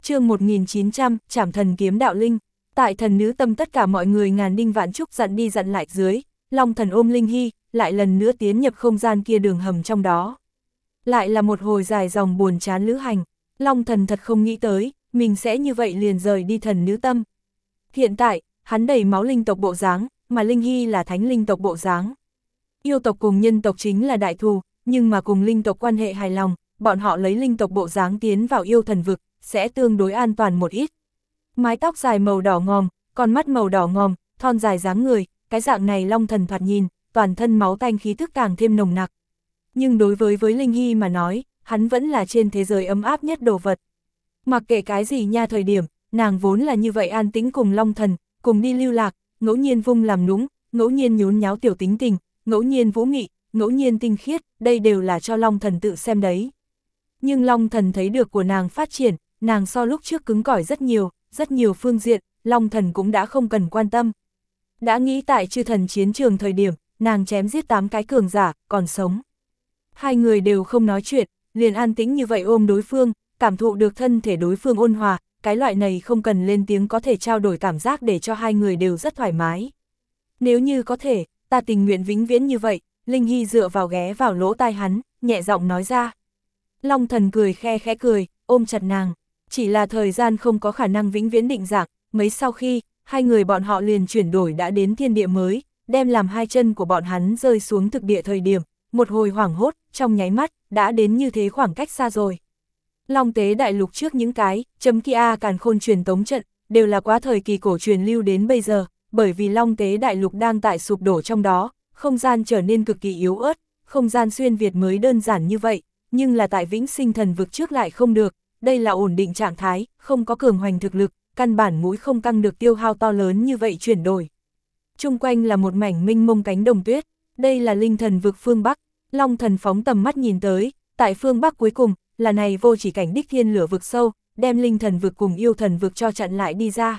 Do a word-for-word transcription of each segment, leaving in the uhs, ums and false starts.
Chương một nghìn chín trăm, Trảm thần kiếm đạo linh. Tại thần nữ tâm tất cả mọi người ngàn đinh vạn trúc dặn đi dặn lại dưới, Long Thần ôm Linh Hy, lại lần nữa tiến nhập không gian kia đường hầm trong đó. Lại là một hồi dài dòng buồn chán lữ hành, Long Thần thật không nghĩ tới, mình sẽ như vậy liền rời đi thần nữ tâm. Hiện tại, hắn đầy máu linh tộc bộ dáng, mà Linh Hy là thánh linh tộc bộ dáng. Yêu tộc cùng nhân tộc chính là đại thù, nhưng mà cùng linh tộc quan hệ hài lòng, bọn họ lấy linh tộc bộ dáng tiến vào yêu thần vực, sẽ tương đối an toàn một ít. Mái tóc dài màu đỏ ngòm, con mắt màu đỏ ngòm, thon dài dáng người, cái dạng này Long Thần thoạt nhìn, toàn thân máu tanh khí thức càng thêm nồng nặc. Nhưng đối với với Linh Hy mà nói, hắn vẫn là trên thế giới ấm áp nhất đồ vật. Mặc kệ cái gì nha thời điểm, nàng vốn là như vậy an tĩnh cùng Long Thần, cùng đi lưu lạc, ngẫu nhiên vung làm núng, ngẫu nhiên nhốn nháo tiểu tính tình, ngẫu nhiên vũ nghị, ngẫu nhiên tinh khiết, đây đều là cho Long Thần tự xem đấy. Nhưng Long Thần thấy được của nàng phát triển, nàng so lúc trước cứng cỏi rất nhiều, rất nhiều phương diện, Long Thần cũng đã không cần quan tâm. Đã nghĩ tại chư thần chiến trường thời điểm, nàng chém giết tám cái cường giả, còn sống. Hai người đều không nói chuyện, liền an tĩnh như vậy ôm đối phương, cảm thụ được thân thể đối phương ôn hòa, cái loại này không cần lên tiếng có thể trao đổi cảm giác để cho hai người đều rất thoải mái. Nếu như có thể, ta tình nguyện vĩnh viễn như vậy, Linh Hy dựa vào ghé vào lỗ tai hắn, nhẹ giọng nói ra. Long Thần cười khe khẽ cười, ôm chặt nàng, chỉ là thời gian không có khả năng vĩnh viễn định dạng, mấy sau khi, hai người bọn họ liền chuyển đổi đã đến thiên địa mới, đem làm hai chân của bọn hắn rơi xuống thực địa thời điểm, một hồi hoảng hốt, trong nháy mắt, đã đến như thế khoảng cách xa rồi. Long tế đại lục trước những cái, chấm kia càn khôn truyền tống trận, đều là quá thời kỳ cổ truyền lưu đến bây giờ, bởi vì Long tế đại lục đang tại sụp đổ trong đó, không gian trở nên cực kỳ yếu ớt, không gian xuyên Việt mới đơn giản như vậy, nhưng là tại vĩnh sinh thần vực trước lại không được, đây là ổn định trạng thái, không có cường hoành thực lực, căn bản mũi không căng được tiêu hao to lớn như vậy chuyển đổi. Trung quanh là một mảnh mênh mông cánh đồng tuyết, đây là linh thần vực phương Bắc, Long Thần phóng tầm mắt nhìn tới, tại phương Bắc cuối cùng, là này vô chỉ cảnh đích thiên lửa vực sâu, đem linh thần vực cùng yêu thần vực cho chặn lại đi ra.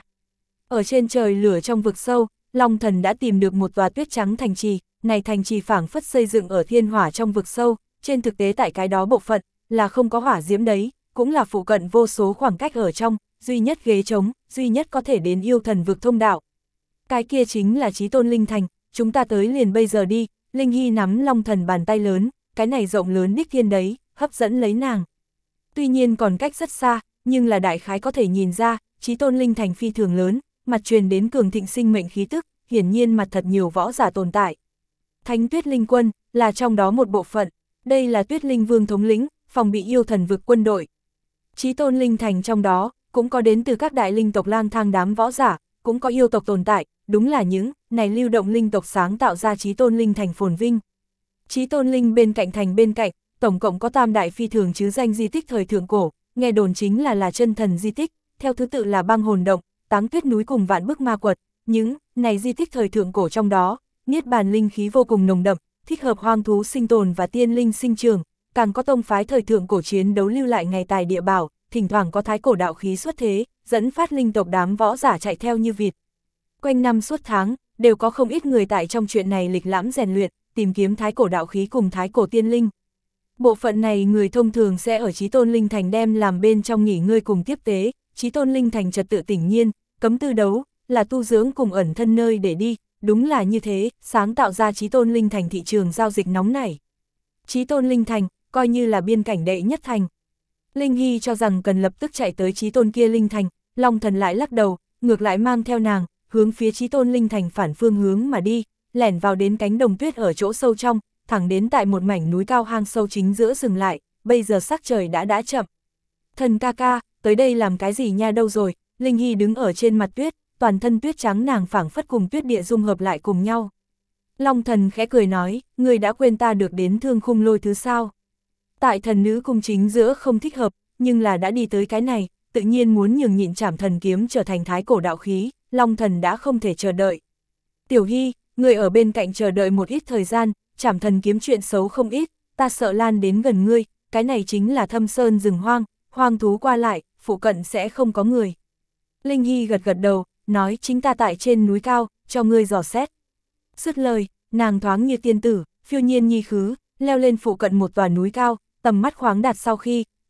Ở trên trời lửa trong vực sâu, Long Thần đã tìm được một tòa tuyết trắng thành trì, này thành trì phảng phất xây dựng ở thiên hỏa trong vực sâu, trên thực tế tại cái đó bộ phận, là không có hỏa diễm đấy, cũng là phụ cận vô số khoảng cách ở trong, duy nhất ghế trống, duy nhất có thể đến yêu thần vực thông đạo. Cái kia chính là Chí Tôn Linh Thành, chúng ta tới liền bây giờ đi, Linh Hy nắm Long Thần bàn tay lớn, cái này rộng lớn đích thiên đấy, hấp dẫn lấy nàng. Tuy nhiên còn cách rất xa, nhưng là đại khái có thể nhìn ra, Chí Tôn Linh Thành phi thường lớn, mặt truyền đến cường thịnh sinh mệnh khí tức, hiển nhiên mặt thật nhiều võ giả tồn tại. Thánh Tuyết Linh Quân, là trong đó một bộ phận, đây là Tuyết Linh Vương thống lĩnh, phòng bị yêu thần vực quân đội. Chí Tôn Linh Thành trong đó, cũng có đến từ các đại linh tộc lang thang đám võ giả, cũng có yêu tộc tồn tại, đúng là những này lưu động linh tộc sáng tạo ra Chí Tôn Linh Thành phồn vinh. Chí Tôn Linh bên cạnh thành bên cạnh, tổng cộng có tam đại phi thường chứ danh di tích thời thượng cổ, nghe đồn chính là là chân thần di tích, theo thứ tự là Băng Hồn Động, Táng Tuyết núi cùng Vạn Bức Ma Quật, những này di tích thời thượng cổ trong đó, niết bàn linh khí vô cùng nồng đậm, thích hợp hoang thú sinh tồn và tiên linh sinh trưởng, càng có tông phái thời thượng cổ chiến đấu lưu lại ngày tài địa bảo, thỉnh thoảng có thái cổ đạo khí xuất thế, dẫn phát linh tộc đám võ giả chạy theo như vịt. Quanh năm suốt tháng, đều có không ít người tại trong chuyện này lịch lãm rèn luyện, tìm kiếm thái cổ đạo khí cùng thái cổ tiên linh. Bộ phận này người thông thường sẽ ở Chí Tôn Linh Thành đem làm bên trong nghỉ ngơi cùng tiếp tế, Chí Tôn Linh Thành trật tự tĩnh nhiên, cấm tư đấu, là tu dưỡng cùng ẩn thân nơi để đi, đúng là như thế, sáng tạo ra Chí Tôn Linh Thành thị trường giao dịch nóng nảy. Chí Tôn Linh Thành, coi như là biên cảnh đệ nhất thành. Linh Hy cho rằng cần lập tức chạy tới Chí Tôn kia Linh Thành, Long Thần lại lắc đầu, ngược lại mang theo nàng, hướng phía Chí Tôn Linh Thành phản phương hướng mà đi, lẻn vào đến cánh đồng tuyết ở chỗ sâu trong, thẳng đến tại một mảnh núi cao hang sâu chính giữa dừng lại, bây giờ sắc trời đã đã chậm. Thần ca ca, tới đây làm cái gì nha đâu rồi, Linh Hy đứng ở trên mặt tuyết, toàn thân tuyết trắng nàng phảng phất cùng tuyết địa dung hợp lại cùng nhau. Long Thần khẽ cười nói, người đã quên ta được đến Thương Khung Lôi thứ sao? Tại thần nữ cung chính giữa không thích hợp, nhưng là đã đi tới cái này, tự nhiên muốn nhường nhịn Trảm thần kiếm trở thành thái cổ đạo khí, Long Thần đã không thể chờ đợi. Tiểu Hy, người ở bên cạnh chờ đợi một ít thời gian, Trảm thần kiếm chuyện xấu không ít, ta sợ lan đến gần ngươi, cái này chính là thâm sơn rừng hoang, hoang thú qua lại, phụ cận sẽ không có người. Linh Hy gật gật đầu, nói chính ta tại trên núi cao, cho ngươi dò xét. Dứt lời, nàng thoáng như tiên tử, phiêu nhiên nhi khứ, leo lên phụ cận một tòa núi cao, tầm mắt khoáng đạt sau khi,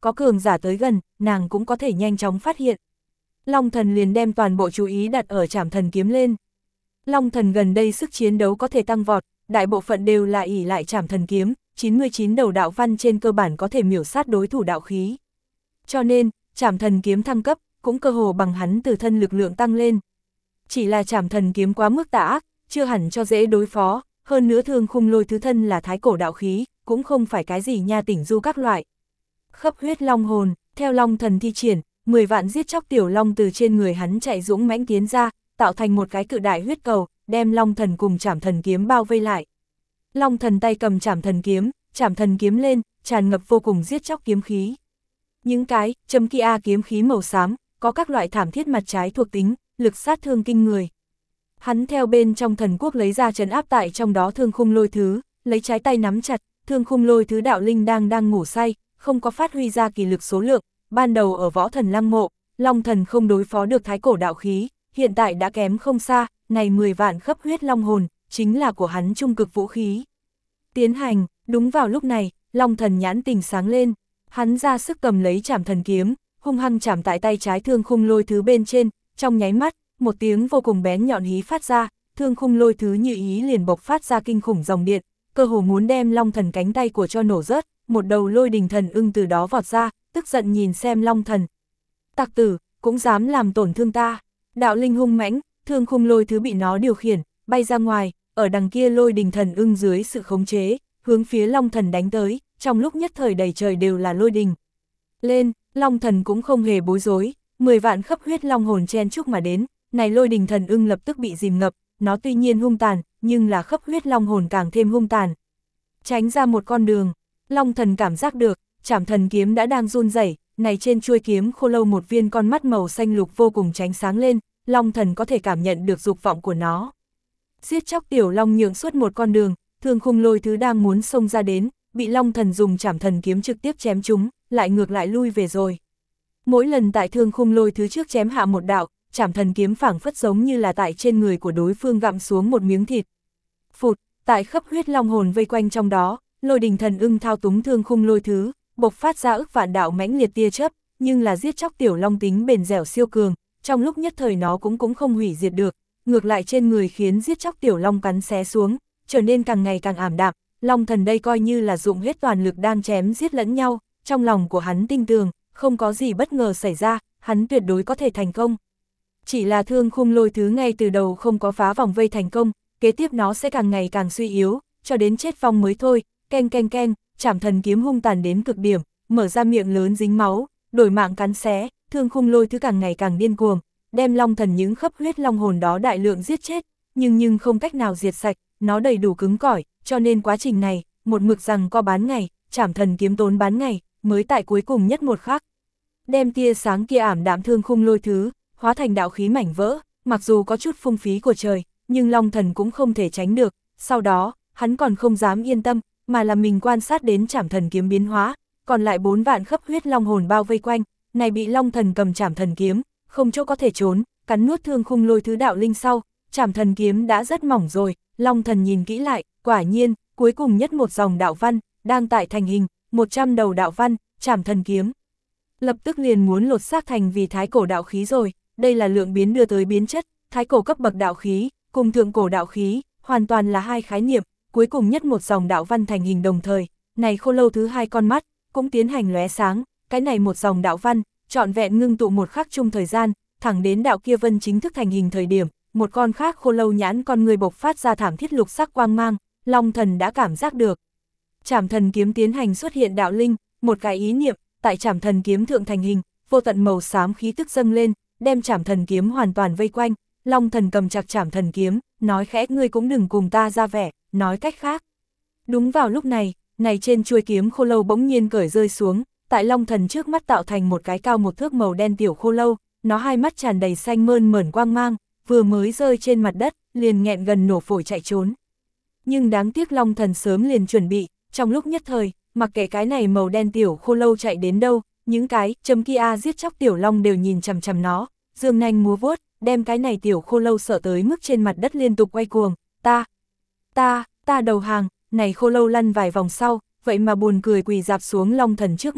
có cường giả tới gần, nàng cũng có thể nhanh chóng phát hiện. Long thần liền đem toàn bộ chú ý đặt ở trảm thần kiếm lên. Long thần gần đây sức chiến đấu có thể tăng vọt, đại bộ phận đều là ỷ lại trảm thần kiếm, chín mươi chín đầu đạo văn trên cơ bản có thể miểu sát đối thủ đạo khí. Cho nên, trảm thần kiếm thăng cấp, cũng cơ hồ bằng hắn từ thân lực lượng tăng lên. Chỉ là trảm thần kiếm quá mức tà ác, chưa hẳn cho dễ đối phó, hơn nữa Thương Khung Lôi Thứ thân là thái cổ đạo khí, cũng không phải cái gì nha tỉnh du các loại. Khắp huyết long hồn, theo long thần thi triển, mười vạn giết chóc tiểu long từ trên người hắn chạy dũng mãnh tiến ra, tạo thành một cái cự đại huyết cầu, đem long thần cùng trảm thần kiếm bao vây lại. Long thần tay cầm trảm thần kiếm, trảm thần kiếm lên, tràn ngập vô cùng giết chóc kiếm khí. Những cái châm kia kiếm khí màu xám, có các loại thảm thiết mặt trái thuộc tính, lực sát thương kinh người. Hắn theo bên trong thần quốc lấy ra trấn áp tại trong đó Thương Khung Lôi Thứ, lấy trái tay nắm chặt, Thương Khung Lôi Thứ đạo linh đang đang ngủ say, không có phát huy ra kỳ lực số lượng, ban đầu ở võ thần lăng mộ, long thần không đối phó được thái cổ đạo khí, hiện tại đã kém không xa, này mười vạn khắp huyết long hồn, chính là của hắn trung cực vũ khí. Tiến hành, đúng vào lúc này, long thần nhãn tình sáng lên, hắn ra sức cầm lấy trảm thần kiếm, hung hăng chạm tại tay trái Thương Khung Lôi Thứ bên trên, trong nháy mắt, một tiếng vô cùng bén nhọn hí phát ra, Thương Khung Lôi Thứ như ý liền bộc phát ra kinh khủng dòng điện, cơ hồ muốn đem long thần cánh tay của cho nổ rớt, một đầu lôi đình thần ưng từ đó vọt ra, tức giận nhìn xem long thần. Tặc tử, cũng dám làm tổn thương ta. Đạo linh hung mãnh, Thương Khung Lôi Thứ bị nó điều khiển, bay ra ngoài, ở đằng kia lôi đình thần ưng dưới sự khống chế, hướng phía long thần đánh tới, trong lúc nhất thời đầy trời đều là lôi đình. Lên, long thần cũng không hề bối rối, mười vạn khắp huyết long hồn chen chúc mà đến, này lôi đình thần ưng lập tức bị dìm ngập, nó tuy nhiên hung tàn, nhưng là khắp huyết long hồn càng thêm hung tàn. Tránh ra một con đường, long thần cảm giác được, trảm thần kiếm đã đang run rẩy, này trên chuôi kiếm khô lâu một viên con mắt màu xanh lục vô cùng tránh sáng lên, long thần có thể cảm nhận được dục vọng của nó. Giết chóc tiểu long nhường suốt một con đường, Thương Khung Lôi Thứ đang muốn xông ra đến, bị long thần dùng trảm thần kiếm trực tiếp chém chúng, lại ngược lại lui về rồi. Mỗi lần tại Thương Khung Lôi Thứ trước chém hạ một đạo, trảm thần kiếm phảng phất giống như là tại trên người của đối phương gặm xuống một miếng thịt. Phụt, tại khắp huyết long hồn vây quanh trong đó, lôi đình thần ưng thao túng Thương Khung Lôi Thứ, bộc phát ra ức vạn đạo mãnh liệt tia chớp, nhưng là giết chóc tiểu long tính bền dẻo siêu cường, trong lúc nhất thời nó cũng cũng không hủy diệt được, ngược lại trên người khiến giết chóc tiểu long cắn xé xuống, trở nên càng ngày càng ảm đạm. Long thần đây coi như là dụng hết toàn lực đang chém giết lẫn nhau, trong lòng của hắn tin tưởng, không có gì bất ngờ xảy ra, hắn tuyệt đối có thể thành công. Chỉ là Thương Khung Lôi Thứ ngay từ đầu không có phá vòng vây thành công, kế tiếp nó sẽ càng ngày càng suy yếu, cho đến chết vong mới thôi. Keng keng keng, trảm thần kiếm hung tàn đến cực điểm, mở ra miệng lớn dính máu, đổi mạng cắn xé, Thương Khung Lôi Thứ càng ngày càng điên cuồng, đem long thần những khắp huyết long hồn đó đại lượng giết chết, nhưng nhưng không cách nào diệt sạch, nó đầy đủ cứng cỏi, cho nên quá trình này, một mực rằng co bán ngày, trảm thần kiếm tốn bán ngày, mới tại cuối cùng nhất một khắc, đem tia sáng kia ảm đạm Thương Khung Lôi Thứ, hóa thành đạo khí mảnh vỡ, mặc dù có chút phung phí của trời, nhưng long thần cũng không thể tránh được, sau đó, hắn còn không dám yên tâm, mà là mình quan sát đến trảm thần kiếm biến hóa, còn lại bốn vạn khắp huyết long hồn bao vây quanh, này bị long thần cầm trảm thần kiếm, không chỗ có thể trốn, cắn nuốt Thương Khung Lôi Thứ đạo linh sau, trảm thần kiếm đã rất mỏng rồi, long thần nhìn kỹ lại, quả nhiên, cuối cùng nhất một dòng đạo văn, đang tại thành hình, một trăm đầu đạo văn, trảm thần kiếm. Lập tức liền muốn lột xác thành vì thái cổ đạo khí rồi, đây là lượng biến đưa tới biến chất, thái cổ cấp bậc đạo khí, cùng thượng cổ đạo khí, hoàn toàn là hai khái niệm, cuối cùng nhất một dòng đạo văn thành hình đồng thời, này khô lâu thứ hai con mắt, cũng tiến hành lóe sáng, cái này một dòng đạo văn, trọn vẹn ngưng tụ một khắc chung thời gian, thẳng đến đạo kia vân chính thức thành hình thời điểm, một con khác khô lâu nhãn con người bộc phát ra thảm thiết lục sắc quang mang, long thần đã cảm giác được. Trảm thần kiếm tiến hành xuất hiện đạo linh, một cái ý niệm, tại trảm thần kiếm thượng thành hình, vô tận màu xám khí tức dâng lên, đem trảm thần kiếm hoàn toàn vây quanh, long thần cầm chặt trảm thần kiếm, nói khẽ ngươi cũng đừng cùng ta ra vẻ, nói cách khác. Đúng vào lúc này, này trên chuôi kiếm khô lâu bỗng nhiên cởi rơi xuống, tại long thần trước mắt tạo thành một cái cao một thước màu đen tiểu khô lâu, nó hai mắt tràn đầy xanh mơn mởn quang mang, vừa mới rơi trên mặt đất, liền nghẹn gần nổ phổi chạy trốn. Nhưng đáng tiếc long thần sớm liền chuẩn bị, trong lúc nhất thời, mặc kệ cái này màu đen tiểu khô lâu chạy đến đâu, những cái chấm kia giết chóc tiểu long đều nhìn chằm chằm nó, dương nanh múa vuốt, đem cái này tiểu khô lâu sợ tới mức trên mặt đất liên tục quay cuồng, ta, ta, ta đầu hàng, này khô lâu lăn vài vòng sau, vậy mà buồn cười quỳ dạp xuống long thần trước mắt,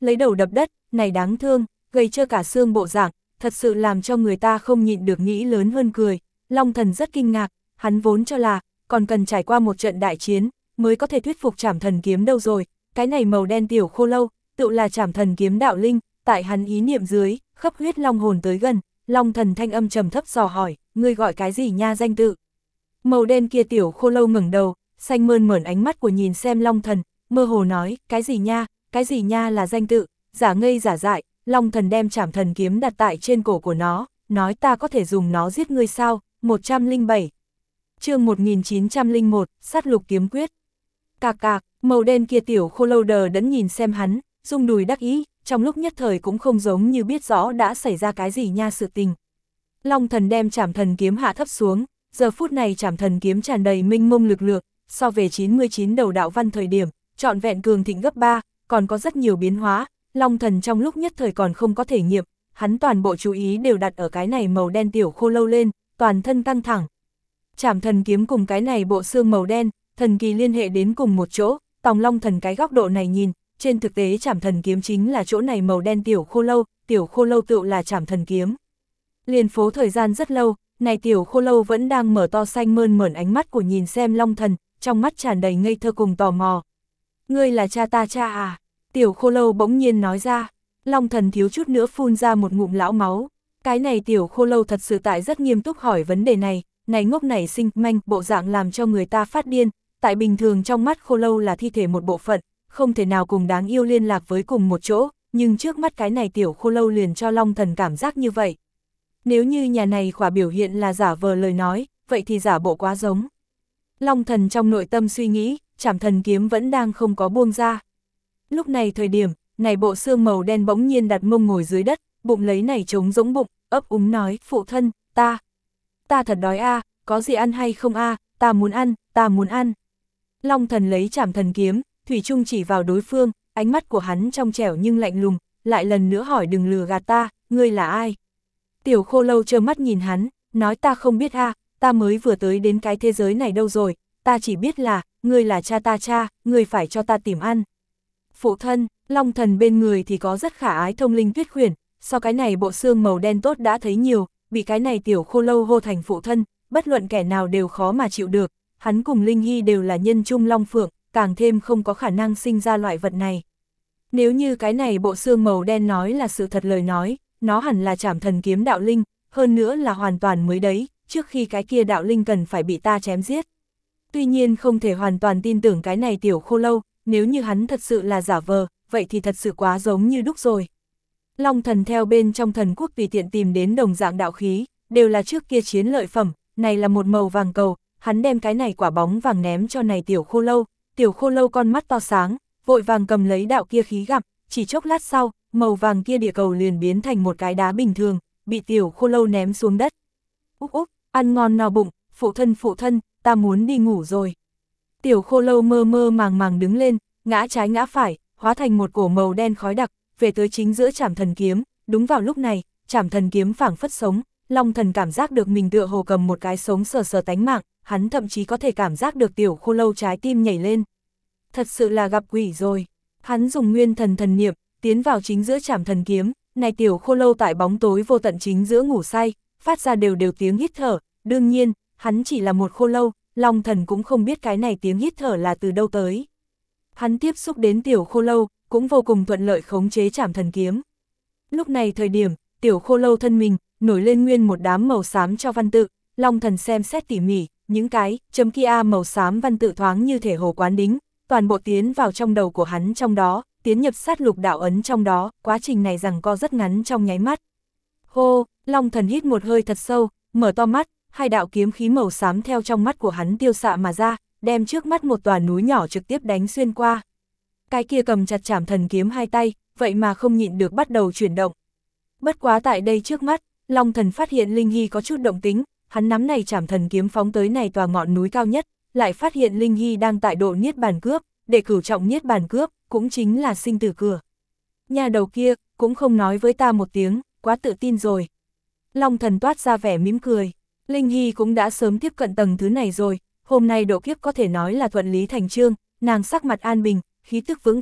lấy đầu đập đất, này đáng thương, gầy trơ cả xương bộ dạng, thật sự làm cho người ta không nhịn được nghĩ lớn hơn cười. Long Thần rất kinh ngạc, hắn vốn cho là, còn cần trải qua một trận đại chiến, mới có thể thuyết phục Trảm Thần Kiếm đâu rồi, cái này màu đen tiểu khô lâu, tự là Trảm Thần Kiếm đạo linh, tại hắn ý niệm dưới, khắp huyết long hồn tới gần, Long Thần thanh âm trầm thấp dò hỏi, ngươi gọi cái gì nha danh tự? Màu đen kia tiểu khô lâu ngẩng đầu, xanh mơn mởn ánh mắt của nhìn xem Long Thần, mơ hồ nói, cái gì nha, cái gì nha là danh tự, giả ngây giả dại. Long Thần đem Trảm Thần Kiếm đặt tại trên cổ của nó, nói ta có thể dùng nó giết ngươi sao, một trăm lẻ bảy. Chương một nghìn chín trăm lẻ một, sát lục kiếm quyết. Cạc cạc, màu đen kia tiểu khô lâu đờ đẫn nhìn xem hắn, rung đùi đắc ý, trong lúc nhất thời cũng không giống như biết rõ đã xảy ra cái gì nha sự tình. Long Thần đem Trảm Thần Kiếm hạ thấp xuống, giờ phút này Trảm Thần Kiếm tràn đầy minh mông lực lượng, so về chín mươi chín đầu đạo văn thời điểm, trọn vẹn cường thịnh gấp ba, còn có rất nhiều biến hóa. Long Thần trong lúc nhất thời còn không có thể nghiệm, hắn toàn bộ chú ý đều đặt ở cái này màu đen tiểu khô lâu lên, toàn thân căng thẳng. Trảm Thần Kiếm cùng cái này bộ xương màu đen, thần kỳ liên hệ đến cùng một chỗ, tòng Long Thần cái góc độ này nhìn, trên thực tế Trảm Thần Kiếm chính là chỗ này màu đen tiểu khô lâu, tiểu khô lâu tựu là Trảm Thần Kiếm. Liên phố thời gian rất lâu, này tiểu khô lâu vẫn đang mở to xanh mơn mởn ánh mắt của nhìn xem Long Thần, trong mắt tràn đầy ngây thơ cùng tò mò. Ngươi là cha ta cha à? Tiểu khô lâu bỗng nhiên nói ra. Long Thần thiếu chút nữa phun ra một ngụm lão máu. Cái này tiểu khô lâu thật sự tại rất nghiêm túc hỏi vấn đề này, này ngốc nảy sinh manh bộ dạng làm cho người ta phát điên, tại bình thường trong mắt khô lâu là thi thể một bộ phận, không thể nào cùng đáng yêu liên lạc với cùng một chỗ, nhưng trước mắt cái này tiểu khô lâu liền cho Long Thần cảm giác như vậy. Nếu như nhà này khỏa biểu hiện là giả vờ lời nói, vậy thì giả bộ quá giống. Long Thần trong nội tâm suy nghĩ, Trảm Thần Kiếm vẫn đang không có buông ra. Lúc này thời điểm, này bộ xương màu đen bỗng nhiên đặt mông ngồi dưới đất, bụng lấy này trống rỗng bụng, ấp úng nói, phụ thân, ta, ta thật đói a, à, có gì ăn hay không a, à, ta muốn ăn, ta muốn ăn. Long Thần lấy Trảm Thần Kiếm, thủy chung chỉ vào đối phương, ánh mắt của hắn trong trẻo nhưng lạnh lùng, lại lần nữa hỏi đừng lừa gạt ta, ngươi là ai? Tiểu khô lâu trơ mắt nhìn hắn, nói ta không biết a, à, ta mới vừa tới đến cái thế giới này đâu rồi, ta chỉ biết là, ngươi là cha ta cha, ngươi phải cho ta tìm ăn. Phụ thân, Long Thần bên người thì có rất khả ái thông linh tuyết khuyển, so cái này bộ xương màu đen tốt đã thấy nhiều, bị cái này tiểu khô lâu hô thành phụ thân, bất luận kẻ nào đều khó mà chịu được, hắn cùng Linh Hy đều là nhân trung long phượng, càng thêm không có khả năng sinh ra loại vật này. Nếu như cái này bộ xương màu đen nói là sự thật lời nói, nó hẳn là Trảm Thần Kiếm đạo linh, hơn nữa là hoàn toàn mới đấy, trước khi cái kia đạo linh cần phải bị ta chém giết. Tuy nhiên không thể hoàn toàn tin tưởng cái này tiểu khô lâu, nếu như hắn thật sự là giả vờ, vậy thì thật sự quá giống như đúc rồi. Long Thần theo bên trong thần quốc tùy tiện tìm đến đồng dạng đạo khí, đều là trước kia chiến lợi phẩm, này là một màu vàng cầu, hắn đem cái này quả bóng vàng ném cho này tiểu khô lâu, tiểu khô lâu con mắt to sáng, vội vàng cầm lấy đạo kia khí gặp, chỉ chốc lát sau, màu vàng kia địa cầu liền biến thành một cái đá bình thường, bị tiểu khô lâu ném xuống đất. Úc úc, ăn ngon no bụng, phụ thân phụ thân, ta muốn đi ngủ rồi. Tiểu khô lâu mơ mơ màng màng đứng lên, ngã trái ngã phải, hóa thành một cổ màu đen khói đặc, về tới chính giữa Trảm Thần Kiếm. Đúng vào lúc này, Trảm Thần Kiếm phảng phất sống, Long Thần cảm giác được mình tựa hồ cầm một cái sống sờ sờ tánh mạng, hắn thậm chí có thể cảm giác được tiểu khô lâu trái tim nhảy lên. Thật sự là gặp quỷ rồi. Hắn dùng nguyên thần thần niệm, tiến vào chính giữa Trảm Thần Kiếm, này tiểu khô lâu tại bóng tối vô tận chính giữa ngủ say, phát ra đều đều tiếng hít thở, đương nhiên, hắn chỉ là một khô lâu, Long Thần cũng không biết cái này tiếng hít thở là từ đâu tới. Hắn tiếp xúc đến tiểu khô lâu, cũng vô cùng thuận lợi khống chế Trảm Thần Kiếm. Lúc này thời điểm, tiểu khô lâu thân mình, nổi lên nguyên một đám màu xám cho văn tự, Long Thần xem xét tỉ mỉ, những cái, chấm kia màu xám văn tự thoáng như thể hồ quán đính, toàn bộ tiến vào trong đầu của hắn trong đó, tiến nhập sát lục đạo ấn trong đó, quá trình này rằng co rất ngắn trong nháy mắt. Hô, Long Thần hít một hơi thật sâu, mở to mắt, hai đạo kiếm khí màu xám theo trong mắt của hắn tiêu xạ mà ra, đem trước mắt một tòa núi nhỏ trực tiếp đánh xuyên qua. Cái kia cầm chặt Trảm Thần Kiếm hai tay, vậy mà không nhịn được bắt đầu chuyển động. Bất quá tại đây trước mắt, Long Thần phát hiện Linh Hy có chút động tính, hắn nắm này Trảm Thần Kiếm phóng tới này tòa ngọn núi cao nhất, lại phát hiện Linh Hy đang tại độ niết bàn cướp, để cửu trọng niết bàn cướp, cũng chính là sinh tử cửa. Nhà đầu kia, cũng không nói với ta một tiếng, quá tự tin rồi. Long Thần toát ra vẻ mỉm cười, Linh Hy cũng đã sớm tiếp cận tầng thứ này rồi, hôm nay độ kiếp có thể nói là thuận lý thành chương, nàng sắc mặt an bình, khí tức vững vàng,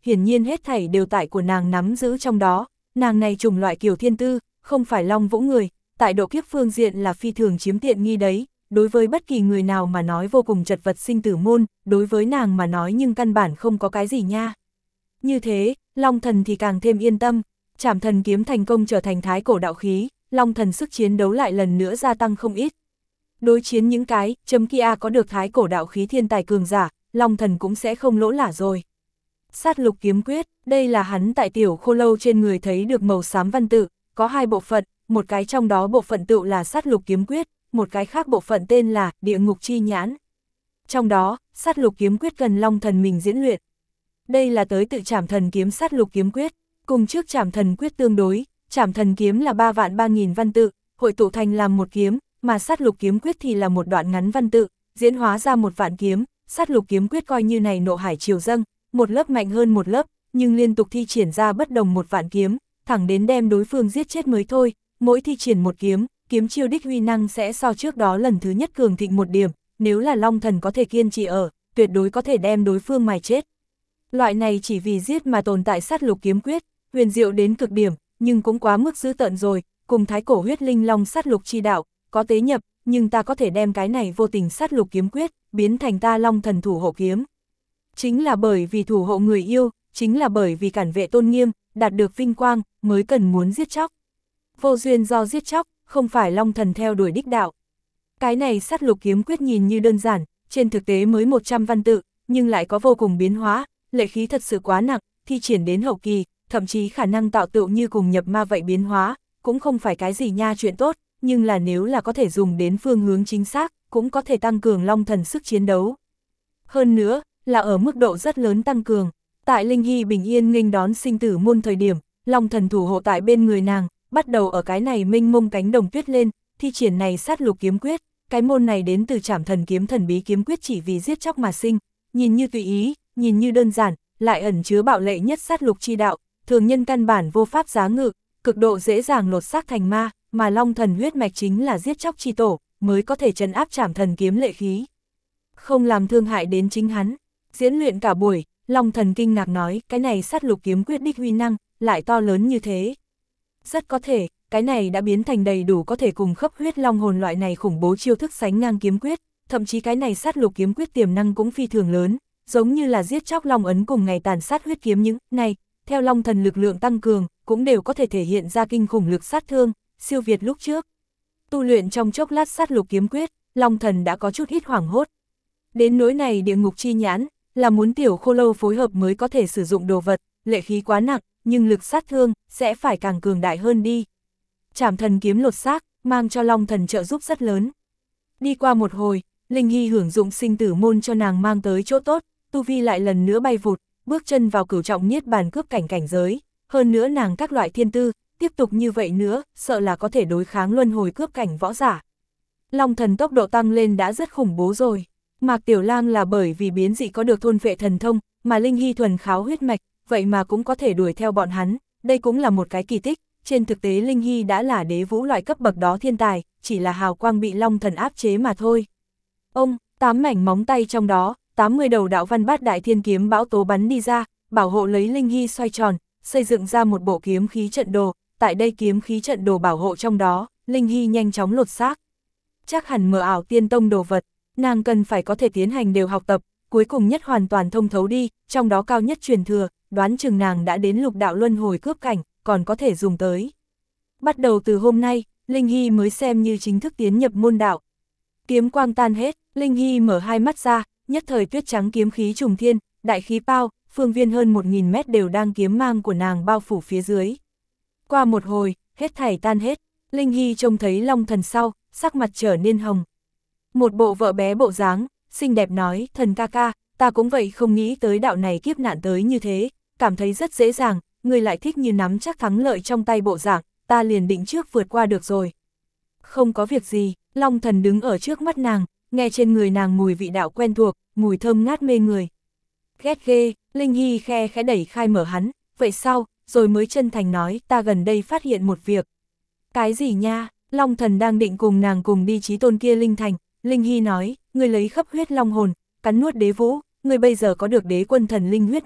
hiển nhiên hết thảy đều tại của nàng nắm giữ trong đó, nàng này chủng loại kiểu thiên tư, không phải Long Vũ người, tại độ kiếp phương diện là phi thường chiếm tiện nghi đấy, đối với bất kỳ người nào mà nói vô cùng chật vật sinh tử môn, đối với nàng mà nói nhưng căn bản không có cái gì nha. Như thế, Long Thần thì càng thêm yên tâm, Trảm Thần kiếm thành công trở thành thái cổ đạo khí, Long Thần sức chiến đấu lại lần nữa gia tăng không ít. Đối chiến những cái, chấm kia có được thái cổ đạo khí thiên tài cường giả, Long Thần cũng sẽ không lỗ lả rồi. Sát lục kiếm quyết, đây là hắn tại tiểu khô lâu trên người thấy được màu xám văn tự, có hai bộ phận, một cái trong đó bộ phận tự là sát lục kiếm quyết, một cái khác bộ phận tên là địa ngục chi nhãn. Trong đó, sát lục kiếm quyết cần Long Thần mình diễn luyện. Đây là tới tự Trảm Thần kiếm sát lục kiếm quyết, cùng trước Trảm Thần quyết tương đối, Trảm Thần kiếm là ba vạn ba nghìn văn tự, hội tụ thành làm một kiếm, mà sát lục kiếm quyết thì là một đoạn ngắn văn tự, diễn hóa ra một vạn kiếm, sát lục kiếm quyết coi như này nộ hải triều dâng, một lớp mạnh hơn một lớp, nhưng liên tục thi triển ra bất đồng một vạn kiếm, thẳng đến đem đối phương giết chết mới thôi, mỗi thi triển một kiếm, kiếm chiêu đích huy năng sẽ so trước đó lần thứ nhất cường thịnh một điểm, nếu là Long Thần có thể kiên trì ở, tuyệt đối có thể đem đối phương mài chết. Loại này chỉ vì giết mà tồn tại sát lục kiếm quyết, huyền diệu đến cực điểm, nhưng cũng quá mức dữ tợn rồi, cùng thái cổ huyết linh long sát lục chi đạo, có tế nhập, nhưng ta có thể đem cái này vô tình sát lục kiếm quyết, biến thành ta Long Thần thủ hộ kiếm. Chính là bởi vì thủ hộ người yêu, chính là bởi vì cản vệ tôn nghiêm, đạt được vinh quang, mới cần muốn giết chóc. Vô duyên do giết chóc, không phải Long Thần theo đuổi đích đạo. Cái này sát lục kiếm quyết nhìn như đơn giản, trên thực tế mới một trăm văn tự, nhưng lại có vô cùng biến hóa, lệ khí thật sự quá nặng, thi triển đến hậu kỳ, thậm chí khả năng tạo tựu như cùng nhập ma vậy biến hóa, cũng không phải cái gì nha chuyện tốt, nhưng là nếu là có thể dùng đến phương hướng chính xác, cũng có thể tăng cường Long Thần sức chiến đấu. Hơn nữa, là ở mức độ rất lớn tăng cường, tại Linh Hy bình yên nghênh đón sinh tử môn thời điểm, Long Thần thủ hộ tại bên người nàng, bắt đầu ở cái này mênh mông cánh đồng tuyết lên, thi triển này sát lục kiếm quyết, cái môn này đến từ Trảm Thần kiếm thần bí kiếm quyết chỉ vì giết chóc mà sinh, nhìn như tùy ý, nhìn như đơn giản, lại ẩn chứa bạo lệ nhất sát lục chi đạo, thường nhân căn bản vô pháp giá ngự, cực độ dễ dàng lột xác thành ma, mà Long Thần huyết mạch chính là giết chóc chi tổ, mới có thể trấn áp Trảm Thần kiếm lệ khí. Không làm thương hại đến chính hắn. Diễn luyện cả buổi, Long Thần kinh ngạc nói, cái này sát lục kiếm quyết đích huy năng, lại to lớn như thế. Rất có thể, cái này đã biến thành đầy đủ có thể cùng khắp huyết long hồn loại này khủng bố chiêu thức sánh ngang kiếm quyết, thậm chí cái này sát lục kiếm quyết tiềm năng cũng phi thường lớn, giống như là giết chóc long ấn cùng ngày tàn sát huyết kiếm những này, theo Long Thần lực lượng tăng cường, cũng đều có thể thể hiện ra kinh khủng lực sát thương, siêu việt lúc trước. Tu luyện trong chốc lát sát lục kiếm quyết, Long Thần đã có chút ít hoảng hốt. Đến nỗi này địa ngục chi nhãn, là muốn tiểu khô lâu phối hợp mới có thể sử dụng đồ vật, lệ khí quá nặng, nhưng lực sát thương sẽ phải càng cường đại hơn đi. Trảm Thần kiếm lột xác, mang cho Long Thần trợ giúp rất lớn. Đi qua một hồi, Linh Hy hưởng dụng sinh tử môn cho nàng mang tới chỗ tốt, tu vi lại lần nữa bay vụt, bước chân vào cửu trọng niết bàn cướp cảnh cảnh giới, hơn nữa nàng các loại thiên tư, tiếp tục như vậy nữa, sợ là có thể đối kháng luân hồi cướp cảnh võ giả. Long Thần tốc độ tăng lên đã rất khủng bố rồi. Mạc Tiểu Lang là bởi vì biến dị có được thôn phệ thần thông, mà Linh Hy thuần kháo huyết mạch, vậy mà cũng có thể đuổi theo bọn hắn, đây cũng là một cái kỳ tích, trên thực tế Linh Hy đã là đế vũ loại cấp bậc đó thiên tài, chỉ là hào quang bị Long Thần áp chế mà thôi. Ông, tám mảnh móng tay trong đó, tám mươi đầu đạo văn bát đại thiên kiếm bão tố bắn đi ra, bảo hộ lấy Linh Hy xoay tròn, xây dựng ra một bộ kiếm khí trận đồ, tại đây kiếm khí trận đồ bảo hộ trong đó, Linh Hy nhanh chóng lột xác. Chắc hẳn mở ảo tiên tông đồ vật, nàng cần phải có thể tiến hành đều học tập, cuối cùng nhất hoàn toàn thông thấu đi, trong đó cao nhất truyền thừa, đoán chừng nàng đã đến lục đạo luân hồi cướp cảnh, còn có thể dùng tới. Bắt đầu từ hôm nay, Linh Hy mới xem như chính thức tiến nhập môn đạo. Kiếm quang tan hết, Linh Hy mở hai mắt ra, nhất thời tuyết trắng kiếm khí trùng thiên, đại khí bao, phương viên hơn một nghìn mét đều đang kiếm mang của nàng bao phủ phía dưới. Qua một hồi, hết thảy tan hết, Linh Hy trông thấy Long Thần sau, sắc mặt trở nên hồng. Một bộ vợ bé bộ dáng, xinh đẹp nói, Thần ca ca, ta cũng vậy không nghĩ tới đạo này kiếp nạn tới như thế, cảm thấy rất dễ dàng, người lại thích như nắm chắc thắng lợi trong tay bộ dạng, ta liền định trước vượt qua được rồi. Không có việc gì, Long Thần đứng ở trước mắt nàng, nghe trên người nàng mùi vị đạo quen thuộc, mùi thơm ngát mê người. Ghét ghê, Linh Hy khe khẽ đẩy khai mở hắn, vậy sao, rồi mới chân thành nói, ta gần đây phát hiện một việc. Cái gì nha, Long Thần đang định cùng nàng cùng đi chí tôn kia Linh Thành, Linh Hy nói, ngươi lấy khắp huyết long hồn, cắn nuốt đế vũ, ngươi bây giờ có được đế quân thần linh huyết mạch,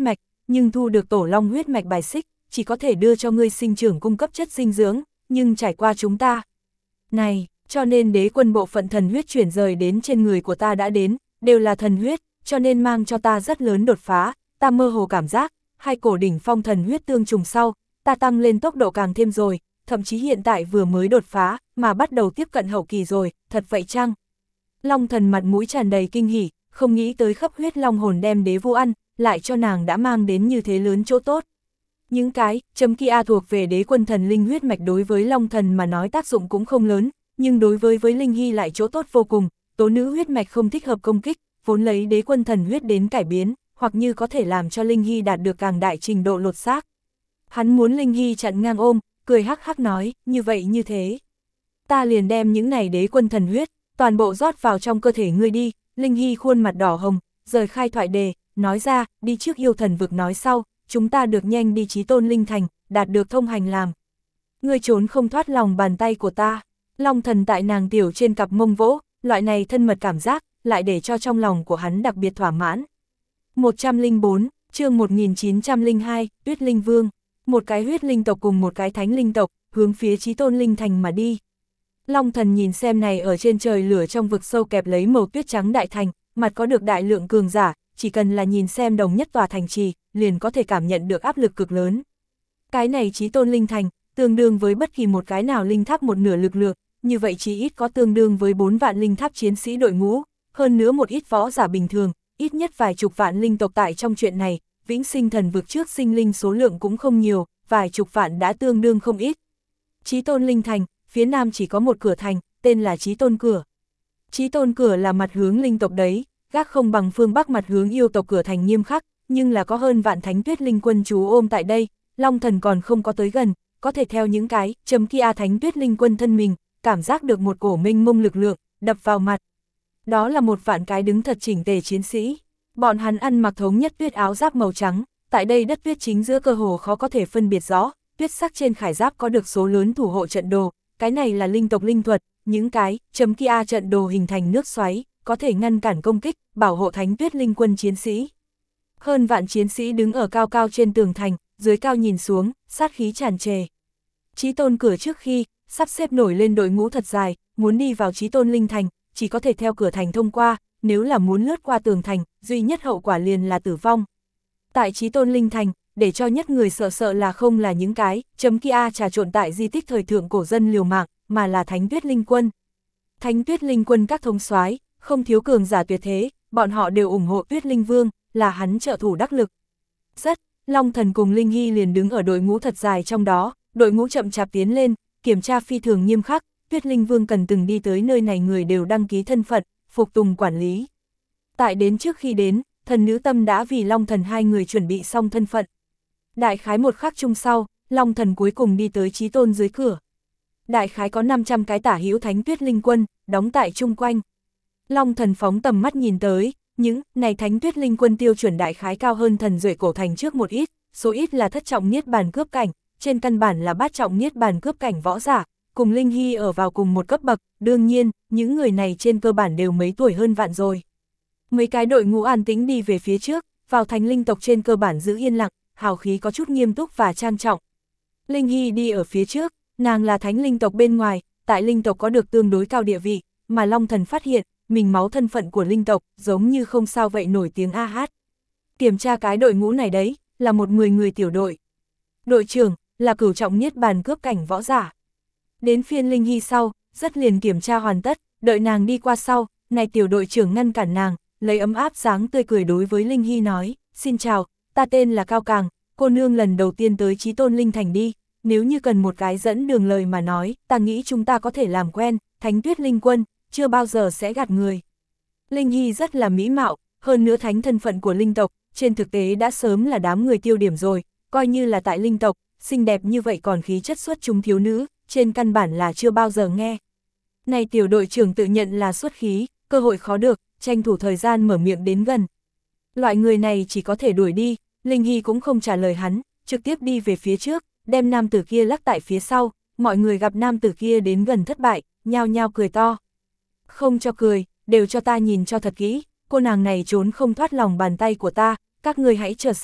nhưng thu được tổ long huyết mạch bài xích, chỉ có thể đưa cho ngươi sinh trưởng cung cấp chất dinh dưỡng, nhưng trải qua chúng ta. Này, cho nên đế quân bộ phận thần huyết chuyển rời đến trên người của ta đã đến, đều là thần huyết, cho nên mang cho ta rất lớn đột phá, ta mơ hồ cảm giác, hai cổ đỉnh phong thần huyết tương trùng sau, ta tăng lên tốc độ càng thêm rồi, thậm chí hiện tại vừa mới đột phá, mà bắt đầu tiếp cận hậu kỳ rồi, thật vậy chăng? Long thần mặt mũi tràn đầy kinh hỉ, không nghĩ tới khắp huyết long hồn đem đế vô ăn, lại cho nàng đã mang đến như thế lớn chỗ tốt. Những cái, chấm kia thuộc về đế quân thần linh huyết mạch đối với long thần mà nói tác dụng cũng không lớn, nhưng đối với với Linh Hy lại chỗ tốt vô cùng, tố nữ huyết mạch không thích hợp công kích, vốn lấy đế quân thần huyết đến cải biến, hoặc như có thể làm cho Linh Hy đạt được càng đại trình độ lột xác. Hắn muốn Linh Hy chặn ngang ôm, cười hắc hắc nói, như vậy như thế. Ta liền đem những này đế quân thần huyết, toàn bộ rót vào trong cơ thể ngươi đi. Linh Hy khuôn mặt đỏ hồng, rời khai thoại đề, nói ra, đi trước yêu thần vực nói sau, chúng ta được nhanh đi chí tôn linh thành, đạt được thông hành làm. Ngươi trốn không thoát lòng bàn tay của ta. Long thần tại nàng tiểu trên cặp mông vỗ, loại này thân mật cảm giác, lại để cho trong lòng của hắn đặc biệt thỏa mãn. một trăm lẻ bốn, chương một nghìn chín trăm lẻ hai, Tuyết Linh Vương. Một cái huyết linh tộc cùng một cái thánh linh tộc, hướng phía chí tôn linh thành mà đi. Long thần nhìn xem này ở trên trời lửa trong vực sâu kẹp lấy màu tuyết trắng đại thành, mặt có được đại lượng cường giả, chỉ cần là nhìn xem đồng nhất tòa thành trì, liền có thể cảm nhận được áp lực cực lớn. Cái này chí tôn linh thành, tương đương với bất kỳ một cái nào linh tháp một nửa lực lượng, như vậy chỉ ít có tương đương với bốn vạn linh tháp chiến sĩ đội ngũ, hơn nữa một ít võ giả bình thường, ít nhất vài chục vạn linh tộc tại trong chuyện này, vĩnh sinh thần vực trước sinh linh số lượng cũng không nhiều, vài chục vạn đã tương đương không ít. Chí tôn linh thành, phía nam chỉ có một cửa thành, tên là Chí tôn cửa. Chí tôn cửa là mặt hướng linh tộc đấy, gác không bằng phương bắc mặt hướng yêu tộc cửa thành nghiêm khắc, nhưng là có hơn vạn thánh tuyết linh quân trú ôm tại đây, Long thần còn không có tới gần, có thể theo những cái chấm kia thánh tuyết linh quân thân mình, cảm giác được một cổ minh mông lực lượng, đập vào mặt. Đó là một vạn cái đứng thật chỉnh tề chiến sĩ, bọn hắn ăn mặc thống nhất tuyết áo giáp màu trắng, tại đây đất tuyết chính giữa cơ hồ khó có thể phân biệt rõ, tuyết sắc trên khải giáp có được số lớn thủ hộ trận đồ, cái này là linh tộc linh thuật, những cái chấm kia trận đồ hình thành nước xoáy, có thể ngăn cản công kích, bảo hộ thánh tuyết linh quân chiến sĩ. Hơn vạn chiến sĩ đứng ở cao cao trên tường thành, dưới cao nhìn xuống, sát khí tràn trề. Chí tôn cửa trước khi, sắp xếp nổi lên đội ngũ thật dài, muốn đi vào chí tôn linh thành, chỉ có thể theo cửa thành thông qua, nếu là muốn lướt qua tường thành, duy nhất hậu quả liền là tử vong. Tại chí tôn linh thành, để cho nhất người sợ sợ là không là những cái chấm kia trà trộn tại di tích thời thượng cổ dân liều mạng, mà là thánh tuyết linh quân. Thánh tuyết linh quân các thống soái, không thiếu cường giả tuyệt thế, bọn họ đều ủng hộ Tuyết Linh Vương, là hắn trợ thủ đắc lực. Rất, Long thần cùng Linh Hy liền đứng ở đội ngũ thật dài trong đó, đội ngũ chậm chạp tiến lên, kiểm tra phi thường nghiêm khắc, Tuyết Linh Vương cần từng đi tới nơi này người đều đăng ký thân phận, phục tùng quản lý. Tại đến trước khi đến, thần nữ tâm đã vì Long thần hai người chuẩn bị xong thân phận. Đại khái một khắc chung sau, Long thần cuối cùng đi tới chí tôn dưới cửa. Đại khái có năm trăm cái tả hữu thánh tuyết linh quân, đóng tại chung quanh. Long thần phóng tầm mắt nhìn tới, những này thánh tuyết linh quân tiêu chuẩn đại khái cao hơn thần duệ cổ thành trước một ít, số ít là thất trọng niết bàn cướp cảnh, trên căn bản là bát trọng niết bàn cướp cảnh võ giả, cùng Linh Hy ở vào cùng một cấp bậc, đương nhiên, những người này trên cơ bản đều mấy tuổi hơn vạn rồi. Mấy cái đội ngũ an tĩnh đi về phía trước, vào thành linh tộc trên cơ bản giữ yên lặng, hào khí có chút nghiêm túc và trang trọng. Linh Hy đi ở phía trước, nàng là thánh linh tộc bên ngoài, tại linh tộc có được tương đối cao địa vị, mà Long thần phát hiện, mình máu thân phận của linh tộc, giống như không sao vậy nổi tiếng a hát. Kiểm tra cái đội ngũ này đấy, là một mười người tiểu đội. Đội trưởng, là cửu trọng niết bàn cướp cảnh võ giả. Đến phiên Linh Hy sau, rất liền kiểm tra hoàn tất, đợi nàng đi qua sau, này tiểu đội trưởng ngăn cản nàng, lấy ấm áp dáng tươi cười đối với Linh Hy nói, xin chào, ta tên là Cao Càng, cô nương lần đầu tiên tới chí tôn linh thành đi, nếu như cần một cái dẫn đường lời mà nói, ta nghĩ chúng ta có thể làm quen, thánh tuyết linh quân, chưa bao giờ sẽ gạt người. Linh Hy rất là mỹ mạo, hơn nữa thánh thân phận của linh tộc, trên thực tế đã sớm là đám người tiêu điểm rồi, coi như là tại linh tộc, xinh đẹp như vậy còn khí chất xuất chúng thiếu nữ, trên căn bản là chưa bao giờ nghe. Này tiểu đội trưởng tự nhận là xuất khí, cơ hội khó được, tranh thủ thời gian mở miệng đến gần. Loại người này chỉ có thể đuổi đi, Linh Hy cũng không trả lời hắn, trực tiếp đi về phía trước, đem nam tử kia lắc tại phía sau, mọi người gặp nam tử kia đến gần thất bại, nhao nhao cười to. Không cho cười, đều cho ta nhìn cho thật kỹ, cô nàng này trốn không thoát lòng bàn tay của ta, các người hãy chờ xem,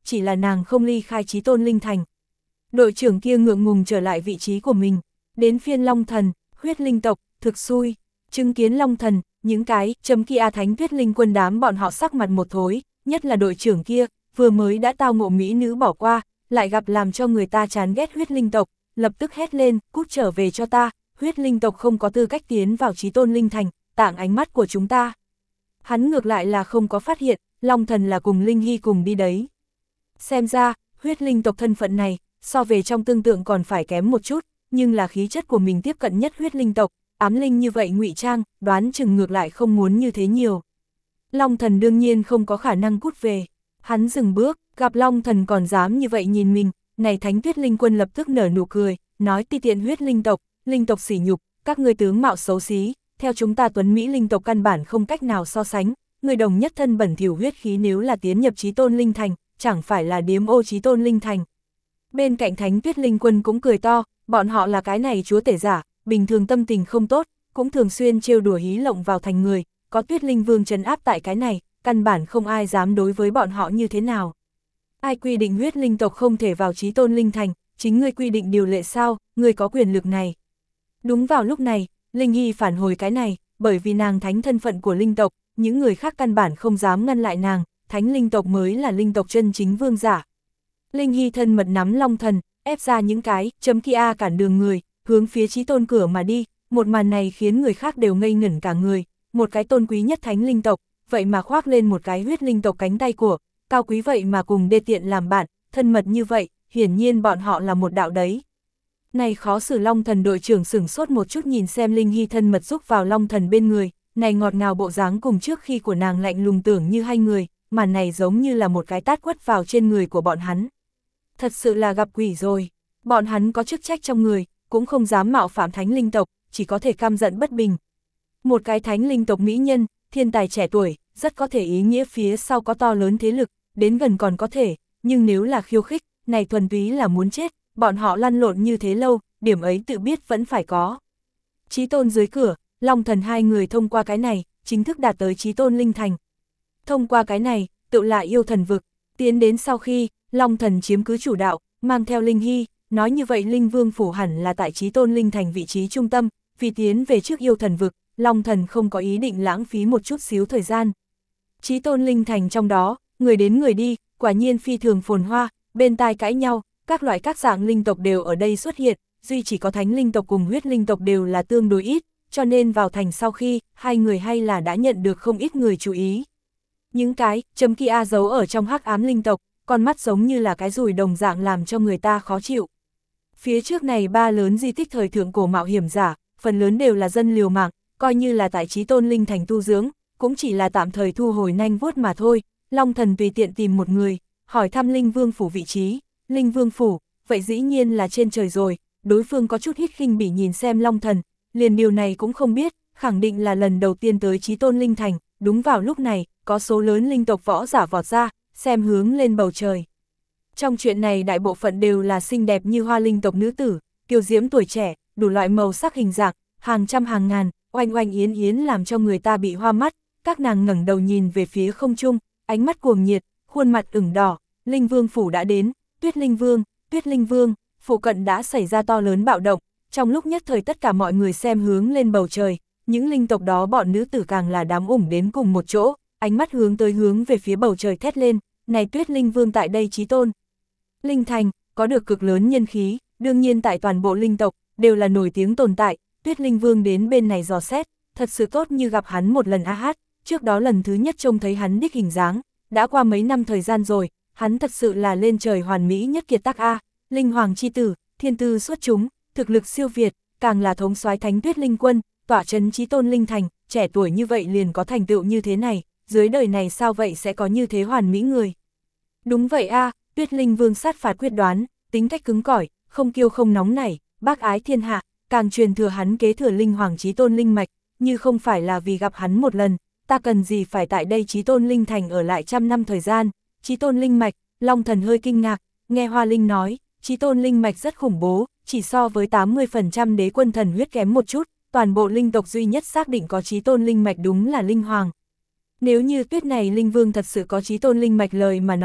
chỉ là nàng không ly khai Chí Tôn Linh Thành. Đội trưởng kia ngượng ngùng trở lại vị trí của mình, đến phiên Long Thần, huyết linh tộc, thực xui, chứng kiến Long Thần, những cái, chấm kia thánh tuyết linh quân đám bọn họ sắc mặt một thối, nhất là đội trưởng kia, vừa mới đã tao ngộ mỹ nữ bỏ qua, lại gặp làm cho người ta chán ghét huyết linh tộc, lập tức hét lên, cút trở về cho ta, huyết linh tộc không có tư cách tiến vào Chí Tôn Linh Thành, tạng ánh mắt của chúng ta. Hắn ngược lại là không có phát hiện, Long Thần là cùng Linh Hy cùng đi đấy. Xem ra, huyết linh tộc thân phận này, so về trong tương tượng còn phải kém một chút, nhưng là khí chất của mình tiếp cận nhất huyết linh tộc, ám linh như vậy ngụy trang, đoán chừng ngược lại không muốn như thế nhiều. Long Thần đương nhiên không có khả năng cút về. Hắn dừng bước, gặp Long Thần còn dám như vậy nhìn mình, này Thánh Tuyết Linh Quân lập tức nở nụ cười, nói ti tiện huyết linh tộc, linh tộc sỉ nhục, các ngươi tướng mạo xấu xí, theo chúng ta tuấn Mỹ linh tộc căn bản không cách nào so sánh, người đồng nhất thân bẩn thỉu huyết khí nếu là tiến nhập Chí Tôn Linh Thành, chẳng phải là điếm ô Chí Tôn Linh Thành. Bên cạnh Thánh Tuyết Linh Quân cũng cười to, bọn họ là cái này chúa tể giả, bình thường tâm tình không tốt, cũng thường xuyên trêu đùa hí lộng vào thành người, có Tuyết Linh Vương trấn áp tại cái này, căn bản không ai dám đối với bọn họ như thế nào. Ai quy định huyết linh tộc không thể vào Chí Tôn Linh Thành, chính ngươi quy định điều lệ sao, ngươi có quyền lực này. Đúng vào lúc này, Linh Hy phản hồi cái này, bởi vì nàng thánh thân phận của linh tộc, những người khác căn bản không dám ngăn lại nàng, thánh linh tộc mới là linh tộc chân chính vương giả. Linh Hy thân mật nắm Long Thần, ép ra những cái, chấm kia cản đường người, hướng phía Chí Tôn cửa mà đi, một màn này khiến người khác đều ngây ngẩn cả người, một cái tôn quý nhất thánh linh tộc, vậy mà khoác lên một cái huyết linh tộc cánh tay của, cao quý vậy mà cùng đê tiện làm bạn, thân mật như vậy, hiển nhiên bọn họ là một đạo đấy. Này khó xử Long Thần đội trưởng sửng sốt một chút nhìn xem Linh Hy thân mật rúc vào Long Thần bên người, này ngọt ngào bộ dáng cùng trước khi của nàng lạnh lùng tưởng như hai người, màn này giống như là một cái tát quất vào trên người của bọn hắn. Thật sự là gặp quỷ rồi, bọn hắn có chức trách trong người, cũng không dám mạo phạm thánh linh tộc, chỉ có thể căm giận bất bình. Một cái thánh linh tộc mỹ nhân, thiên tài trẻ tuổi, rất có thể ý nghĩa phía sau có to lớn thế lực, đến gần còn có thể, nhưng nếu là khiêu khích, này thuần túy là muốn chết, bọn họ lăn lộn như thế lâu, điểm ấy tự biết vẫn phải có. Chí Tôn dưới cửa, Long Thần hai người thông qua cái này, chính thức đạt tới Chí Tôn Linh Thành. Thông qua cái này, tự lại yêu thần vực, tiến đến sau khi, Long Thần chiếm cứ chủ đạo, mang theo Linh Hy, nói như vậy Linh Vương phủ hẳn là tại Chí Tôn Linh Thành vị trí trung tâm, vì tiến về trước yêu thần vực, Long Thần không có ý định lãng phí một chút xíu thời gian. Chí Tôn Linh Thành trong đó, người đến người đi, quả nhiên phi thường phồn hoa, bên tai cãi nhau, các loại các dạng linh tộc đều ở đây xuất hiện, duy chỉ có thánh linh tộc cùng huyết linh tộc đều là tương đối ít, cho nên vào thành sau khi, hai người hay là đã nhận được không ít người chú ý. Những cái, chấm kia giấu ở trong hắc ám linh tộc, con mắt giống như là cái rùi đồng dạng làm cho người ta khó chịu. Phía trước này ba lớn di tích thời thượng cổ mạo hiểm giả, phần lớn đều là dân liều mạng, coi như là tại Chí Tôn Linh Thành tu dưỡng, cũng chỉ là tạm thời thu hồi nanh vuốt mà thôi. Long Thần tùy tiện tìm một người, hỏi thăm Linh Vương phủ vị trí, Linh Vương phủ, vậy dĩ nhiên là trên trời rồi, đối phương có chút hít khinh bỉ nhìn xem Long Thần, liền điều này cũng không biết, khẳng định là lần đầu tiên tới Chí Tôn Linh Thành, đúng vào lúc này, có số lớn linh tộc võ giả vọt ra, xem hướng lên bầu trời. Trong chuyện này đại bộ phận đều là xinh đẹp như hoa linh tộc nữ tử, kiều diễm tuổi trẻ, đủ loại màu sắc hình dạng, hàng trăm hàng ngàn, oanh oanh yến yến làm cho người ta bị hoa mắt, các nàng ngẩng đầu nhìn về phía không trung, ánh mắt cuồng nhiệt, khuôn mặt ửng đỏ, Linh Vương phủ đã đến, Tuyết Linh Vương, Tuyết Linh Vương, phụ cận đã xảy ra to lớn bạo động, trong lúc nhất thời tất cả mọi người xem hướng lên bầu trời, những linh tộc đó bọn nữ tử càng là đám ủng đến cùng một chỗ, ánh mắt hướng tới hướng về phía bầu trời thét lên, này Tuyết Linh Vương tại đây Chí Tôn Linh Thành, có được cực lớn nhân khí, đương nhiên tại toàn bộ linh tộc, đều là nổi tiếng tồn tại, Tuyết Linh Vương đến bên này dò xét, thật sự tốt như gặp hắn một lần a hát, trước đó lần thứ nhất trông thấy hắn đích hình dáng, đã qua mấy năm thời gian rồi, hắn thật sự là lên trời hoàn mỹ nhất kiệt tác a, Linh Hoàng chi tử, thiên tư xuất chúng, thực lực siêu việt, càng là thống soái Thánh Tuyết Linh Quân, tỏa trấn Chí Tôn Linh Thành, trẻ tuổi như vậy liền có thành tựu như thế này, dưới đời này sao vậy sẽ có như thế hoàn mỹ người. Đúng vậy a, Tuyết Linh Vương sát phạt quyết đoán, tính cách cứng cỏi, không kiêu không nóng nảy, bác ái thiên hạ, càng truyền thừa hắn kế thừa Linh Hoàng Chí Tôn Linh mạch, như không phải là vì gặp hắn một lần, ta cần gì phải tại đây Chí Tôn Linh Thành ở lại trăm năm thời gian. Chí Tôn Linh mạch, Long Thần hơi kinh ngạc, nghe Hoa Linh nói, Chí Tôn Linh mạch rất khủng bố, chỉ so với tám mươi phần trăm đế quân thần huyết kém một chút, toàn bộ linh tộc duy nhất xác định có Chí Tôn Linh mạch đúng là Linh Hoàng. Nếu như Tuyết này Linh Vương thật sự có Chí Tôn Linh mạch lời mà nói,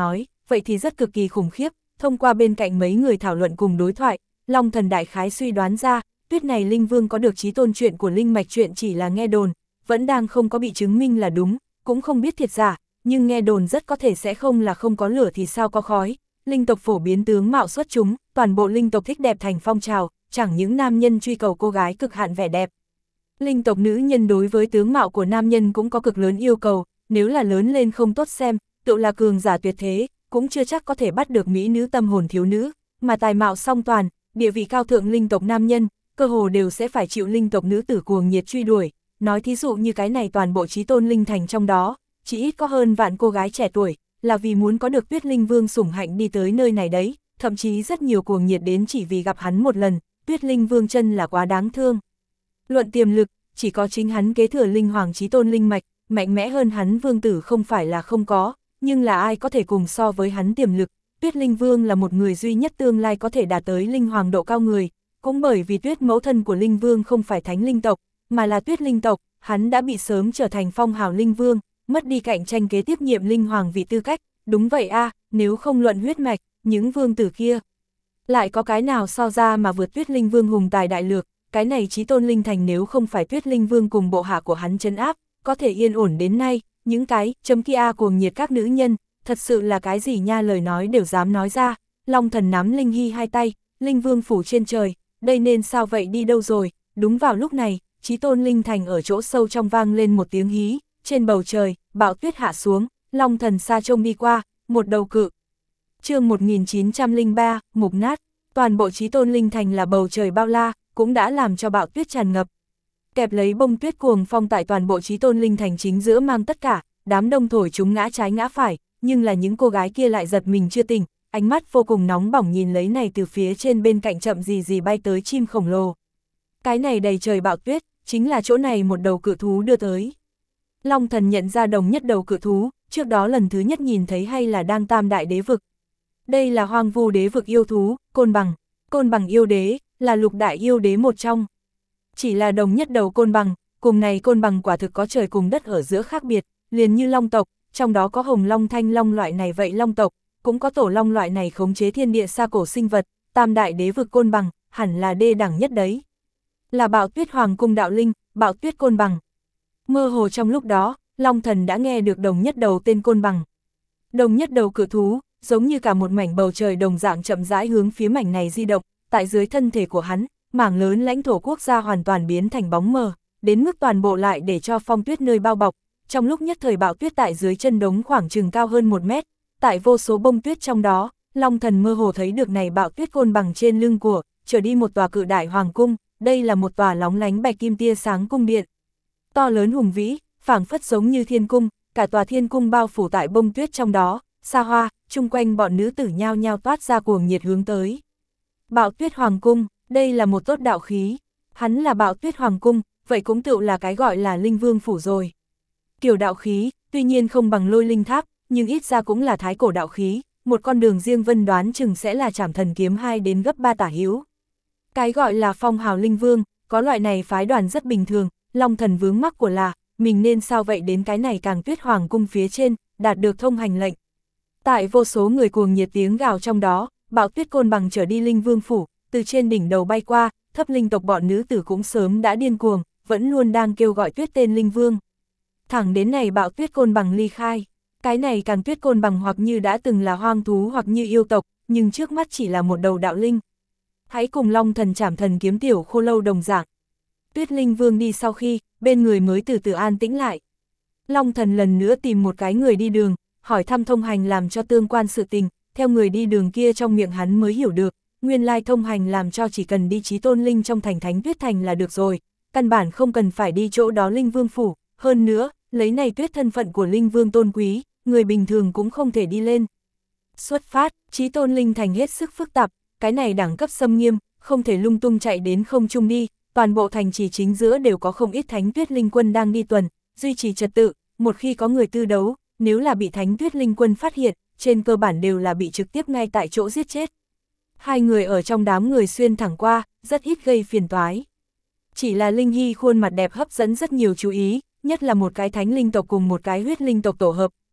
vậy thì rất cực kỳ khủng khiếp. Thông qua bên cạnh mấy người thảo luận cùng đối thoại, Long Thần đại khái suy đoán ra, tuyết này linh vương có được chí tôn chuyện của linh mạch chuyện chỉ là nghe đồn, vẫn đang không có bị chứng minh là đúng, cũng không biết thiệt giả, nhưng nghe đồn rất có thể sẽ không là không có lửa thì sao có khói. Linh tộc phổ biến tướng mạo xuất chúng, toàn bộ linh tộc thích đẹp thành phong trào, chẳng những nam nhân truy cầu cô gái cực hạn vẻ đẹp. Linh tộc nữ nhân đối với tướng mạo của nam nhân cũng có cực lớn yêu cầu, nếu là lớn lên không tốt xem, tự là cường giả tuyệt thế, cũng chưa chắc có thể bắt được mỹ nữ tâm hồn thiếu nữ, mà tài mạo song toàn, địa vị cao thượng linh tộc nam nhân, cơ hồ đều sẽ phải chịu linh tộc nữ tử cuồng nhiệt truy đuổi. Nói thí dụ như cái này toàn bộ chí tôn linh thành trong đó, chỉ ít có hơn vạn cô gái trẻ tuổi, là vì muốn có được tuyết linh vương sủng hạnh đi tới nơi này đấy, thậm chí rất nhiều cuồng nhiệt đến chỉ vì gặp hắn một lần, tuyết linh vương chân là quá đáng thương. Luận tiềm lực, chỉ có chính hắn kế thừa linh hoàng chí tôn linh mạch, mạnh mẽ hơn hắn vương tử không phải là không có, nhưng là ai có thể cùng so với hắn tiềm lực. Tuyết linh vương là một người duy nhất tương lai có thể đạt tới linh hoàng độ cao người, cũng bởi vì tuyết mẫu thân của linh vương không phải thánh linh tộc, mà là tuyết linh tộc, hắn đã bị sớm trở thành phong hào linh vương, mất đi cạnh tranh kế tiếp nhiệm linh hoàng vị tư cách. Đúng vậy a, à, nếu không luận huyết mạch, những vương tử kia lại có cái nào so ra mà vượt tuyết linh vương hùng tài đại lược. Cái này chí tôn linh thành nếu không phải tuyết linh vương cùng bộ hạ của hắn trấn áp, có thể yên ổn đến nay, những cái chấm kia cuồng nhiệt các nữ nhân, thật sự là cái gì nha, lời nói đều dám nói ra. Long Thần nắm Linh Hy hai tay, linh vương phủ trên trời, đây nên sao vậy đi đâu rồi. Đúng vào lúc này, chí tôn linh thành ở chỗ sâu trong vang lên một tiếng hí, trên bầu trời, bão tuyết hạ xuống, Long Thần xa trông đi qua, một đầu cự. Chương một nghìn chín trăm lẻ ba, mục nát, toàn bộ chí tôn linh thành là bầu trời bao la, cũng đã làm cho bão tuyết tràn ngập. Kẹp lấy bông tuyết cuồng phong tại toàn bộ chí tôn linh thành chính giữa mang tất cả, đám đông thổi chúng ngã trái ngã phải, nhưng là những cô gái kia lại giật mình chưa tỉnh, ánh mắt vô cùng nóng bỏng nhìn lấy này từ phía trên bên cạnh chậm gì gì bay tới chim khổng lồ. Cái này đầy trời bão tuyết, chính là chỗ này một đầu cự thú đưa tới. Long Thần nhận ra đồng nhất đầu cự thú, trước đó lần thứ nhất nhìn thấy hay là đang tam đại đế vực. Đây là hoang vu đế vực yêu thú, côn bằng. Côn bằng yêu đế, là lục đại yêu đế một trong. Chỉ là đồng nhất đầu côn bằng, cùng này côn bằng quả thực có trời cùng đất ở giữa khác biệt, liền như long tộc, trong đó có hồng long thanh long loại này vậy long tộc, cũng có tổ long loại này khống chế thiên địa xa cổ sinh vật, tam đại đế vực côn bằng, hẳn là đê đẳng nhất đấy. Là Bạo Tuyết Hoàng cung đạo linh, Bạo Tuyết côn bằng. Mơ hồ trong lúc đó, Long Thần đã nghe được đồng nhất đầu tên côn bằng. Đồng nhất đầu cự thú, giống như cả một mảnh bầu trời đồng dạng chậm rãi hướng phía mảnh này di động, tại dưới thân thể của hắn, mảng lớn lãnh thổ quốc gia hoàn toàn biến thành bóng mờ, đến mức toàn bộ lại để cho phong tuyết nơi bao bọc. Trong lúc nhất thời bão tuyết tại dưới chân đống khoảng chừng cao hơn một mét, tại vô số bông tuyết trong đó, Long Thần mơ hồ thấy được này bạo tuyết côn bằng trên lưng của, trở đi một tòa cự đại hoàng cung, đây là một tòa lóng lánh bạch kim tia sáng cung điện. To lớn hùng vĩ, phảng phất giống như thiên cung, cả tòa thiên cung bao phủ tại bông tuyết trong đó, xa hoa, chung quanh bọn nữ tử nhao nhao toát ra cuồng nhiệt hướng tới. Bạo tuyết hoàng cung, đây là một tốt đạo khí, hắn là bạo tuyết hoàng cung, vậy cũng tựu là cái gọi là linh vương phủ rồi. Kiểu đạo khí, tuy nhiên không bằng lôi linh tháp, nhưng ít ra cũng là thái cổ đạo khí, một con đường riêng vân đoán chừng sẽ là Trảm Thần kiếm hai đến gấp ba tả hữu. Cái gọi là phong hào linh vương, có loại này phái đoàn rất bình thường, Long Thần vướng mắc của là, mình nên sao vậy đến cái này càng tuyết hoàng cung phía trên, đạt được thông hành lệnh. Tại vô số người cuồng nhiệt tiếng gào trong đó, bạo tuyết côn bằng trở đi linh vương phủ, từ trên đỉnh đầu bay qua, thấp linh tộc bọn nữ tử cũng sớm đã điên cuồng, vẫn luôn đang kêu gọi tuyết tên linh vương. Thẳng đến này bạo tuyết côn bằng ly khai, cái này càng tuyết côn bằng hoặc như đã từng là hoang thú hoặc như yêu tộc, nhưng trước mắt chỉ là một đầu đạo linh. Hãy cùng Long Thần Trảm Thần kiếm tiểu khô lâu đồng dạng. Tuyết linh vương đi sau khi, bên người mới từ từ an tĩnh lại. Long Thần lần nữa tìm một cái người đi đường, hỏi thăm thông hành làm cho tương quan sự tình, theo người đi đường kia trong miệng hắn mới hiểu được, nguyên lai thông hành làm cho chỉ cần đi Chí Tôn Linh trong thành Thánh Tuyết Thành là được rồi, căn bản không cần phải đi chỗ đó linh vương phủ, hơn nữa, lấy này tuyết thân phận của linh vương tôn quý, người bình thường cũng không thể đi lên. Xuất phát, Chí Tôn Linh thành hết sức phức tạp, cái này đẳng cấp xâm nghiêm, không thể lung tung chạy đến không trung đi, toàn bộ thành trì chính giữa đều có không ít Thánh Tuyết Linh quân đang đi tuần, duy trì trật tự, một khi có người tư đấu, nếu là bị Thánh Tuyết Linh quân phát hiện, trên cơ bản đều là bị trực tiếp ngay tại chỗ giết chết. Hai người ở trong đám người xuyên thẳng qua, rất ít gây phiền toái. Chỉ là Linh Hy khuôn mặt đẹp hấp dẫn rất nhiều chú ý, nhất là một cái thánh linh tộc cùng một cái huyết linh tộc tổ hợp,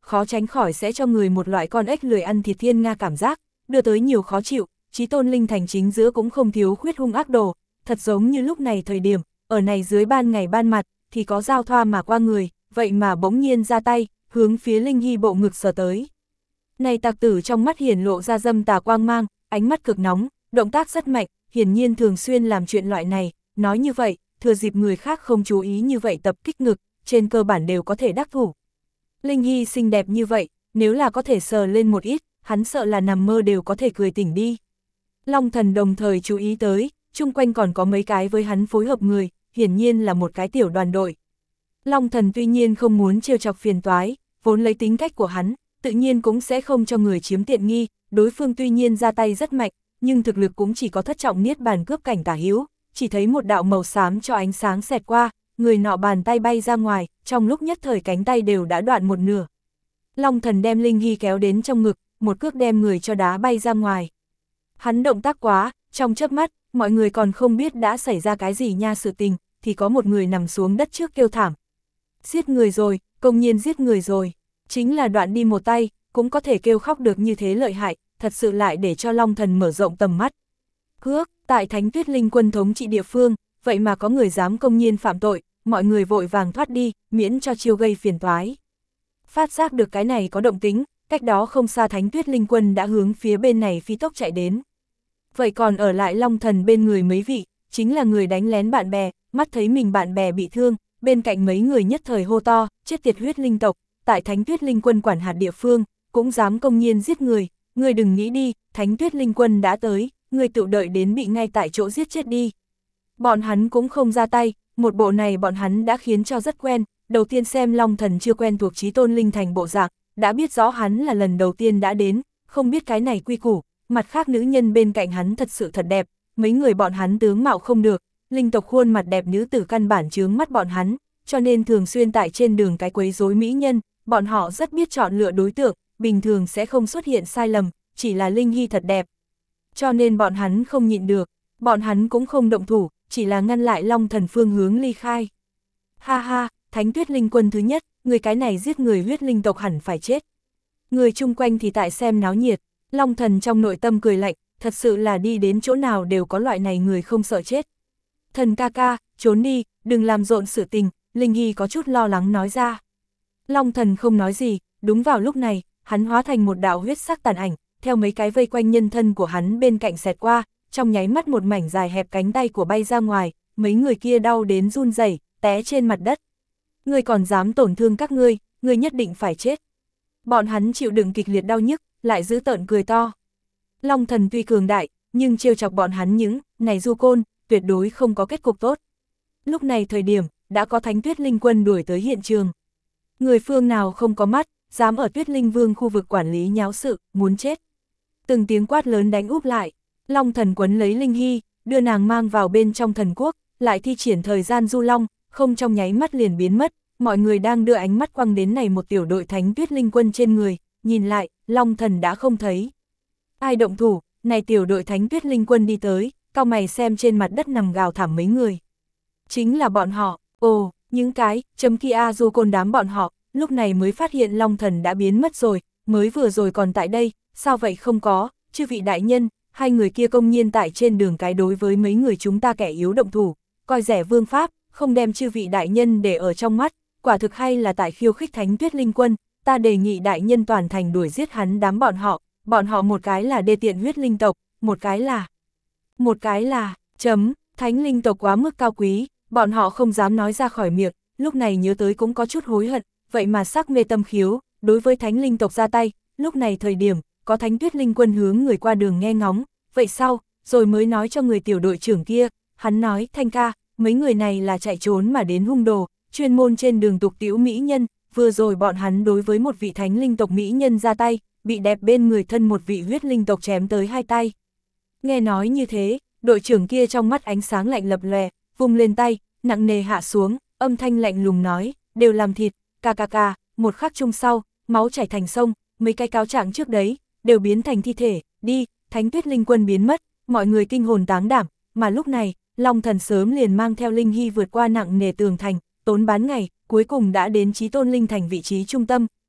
khó tránh khỏi sẽ cho người một loại con ếch lười ăn thịt thiên nga cảm giác, đưa tới nhiều khó chịu, Chí Tôn Linh Thành chính giữa cũng không thiếu khuyết hung ác đồ, thật giống như lúc này thời điểm, ở này dưới ban ngày ban mặt, thì có giao thoa mà qua người, vậy mà bỗng nhiên ra tay, hướng phía Linh Hy bộ ngực sờ tới. Này tặc tử trong mắt hiển lộ ra dâm tà quang mang, ánh mắt cực nóng, động tác rất mạnh, hiển nhiên thường xuyên làm chuyện loại này, nói như vậy, thừa dịp người khác không chú ý như vậy tập kích ngực, trên cơ bản đều có thể đắc thủ. Linh Hy xinh đẹp như vậy, nếu là có thể sờ lên một ít, hắn sợ là nằm mơ đều có thể cười tỉnh đi. Long Thần đồng thời chú ý tới, chung quanh còn có mấy cái với hắn phối hợp người, hiển nhiên là một cái tiểu đoàn đội. Long Thần tuy nhiên không muốn trêu chọc phiền toái, vốn lấy tính cách của hắn, tự nhiên cũng sẽ không cho người chiếm tiện nghi, đối phương tuy nhiên ra tay rất mạnh, nhưng thực lực cũng chỉ có thất trọng niết bàn cướp cảnh tả hữu, chỉ thấy một đạo màu xám cho ánh sáng xẹt qua, người nọ bàn tay bay ra ngoài, trong lúc nhất thời cánh tay đều đã đoạn một nửa. Long Thần đem Linh Hy kéo đến trong ngực, một cước đem người cho đá bay ra ngoài. Hắn động tác quá, trong chớp mắt, mọi người còn không biết đã xảy ra cái gì nha sự tình, thì có một người nằm xuống đất trước kêu thảm. Giết người rồi, công nhiên giết người rồi, chính là đoạn đi một tay, cũng có thể kêu khóc được như thế lợi hại, thật sự lại để cho Long Thần mở rộng tầm mắt. Hước, tại Thánh Tuyết Linh quân thống trị địa phương, vậy mà có người dám công nhiên phạm tội, mọi người vội vàng thoát đi, miễn cho chiêu gây phiền toái. Phát giác được cái này có động tính, cách đó không xa Thánh Tuyết Linh quân đã hướng phía bên này phi tốc chạy đến. Vậy còn ở lại Long Thần bên người mấy vị, chính là người đánh lén bạn bè, mắt thấy mình bạn bè bị thương, bên cạnh mấy người nhất thời hô to, chết tiệt huyết linh tộc, tại Thánh Tuyết Linh quân quản hạt địa phương, cũng dám công nhiên giết người, người đừng nghĩ đi, Thánh Tuyết Linh quân đã tới, người tự đợi đến bị ngay tại chỗ giết chết đi. Bọn hắn cũng không ra tay, một bộ này bọn hắn đã khiến cho rất quen, đầu tiên xem Long Thần chưa quen thuộc Chí Tôn Linh Thành bộ dạng, đã biết rõ hắn là lần đầu tiên đã đến, không biết cái này quy củ, mặt khác nữ nhân bên cạnh hắn thật sự thật đẹp, mấy người bọn hắn tướng mạo không được, linh tộc khuôn mặt đẹp nữ tử căn bản chướng mắt bọn hắn, cho nên thường xuyên tại trên đường cái quấy rối mỹ nhân, bọn họ rất biết chọn lựa đối tượng, bình thường sẽ không xuất hiện sai lầm, chỉ là Linh Hy thật đẹp. Cho nên bọn hắn không nhịn được, bọn hắn cũng không động thủ, chỉ là ngăn lại Long Thần phương hướng ly khai. Ha ha, Thánh Tuyết Linh quân thứ nhất, người cái này giết người huyết linh tộc hẳn phải chết. Người chung quanh thì tại xem náo nhiệt, Long Thần trong nội tâm cười lạnh, thật sự là đi đến chỗ nào đều có loại này người không sợ chết. Thần ca ca, trốn đi, đừng làm rộn sự tình, Linh Hy có chút lo lắng nói ra. Long Thần không nói gì, đúng vào lúc này, hắn hóa thành một đạo huyết sắc tàn ảnh, theo mấy cái vây quanh nhân thân của hắn bên cạnh xẹt qua, trong nháy mắt một mảnh dài hẹp cánh tay của bay ra ngoài, mấy người kia đau đến run rẩy, té trên mặt đất. Ngươi còn dám tổn thương các ngươi, ngươi nhất định phải chết. Bọn hắn chịu đựng kịch liệt đau nhức, lại giữ tợn cười to. Long Thần tuy cường đại, nhưng trêu chọc bọn hắn những này du côn, tuyệt đối không có kết cục tốt. Lúc này thời điểm, đã có Thánh Tuyết Linh quân đuổi tới hiện trường. Người phương nào không có mắt, dám ở Tuyết Linh Vương khu vực quản lý nháo sự, muốn chết. Từng tiếng quát lớn đánh úp lại, Long Thần quấn lấy Linh Hy, đưa nàng mang vào bên trong thần quốc, lại thi triển thời gian du long, không trong nháy mắt liền biến mất, mọi người đang đưa ánh mắt quăng đến này một tiểu đội Thánh Tuyết Linh quân trên người, nhìn lại, Long Thần đã không thấy. Ai động thủ, này tiểu đội Thánh Tuyết Linh quân đi tới, cau mày xem trên mặt đất nằm gào thảm mấy người. Chính là bọn họ, ồ, những cái, chấm kia du côn đám bọn họ, lúc này mới phát hiện Long Thần đã biến mất rồi, mới vừa rồi còn tại đây, sao vậy không có, chư vị đại nhân, hai người kia công nhiên tại trên đường cái đối với mấy người chúng ta kẻ yếu động thủ, coi rẻ vương pháp, không đem chư vị đại nhân để ở trong mắt, quả thực hay là tại khiêu khích Thánh Tuyết Linh quân, ta đề nghị đại nhân toàn thành đuổi giết hắn đám bọn họ, bọn họ một cái là đê tiện huyết linh tộc, một cái là, một cái là, chấm, Thánh Linh tộc quá mức cao quý, bọn họ không dám nói ra khỏi miệng, lúc này nhớ tới cũng có chút hối hận, vậy mà sắc mê tâm khiếu, đối với Thánh Linh tộc ra tay, lúc này thời điểm, có Thánh Tuyết Linh quân hướng người qua đường nghe ngóng, vậy sau, rồi mới nói cho người tiểu đội trưởng kia, hắn nói, Thanh ca, mấy người này là chạy trốn mà đến hung đồ, chuyên môn trên đường tục tĩu mỹ nhân, vừa rồi bọn hắn đối với một vị Thánh Linh tộc mỹ nhân ra tay, bị đẹp bên người thân một vị huyết linh tộc chém tới hai tay. Nghe nói như thế, đội trưởng kia trong mắt ánh sáng lạnh lập lòe, vung lên tay, nặng nề hạ xuống, âm thanh lạnh lùng nói, đều làm thịt, ca ca ca, một khắc chung sau, máu chảy thành sông, mấy cái cáo trạng trước đấy, đều biến thành thi thể, đi, Thánh Tuyết Linh quân biến mất, mọi người kinh hồn táng đảm, mà lúc này, Long Thần sớm liền mang theo Linh Hy vượt qua nặng nề tường thành, tốn bán ngày, cuối cùng đã đến Chí Tôn Linh Thành vị trí trung tâm,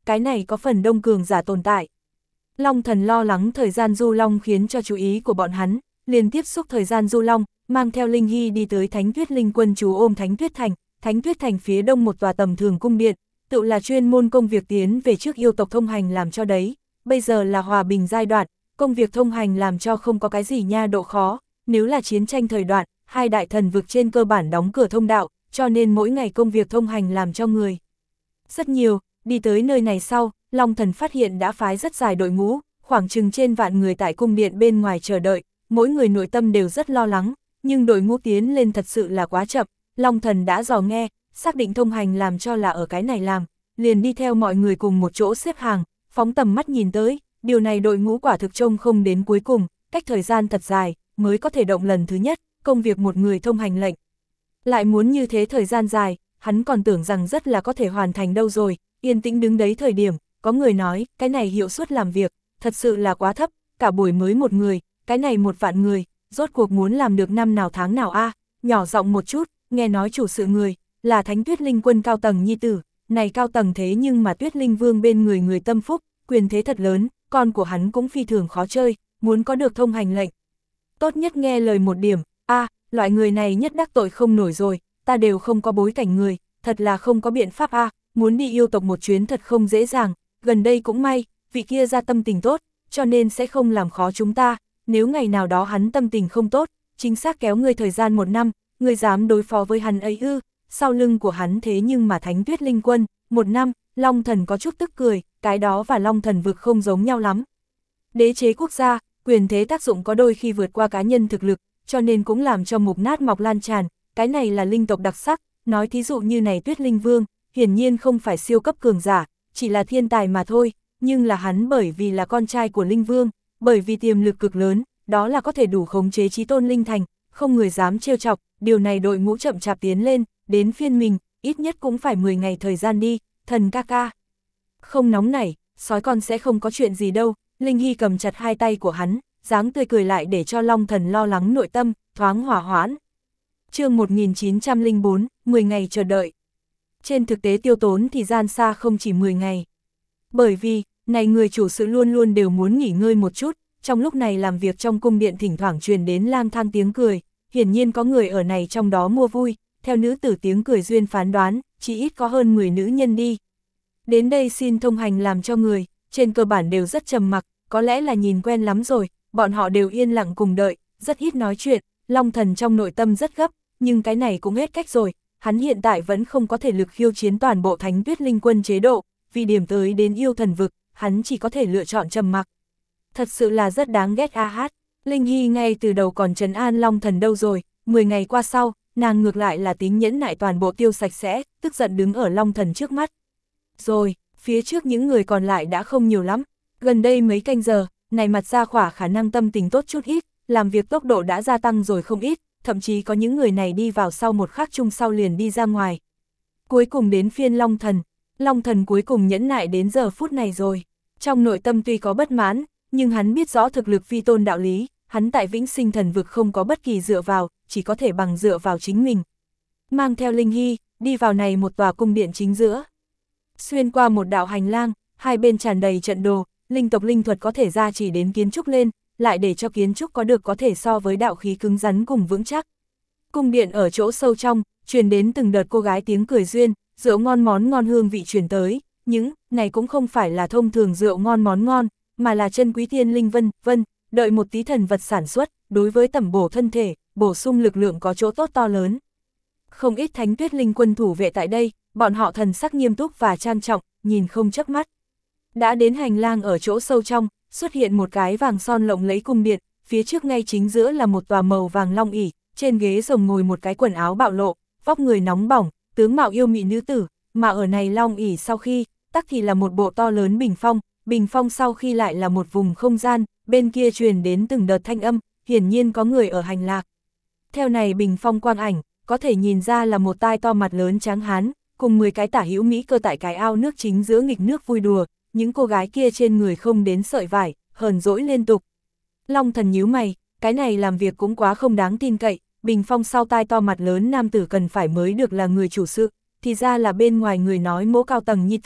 cái này có phần đông cường giả tồn tại. Long Thần lo lắng thời gian du long khiến cho chú ý của bọn hắn, liền tiếp xúc thời gian du long, mang theo Linh Hy đi tới Thánh Tuyết Linh Quân trú ôm Thánh Tuyết Thành. Thánh Tuyết Thành phía đông một tòa tầm thường cung điện, tự là chuyên môn công việc tiến về trước yêu tộc thông hành làm cho đấy. Bây giờ là hòa bình giai đoạn, công việc thông hành làm cho không có cái gì nha độ khó. Nếu là chiến tranh thời đoạn, hai đại thần vực trên cơ bản đóng cửa thông đạo, cho nên mỗi ngày công việc thông hành làm cho người rất nhiều. Đi tới nơi này sau, Long Thần phát hiện đã phái rất dài đội ngũ, khoảng chừng trên vạn người tại cung điện bên ngoài chờ đợi, mỗi người nội tâm đều rất lo lắng, nhưng đội ngũ tiến lên thật sự là quá chậm. Long Thần đã dò nghe, xác định thông hành làm cho là ở cái này làm, liền đi theo mọi người cùng một chỗ xếp hàng, phóng tầm mắt nhìn tới, điều này đội ngũ quả thực trông không đến cuối cùng, cách thời gian thật dài, mới có thể động lần thứ nhất, công việc một người thông hành lệnh. Lại muốn như thế thời gian dài, hắn còn tưởng rằng rất là có thể hoàn thành đâu rồi, yên tĩnh đứng đấy thời điểm, có người nói, cái này hiệu suất làm việc, thật sự là quá thấp, cả buổi mới một người, cái này một vạn người, rốt cuộc muốn làm được năm nào tháng nào a? Nhỏ giọng một chút, nghe nói chủ sự người, là Thánh Tuyết Linh Quân cao tầng nhi tử, này cao tầng thế nhưng mà Tuyết Linh Vương bên người người tâm phúc, quyền thế thật lớn, con của hắn cũng phi thường khó chơi, muốn có được thông hành lệnh. Tốt nhất nghe lời một điểm, a loại người này nhất đắc tội không nổi rồi, ta đều không có bối cảnh người, thật là không có biện pháp a muốn đi yêu tộc một chuyến thật không dễ dàng, gần đây cũng may, vị kia ra tâm tình tốt, cho nên sẽ không làm khó chúng ta, nếu ngày nào đó hắn tâm tình không tốt, chính xác kéo ngươi thời gian một năm, ngươi dám đối phó với hắn ấy ư, sau lưng của hắn thế nhưng mà Thánh Tuyết Linh Quân, một năm, Long Thần có chút tức cười, cái đó và Long Thần vực không giống nhau lắm. Đế chế quốc gia, quyền thế tác dụng có đôi khi vượt qua cá nhân thực lực, cho nên cũng làm cho mục nát mọc lan tràn, cái này là linh tộc đặc sắc, nói thí dụ như này Tuyết Linh Vương, hiển nhiên không phải siêu cấp cường giả, chỉ là thiên tài mà thôi, nhưng là hắn bởi vì là con trai của Linh Vương, bởi vì tiềm lực cực lớn, đó là có thể đủ khống chế chí tôn linh thành, không người dám trêu chọc, điều này đội ngũ chậm chạp tiến lên, đến phiên mình, ít nhất cũng phải mười ngày thời gian đi, thần ca ca. Không nóng nảy, sói con sẽ không có chuyện gì đâu, Linh Hy cầm chặt hai tay của hắn, dáng tươi cười lại để cho Long Thần lo lắng nội tâm, thoáng hỏa hoãn. Chương một nghìn chín trăm lẻ bốn, mười ngày chờ đợi. Trên thực tế tiêu tốn thì gian xa không chỉ mười ngày. Bởi vì, này người chủ sự luôn luôn đều muốn nghỉ ngơi một chút, trong lúc này làm việc trong cung điện thỉnh thoảng truyền đến lang thang tiếng cười, hiển nhiên có người ở này trong đó mua vui, theo nữ tử tiếng cười duyên phán đoán, chỉ ít có hơn mười nữ nhân đi. Đến đây xin thông hành làm cho người, trên cơ bản đều rất trầm mặc, có lẽ là nhìn quen lắm rồi, bọn họ đều yên lặng cùng đợi, rất ít nói chuyện, Long Thần trong nội tâm rất gấp, nhưng cái này cũng hết cách rồi, hắn hiện tại vẫn không có thể lực khiêu chiến toàn bộ Thánh Tuyết Linh Quân chế độ, vì điểm tới đến yêu thần vực, hắn chỉ có thể lựa chọn trầm mặc. Thật sự là rất đáng ghét a hát, Linh Hy ngay từ đầu còn trấn an Long Thần đâu rồi, mười ngày qua sau, nàng ngược lại là tính nhẫn nại toàn bộ tiêu sạch sẽ, tức giận đứng ở Long Thần trước mắt. Rồi, phía trước những người còn lại đã không nhiều lắm, gần đây mấy canh giờ, này mặt ra khỏa khả năng tâm tình tốt chút ít, làm việc tốc độ đã gia tăng rồi không ít, thậm chí có những người này đi vào sau một khắc chung sau liền đi ra ngoài. Cuối cùng đến phiên Long Thần, Long Thần cuối cùng nhẫn nại đến giờ phút này rồi, trong nội tâm tuy có bất mãn, nhưng hắn biết rõ thực lực phi tôn đạo lý, hắn tại Vĩnh Sinh Thần Vực không có bất kỳ dựa vào, chỉ có thể bằng dựa vào chính mình. Mang theo Linh Hy, đi vào này một tòa cung điện chính giữa. Xuyên qua một đạo hành lang, hai bên tràn đầy trận đồ, linh tộc linh thuật có thể gia chỉ đến kiến trúc lên, lại để cho kiến trúc có được có thể so với đạo khí cứng rắn cùng vững chắc. Cung điện ở chỗ sâu trong, truyền đến từng đợt cô gái tiếng cười duyên, rượu ngon món ngon hương vị truyền tới, những này cũng không phải là thông thường rượu ngon món ngon, mà là chân quý thiên linh vân, vân, đợi một tí thần vật sản xuất, đối với tẩm bổ thân thể, bổ sung lực lượng có chỗ tốt to lớn. Không ít Thánh Tuyết Linh Quân thủ vệ tại đây, bọn họ thần sắc nghiêm túc và trang trọng, nhìn không chớp mắt. Đã đến hành lang ở chỗ sâu trong, xuất hiện một cái vàng son lộng lẫy cung điện, phía trước ngay chính giữa là một tòa màu vàng long ỷ, trên ghế rồng ngồi một cái quần áo bạo lộ, vóc người nóng bỏng, tướng mạo yêu mị nữ tử, mà ở này long ỷ sau khi, tắc thì là một bộ to lớn bình phong, bình phong sau khi lại là một vùng không gian, bên kia truyền đến từng đợt thanh âm, hiển nhiên có người ở hành lạc. Theo này bình phong quang ảnh, có thể nhìn ra là một tai to mặt lớn tráng hán, cùng mười cái tả hữu mỹ cơ tại cái ao nước chính giữa nghịch nước vui đùa, những cô gái kia trên người không đến sợi vải, hờn dỗi liên tục. Long Thần nhíu mày, cái này làm việc cũng quá không đáng tin cậy, bình phong sau tai to mặt lớn nam tử cần phải mới được là người chủ sự, thì ra là bên ngoài người nói mỗ cao tầng nhi tử,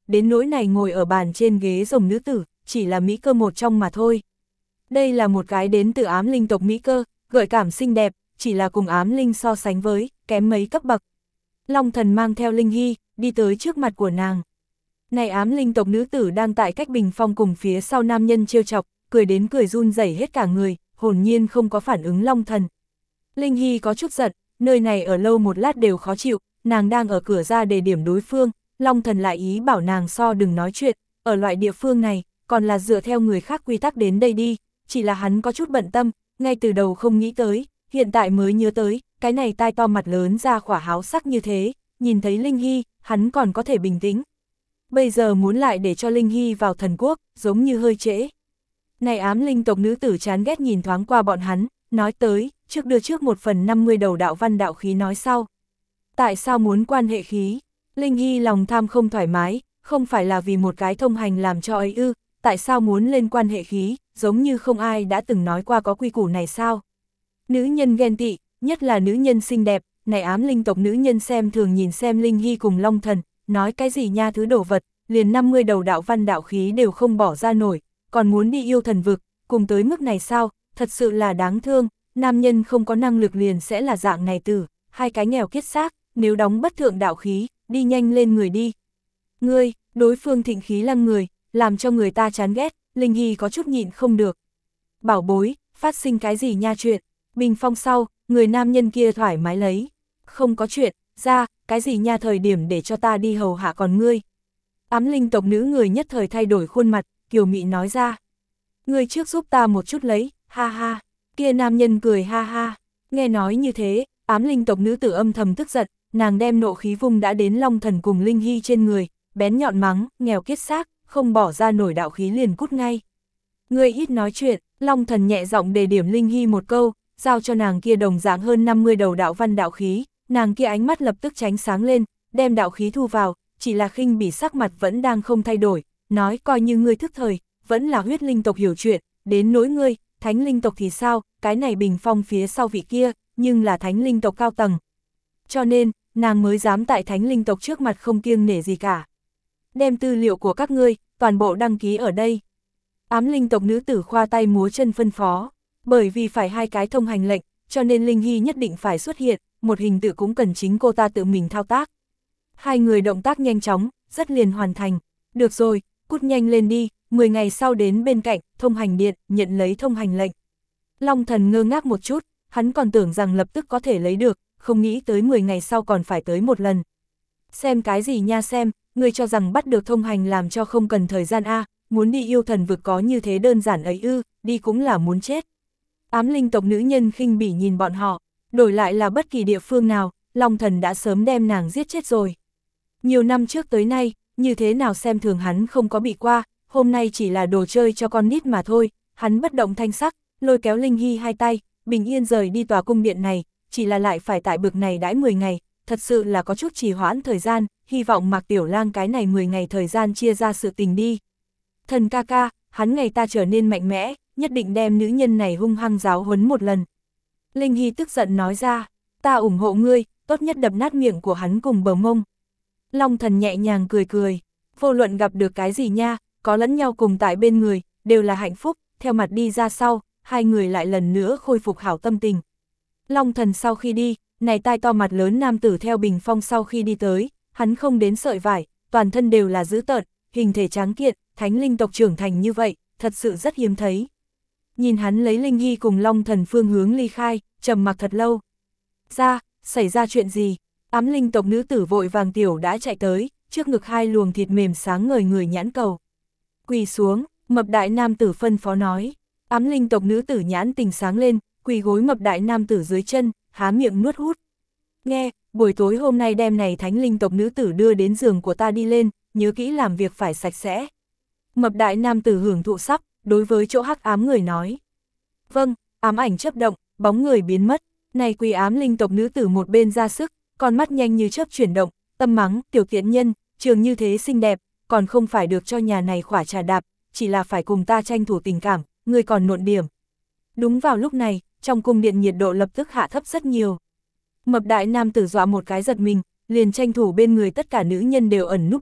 đến nỗi này ngồi ở bàn trên ghế rồng nữ tử, chỉ là mỹ cơ một trong mà thôi. Đây là một cái đến từ ám linh tộc mỹ cơ, gợi cảm xinh đẹp, chỉ là cùng ám linh so sánh với, kém mấy cấp bậc. Long Thần mang theo Linh Hy, đi tới trước mặt của nàng. Này ám linh tộc nữ tử đang tại cách bình phong cùng phía sau nam nhân trêu chọc, cười đến cười run rẩy hết cả người, hồn nhiên không có phản ứng Long Thần. Linh Hy có chút giận, nơi này ở lâu một lát đều khó chịu, nàng đang ở cửa ra để điểm đối phương, Long Thần lại ý bảo nàng so đừng nói chuyện, ở loại địa phương này, còn là dựa theo người khác quy tắc đến đây đi, chỉ là hắn có chút bận tâm, ngay từ đầu không nghĩ tới, hiện tại mới nhớ tới, cái này tai to mặt lớn ra khỏa háo sắc như thế, nhìn thấy Linh Hy, hắn còn có thể bình tĩnh. Bây giờ muốn lại để cho Linh Hy vào thần quốc, giống như hơi trễ. Này ám linh tộc nữ tử chán ghét nhìn thoáng qua bọn hắn, nói tới, trước đưa trước một phần năm mươi đầu đạo văn đạo khí nói sau. Tại sao muốn quan hệ khí? Linh Hy lòng tham không thoải mái, không phải là vì một cái thông hành làm cho ấy ư, tại sao muốn lên quan hệ khí, giống như không ai đã từng nói qua có quy củ này sao? Nữ nhân ghen tị, nhất là nữ nhân xinh đẹp, này ám linh tộc nữ nhân xem thường nhìn xem Linh Hy cùng Long Thần, nói cái gì nha thứ đồ vật, liền năm mươi đầu đạo văn đạo khí đều không bỏ ra nổi, còn muốn đi yêu thần vực, cùng tới mức này sao, thật sự là đáng thương, nam nhân không có năng lực liền sẽ là dạng này tử, hai cái nghèo kiết xác, nếu đóng bất thượng đạo khí, đi nhanh lên người đi. Ngươi, đối phương thịnh khí lăng người, làm cho người ta chán ghét, Linh Hy có chút nhịn không được. Bảo bối, phát sinh cái gì nha chuyện, bình phong sau, người nam nhân kia thoải mái lấy. Không có chuyện, ra, cái gì nha thời điểm để cho ta đi hầu hạ còn ngươi. Ám linh tộc nữ người nhất thời thay đổi khuôn mặt, kiều mị nói ra. Ngươi trước giúp ta một chút lấy, ha ha, kia nam nhân cười ha ha. Nghe nói như thế, ám linh tộc nữ tử âm thầm tức giận, nàng đem nộ khí vung đã đến Long Thần cùng Linh Hy trên người, bén nhọn mắng, nghèo kiết xác, không bỏ ra nổi đạo khí liền cút ngay. Ngươi ít nói chuyện, Long Thần nhẹ giọng đề điểm Linh Hy một câu, giao cho nàng kia đồng dạng hơn năm mươi đầu đạo văn đạo khí, nàng kia ánh mắt lập tức tránh sáng lên, đem đạo khí thu vào, chỉ là khinh bỉ sắc mặt vẫn đang không thay đổi, nói coi như ngươi thức thời, vẫn là huyết linh tộc hiểu chuyện, đến nỗi ngươi, thánh linh tộc thì sao, cái này bình phong phía sau vị kia, nhưng là thánh linh tộc cao tầng. Cho nên, nàng mới dám tại thánh linh tộc trước mặt không kiêng nể gì cả. Đem tư liệu của các ngươi, toàn bộ đăng ký ở đây. Ám linh tộc nữ tử khoa tay múa chân phân phó, bởi vì phải hai cái thông hành lệnh, cho nên Linh Hy nhất định phải xuất hiện, một hình tự cũng cần chính cô ta tự mình thao tác. Hai người động tác nhanh chóng, rất liền hoàn thành. Được rồi, cút nhanh lên đi, mười ngày sau đến bên cạnh, thông hành điện, nhận lấy thông hành lệnh. Long Thần ngơ ngác một chút, hắn còn tưởng rằng lập tức có thể lấy được, không nghĩ tới mười ngày sau còn phải tới một lần. Xem cái gì nha xem, ngươi cho rằng bắt được thông hành làm cho không cần thời gian a, muốn đi yêu thần vực có như thế đơn giản ấy ư, đi cũng là muốn chết. Ám linh tộc nữ nhân khinh bỉ nhìn bọn họ, đổi lại là bất kỳ địa phương nào, Long Thần đã sớm đem nàng giết chết rồi. Nhiều năm trước tới nay, như thế nào xem thường hắn không có bị qua, hôm nay chỉ là đồ chơi cho con nít mà thôi, hắn bất động thanh sắc, lôi kéo Linh Hy hai tay, bình yên rời đi tòa cung điện này, chỉ là lại phải tại bực này đãi mười ngày, thật sự là có chút trì hoãn thời gian, hy vọng Mạc Tiểu Lang cái này mười ngày thời gian chia ra sự tình đi. Thần ca ca, hắn ngày ta trở nên mạnh mẽ, nhất định đem nữ nhân này hung hăng giáo huấn một lần. Linh Hy tức giận nói ra, ta ủng hộ ngươi, tốt nhất đập nát miệng của hắn cùng bờ mông. Long Thần nhẹ nhàng cười cười, vô luận gặp được cái gì nha, có lẫn nhau cùng tại bên người, đều là hạnh phúc, theo mặt đi ra sau, hai người lại lần nữa khôi phục hảo tâm tình. Long Thần sau khi đi, này tai to mặt lớn nam tử theo bình phong sau khi đi tới, hắn không đến sợi vải, toàn thân đều là dữ tợn, hình thể tráng kiện, thánh linh tộc trưởng thành như vậy, thật sự rất hiếm thấy. Nhìn hắn lấy Linh Hy cùng Long Thần phương hướng ly khai, trầm mặc thật lâu. Ra, xảy ra chuyện gì? Ám linh tộc nữ tử vội vàng tiểu đã chạy tới, trước ngực hai luồng thịt mềm sáng ngời người nhãn cầu. Quỳ xuống, mập đại nam tử phân phó nói. Ám linh tộc nữ tử nhãn tình sáng lên, quỳ gối mập đại nam tử dưới chân, há miệng nuốt hút. Nghe, buổi tối hôm nay đem này thánh linh tộc nữ tử đưa đến giường của ta đi lên, nhớ kỹ làm việc phải sạch sẽ. Mập đại nam tử hưởng thụ sắp, đối với chỗ hắc ám người nói. Vâng, ám ảnh chớp động, bóng người biến mất, này quỳ ám linh tộc nữ tử một bên ra sức, con mắt nhanh như chớp chuyển động, tâm mắng, tiểu tiện nhân, trường như thế xinh đẹp, còn không phải được cho nhà này khỏa trà đạp, chỉ là phải cùng ta tranh thủ tình cảm, người còn nộn điểm. Đúng vào lúc này, trong cung điện nhiệt độ lập tức hạ thấp rất nhiều. Mập đại nam tử dọa một cái giật mình, liền tranh thủ bên người tất cả nữ nhân đều ẩn núp đi,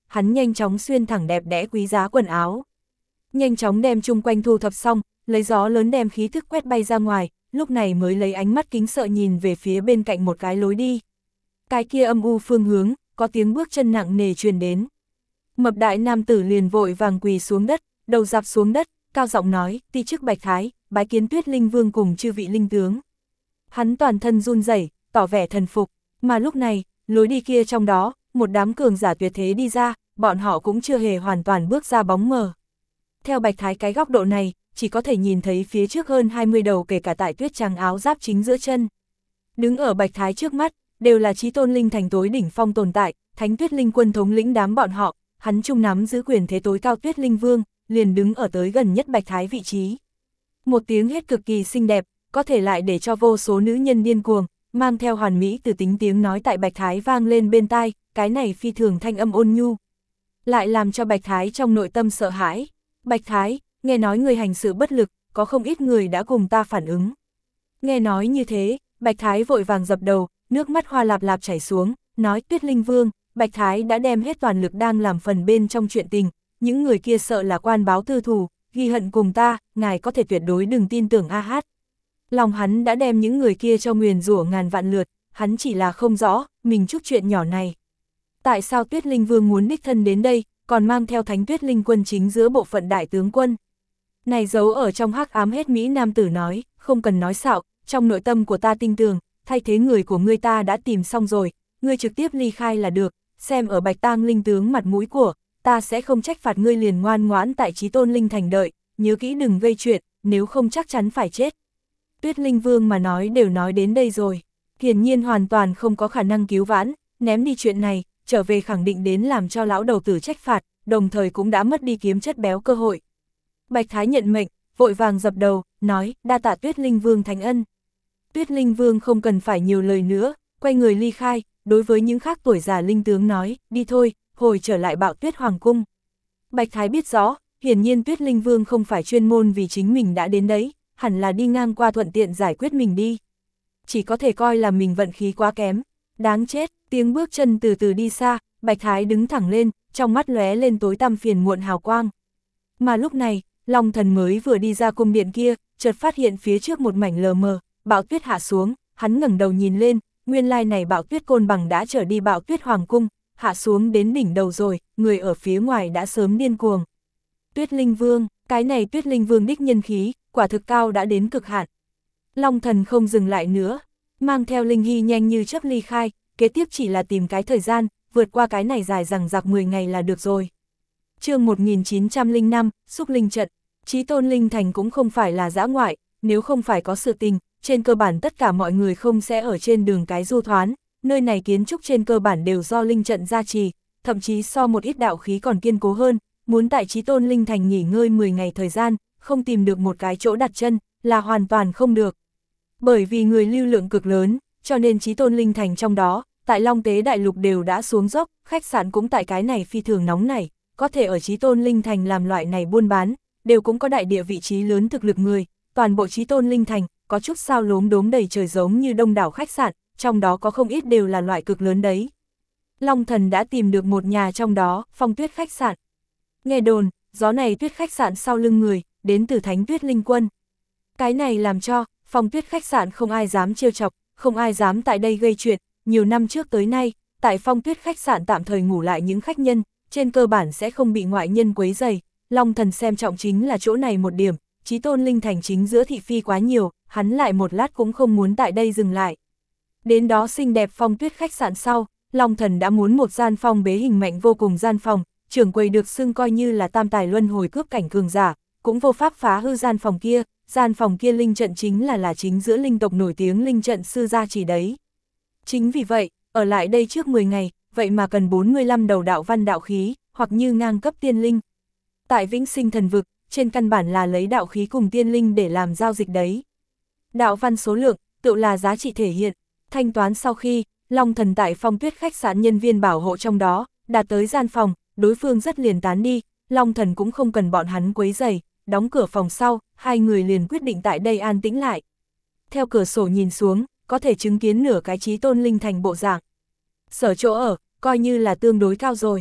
hắn nhanh chóng xuyên thẳng đẹp đẽ quý giá quần áo. Nhanh chóng đem chung quanh thu thập xong, lấy gió lớn đem khí thức quét bay ra ngoài, lúc này mới lấy ánh mắt kính sợ nhìn về phía bên cạnh một cái lối đi. Cái kia âm u phương hướng, có tiếng bước chân nặng nề truyền đến. Mập đại nam tử liền vội vàng quỳ xuống đất, đầu dạp xuống đất, cao giọng nói, ti chức Bạch Thái, bái kiến Tuyết Linh Vương cùng chư vị linh tướng. Hắn toàn thân run rẩy, tỏ vẻ thần phục, mà lúc này, lối đi kia trong đó, một đám cường giả tuyệt thế đi ra, bọn họ cũng chưa hề hoàn toàn bước ra bóng mờ. Theo Bạch Thái cái góc độ này, chỉ có thể nhìn thấy phía trước hơn hai mươi đầu kể cả tại tuyết trắng áo giáp chính giữa chân. Đứng ở Bạch Thái trước mắt, đều là chí tôn linh thành tối đỉnh phong tồn tại, Thánh Tuyết Linh quân thống lĩnh đám bọn họ, hắn chung nắm giữ quyền thế tối cao Tuyết Linh Vương, liền đứng ở tới gần nhất Bạch Thái vị trí. Một tiếng hét cực kỳ xinh đẹp, có thể lại để cho vô số nữ nhân điên cuồng, mang theo hoàn mỹ từ tính tiếng nói tại Bạch Thái vang lên bên tai, cái này phi thường thanh âm ôn nhu. Lại làm cho Bạch Thái trong nội tâm sợ hãi. Bạch Thái, nghe nói người hành sự bất lực, có không ít người đã cùng ta phản ứng. Nghe nói như thế, Bạch Thái vội vàng dập đầu, nước mắt hoa lạp lạp chảy xuống, nói Tuyết Linh Vương, Bạch Thái đã đem hết toàn lực đang làm phần bên trong chuyện tình, những người kia sợ là quan báo tư thù, ghi hận cùng ta, ngài có thể tuyệt đối đừng tin tưởng a hát. Lòng hắn đã đem những người kia cho nguyền rủa ngàn vạn lượt, hắn chỉ là không rõ, mình chút chuyện nhỏ này. Tại sao Tuyết Linh Vương muốn đích thân đến đây, còn mang theo Thánh Tuyết Linh quân chính giữa bộ phận đại tướng quân? Này giấu ở trong hắc ám hết Mỹ nam tử nói, không cần nói xạo, trong nội tâm của ta tin tưởng, thay thế người của ngươi ta đã tìm xong rồi, ngươi trực tiếp ly khai là được, xem ở Bạch Tang linh tướng mặt mũi của, ta sẽ không trách phạt ngươi liền ngoan ngoãn tại Chí Tôn Linh thành đợi, nhớ kỹ đừng gây chuyện, nếu không chắc chắn phải chết. Tuyết Linh Vương mà nói đều nói đến đây rồi, hiển nhiên hoàn toàn không có khả năng cứu vãn, ném đi chuyện này, trở về khẳng định đến làm cho lão đầu tử trách phạt, đồng thời cũng đã mất đi kiếm chất béo cơ hội. Bạch Thái nhận mệnh, vội vàng dập đầu, nói, đa tạ Tuyết Linh Vương thánh ân. Tuyết Linh Vương không cần phải nhiều lời nữa, quay người ly khai, đối với những khác tuổi già linh tướng nói, đi thôi, hồi trở lại Bạo Tuyết Hoàng cung. Bạch Thái biết rõ, hiển nhiên Tuyết Linh Vương không phải chuyên môn vì chính mình đã đến đấy, hẳn là đi ngang qua thuận tiện giải quyết mình đi. Chỉ có thể coi là mình vận khí quá kém, đáng chết, tiếng bước chân từ từ đi xa, Bạch Thái đứng thẳng lên, trong mắt lóe lên tối tăm phiền muộn hào quang. Mà lúc này, Long Thần mới vừa đi ra cung điện kia, chợt phát hiện phía trước một mảnh lờ mờ, bão tuyết hạ xuống, hắn ngẩng đầu nhìn lên, nguyên lai này bão tuyết côn bằng đã trở đi Bạo Tuyết Hoàng cung, hạ xuống đến đỉnh đầu rồi, người ở phía ngoài đã sớm điên cuồng. Tuyết Linh Vương, cái này Tuyết Linh Vương đích nhân khí, quả thực cao đã đến cực hạn. Long Thần không dừng lại nữa, mang theo Linh Hy nhanh như chớp ly khai, kế tiếp chỉ là tìm cái thời gian, vượt qua cái này dài dằng dặc mười ngày là được rồi. Chương một nghìn chín trăm lẻ năm, Xúc Linh trận. Chí Tôn Linh thành cũng không phải là dã ngoại, nếu không phải có sự tình, trên cơ bản tất cả mọi người không sẽ ở trên đường cái du thoán, nơi này kiến trúc trên cơ bản đều do linh trận gia trì, thậm chí so một ít đạo khí còn kiên cố hơn, muốn tại Chí Tôn Linh thành nghỉ ngơi mười ngày thời gian, không tìm được một cái chỗ đặt chân, là hoàn toàn không được. Bởi vì người lưu lượng cực lớn, cho nên Chí Tôn Linh thành trong đó, tại Long Tế Đại Lục đều đã xuống dốc, khách sạn cũng tại cái này phi thường nóng này, có thể ở Chí Tôn Linh thành làm loại này buôn bán, đều cũng có đại địa vị trí lớn thực lực người, toàn bộ Chí Tôn Linh thành, có chút sao lốm đốm đầy trời giống như đông đảo khách sạn, trong đó có không ít đều là loại cực lớn đấy. Long Thần đã tìm được một nhà trong đó, Phong Tuyết khách sạn. Nghe đồn, gió này tuyết khách sạn sau lưng người, đến từ Thánh Tuyết Linh quân. Cái này làm cho, Phong Tuyết khách sạn không ai dám trêu chọc, không ai dám tại đây gây chuyện, nhiều năm trước tới nay, tại Phong Tuyết khách sạn tạm thời ngủ lại những khách nhân, trên cơ bản sẽ không bị ngoại nhân quấy rầy. Long Thần xem trọng chính là chỗ này một điểm, Chí Tôn Linh thành chính giữa thị phi quá nhiều, hắn lại một lát cũng không muốn tại đây dừng lại. Đến đó xinh đẹp Phong Tuyết khách sạn sau, Long Thần đã muốn một gian phong bế hình mạnh vô cùng gian phòng, trưởng quầy được xưng coi như là tam tài luân hồi cướp cảnh cường giả, cũng vô pháp phá hư gian phòng kia, gian phòng kia linh trận chính là là chính giữa linh tộc nổi tiếng linh trận sư gia chỉ đấy. Chính vì vậy, ở lại đây trước mười ngày, vậy mà cần bốn mươi lăm đầu đạo văn đạo khí, hoặc như ngang cấp tiên linh. Tại Vĩnh Sinh thần vực, trên căn bản là lấy đạo khí cùng tiên linh để làm giao dịch đấy. Đạo văn số lượng, tự là giá trị thể hiện, thanh toán sau khi, Long Thần tại Phong Tuyết khách sạn nhân viên bảo hộ trong đó, đạt tới gian phòng, đối phương rất liền tán đi, Long Thần cũng không cần bọn hắn quấy rầy, đóng cửa phòng sau, hai người liền quyết định tại đây an tĩnh lại. Theo cửa sổ nhìn xuống, có thể chứng kiến nửa cái Chí Tôn Linh thành bộ dạng. Sở chỗ ở, coi như là tương đối cao rồi.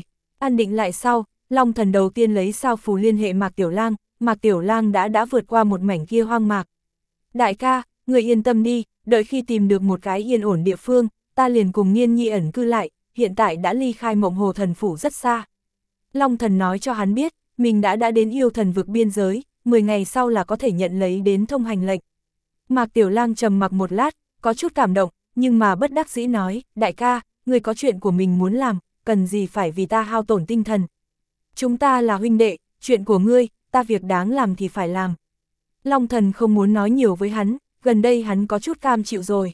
An định lại sau, Long Thần đầu tiên lấy sao phù liên hệ Mạc Tiểu Lang, Mạc Tiểu Lang đã đã vượt qua một mảnh kia hoang mạc. Đại ca, người yên tâm đi, đợi khi tìm được một cái yên ổn địa phương, ta liền cùng Nghiên Nhi ẩn cư lại, hiện tại đã ly khai Mộng Hồ Thần Phủ rất xa. Long Thần nói cho hắn biết, mình đã đã đến yêu thần vực biên giới, mười ngày sau là có thể nhận lấy đến thông hành lệnh. Mạc Tiểu Lang trầm mặc một lát, có chút cảm động, nhưng mà bất đắc dĩ nói, đại ca, người có chuyện của mình muốn làm, cần gì phải vì ta hao tổn tinh thần. Chúng ta là huynh đệ, chuyện của ngươi, ta việc đáng làm thì phải làm. Long Thần không muốn nói nhiều với hắn, gần đây hắn có chút cam chịu rồi.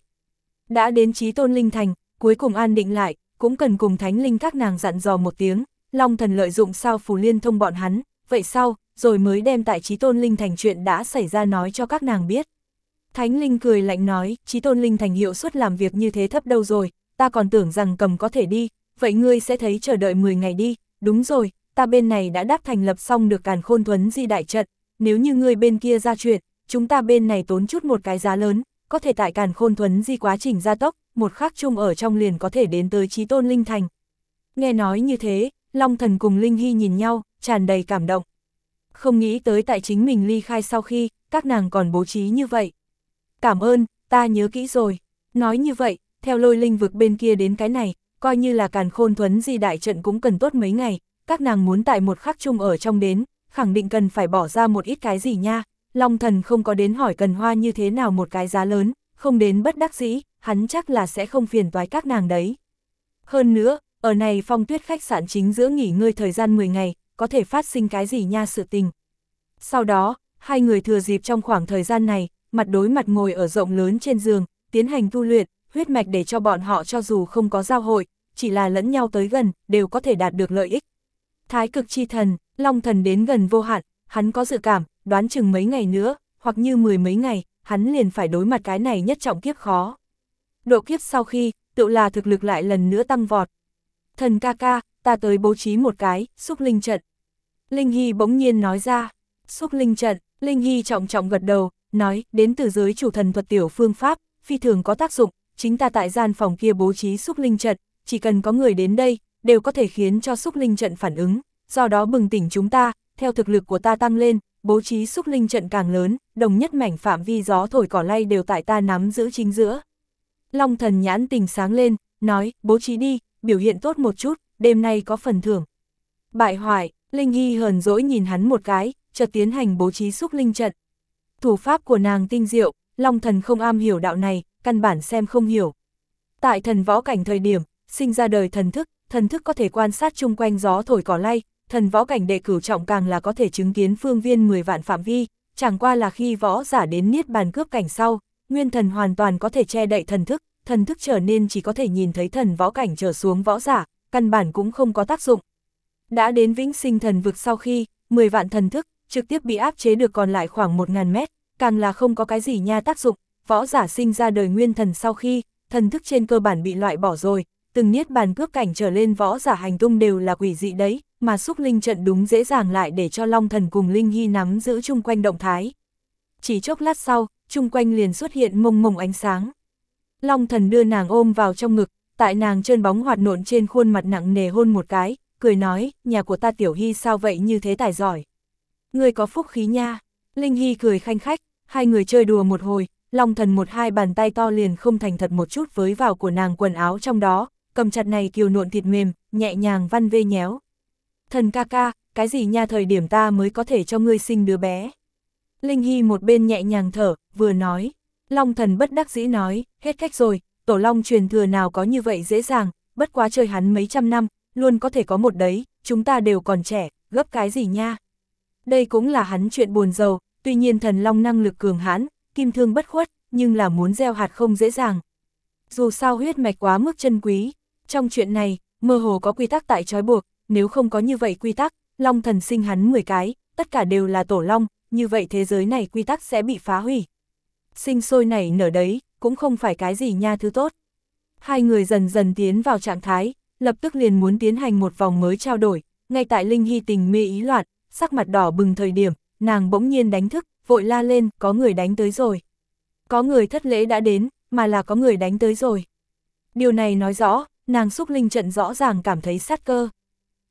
Đã đến Chí Tôn Linh Thành, cuối cùng an định lại, cũng cần cùng Thánh Linh các nàng dặn dò một tiếng, Long Thần lợi dụng sao phù liên thông bọn hắn, vậy sau, rồi mới đem tại Chí Tôn Linh Thành chuyện đã xảy ra nói cho các nàng biết. Thánh Linh cười lạnh nói, Chí Tôn Linh Thành hiệu suất làm việc như thế thấp đâu rồi, ta còn tưởng rằng cầm có thể đi, vậy ngươi sẽ thấy chờ đợi mười ngày đi, đúng rồi, ta bên này đã đáp thành lập xong được Càn Khôn Thuấn Di đại trận, nếu như ngươi bên kia ra chuyện, chúng ta bên này tốn chút một cái giá lớn, có thể tại Càn Khôn Thuấn Di quá trình gia tốc, một khắc chung ở trong liền có thể đến tới Chí Tôn Linh Thành. Nghe nói như thế, Long Thần cùng Linh Hy nhìn nhau, tràn đầy cảm động. Không nghĩ tới tại chính mình ly khai sau khi, các nàng còn bố trí như vậy. Cảm ơn, ta nhớ kỹ rồi. Nói như vậy, theo Lôi Linh vực bên kia đến cái này, coi như là Càn Khôn Thuấn Di đại trận cũng cần tốt mấy ngày, các nàng muốn tại một khắc chung ở trong đến, khẳng định cần phải bỏ ra một ít cái gì nha. Long Thần không có đến hỏi cần hoa như thế nào một cái giá lớn, không đến bất đắc dĩ, hắn chắc là sẽ không phiền toái các nàng đấy. Hơn nữa, ở này Phong Tuyết khách sạn chính giữa nghỉ ngơi thời gian mười ngày, có thể phát sinh cái gì nha sự tình. Sau đó, hai người thừa dịp trong khoảng thời gian này, mặt đối mặt ngồi ở rộng lớn trên giường, tiến hành tu luyện, huyết mạch để cho bọn họ cho dù không có giao hội, chỉ là lẫn nhau tới gần, đều có thể đạt được lợi ích. Thái cực chi thần, Long Thần đến gần vô hạn, hắn có dự cảm, đoán chừng mấy ngày nữa, hoặc như mười mấy ngày, hắn liền phải đối mặt cái này nhất trọng kiếp khó. Độ kiếp sau khi, tự là thực lực lại lần nữa tăng vọt. Thần ca ca, ta tới bố trí một cái, xúc linh trận. Linh Hy bỗng nhiên nói ra, xúc linh trận, Linh Hy trọng trọng gật đầu, nói, đến từ giới chủ thần thuật tiểu phương pháp, phi thường có tác dụng, chính ta tại gian phòng kia bố trí xúc linh trận, chỉ cần có người đến đây, đều có thể khiến cho xúc linh trận phản ứng, do đó bừng tỉnh chúng ta, theo thực lực của ta tăng lên, bố trí xúc linh trận càng lớn, đồng nhất mảnh phạm vi gió thổi cỏ lay đều tại ta nắm giữ chính giữa. Long Thần nhãn tình sáng lên, nói, bố trí đi, biểu hiện tốt một chút, đêm nay có phần thưởng. Bại hoại, Linh Hy hờn dỗi nhìn hắn một cái, chợt tiến hành bố trí xúc linh trận. Thủ pháp của nàng tinh diệu, Long Thần không am hiểu đạo này, căn bản xem không hiểu. Tại thần võ cảnh thời điểm, sinh ra đời thần thức, thần thức có thể quan sát chung quanh gió thổi cỏ lay, thần võ cảnh đệ cửu trọng càng là có thể chứng kiến phương viên mười vạn phạm vi, chẳng qua là khi võ giả đến niết bàn cướp cảnh sau, nguyên thần hoàn toàn có thể che đậy thần thức, thần thức trở nên chỉ có thể nhìn thấy thần võ cảnh trở xuống võ giả, căn bản cũng không có tác dụng. Đã đến vĩnh sinh thần vực sau khi, mười vạn thần thức, trực tiếp bị áp chế được còn lại khoảng một nghìn mét, càng là không có cái gì nha tác dụng, võ giả sinh ra đời nguyên thần sau khi, thần thức trên cơ bản bị loại bỏ rồi, từng niết bàn cướp cảnh trở lên võ giả hành tung đều là quỷ dị đấy, mà xúc linh trận đúng dễ dàng lại để cho Long Thần cùng Linh Hy nắm giữ chung quanh động thái. Chỉ chốc lát sau, chung quanh liền xuất hiện mông mông ánh sáng. Long Thần đưa nàng ôm vào trong ngực, tại nàng trơn bóng hoạt nộn trên khuôn mặt nặng nề hôn một cái, cười nói, nhà của ta Tiểu Hy sao vậy như thế tài giỏi. Người có phúc khí nha. Linh Hy cười khanh khách, hai người chơi đùa một hồi, Long Thần một hai bàn tay to liền không thành thật một chút với vào của nàng quần áo trong đó, cầm chặt này kiều nộn thịt mềm, nhẹ nhàng văn vê nhéo. Thần ca ca, cái gì nha thời điểm ta mới có thể cho ngươi sinh đứa bé. Linh Hy một bên nhẹ nhàng thở, vừa nói. Long Thần bất đắc dĩ nói, hết cách rồi, tổ long truyền thừa nào có như vậy dễ dàng, bất quá chơi hắn mấy trăm năm, luôn có thể có một đấy, chúng ta đều còn trẻ, gấp cái gì nha. Đây cũng là hắn chuyện buồn rầu, tuy nhiên thần long năng lực cường hãn, kim thương bất khuất, nhưng là muốn gieo hạt không dễ dàng. Dù sao huyết mạch quá mức chân quý, trong chuyện này, mơ hồ có quy tắc tại trói buộc, nếu không có như vậy quy tắc, Long Thần sinh hắn mười cái, tất cả đều là tổ long, như vậy thế giới này quy tắc sẽ bị phá hủy. Sinh sôi nảy nở đấy, cũng không phải cái gì nha thứ tốt. Hai người dần dần tiến vào trạng thái, lập tức liền muốn tiến hành một vòng mới trao đổi, ngay tại Linh Hy tình mê ý loạn, sắc mặt đỏ bừng thời điểm, nàng bỗng nhiên đánh thức, vội la lên, có người đánh tới rồi. Có người thất lễ đã đến, mà là có người đánh tới rồi. Điều này nói rõ, nàng xúc linh trận rõ ràng cảm thấy sát cơ.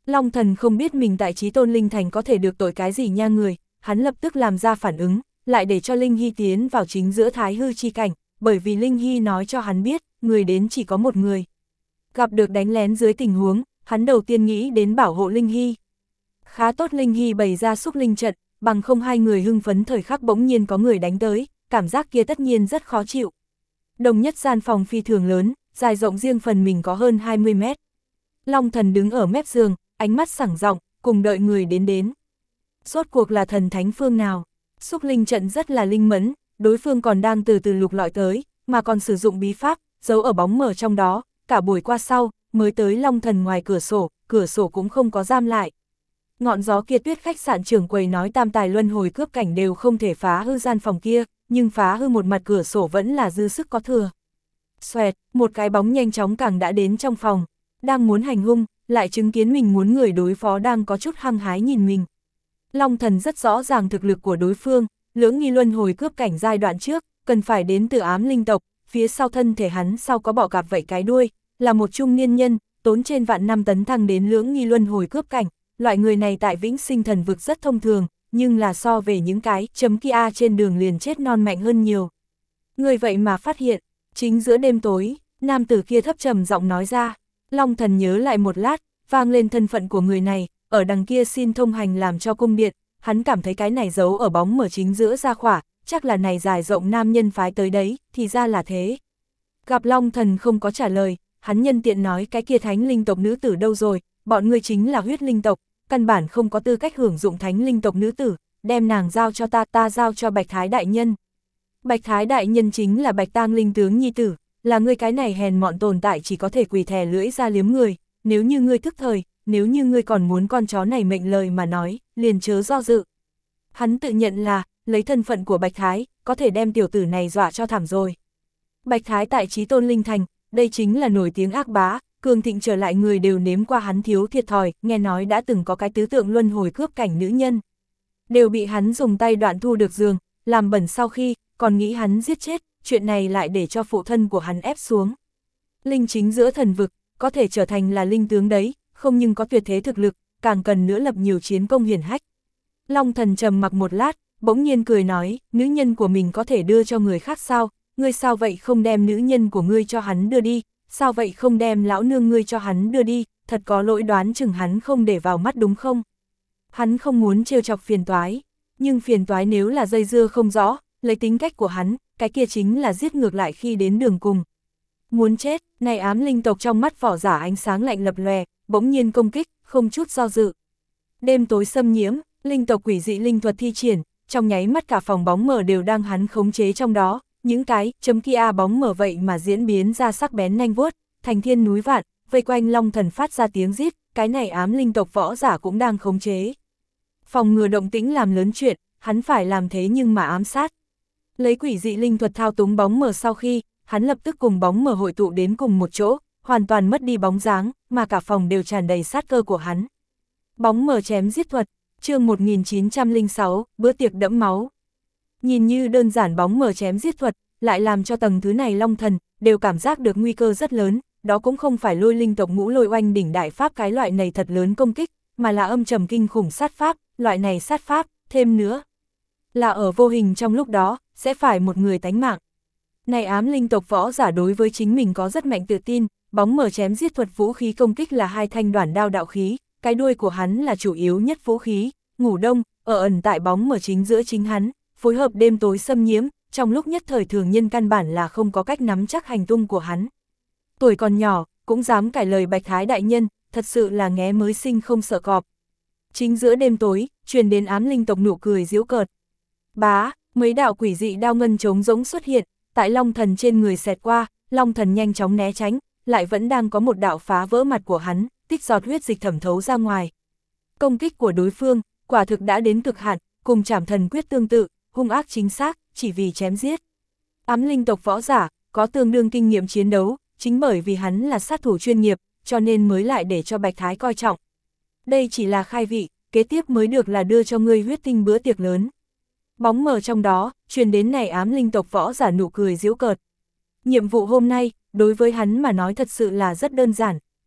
Long Thần không biết mình tại Chí Tôn Linh Thành có thể được tội cái gì nha người, hắn lập tức làm ra phản ứng, lại để cho Linh Hy tiến vào chính giữa Thái Hư chi cảnh, bởi vì Linh Hy nói cho hắn biết, người đến chỉ có một người. Gặp được đánh lén dưới tình huống, hắn đầu tiên nghĩ đến bảo hộ Linh Hy. Khá tốt Linh Hy bày ra xúc linh trận, bằng không hai người hưng phấn thời khắc bỗng nhiên có người đánh tới, cảm giác kia tất nhiên rất khó chịu. Đồng nhất gian phòng phi thường lớn, dài rộng riêng phần mình có hơn hai mươi mét. Long Thần đứng ở mép giường, ánh mắt sảng rộng, cùng đợi người đến đến. Rốt cuộc là thần thánh phương nào? Xúc linh trận rất là linh mẫn, đối phương còn đang từ từ lục lọi tới, mà còn sử dụng bí pháp, giấu ở bóng mờ trong đó, cả buổi qua sau, mới tới Long Thần ngoài cửa sổ, cửa sổ cũng không có giam lại. Ngọn gió kia tuyết khách sạn trưởng quầy nói tam tài luân hồi cướp cảnh đều không thể phá hư gian phòng kia, nhưng phá hư một mặt cửa sổ vẫn là dư sức có thừa. Xoẹt, một cái bóng nhanh chóng càng đã đến trong phòng, đang muốn hành hung, lại chứng kiến mình muốn người đối phó đang có chút hăng hái nhìn mình. Long Thần rất rõ ràng thực lực của đối phương, lưỡng nghi luân hồi cướp cảnh giai đoạn trước, cần phải đến từ ám linh tộc, phía sau thân thể hắn sau có bọ cạp vậy cái đuôi, là một trung niên nhân, tốn trên vạn năm tấn thăng đến lưỡng nghi luân hồi cướp cảnh, loại người này tại Vĩnh Sinh Thần Vực rất thông thường, nhưng là so về những cái chấm kia trên đường liền chết non mạnh hơn nhiều. Người vậy mà phát hiện, chính giữa đêm tối, nam tử kia thấp trầm giọng nói ra. Long Thần nhớ lại một lát, vang lên thân phận của người này, ở đằng kia xin thông hành làm cho cung điện, hắn cảm thấy cái này giấu ở bóng mở chính giữa ra khỏa, chắc là này dài rộng nam nhân phái tới đấy, thì ra là thế. Gặp Long Thần không có trả lời, hắn nhân tiện nói cái kia thánh linh tộc nữ tử đâu rồi, bọn người chính là huyết linh tộc, căn bản không có tư cách hưởng dụng thánh linh tộc nữ tử, đem nàng giao cho ta, ta giao cho Bạch Thái Đại Nhân. Bạch Thái Đại Nhân chính là Bạch Tang Linh tướng nhi tử, là ngươi cái này hèn mọn tồn tại chỉ có thể quỳ thè lưỡi ra liếm người, nếu như ngươi thức thời, nếu như ngươi còn muốn con chó này mệnh lời mà nói, liền chớ do dự. Hắn tự nhận là, lấy thân phận của Bạch Thái, có thể đem tiểu tử này dọa cho thảm rồi. Bạch Thái tại Chí Tôn Linh Thành, đây chính là nổi tiếng ác bá, cường thịnh trở lại người đều nếm qua hắn thiếu thiệt thòi, nghe nói đã từng có cái tứ tượng luân hồi cướp cảnh nữ nhân. Đều bị hắn dùng tay đoạn thu được giường, làm bẩn sau khi, còn nghĩ hắn giết chết, chuyện này lại để cho phụ thân của hắn ép xuống. Linh chính giữa thần vực, có thể trở thành là linh tướng đấy, không nhưng có tuyệt thế thực lực, càng cần nữa lập nhiều chiến công hiển hách. Long Thần trầm mặc một lát, bỗng nhiên cười nói, nữ nhân của mình có thể đưa cho người khác sao, ngươi sao vậy không đem nữ nhân của ngươi cho hắn đưa đi, sao vậy không đem lão nương ngươi cho hắn đưa đi, thật có lỗi đoán chừng hắn không để vào mắt đúng không? Hắn không muốn trêu chọc phiền toái, nhưng phiền toái nếu là dây dưa không rõ, lấy tính cách của hắn, cái kia chính là giết ngược lại khi đến đường cùng. Muốn chết, này ám linh tộc trong mắt vỏ giả ánh sáng lạnh lập lòe, bỗng nhiên công kích, không chút do dự. Đêm tối xâm nhiễm, linh tộc quỷ dị linh thuật thi triển, trong nháy mắt cả phòng bóng mờ đều đang hắn khống chế trong đó, những cái chấm kia bóng mờ vậy mà diễn biến ra sắc bén nhanh vuốt, thành thiên núi vạn, vây quanh Long Thần phát ra tiếng rít, cái này ám linh tộc võ giả cũng đang khống chế. Phòng ngừa động tĩnh làm lớn chuyện, hắn phải làm thế nhưng mà ám sát. Lấy quỷ dị linh thuật thao túng bóng mờ sau khi, hắn lập tức cùng bóng mờ hội tụ đến cùng một chỗ, hoàn toàn mất đi bóng dáng, mà cả phòng đều tràn đầy sát cơ của hắn. Bóng mờ chém giết thuật, chương một nghìn chín trăm lẻ sáu, bữa tiệc đẫm máu. Nhìn như đơn giản bóng mờ chém giết thuật, lại làm cho tầng thứ này Long Thần đều cảm giác được nguy cơ rất lớn, đó cũng không phải lôi linh tộc ngũ lôi oanh đỉnh đại pháp cái loại này thật lớn công kích, mà là âm trầm kinh khủng sát pháp, loại này sát pháp, thêm nữa là ở vô hình trong lúc đó, sẽ phải một người tánh mạng. Này ám linh tộc võ giả đối với chính mình có rất mạnh tự tin, bóng mờ chém giết thuật vũ khí công kích là hai thanh đoản đao đạo khí, cái đuôi của hắn là chủ yếu nhất vũ khí, ngủ đông, ở ẩn tại bóng mờ chính giữa chính hắn, phối hợp đêm tối xâm nhiễm, trong lúc nhất thời thường nhân căn bản là không có cách nắm chắc hành tung của hắn. Tuổi còn nhỏ, cũng dám cãi lời Bạch Thái Đại Nhân, thật sự là nghé mới sinh không sợ cọp. Chính giữa đêm tối, truyền đến ám linh tộc nụ cười giễu cợt. Bá, mấy đạo quỷ dị đao ngân trống rỗng xuất hiện, tại Long Thần trên người xẹt qua, Long Thần nhanh chóng né tránh, lại vẫn đang có một đạo phá vỡ mặt của hắn, tích giọt huyết dịch thẩm thấu ra ngoài. Công kích của đối phương, quả thực đã đến cực hạn, cùng Trảm Thần Quyết tương tự, hung ác chính xác, chỉ vì chém giết. Ám linh tộc võ giả, có tương đương kinh nghiệm chiến đấu, chính bởi vì hắn là sát thủ chuyên nghiệp, cho nên mới lại để cho Bạch Thái coi trọng. Đây chỉ là khai vị, kế tiếp mới được là đưa cho ngươi huyết tinh bữa tiệc lớn. Bóng mờ trong đó, truyền đến này ám linh tộc võ giả nụ cười giễu cợt. Nhiệm vụ hôm nay, đối với hắn mà nói thật sự là rất đơn giản.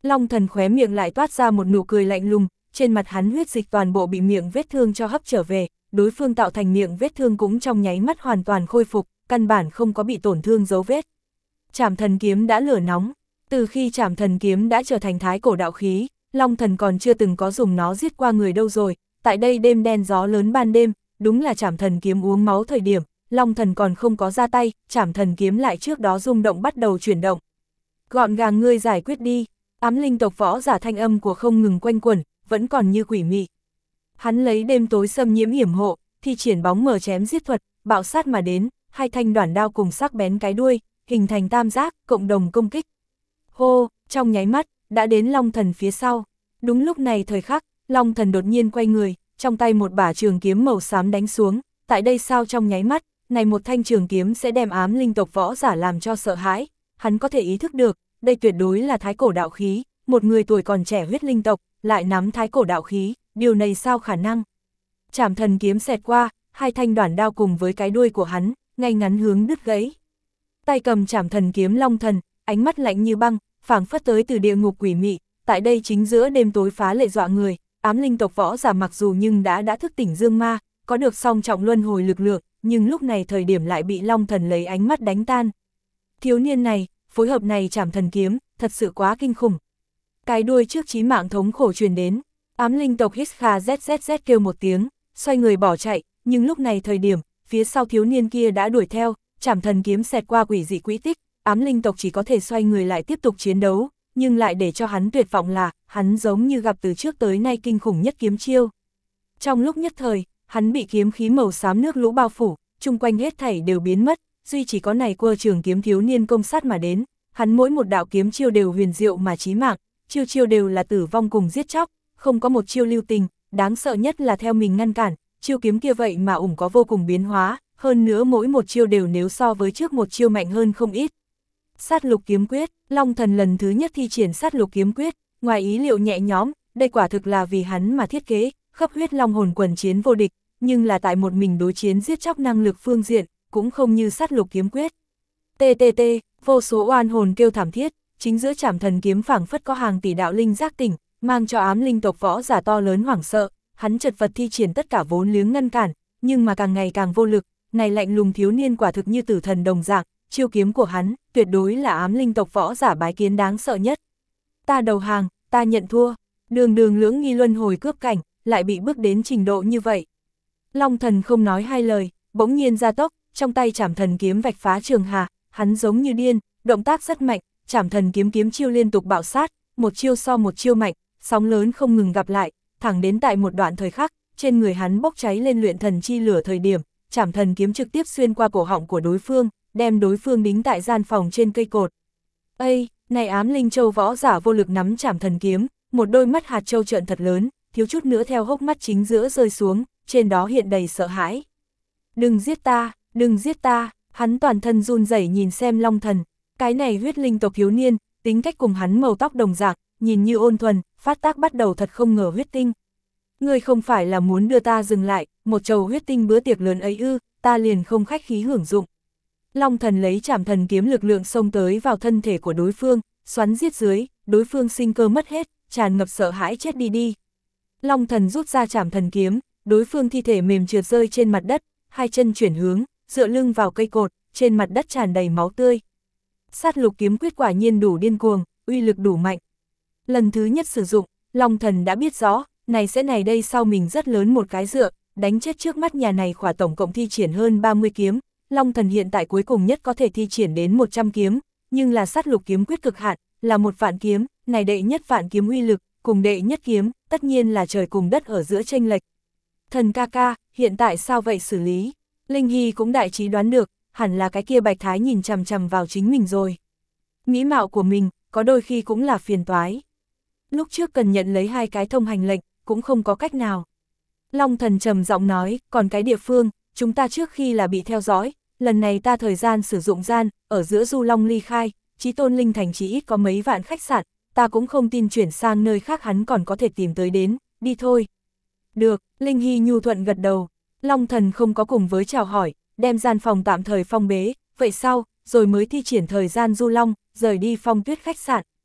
Long Thần khóe miệng lại toát ra một nụ cười lạnh lùng, trên mặt hắn huyết dịch toàn bộ bị miệng vết thương cho hấp trở về, đối phương tạo thành miệng vết thương cũng trong nháy mắt hoàn toàn khôi phục, căn bản không có bị tổn thương dấu vết. Trảm Thần kiếm đã lửa nóng, từ khi Trảm Thần kiếm đã trở thành thái cổ đạo khí, Long Thần còn chưa từng có dùng nó giết qua người đâu rồi, tại đây đêm đen gió lớn ban đêm, đúng là Trảm Thần kiếm uống máu thời điểm, Long Thần còn không có ra tay, Trảm Thần kiếm lại trước đó rung động bắt đầu chuyển động. Gọn gàng ngươi giải quyết đi, ám linh tộc võ giả thanh âm của không ngừng quanh quẩn, vẫn còn như quỷ mị. Hắn lấy đêm tối xâm nhiễm yểm hộ, thi triển bóng mờ chém giết thuật, bạo sát mà đến, hai thanh đoản đao cùng sắc bén cái đuôi, hình thành tam giác, cộng đồng công kích. Hô, trong nháy mắt, đã đến Long Thần phía sau. Đúng lúc này thời khắc, Long Thần đột nhiên quay người, trong tay một bả trường kiếm màu xám đánh xuống, tại đây sao trong nháy mắt, này một thanh trường kiếm sẽ đem ám linh tộc võ giả làm cho sợ hãi, hắn có thể ý thức được, đây tuyệt đối là thái cổ đạo khí, một người tuổi còn trẻ huyết linh tộc, lại nắm thái cổ đạo khí, điều này sao khả năng. Trảm Thần kiếm xẹt qua, hai thanh đoản đao cùng với cái đuôi của hắn, ngay ngắn hướng đứt gãy. Tay cầm Trảm Thần kiếm Long Thần, ánh mắt lạnh như băng, phảng phất tới từ địa ngục quỷ mị, tại đây chính giữa đêm tối phá lệ dọa người, ám linh tộc võ giả mặc dù nhưng đã đã thức tỉnh dương ma, có được song trọng luân hồi lực lượng, nhưng lúc này thời điểm lại bị Long Thần lấy ánh mắt đánh tan. Thiếu niên này, phối hợp này Trảm Thần kiếm, thật sự quá kinh khủng. Cái đuôi trước chí mạng thống khổ truyền đến, ám linh tộc hít kha zzz kêu một tiếng, xoay người bỏ chạy, nhưng lúc này thời điểm, phía sau thiếu niên kia đã đuổi theo, Trảm Thần kiếm xẹt qua quỷ dị quỹ tích, ám linh tộc chỉ có thể xoay người lại tiếp tục chiến đấu, nhưng lại để cho hắn tuyệt vọng là, hắn giống như gặp từ trước tới nay kinh khủng nhất kiếm chiêu. Trong lúc nhất thời, hắn bị kiếm khí màu xám nước lũ bao phủ, chung quanh hết thảy đều biến mất, duy chỉ có này quơ trường kiếm thiếu niên công sát mà đến, hắn mỗi một đạo kiếm chiêu đều huyền diệu mà chí mạng, chiêu chiêu đều là tử vong cùng giết chóc, không có một chiêu lưu tình, đáng sợ nhất là theo mình ngăn cản, chiêu kiếm kia vậy mà ủng có vô cùng biến hóa, hơn nữa mỗi một chiêu đều nếu so với trước một chiêu mạnh hơn không ít. Sát lục kiếm quyết, Long Thần lần thứ nhất thi triển sát lục kiếm quyết, ngoài ý liệu nhẹ nhõm, đây quả thực là vì hắn mà thiết kế, khắp huyết long hồn quần chiến vô địch, nhưng là tại một mình đối chiến giết chóc năng lực phương diện, cũng không như sát lục kiếm quyết. tê tê tê, vô số oan hồn kêu thảm thiết, chính giữa Trảm Thần kiếm phảng phất có hàng tỷ đạo linh giác tỉnh, mang cho ám linh tộc võ giả to lớn hoảng sợ, hắn chật vật thi triển tất cả vốn liếng ngăn cản, nhưng mà càng ngày càng vô lực, này lạnh lùng thiếu niên quả thực như tử thần đồng dạng, chiêu kiếm của hắn, tuyệt đối là ám linh tộc võ giả bái kiến đáng sợ nhất. Ta đầu hàng, ta nhận thua, đường đường lưỡng nghi luân hồi cướp cảnh, lại bị bước đến trình độ như vậy. Long Thần không nói hai lời, bỗng nhiên ra tốc, trong tay Trảm Thần kiếm vạch phá trường hà, hắn giống như điên, động tác rất mạnh, Trảm Thần kiếm kiếm chiêu liên tục bạo sát, một chiêu so một chiêu mạnh, sóng lớn không ngừng gặp lại, thẳng đến tại một đoạn thời khắc, trên người hắn bốc cháy lên luyện thần chi lửa thời điểm, Trảm Thần kiếm trực tiếp xuyên qua cổ họng của đối phương, đem đối phương đính tại gian phòng trên cây cột. Ây, này ám linh châu võ giả vô lực nắm Trảm Thần kiếm, một đôi mắt hạt châu trợn thật lớn, thiếu chút nữa theo hốc mắt chính giữa rơi xuống, trên đó hiện đầy sợ hãi. Đừng giết ta, đừng giết ta, hắn toàn thân run rẩy nhìn xem Long Thần, cái này huyết linh tộc thiếu niên, tính cách cùng hắn màu tóc đồng dạng, nhìn như ôn thuần, phát tác bắt đầu thật không ngờ huyết tinh. Ngươi không phải là muốn đưa ta dừng lại, một chầu huyết tinh bữa tiệc lớn ấy ư, ta liền không khách khí hưởng dụng. Long Thần lấy Trảm Thần kiếm lực lượng xông tới vào thân thể của đối phương, xoắn giết dưới, đối phương sinh cơ mất hết, tràn ngập sợ hãi chết đi đi. Long Thần rút ra Trảm Thần kiếm, đối phương thi thể mềm trượt rơi trên mặt đất, hai chân chuyển hướng, dựa lưng vào cây cột, trên mặt đất tràn đầy máu tươi. Sát lục kiếm quyết quả nhiên đủ điên cuồng, uy lực đủ mạnh. Lần thứ nhất sử dụng, Long Thần đã biết rõ, này sẽ này đây sau mình rất lớn một cái dựa, đánh chết trước mắt nhà này khỏa tổng cộng thi triển hơn ba mươi kiếm. Long Thần hiện tại cuối cùng nhất có thể thi triển đến một trăm kiếm, nhưng là sát lục kiếm quyết cực hạn, là một vạn kiếm, này đệ nhất vạn kiếm uy lực, cùng đệ nhất kiếm, tất nhiên là trời cùng đất ở giữa chênh lệch. Thần ca ca, hiện tại sao vậy xử lý? Linh Hy cũng đại trí đoán được, hẳn là cái kia Bạch Thái nhìn chằm chằm vào chính mình rồi. Mỹ mạo của mình, có đôi khi cũng là phiền toái. Lúc trước cần nhận lấy hai cái thông hành lệnh, cũng không có cách nào. Long Thần trầm giọng nói, còn cái địa phương, chúng ta trước khi là bị theo dõi, lần này ta thời gian sử dụng gian, ở giữa Du Long ly khai, Chí Tôn Linh thành chỉ ít có mấy vạn khách sạn, ta cũng không tin chuyển sang nơi khác hắn còn có thể tìm tới đến, đi thôi. Được, Linh Hy nhu thuận gật đầu, Long Thần không có cùng với chào hỏi, đem gian phòng tạm thời phong bế, vậy sau, rồi mới thi triển thời gian Du Long, rời đi Phong Tuyết khách sạn.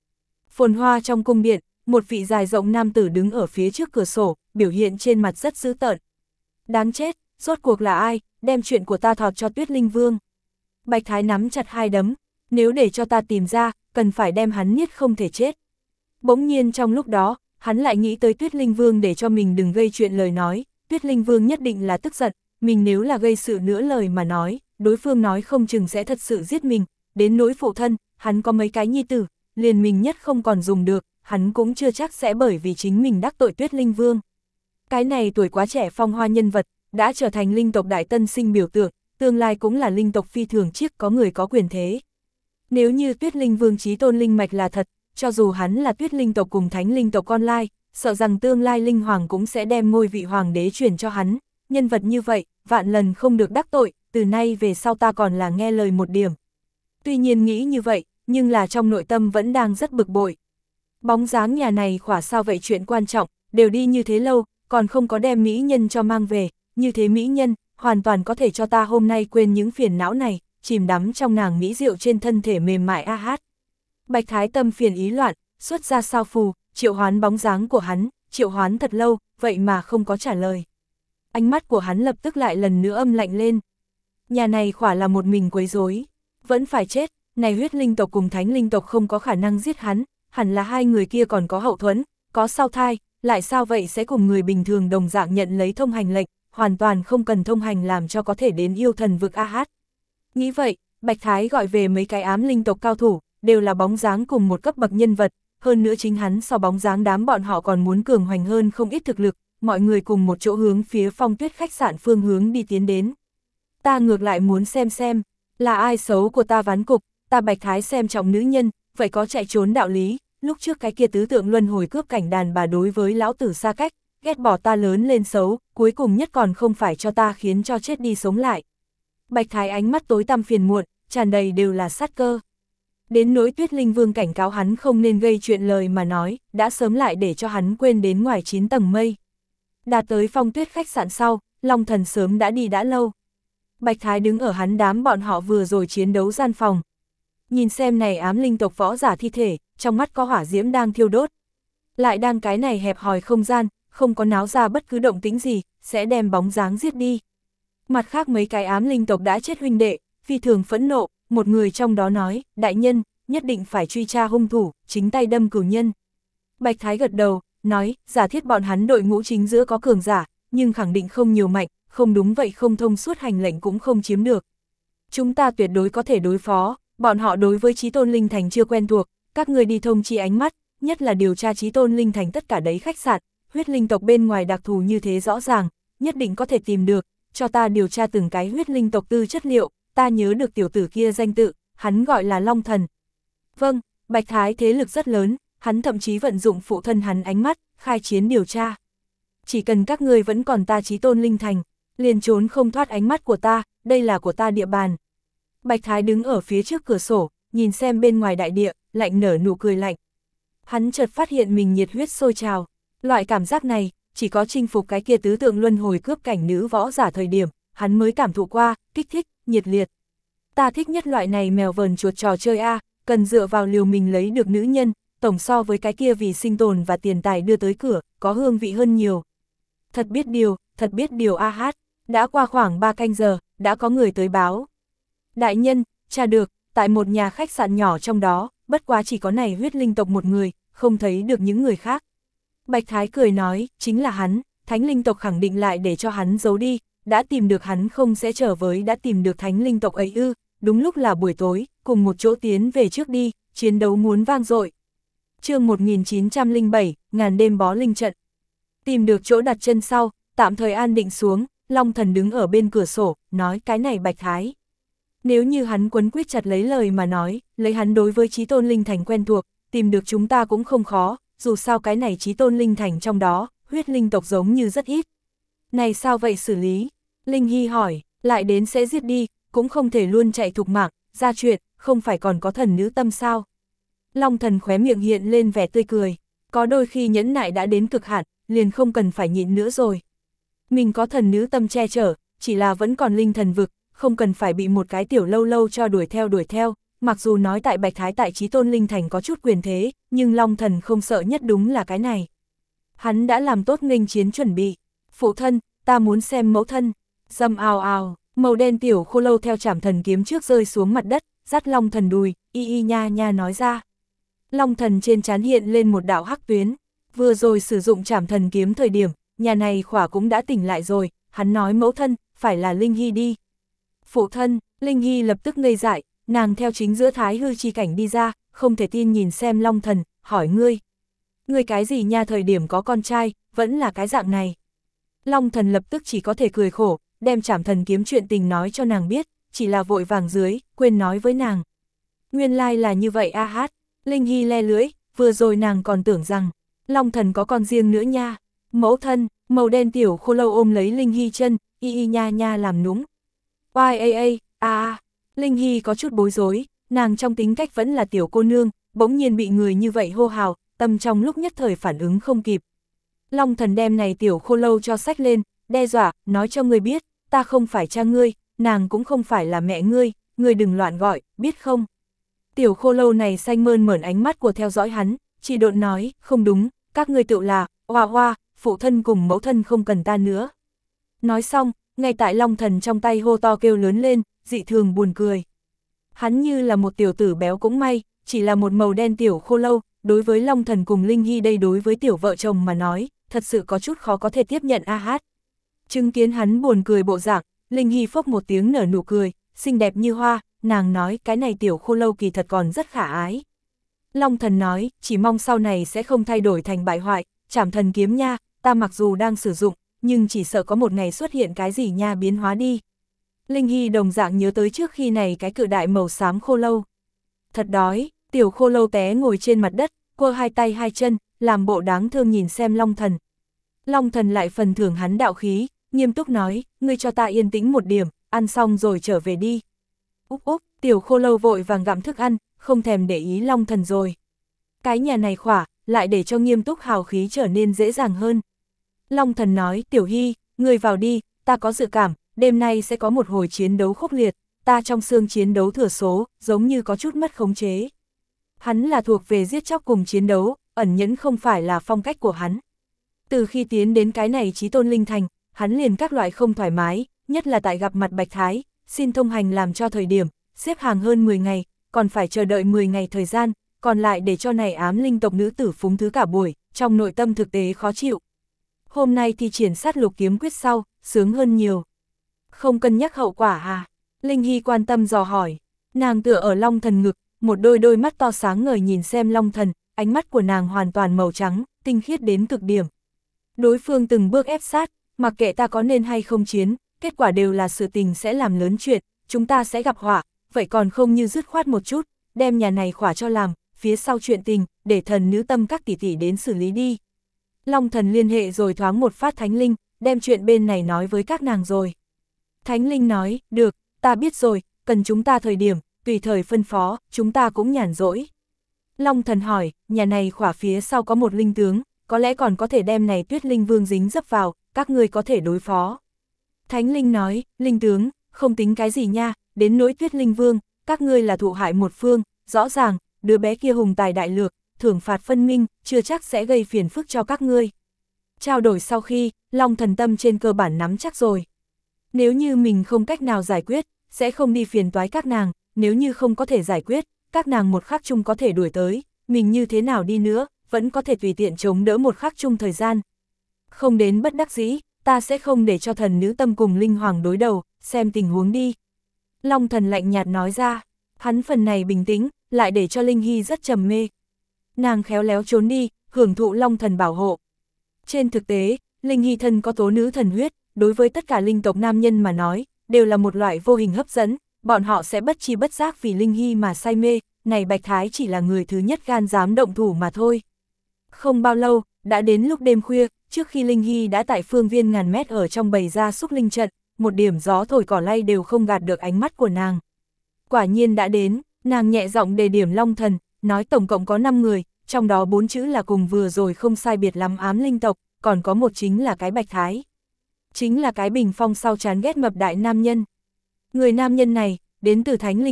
Phồn hoa trong cung điện, một vị dài rộng nam tử đứng ở phía trước cửa sổ, biểu hiện trên mặt rất dữ tợn. Đáng chết, rốt cuộc là ai, đem chuyện của ta thọt cho Tuyết Linh Vương. Bạch Thái nắm chặt hai đấm, nếu để cho ta tìm ra, cần phải đem hắn niết không thể chết. Bỗng nhiên trong lúc đó, hắn lại nghĩ tới Tuyết Linh Vương để cho mình đừng gây chuyện lời nói, Tuyết Linh Vương nhất định là tức giận, mình nếu là gây sự nữa lời mà nói, đối phương nói không chừng sẽ thật sự giết mình, đến nỗi phụ thân, hắn có mấy cái nhi tử, liền mình nhất không còn dùng được, hắn cũng chưa chắc sẽ bởi vì chính mình đắc tội Tuyết Linh Vương. Cái này tuổi quá trẻ phong hoa nhân vật, đã trở thành linh tộc đại tân sinh biểu tượng, tương lai cũng là linh tộc phi thường chiếc có người có quyền thế. Nếu như Tuyết Linh Vương chí tôn linh mạch là thật, cho dù hắn là Tuyết Linh tộc cùng Thánh Linh tộc con lai, sợ rằng tương lai Linh Hoàng cũng sẽ đem ngôi vị hoàng đế truyền cho hắn, nhân vật như vậy, vạn lần không được đắc tội, từ nay về sau ta còn là nghe lời một điểm. Tuy nhiên nghĩ như vậy, nhưng là trong nội tâm vẫn đang rất bực bội. Bóng dáng nhà này khỏa sao vậy chuyện quan trọng, đều đi như thế lâu, còn không có đem mỹ nhân cho mang về, như thế mỹ nhân, hoàn toàn có thể cho ta hôm nay quên những phiền não này, chìm đắm trong nàng mỹ diệu trên thân thể mềm mại a hát. Bạch Thái tâm phiền ý loạn, xuất ra sao phù, triệu hoán bóng dáng của hắn, triệu hoán thật lâu, vậy mà không có trả lời. Ánh mắt của hắn lập tức lại lần nữa âm lạnh lên. Nhà này khỏa là một mình quấy rối, vẫn phải chết, này huyết linh tộc cùng thánh linh tộc không có khả năng giết hắn, hẳn là hai người kia còn có hậu thuẫn, có sau thai, lại sao vậy sẽ cùng người bình thường đồng dạng nhận lấy thông hành lệnh, hoàn toàn không cần thông hành làm cho có thể đến yêu thần vực a hát. Nghĩ vậy, Bạch Thái gọi về mấy cái ám linh tộc cao thủ, đều là bóng dáng cùng một cấp bậc nhân vật, hơn nữa chính hắn so bóng dáng đám bọn họ còn muốn cường hoành hơn không ít thực lực, mọi người cùng một chỗ hướng phía Phong Tuyết khách sạn phương hướng đi tiến đến. Ta ngược lại muốn xem xem, là ai xấu của ta ván cục, ta Bạch Thái xem trọng nữ nhân, vậy có chạy trốn đạo lý, lúc trước cái kia tứ tượng luân hồi cướp cảnh đàn bà đối với lão tử xa cách, ghét bỏ ta lớn lên xấu, cuối cùng nhất còn không phải cho ta khiến cho chết đi sống lại. Bạch Thái ánh mắt tối tăm phiền muộn, tràn đầy đều là sát cơ. Đến nỗi Tuyết Linh Vương cảnh cáo hắn không nên gây chuyện lời mà nói, đã sớm lại để cho hắn quên đến ngoài chín tầng mây. Đạt tới Phong Tuyết khách sạn sau, Long Thần sớm đã đi đã lâu. Bạch Thái đứng ở hắn đám bọn họ vừa rồi chiến đấu gian phòng. Nhìn xem này ám linh tộc võ giả thi thể, trong mắt có hỏa diễm đang thiêu đốt. Lại đang cái này hẹp hòi không gian, không có náo ra bất cứ động tĩnh gì, sẽ đem bóng dáng giết đi. Mặt khác mấy cái ám linh tộc đã chết huynh đệ, phi thường phẫn nộ, một người trong đó nói, đại nhân, nhất định phải truy tra hung thủ, chính tay đâm cửu nhân. Bạch Thái gật đầu, nói, giả thiết bọn hắn đội ngũ chính giữa có cường giả, nhưng khẳng định không nhiều mạnh, không đúng vậy không thông suốt hành lệnh cũng không chiếm được. Chúng ta tuyệt đối có thể đối phó, bọn họ đối với Chí Tôn Linh Thành chưa quen thuộc, các người đi thông chi ánh mắt, nhất là điều tra Chí Tôn Linh Thành tất cả đấy khách sạn, huyết linh tộc bên ngoài đặc thù như thế rõ ràng, nhất định có thể tìm được, cho ta điều tra từng cái huyết linh tộc tư chất liệu, ta nhớ được tiểu tử kia danh tự, hắn gọi là Long Thần. Vâng, Bạch Thái thế lực rất lớn, hắn thậm chí vận dụng phụ thân hắn ánh mắt, khai chiến điều tra. Chỉ cần các ngươi vẫn còn ta Chí Tôn Linh Thành, liền trốn không thoát ánh mắt của ta, đây là của ta địa bàn. Bạch Thái đứng ở phía trước cửa sổ, nhìn xem bên ngoài đại địa, lạnh nở nụ cười lạnh. Hắn chợt phát hiện mình nhiệt huyết sôi trào, loại cảm giác này, chỉ có chinh phục cái kia tứ tượng luân hồi cướp cảnh nữ võ giả thời điểm, hắn mới cảm thụ qua, kích thích, nhiệt liệt. Ta thích nhất loại này mèo vờn chuột trò chơi a, cần dựa vào liều mình lấy được nữ nhân, tổng so với cái kia vì sinh tồn và tiền tài đưa tới cửa, có hương vị hơn nhiều. Thật biết điều, thật biết điều a hát, đã qua khoảng ba canh giờ, đã có người tới báo. Đại nhân, tra được, tại một nhà khách sạn nhỏ trong đó, bất quá chỉ có này huyết linh tộc một người, không thấy được những người khác. Bạch Thái cười nói, chính là hắn, thánh linh tộc khẳng định lại để cho hắn giấu đi, đã tìm được hắn không sẽ trở với đã tìm được thánh linh tộc ấy ư, đúng lúc là buổi tối, cùng một chỗ tiến về trước đi, chiến đấu muốn vang dội. Chương một nghìn chín trăm lẻ bảy, ngàn đêm bó linh trận. Tìm được chỗ đặt chân sau, tạm thời an định xuống, Long Thần đứng ở bên cửa sổ, nói cái này Bạch Thái. Nếu như hắn quấn quýt chặt lấy lời mà nói, lấy hắn đối với Chí Tôn Linh Thành quen thuộc, tìm được chúng ta cũng không khó, dù sao cái này Chí Tôn Linh Thành trong đó, huyết linh tộc giống như rất ít. Này sao vậy xử lý? Linh Hy hỏi, lại đến sẽ giết đi, cũng không thể luôn chạy thục mạng, ra chuyện, không phải còn có thần nữ tâm sao? Long Thần khóe miệng hiện lên vẻ tươi cười, có đôi khi nhẫn nại đã đến cực hạn, liền không cần phải nhịn nữa rồi. Mình có thần nữ tâm che chở, chỉ là vẫn còn linh thần vực, không cần phải bị một cái tiểu lâu lâu cho đuổi theo đuổi theo, mặc dù nói tại Bạch Thái tại Chí Tôn Linh Thành có chút quyền thế, nhưng Long Thần không sợ nhất đúng là cái này. Hắn đã làm tốt nghênh chiến chuẩn bị. Phụ thân, ta muốn xem mẫu thân. Dầm ào ào, màu đen tiểu khô lâu theo trảm thần kiếm trước rơi xuống mặt đất, dắt Long Thần đùi, y y nha nha nói ra. Long Thần trên trán hiện lên một đạo hắc tuyến, vừa rồi sử dụng trảm thần kiếm thời điểm, nhà này khỏa cũng đã tỉnh lại rồi, hắn nói mẫu thân, phải là Linh Hy đi. Phụ thân, Linh Hy lập tức ngây dại, nàng theo chính giữa thái hư chi cảnh đi ra, không thể tin nhìn xem Long Thần, hỏi ngươi. Ngươi cái gì nha, thời điểm có con trai, vẫn là cái dạng này. Long Thần lập tức chỉ có thể cười khổ, đem trảm thần kiếm chuyện tình nói cho nàng biết, chỉ là vội vàng dưới, quên nói với nàng. Nguyên lai là như vậy a hát, Linh Hy le lưỡi, vừa rồi nàng còn tưởng rằng, Long Thần có con riêng nữa nha. Mẫu thân, màu đen tiểu khô lâu ôm lấy Linh Hy chân, y y nha nha làm nũng. Oai a a, a a, Linh Hy có chút bối rối, nàng trong tính cách vẫn là tiểu cô nương, bỗng nhiên bị người như vậy hô hào, tâm trong lúc nhất thời phản ứng không kịp. Long Thần đem này tiểu khô lâu cho xách lên, đe dọa, nói cho ngươi biết, ta không phải cha ngươi, nàng cũng không phải là mẹ ngươi, ngươi đừng loạn gọi, biết không? Tiểu khô lâu này xanh mơn mởn ánh mắt của theo dõi hắn, chỉ độn nói, không đúng, các ngươi tự là, hoa hoa, phụ thân cùng mẫu thân không cần ta nữa. Nói xong, ngay tại Long Thần trong tay hô to kêu lớn lên, dị thường buồn cười. Hắn như là một tiểu tử béo cũng may, chỉ là một màu đen tiểu khô lâu, đối với Long Thần cùng Linh Hy đây đối với tiểu vợ chồng mà nói, thật sự có chút khó có thể tiếp nhận a hát. Chứng kiến hắn buồn cười bộ dạng, Linh Hy phốc một tiếng nở nụ cười, xinh đẹp như hoa, nàng nói cái này tiểu khô lâu kỳ thật còn rất khả ái. Long Thần nói, chỉ mong sau này sẽ không thay đổi thành bại hoại, trảm thần kiếm nha, ta mặc dù đang sử dụng, nhưng chỉ sợ có một ngày xuất hiện cái gì nha biến hóa đi. Linh Hy đồng dạng nhớ tới trước khi này cái cự đại màu xám khô lâu. Thật đói, tiểu khô lâu té ngồi trên mặt đất, quơ hai tay hai chân, làm bộ đáng thương nhìn xem Long Thần. Long Thần lại phần thưởng hắn đạo khí, nghiêm túc nói, ngươi cho ta yên tĩnh một điểm, ăn xong rồi trở về đi. Úp úp, tiểu khô lâu vội vàng gặm thức ăn, không thèm để ý Long Thần rồi. Cái nhà này khỏa, lại để cho nghiêm túc hào khí trở nên dễ dàng hơn. Long Thần nói, Tiểu Hy, ngươi vào đi, ta có dự cảm, đêm nay sẽ có một hồi chiến đấu khốc liệt, ta trong xương chiến đấu thừa số, giống như có chút mất khống chế. Hắn là thuộc về giết chóc cùng chiến đấu, ẩn nhẫn không phải là phong cách của hắn. Từ khi tiến đến cái này Chí Tôn Linh Thành, hắn liền các loại không thoải mái, nhất là tại gặp mặt Bạch Thái, xin thông hành làm cho thời điểm, xếp hàng hơn mười ngày, còn phải chờ đợi mười ngày thời gian, còn lại để cho này ám linh tộc nữ tử phúng thứ cả buổi, trong nội tâm thực tế khó chịu. Hôm nay thì triển sát lục kiếm quyết sau, sướng hơn nhiều. Không cân nhắc hậu quả à? Linh Hy quan tâm dò hỏi. Nàng tựa ở Long Thần ngực, một đôi đôi mắt to sáng ngời nhìn xem Long Thần, ánh mắt của nàng hoàn toàn màu trắng, tinh khiết đến cực điểm. Đối phương từng bước ép sát, mặc kệ ta có nên hay không chiến, kết quả đều là sự tình sẽ làm lớn chuyện, chúng ta sẽ gặp họa, vậy còn không như dứt khoát một chút, đem nhà này khỏa cho làm, phía sau chuyện tình, để thần nữ tâm các tỷ tỷ đến xử lý đi. Long Thần liên hệ rồi thoáng một phát Thánh Linh, đem chuyện bên này nói với các nàng rồi. Thánh Linh nói, được, ta biết rồi, cần chúng ta thời điểm, tùy thời phân phó, chúng ta cũng nhàn rỗi. Long Thần hỏi, nhà này khỏa phía sau có một linh tướng, có lẽ còn có thể đem này Tuyết Linh Vương dính dấp vào, các ngươi có thể đối phó. Thánh Linh nói, linh tướng, không tính cái gì nha, đến nỗi Tuyết Linh Vương, các ngươi là thụ hại một phương, rõ ràng, đứa bé kia hùng tài đại lược, thưởng phạt phân minh, chưa chắc sẽ gây phiền phức cho các ngươi. Trao đổi sau khi, Long Thần tâm trên cơ bản nắm chắc rồi. Nếu như mình không cách nào giải quyết, sẽ không đi phiền toái các nàng, nếu như không có thể giải quyết, các nàng một khắc chung có thể đuổi tới, mình như thế nào đi nữa, vẫn có thể tùy tiện chống đỡ một khắc chung thời gian. Không đến bất đắc dĩ, ta sẽ không để cho thần nữ tâm cùng Linh Hoàng đối đầu, xem tình huống đi. Long Thần lạnh nhạt nói ra, hắn phần này bình tĩnh, lại để cho Linh Hy rất trầm mê. Nàng khéo léo trốn đi, hưởng thụ Long Thần bảo hộ. Trên thực tế, Linh Hy thân có tố nữ thần huyết, đối với tất cả linh tộc nam nhân mà nói, đều là một loại vô hình hấp dẫn, bọn họ sẽ bất chi bất giác vì Linh Hy mà say mê, này Bạch Thái chỉ là người thứ nhất gan dám động thủ mà thôi. Không bao lâu, đã đến lúc đêm khuya, trước khi Linh Hy đã tại phương viên ngàn mét ở trong bầy ra xúc linh trận, một điểm gió thổi cỏ lay đều không gạt được ánh mắt của nàng. Quả nhiên đã đến, nàng nhẹ giọng đề điểm Long Thần, nói tổng cộng có năm người, trong đó bốn chữ là cùng vừa rồi không sai biệt lắm ám linh tộc, còn có một chính là cái Bạch Thái. Chính là cái bình phong sau chán ghét mập đại nam nhân. Người nam nhân này, đến từ Thánh Linh tộc,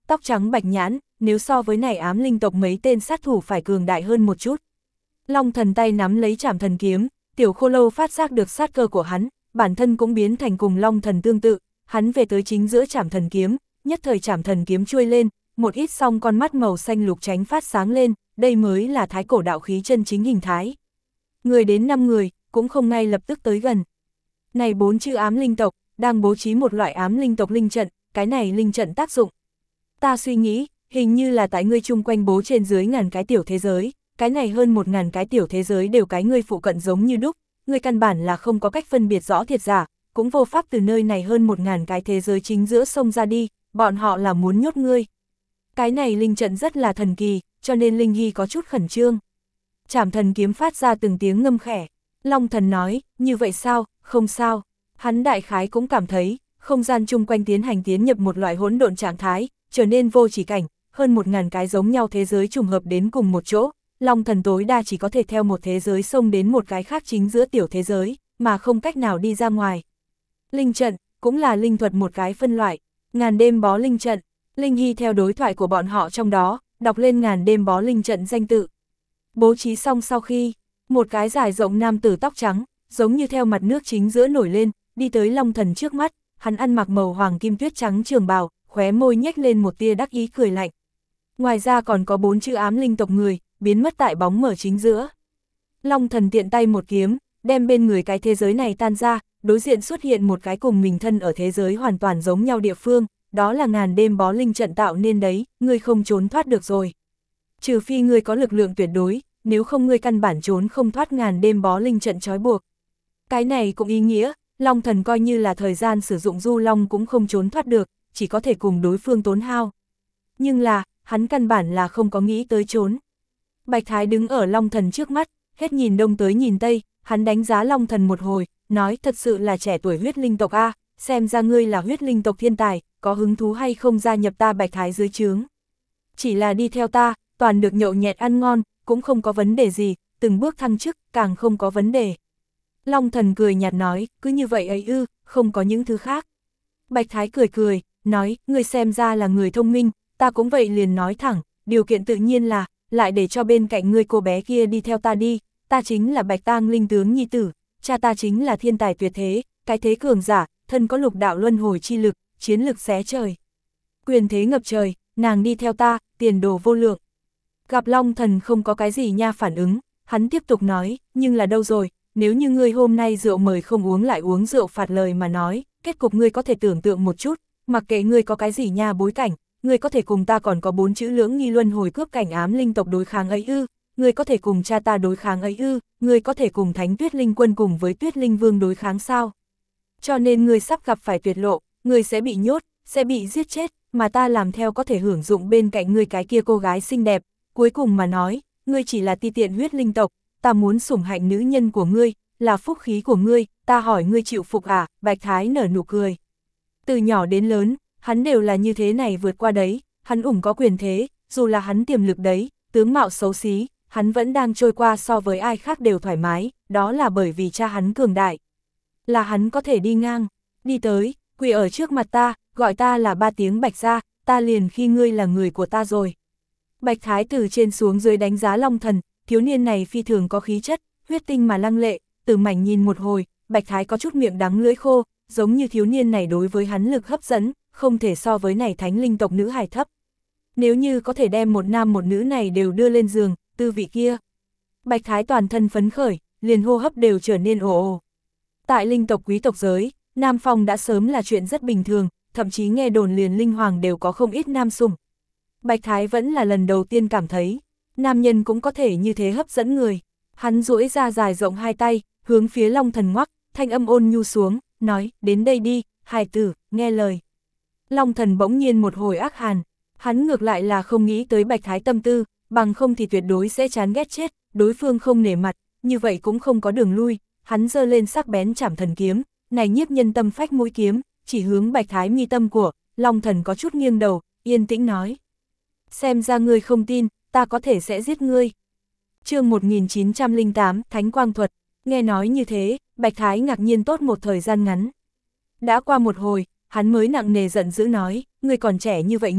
tóc trắng bạch nhãn, nếu so với này ám linh tộc mấy tên sát thủ phải cường đại hơn một chút. Long thần tay nắm lấy trảm thần kiếm, tiểu khô lâu phát giác được sát cơ của hắn, bản thân cũng biến thành cùng long thần tương tự, hắn về tới chính giữa trảm thần kiếm, nhất thời trảm thần kiếm chui lên, một ít xong con mắt màu xanh lục tránh phát sáng lên, đây mới là thái cổ đạo khí chân chính hình thái. Người đến năm người, cũng không ngay lập tức tới gần. Này bốn chữ ám linh tộc, đang bố trí một loại ám linh tộc linh trận, cái này linh trận tác dụng. Ta suy nghĩ, hình như là tại ngươi chung quanh bố trên dưới ngàn cái tiểu thế giới, cái này hơn một ngàn cái tiểu thế giới đều cái ngươi phụ cận giống như đúc, ngươi căn bản là không có cách phân biệt rõ thiệt giả, cũng vô pháp từ nơi này hơn một ngàn cái thế giới chính giữa sông ra đi, bọn họ là muốn nhốt ngươi. Cái này linh trận rất là thần kỳ, cho nên Linh Hy có chút khẩn trương. Trảm thần kiếm phát ra từng tiếng ngâm khẽ. Long thần nói, như vậy sao, không sao. Hắn đại khái cũng cảm thấy, không gian chung quanh tiến hành tiến nhập một loại hỗn độn trạng thái, trở nên vô chỉ cảnh, hơn một ngàn cái giống nhau thế giới trùng hợp đến cùng một chỗ. Long thần tối đa chỉ có thể theo một thế giới xông đến một cái khác chính giữa tiểu thế giới, mà không cách nào đi ra ngoài. Linh trận, cũng là linh thuật một cái phân loại, ngàn đêm bó linh trận. Linh Hy theo đối thoại của bọn họ trong đó, đọc lên ngàn đêm bó linh trận danh tự. Bố trí xong sau khi, một cái dài rộng nam tử tóc trắng, giống như theo mặt nước chính giữa nổi lên, đi tới Long thần trước mắt, hắn ăn mặc màu hoàng kim tuyết trắng trường bào, khóe môi nhếch lên một tia đắc ý cười lạnh. Ngoài ra còn có bốn chữ ám linh tộc người, biến mất tại bóng mở chính giữa. Long thần tiện tay một kiếm, đem bên người cái thế giới này tan ra, đối diện xuất hiện một cái cùng mình thân ở thế giới hoàn toàn giống nhau địa phương, đó là ngàn đêm bó linh trận tạo nên đấy, ngươi không trốn thoát được rồi. Trừ phi ngươi có lực lượng tuyệt đối, nếu không ngươi căn bản trốn không thoát ngàn đêm bó linh trận trói buộc. Cái này cũng ý nghĩa, Long thần coi như là thời gian sử dụng du long cũng không trốn thoát được, chỉ có thể cùng đối phương tốn hao. Nhưng là, hắn căn bản là không có nghĩ tới trốn. Bạch Thái đứng ở Long thần trước mắt, hết nhìn đông tới nhìn tây, hắn đánh giá Long thần một hồi, nói thật sự là trẻ tuổi huyết linh tộc A, xem ra ngươi là huyết linh tộc thiên tài, có hứng thú hay không gia nhập ta Bạch Thái dưới trướng. Chỉ là đi theo ta, toàn được nhậu nhẹt ăn ngon, cũng không có vấn đề gì, từng bước thăng chức, càng không có vấn đề. Long thần cười nhạt nói, cứ như vậy ấy ư, không có những thứ khác. Bạch Thái cười cười, nói, ngươi xem ra là người thông minh, ta cũng vậy liền nói thẳng, điều kiện tự nhiên là, lại để cho bên cạnh ngươi cô bé kia đi theo ta đi, ta chính là Bạch Tang linh tướng nhi tử, cha ta chính là thiên tài tuyệt thế, cái thế cường giả, thân có lục đạo luân hồi chi lực, chiến lực xé trời. Quyền thế ngập trời, nàng đi theo ta, tiền đồ vô lượng. Gặp Long thần không có cái gì nha phản ứng, hắn tiếp tục nói, nhưng là đâu rồi, nếu như ngươi hôm nay rượu mời không uống lại uống rượu phạt lời mà nói, kết cục ngươi có thể tưởng tượng một chút, mặc kệ ngươi có cái gì nha bối cảnh, ngươi có thể cùng ta còn có bốn chữ lưỡng nghi luân hồi cướp cảnh ám linh tộc đối kháng ấy ư, ngươi có thể cùng cha ta đối kháng ấy ư, ngươi có thể cùng Thánh Tuyết Linh Quân cùng với Tuyết Linh Vương đối kháng sao? Cho nên ngươi sắp gặp phải tuyệt lộ, ngươi sẽ bị nhốt, sẽ bị giết chết, mà ta làm theo có thể hưởng dụng bên cạnh ngươi cái kia cô gái xinh đẹp, cuối cùng mà nói, ngươi chỉ là ti tiện huyết linh tộc, ta muốn sủng hạnh nữ nhân của ngươi, là phúc khí của ngươi, ta hỏi ngươi chịu phục à? Bạch Thái nở nụ cười. Từ nhỏ đến lớn, hắn đều là như thế này vượt qua đấy, hắn ủng có quyền thế, dù là hắn tiềm lực đấy, tướng mạo xấu xí, hắn vẫn đang trôi qua so với ai khác đều thoải mái, đó là bởi vì cha hắn cường đại. Là hắn có thể đi ngang, đi tới, quỳ ở trước mặt ta, gọi ta là ba tiếng Bạch gia, ta liền khi ngươi là người của ta rồi. Bạch Thái từ trên xuống dưới đánh giá Long thần, thiếu niên này phi thường có khí chất, huyết tinh mà lăng lệ, từ mảnh nhìn một hồi, Bạch Thái có chút miệng đắng lưỡi khô, giống như thiếu niên này đối với hắn lực hấp dẫn, không thể so với này thánh linh tộc nữ hài thấp. Nếu như có thể đem một nam một nữ này đều đưa lên giường, tư vị kia. Bạch Thái toàn thân phấn khởi, liền hô hấp đều trở nên ồ ồ. Tại linh tộc quý tộc giới, nam phong đã sớm là chuyện rất bình thường, thậm chí nghe đồn liền linh hoàng đều có không ít nam sủng. Bạch Thái vẫn là lần đầu tiên cảm thấy, nam nhân cũng có thể như thế hấp dẫn người. Hắn duỗi ra dài rộng hai tay, hướng phía Long thần ngoắc, thanh âm ôn nhu xuống, nói, đến đây đi, hài tử, nghe lời. Long thần bỗng nhiên một hồi ác hàn, hắn ngược lại là không nghĩ tới Bạch Thái tâm tư, bằng không thì tuyệt đối sẽ chán ghét chết, đối phương không nể mặt, như vậy cũng không có đường lui, hắn giơ lên sắc bén trảm thần kiếm, này nhiếp nhân tâm phách mũi kiếm, chỉ hướng Bạch Thái mi tâm của, Long thần có chút nghiêng đầu, yên tĩnh nói. Xem ra ngươi không tin, ta có thể sẽ giết ngươi. Chương một nghìn chín trăm lẻ tám, Thánh Quang Thuật, nghe nói như thế, Bạch Thái ngạc nhiên tốt một thời gian ngắn. Đã qua một hồi, hắn mới nặng nề giận dữ nói, ngươi còn trẻ như vậy người,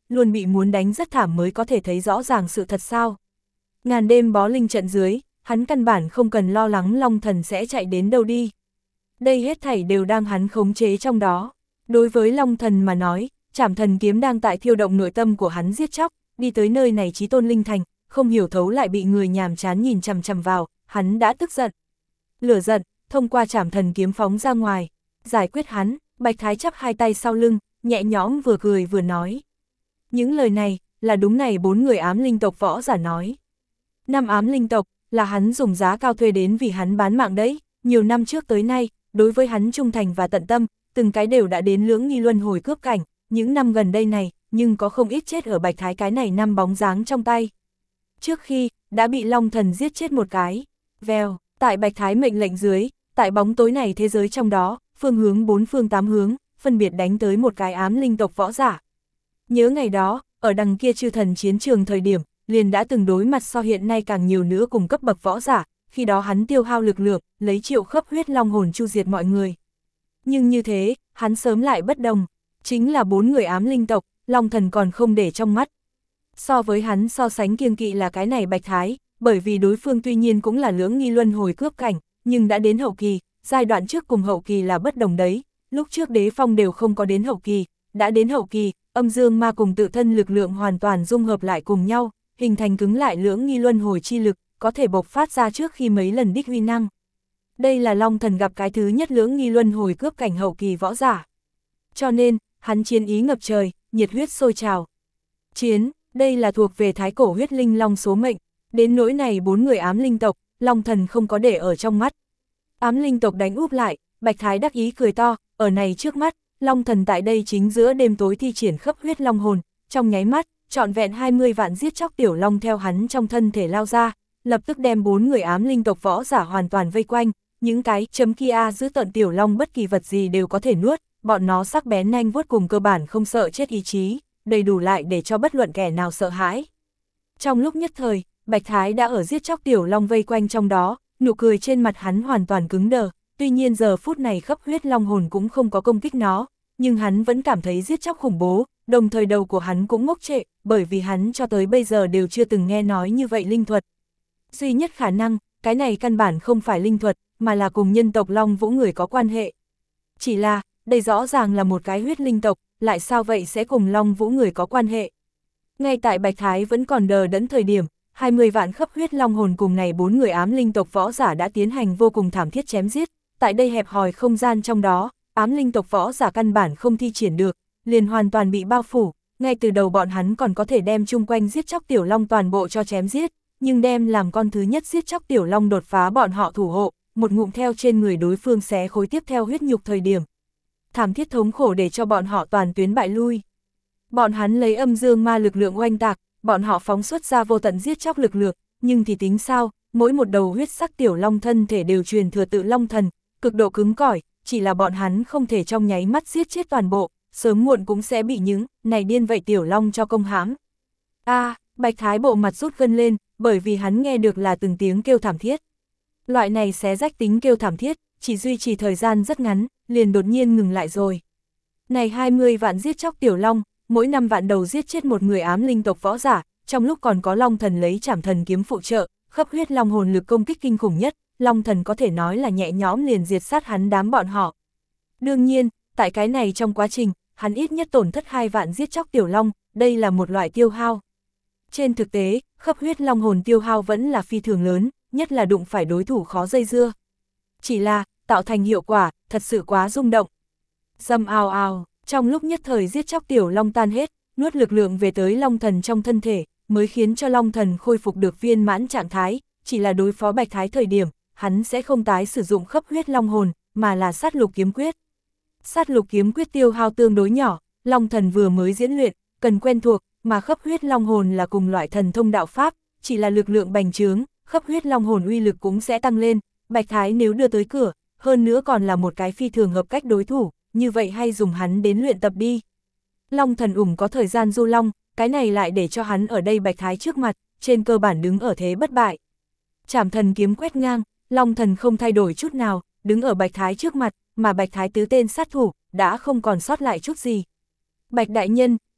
luôn bị muốn đánh rất thảm mới có thể thấy rõ ràng sự thật sao. Ngàn đêm bó linh trận dưới, hắn căn bản không cần lo lắng Long Thần sẽ chạy đến đâu đi. Đây hết thảy đều đang hắn khống chế trong đó. Đối với Long Thần mà nói, Trảm Thần kiếm đang tại thiêu động nội tâm của hắn giết chóc, đi tới nơi này chí tôn linh thành, không hiểu thấu lại bị người nhàm chán nhìn chằm chằm vào, hắn đã tức giận. Lửa giận, thông qua Trảm Thần kiếm phóng ra ngoài, giải quyết hắn, Bạch Thái chắp hai tay sau lưng, nhẹ nhõm vừa cười vừa nói. Những lời này, là đúng này bốn người ám linh tộc võ giả nói. Năm ám linh tộc, là hắn dùng giá cao thuê đến vì hắn bán mạng đấy, nhiều năm trước tới nay, đối với hắn trung thành và tận tâm, từng cái đều đã đến lưỡng nghi luân hồi cướp cảnh, những năm gần đây này, nhưng có không ít chết ở Bạch Thái cái này năm bóng dáng trong tay. Trước khi, đã bị Long Thần giết chết một cái, vèo, tại Bạch Thái mệnh lệnh dưới, tại bóng tối này thế giới trong đó, phương hướng bốn phương tám hướng, phân biệt đánh tới một cái ám linh tộc võ giả. Nhớ ngày đó, ở đằng kia chư thần chiến trường thời điểm, liền đã từng đối mặt so hiện nay càng nhiều nữa cùng cấp bậc võ giả, khi đó hắn tiêu hao lực lượng, lấy triệu khắp huyết long hồn chu diệt mọi người. Nhưng như thế, hắn sớm lại bất đồng, chính là bốn người ám linh tộc, Long Thần còn không để trong mắt. So với hắn so sánh kiêng kỵ là cái này Bạch Thái, bởi vì đối phương tuy nhiên cũng là lưỡng nghi luân hồi cướp cảnh, nhưng đã đến hậu kỳ, giai đoạn trước cùng hậu kỳ là bất đồng đấy, lúc trước Đế Phong đều không có đến hậu kỳ, đã đến hậu kỳ, âm dương ma cùng tự thân lực lượng hoàn toàn dung hợp lại cùng nhau, hình thành cứng lại lưỡng nghi luân hồi chi lực, có thể bộc phát ra trước khi mấy lần đích huy năng. Đây là Long Thần gặp cái thứ nhất lưỡng nghi luân hồi cướp cảnh hậu kỳ võ giả. Cho nên, hắn chiến ý ngập trời, nhiệt huyết sôi trào. Chiến, đây là thuộc về thái cổ huyết linh long số mệnh, đến nỗi này bốn người ám linh tộc, Long Thần không có để ở trong mắt. Ám linh tộc đánh úp lại, Bạch Thái đắc ý cười to, ở này trước mắt, Long Thần tại đây chính giữa đêm tối thi triển khắp huyết long hồn, trong nháy mắt, trọn vẹn hai mươi vạn giết chóc tiểu long theo hắn trong thân thể lao ra, lập tức đem bốn người ám linh tộc võ giả hoàn toàn vây quanh, những cái chấm kia giữ tận tiểu long bất kỳ vật gì đều có thể nuốt, bọn nó sắc bén nhanh vuốt cùng cơ bản không sợ chết ý chí, đầy đủ lại để cho bất luận kẻ nào sợ hãi. Trong lúc nhất thời, Bạch Thái đã ở giết chóc tiểu long vây quanh trong đó, nụ cười trên mặt hắn hoàn toàn cứng đờ, tuy nhiên giờ phút này khắp huyết long hồn cũng không có công kích nó, nhưng hắn vẫn cảm thấy giết chóc khủng bố, đồng thời đầu của hắn cũng ngốc trệ, bởi vì hắn cho tới bây giờ đều chưa từng nghe nói như vậy linh thuật. Duy nhất khả năng, cái này căn bản không phải linh thuật, mà là cùng nhân tộc Long Vũ người có quan hệ. Chỉ là, đây rõ ràng là một cái huyết linh tộc, lại sao vậy sẽ cùng Long Vũ người có quan hệ? Ngay tại Bạch Thái vẫn còn đờ đẫn thời điểm, hai mươi vạn khắp huyết long hồn cùng này bốn người ám linh tộc võ giả đã tiến hành vô cùng thảm thiết chém giết, tại đây hẹp hòi không gian trong đó, ám linh tộc võ giả căn bản không thi triển được, liền hoàn toàn bị bao phủ, ngay từ đầu bọn hắn còn có thể đem chung quanh giết chóc tiểu long toàn bộ cho chém giết, nhưng đem làm con thứ nhất giết chóc tiểu long đột phá bọn họ thủ hộ, một ngụm theo trên người đối phương xé khối tiếp theo huyết nhục thời điểm. Thảm thiết thống khổ để cho bọn họ toàn tuyến bại lui. Bọn hắn lấy âm dương ma lực lượng oanh tạc, bọn họ phóng xuất ra vô tận giết chóc lực lượng, nhưng thì tính sao, mỗi một đầu huyết sắc tiểu long thân thể đều truyền thừa tự long thần, cực độ cứng cỏi, chỉ là bọn hắn không thể trong nháy mắt giết chết toàn bộ, sớm muộn cũng sẽ bị những này điên vậy tiểu long cho công hãm. A, à, Bạch Thái bộ mặt rút gân lên, bởi vì hắn nghe được là từng tiếng kêu thảm thiết. Loại này xé rách tính kêu thảm thiết, chỉ duy trì thời gian rất ngắn, liền đột nhiên ngừng lại rồi. Này hai mươi vạn giết chóc tiểu long, mỗi năm vạn đầu giết chết một người ám linh tộc võ giả, trong lúc còn có Long Thần lấy Trảm Thần kiếm phụ trợ, khắp huyết long hồn lực công kích kinh khủng nhất, Long Thần có thể nói là nhẹ nhõm liền diệt sát hắn đám bọn họ. Đương nhiên, tại cái này trong quá trình, hắn ít nhất tổn thất hai vạn giết chóc tiểu long, đây là một loại tiêu hao. Trên thực tế, khắp huyết long hồn tiêu hao vẫn là phi thường lớn, nhất là đụng phải đối thủ khó dây dưa. Chỉ là, tạo thành hiệu quả, thật sự quá rung động. Dầm ào ào, trong lúc nhất thời giết chóc tiểu long tan hết, nuốt lực lượng về tới Long Thần trong thân thể, mới khiến cho Long Thần khôi phục được viên mãn trạng thái, chỉ là đối phó Bạch Thái thời điểm, hắn sẽ không tái sử dụng khắp huyết long hồn, mà là sát lục kiếm quyết. Sát lục kiếm quyết tiêu hao tương đối nhỏ, Long Thần vừa mới diễn luyện, cần quen thuộc, mà khắp huyết long hồn là cùng loại thần thông đạo pháp, chỉ là lực lượng bành trướng, khắp huyết long hồn uy lực cũng sẽ tăng lên, Bạch Thái nếu đưa tới cửa, hơn nữa còn là một cái phi thường hợp cách đối thủ, như vậy hay dùng hắn đến luyện tập đi. Long Thần ủng có thời gian du long, cái này lại để cho hắn ở đây Bạch Thái trước mặt, trên cơ bản đứng ở thế bất bại. Trảm Thần kiếm quét ngang, Long Thần không thay đổi chút nào, đứng ở Bạch Thái trước mặt, mà Bạch Thái tứ tên sát thủ, đã không còn sót lại chút gì. Bạch đại nhân,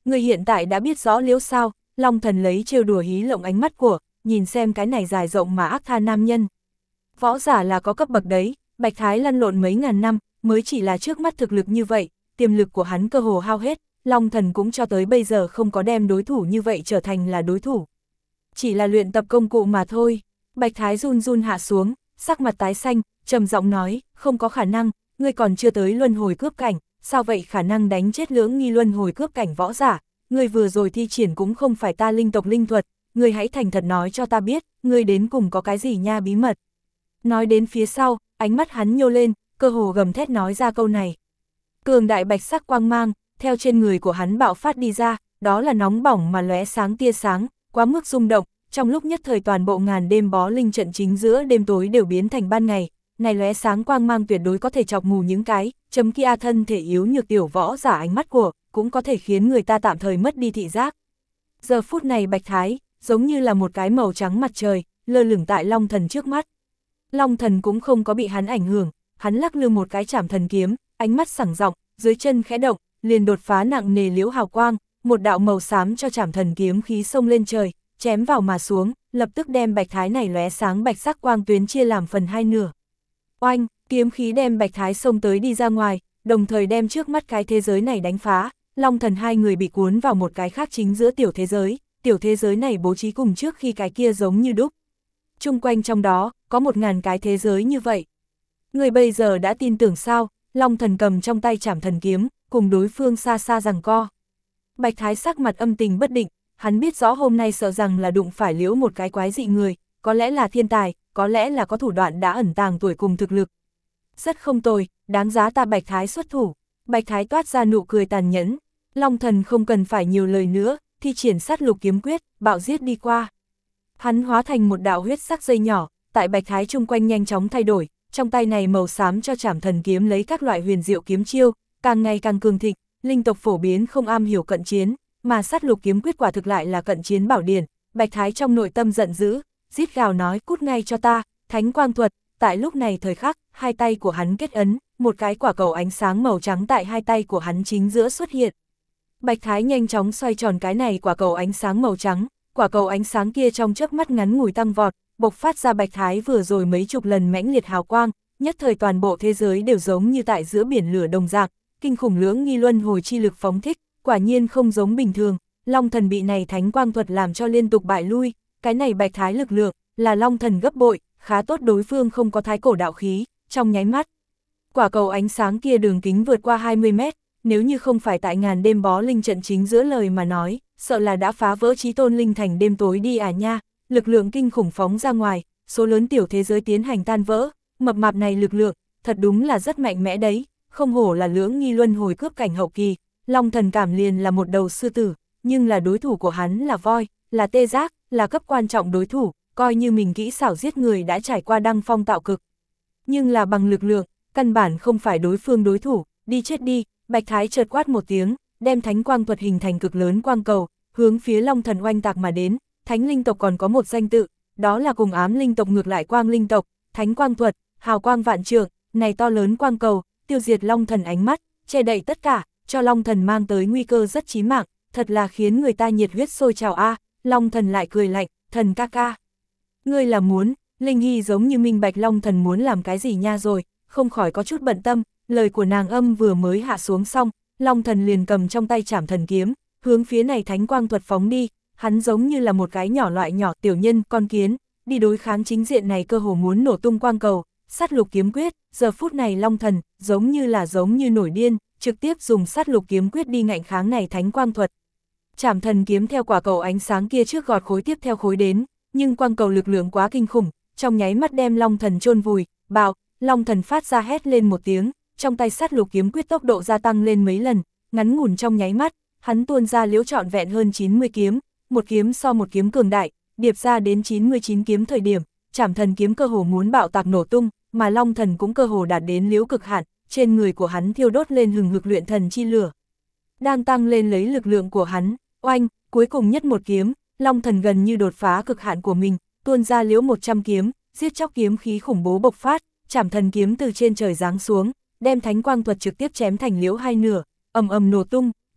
Ngươi hiện tại đã biết rõ liễu sao? Long thần lấy trêu đùa hí lộng ánh mắt của, nhìn xem cái này dài rộng mà ác tha nam nhân. Võ giả là có cấp bậc đấy, Bạch Thái lăn lộn mấy ngàn năm, mới chỉ là trước mắt thực lực như vậy, tiềm lực của hắn cơ hồ hao hết, Long thần cũng cho tới bây giờ không có đem đối thủ như vậy trở thành là đối thủ. Chỉ là luyện tập công cụ mà thôi. Bạch Thái run run hạ xuống, sắc mặt tái xanh, trầm giọng nói, không có khả năng, ngươi còn chưa tới luân hồi cướp cảnh, sao vậy khả năng đánh chết lưỡng nghi luân hồi cướp cảnh võ giả, ngươi vừa rồi thi triển cũng không phải ta linh tộc linh thuật, ngươi hãy thành thật nói cho ta biết, ngươi đến cùng có cái gì nha bí mật. Nói đến phía sau, ánh mắt hắn nhô lên, cơ hồ gầm thét nói ra câu này. Cường đại bạch sắc quang mang, theo trên người của hắn bạo phát đi ra, đó là nóng bỏng mà lóe sáng tia sáng, quá mức rung động, trong lúc nhất thời toàn bộ ngàn đêm bó linh trận chính giữa đêm tối đều biến thành ban ngày, này lóe sáng quang mang tuyệt đối có thể chọc mù những cái, chấm kia thân thể yếu nhược tiểu võ giả ánh mắt của, cũng có thể khiến người ta tạm thời mất đi thị giác. Giờ phút này Bạch Thái, giống như là một cái màu trắng mặt trời, lơ lửng tại Long thần trước mắt. Long thần cũng không có bị hắn ảnh hưởng, hắn lắc lư một cái chảm thần kiếm, ánh mắt sảng rộng, dưới chân khẽ động, liền đột phá nặng nề liễu hào quang, một đạo màu xám cho chảm thần kiếm khí xông lên trời, chém vào mà xuống, lập tức đem Bạch Thái này lóe sáng bạch sắc quang tuyến chia làm phần hai nửa. Oanh, kiếm khí đem Bạch Thái xông tới đi ra ngoài, đồng thời đem trước mắt cái thế giới này đánh phá, Long thần hai người bị cuốn vào một cái khác chính giữa tiểu thế giới, tiểu thế giới này bố trí cùng trước khi cái kia giống như đúc. Chung quanh trong đó, có một ngàn cái thế giới như vậy. Người bây giờ đã tin tưởng sao? Long thần cầm trong tay chảm thần kiếm, cùng đối phương xa xa giằng co. Bạch Thái sắc mặt âm tình bất định, hắn biết rõ hôm nay sợ rằng là đụng phải liễu một cái quái dị người, có lẽ là thiên tài, có lẽ là có thủ đoạn đã ẩn tàng tuổi cùng thực lực. Rất không tồi, đáng giá ta Bạch Thái xuất thủ. Bạch Thái toát ra nụ cười tàn nhẫn, Long thần không cần phải nhiều lời nữa, thi triển sát lục kiếm quyết, bạo giết đi qua. Hắn hóa thành một đạo huyết sắc dây nhỏ, tại Bạch Thái chung quanh nhanh chóng thay đổi, trong tay này màu xám cho chảm thần kiếm lấy các loại huyền diệu kiếm chiêu, càng ngày càng cường thịnh, linh tộc phổ biến không am hiểu cận chiến, mà sát lục kiếm quyết quả thực lại là cận chiến bảo điển. Bạch Thái trong nội tâm giận dữ, rít gào nói cút ngay cho ta, thánh quang thuật. Tại lúc này thời khắc, hai tay của hắn kết ấn, một cái quả cầu ánh sáng màu trắng tại hai tay của hắn chính giữa xuất hiện. Bạch Thái nhanh chóng xoay tròn cái này quả cầu ánh sáng màu trắng, quả cầu ánh sáng kia trong chớp mắt ngắn ngủi tăng vọt, bộc phát ra Bạch Thái vừa rồi mấy chục lần mãnh liệt hào quang, nhất thời toàn bộ thế giới đều giống như tại giữa biển lửa đồng dạng, kinh khủng lưỡng nghi luân hồi chi lực phóng thích, quả nhiên không giống bình thường. Long thần bị này thánh quang thuật làm cho liên tục bại lui, cái này Bạch Thái lực lượng là Long thần gấp bội, khá tốt đối phương không có thái cổ đạo khí, trong nháy mắt. Quả cầu ánh sáng kia đường kính vượt qua hai mươi mét, nếu như không phải tại ngàn đêm bó linh trận chính giữa lời mà nói, sợ là đã phá vỡ chí tôn linh thành đêm tối đi à nha, lực lượng kinh khủng phóng ra ngoài, số lớn tiểu thế giới tiến hành tan vỡ, mập mạp này lực lượng, thật đúng là rất mạnh mẽ đấy, không hổ là lưỡng nghi luân hồi cướp cảnh hậu kỳ, Long thần cảm liền là một đầu sư tử, nhưng là đối thủ của hắn là voi, là tê giác, là cấp quan trọng đối thủ, coi như mình kỹ xảo giết người đã trải qua đăng phong tạo cực. Nhưng là bằng lực lượng, căn bản không phải đối phương đối thủ, đi chết đi. Bạch Thái chợt quát một tiếng, đem thánh quang thuật hình thành cực lớn quang cầu, hướng phía Long thần oanh tạc mà đến. Thánh linh tộc còn có một danh tự, đó là cùng ám linh tộc ngược lại quang linh tộc, thánh quang thuật, hào quang vạn trượng, này to lớn quang cầu, tiêu diệt Long thần ánh mắt, che đậy tất cả, cho Long thần mang tới nguy cơ rất chí mạng, thật là khiến người ta nhiệt huyết sôi trào a. Long thần lại cười lạnh, thần ca ca. Ngươi là muốn, Linh Hy giống như minh bạch Long thần muốn làm cái gì nha rồi, không khỏi có chút bận tâm. Lời của nàng âm vừa mới hạ xuống xong, Long thần liền cầm trong tay chảm thần kiếm, hướng phía này thánh quang thuật phóng đi, hắn giống như là một cái nhỏ loại nhỏ tiểu nhân con kiến, đi đối kháng chính diện này cơ hồ muốn nổ tung quang cầu, sát lục kiếm quyết, giờ phút này Long thần, giống như là giống như nổi điên, trực tiếp dùng sát lục kiếm quyết đi ngạnh kháng này thánh quang thuật. Chảm thần kiếm theo quả cầu ánh sáng kia trước gọt khối tiếp theo khối đến, nhưng quang cầu lực lượng quá kinh khủng, trong nháy mắt đem Long thần chôn vùi, bạo, Long thần phát ra hét lên một tiếng. Trong tay sát lục kiếm quyết tốc độ gia tăng lên mấy lần, ngắn ngủn trong nháy mắt, hắn tuôn ra liễu trọn vẹn hơn chín mươi kiếm, một kiếm so một kiếm cường đại, điệp ra đến chín mươi chín kiếm thời điểm, chảm thần kiếm cơ hồ muốn bạo tạc nổ tung, mà Long thần cũng cơ hồ đạt đến liễu cực hạn, trên người của hắn thiêu đốt lên hừng hực luyện thần chi lửa. Đang tăng lên lấy lực lượng của hắn, oanh, cuối cùng nhất một kiếm, Long thần gần như đột phá cực hạn của mình, tuôn ra liễu một trăm kiếm, giết chóc kiếm khí khủng bố bộc phát, chảm thần kiếm từ trên trời giáng xuống, đem thánh quang thuật trực tiếp chém thành liễu hai nửa, ầm ầm nổ tung,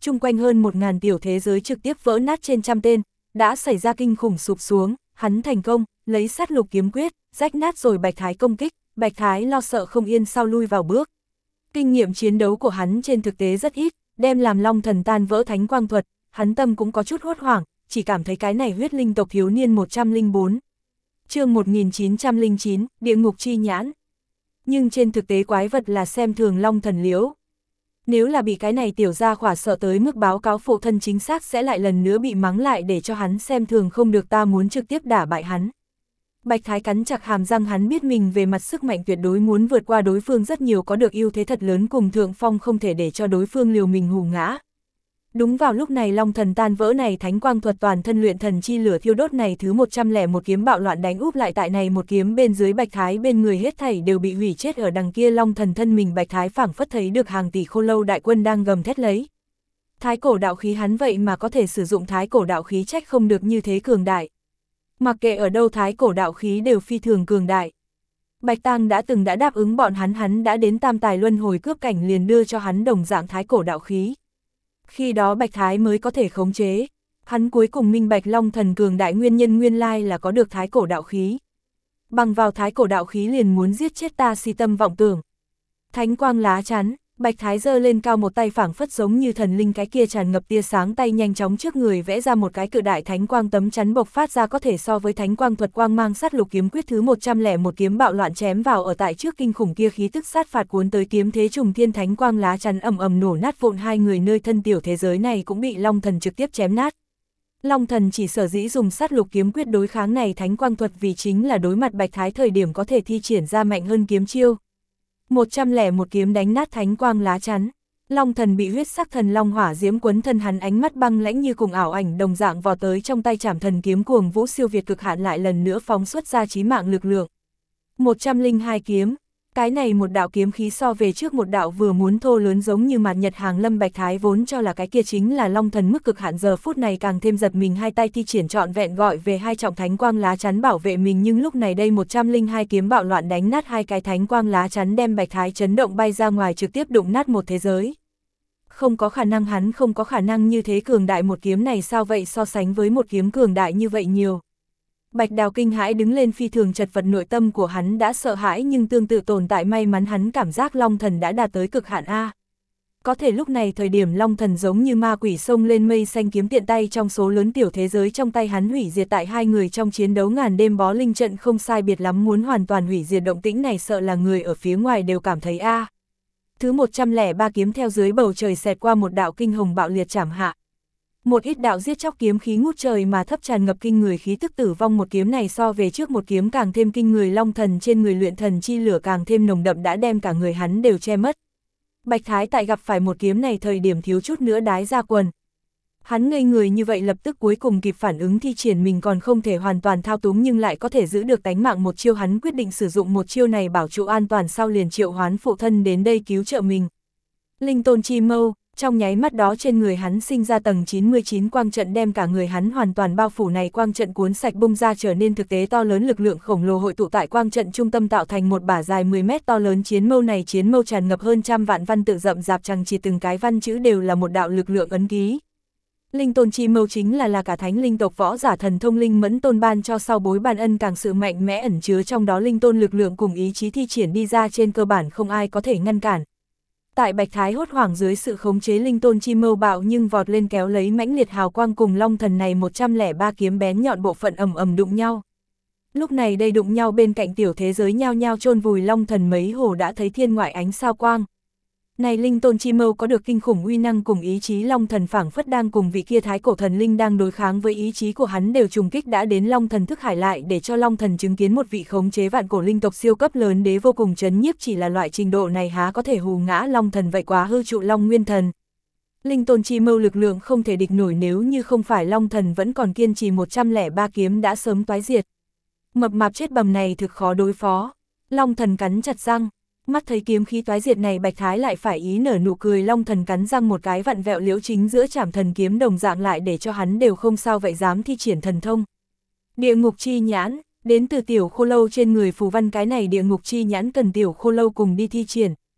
chung quanh hơn một ngàn tiểu thế giới trực tiếp vỡ nát trên trăm tên, đã xảy ra kinh khủng sụp xuống, hắn thành công, lấy sát lục kiếm quyết, rách nát rồi Bạch Thái công kích, Bạch Thái lo sợ không yên sau lui vào bước. Kinh nghiệm chiến đấu của hắn trên thực tế rất ít, đem làm Long Thần tan vỡ thánh quang thuật, hắn tâm cũng có chút hốt hoảng, chỉ cảm thấy cái này huyết linh tộc thiếu niên một trăm lẻ bốn. Chương một nghìn chín trăm lẻ chín, Địa ngục chi nhãn. Nhưng trên thực tế quái vật là xem thường Long Thần Liễu. Nếu là bị cái này tiểu gia khỏa sợ tới mức báo cáo phụ thân chính xác sẽ lại lần nữa bị mắng lại để cho hắn xem thường không được, ta muốn trực tiếp đả bại hắn. Bạch Thái cắn chặt hàm răng, hắn biết mình về mặt sức mạnh tuyệt đối muốn vượt qua đối phương rất nhiều, có được ưu thế thật lớn cùng thượng phong, không thể để cho đối phương liều mình hù ngã. Đúng vào lúc này Long Thần tan vỡ này thánh quang thuật toàn thân luyện thần chi lửa thiêu đốt này thứ một trăm lẻ một kiếm bạo loạn đánh úp lại tại này một kiếm bên dưới Bạch Thái, bên người hết thảy đều bị hủy chết ở đằng kia Long Thần thân mình. Bạch Thái phảng phất thấy được hàng tỷ khô lâu đại quân đang gầm thét lấy. Thái cổ đạo khí, hắn vậy mà có thể sử dụng thái cổ đạo khí, trách không được như thế cường đại. Mặc kệ ở đâu thái cổ đạo khí đều phi thường cường đại. Bạch Tang đã từng đã đáp ứng bọn hắn, hắn đã đến tam tài luân hồi cướp cảnh liền đưa cho hắn đồng dạng thái cổ đạo khí. Khi đó Bạch Thái mới có thể khống chế. Hắn cuối cùng minh bạch Long Thần cường đại nguyên nhân nguyên lai là có được thái cổ đạo khí. Bằng vào thái cổ đạo khí liền muốn giết chết ta, si tâm vọng tưởng. Thánh quang lá chắn, Bạch Thái giơ lên cao một tay phảng phất giống như thần linh, cái kia tràn ngập tia sáng tay nhanh chóng trước người vẽ ra một cái cự đại thánh quang tấm chắn bộc phát ra có thể so với thánh quang thuật quang mang sát lục kiếm quyết thứ một trăm lẻ một kiếm bạo loạn chém vào ở tại trước kinh khủng kia khí tức sát phạt cuốn tới kiếm thế trùng thiên, thánh quang lá chắn ầm ầm nổ nát vụn, hai người nơi thân tiểu thế giới này cũng bị Long Thần trực tiếp chém nát. Long Thần chỉ sở dĩ dùng sát lục kiếm quyết đối kháng này thánh quang thuật vì chính là đối mặt Bạch Thái thời điểm có thể thi triển ra mạnh hơn kiếm chiêu. một trăm lẻ một kiếm đánh nát thánh quang lá chắn. Long Thần bị huyết sắc thần long hỏa diễm quấn thân, hắn ánh mắt băng lãnh như cùng ảo ảnh đồng dạng vò tới, trong tay Trảm Thần kiếm cuồng vũ siêu việt cực hạn lại lần nữa phóng xuất ra chí mạng lực lượng. một trăm lẻ hai kiếm, cái này một đạo kiếm khí so về trước một đạo vừa muốn thô lớn giống như mạt nhật hàng lâm. Bạch Thái vốn cho là cái kia chính là Long Thần mức cực hạn, giờ phút này càng thêm giật mình, hai tay thi triển trọn vẹn gọi về hai trọng thánh quang lá chắn bảo vệ mình, nhưng lúc này đây một trăm lẻ hai kiếm bạo loạn đánh nát hai cái thánh quang lá chắn, đem Bạch Thái chấn động bay ra ngoài, trực tiếp đụng nát một thế giới. Không có khả năng, hắn không có khả năng như thế cường đại, một kiếm này sao vậy so sánh với một kiếm cường đại như vậy nhiều. Bạch Đào kinh hãi đứng lên, phi thường chật vật, nội tâm của hắn đã sợ hãi nhưng tương tự tồn tại may mắn, hắn cảm giác Long Thần đã đạt tới cực hạn a. Có thể lúc này thời điểm Long Thần giống như ma quỷ xông lên mây xanh, kiếm tiện tay trong số lớn tiểu thế giới trong tay hắn hủy diệt tại hai người trong chiến đấu ngàn đêm bó linh trận không sai biệt lắm muốn hoàn toàn hủy diệt, động tĩnh này sợ là người ở phía ngoài đều cảm thấy a. Thứ một trăm lẻ ba kiếm theo dưới bầu trời xẹt qua một đạo kinh hồng bạo liệt chảm hạ. Một ít đạo giết chóc kiếm khí ngút trời mà thấp tràn ngập kinh người khí tức tử vong, một kiếm này so về trước một kiếm càng thêm kinh người, Long Thần trên người luyện thần chi lửa càng thêm nồng đậm đã đem cả người hắn đều che mất. Bạch Thái tại gặp phải một kiếm này thời điểm thiếu chút nữa đái ra quần. Hắn ngây người như vậy, lập tức cuối cùng kịp phản ứng thi triển mình còn không thể hoàn toàn thao túng nhưng lại có thể giữ được tánh mạng một chiêu, hắn quyết định sử dụng một chiêu này bảo trụ an toàn, sau liền triệu hoán phụ thân đến đây cứu trợ mình. Linh tôn chi mâu, trong nháy mắt đó trên người hắn sinh ra tầng chín mươi chín quang trận đem cả người hắn hoàn toàn bao phủ, này quang trận cuốn sạch bung ra trở nên thực tế to lớn, lực lượng khổng lồ hội tụ tại quang trận trung tâm tạo thành một bả dài mười mét to lớn chiến mâu, này chiến mâu tràn ngập hơn trăm vạn văn tự rậm rạp chằng chịt, từng cái văn chữ đều là một đạo lực lượng ấn ký. Linh tôn chi mâu chính là là cả thánh linh tộc võ giả thần thông linh mẫn tôn ban cho sau bối ban ân, càng sự mạnh mẽ ẩn chứa trong đó linh tôn lực lượng cùng ý chí thi triển đi ra trên cơ bản không ai có thể ngăn cản. Tại Bạch Thái hốt hoảng dưới sự khống chế, linh tôn chi mâu bạo nhưng vọt lên kéo lấy mãnh liệt hào quang cùng Long Thần này một trăm lẻ ba kiếm bén nhọn bộ phận ầm ầm đụng nhau. Lúc này đây đụng nhau bên cạnh tiểu thế giới nhao nhao chôn vùi, Long Thần mấy hồ đã thấy thiên ngoại ánh sao quang. Này linh tôn chi mâu có được kinh khủng uy năng cùng ý chí, Long Thần phảng phất đang cùng vị kia thái cổ thần linh đang đối kháng với ý chí của hắn đều trùng kích đã đến Long Thần thức hải, lại để cho Long Thần chứng kiến một vị khống chế vạn cổ linh tộc siêu cấp lớn đế vô cùng chấn nhiếp, chỉ là loại trình độ này há có thể hù ngã Long Thần, vậy quá hư trụ Long Nguyên Thần. Linh tôn chi mâu lực lượng không thể địch nổi, nếu như không phải Long Thần vẫn còn kiên trì một trăm lẻ ba kiếm đã sớm toái diệt. Mập mạp chết bầm này thực khó đối phó. Long Thần cắn chặt răng. Mắt thấy kiếm khí toái diệt này, Bạch Thái lại phải ý nở nụ cười, Long Thần cắn răng một cái vặn vẹo liễu chính giữa Trảm Thần kiếm đồng dạng lại để cho hắn đều không sao vậy dám thi triển thần thông. Địa ngục chi nhãn, đến từ tiểu khô lâu trên người phù văn, cái này địa ngục chi nhãn cần tiểu khô lâu cùng đi thi triển.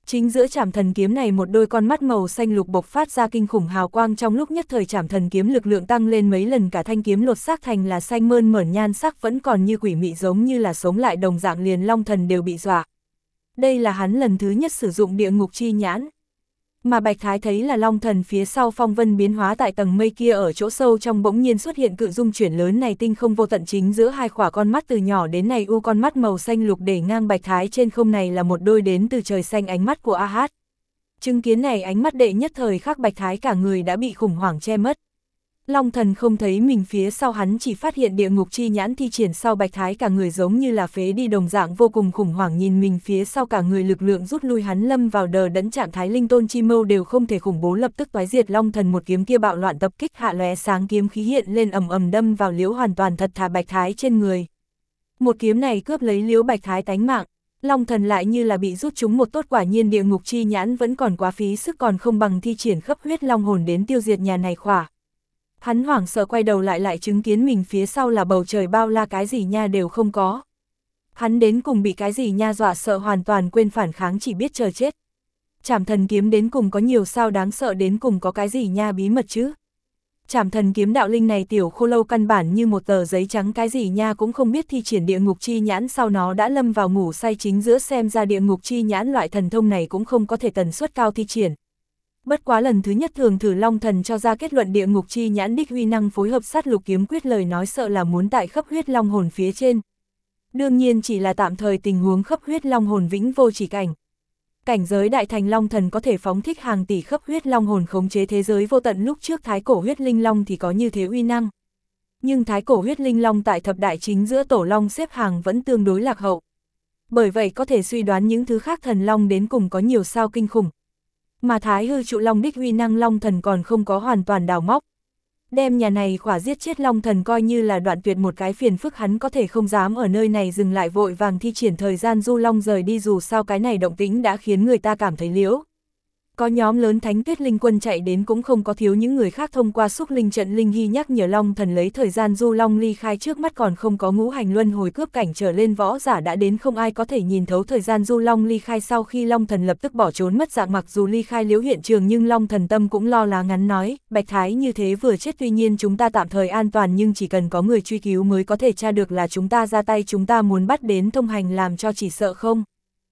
Chính giữa Trảm Thần kiếm này một đôi con mắt màu xanh lục bộc phát ra kinh khủng hào quang, trong lúc nhất thời Trảm Thần kiếm lực lượng tăng lên mấy lần, cả thanh kiếm lột xác thành là xanh mơn mởn, nhan sắc vẫn còn như quỷ mị giống như là sống lại đồng dạng, liền Long Thần đều bị dọa. Đây là hắn lần thứ nhất sử dụng địa ngục chi nhãn. Mà Bạch Thái thấy là Long Thần phía sau phong vân biến hóa, tại tầng mây kia ở chỗ sâu trong bỗng nhiên xuất hiện cự dung chuyển lớn này, tinh không vô tận, chính giữa hai khỏa con mắt từ nhỏ đến này u con mắt màu xanh lục để ngang Bạch Thái trên không này là một đôi đến từ trời xanh ánh mắt của A Hát. Chứng kiến này ánh mắt đệ nhất thời khắc Bạch Thái cả người đã bị khủng hoảng che mất. Long Thần không thấy mình phía sau hắn, chỉ phát hiện địa ngục chi nhãn thi triển sau Bạch Thái cả người giống như là phế đi đồng dạng, vô cùng khủng hoảng nhìn mình phía sau, cả người lực lượng rút lui, hắn lâm vào đờ đẫn trạng thái, linh tôn chi mâu đều không thể khủng bố lập tức toái diệt. Long Thần một kiếm kia bạo loạn tập kích hạ, lóe sáng kiếm khí hiện lên ầm ầm đâm vào Liễu hoàn toàn thật thà Bạch Thái trên người. Một kiếm này cướp lấy Liễu Bạch Thái tánh mạng. Long Thần lại như là bị rút trúng một tốt, quả nhiên địa ngục chi nhãn vẫn còn quá phí sức, còn không bằng thi triển khắp huyết long hồn đến tiêu diệt nhà này khỏa. Hắn hoảng sợ quay đầu lại lại chứng kiến mình phía sau là bầu trời bao la, cái gì nha đều không có. Hắn đến cùng bị cái gì nha dọa sợ, hoàn toàn quên phản kháng, chỉ biết chờ chết. Trảm Thần kiếm đến cùng có nhiều sao đáng sợ, đến cùng có cái gì nha bí mật chứ? Trảm Thần kiếm đạo linh này tiểu khô lâu căn bản như một tờ giấy trắng, cái gì nha cũng không biết, thi triển địa ngục chi nhãn sau nó đã lâm vào ngủ say chính giữa, xem ra địa ngục chi nhãn loại thần thông này cũng không có thể tần suất cao thi triển. Bất quá lần thứ nhất thường thử, Long Thần cho ra kết luận địa ngục chi nhãn đích huy năng phối hợp sát lục kiếm quyết, lời nói sợ là muốn tại khắp huyết long hồn phía trên. Đương nhiên chỉ là tạm thời tình huống khắp huyết long hồn vĩnh vô chỉ cảnh. Cảnh giới đại thành Long Thần có thể phóng thích hàng tỷ khắp huyết long hồn khống chế thế giới vô tận, lúc trước thái cổ huyết linh long thì có như thế uy năng. Nhưng thái cổ huyết linh long tại thập đại chính giữa tổ long xếp hàng vẫn tương đối lạc hậu. Bởi vậy có thể suy đoán những thứ khác thần long đến cùng có nhiều sao kinh khủng. Mà thái hư trụ long đích uy năng Long Thần còn không có hoàn toàn đào móc. Đem nhà này khỏa giết chết Long Thần coi như là đoạn tuyệt một cái phiền phức, hắn có thể không dám ở nơi này dừng lại, vội vàng thi triển thời gian du long rời đi, dù sao cái này động tĩnh đã khiến người ta cảm thấy liễu. Có nhóm lớn Thánh Tuyết Linh quân chạy đến, cũng không có thiếu những người khác thông qua xúc linh trận Linh Hy nhắc nhở Long Thần lấy thời gian du long ly khai, trước mắt còn không có ngũ hành luân hồi cướp cảnh trở lên võ giả đã đến, không ai có thể nhìn thấu thời gian du long ly khai. Sau khi Long Thần lập tức bỏ trốn mất dạng, mặc dù ly khai Liễu hiện trường nhưng Long Thần tâm cũng lo lắng, ngắn nói, Bạch Thái như thế vừa chết, tuy nhiên chúng ta tạm thời an toàn, nhưng chỉ cần có người truy cứu mới có thể tra được là chúng ta ra tay, chúng ta muốn bắt đến thông hành làm cho chỉ sợ không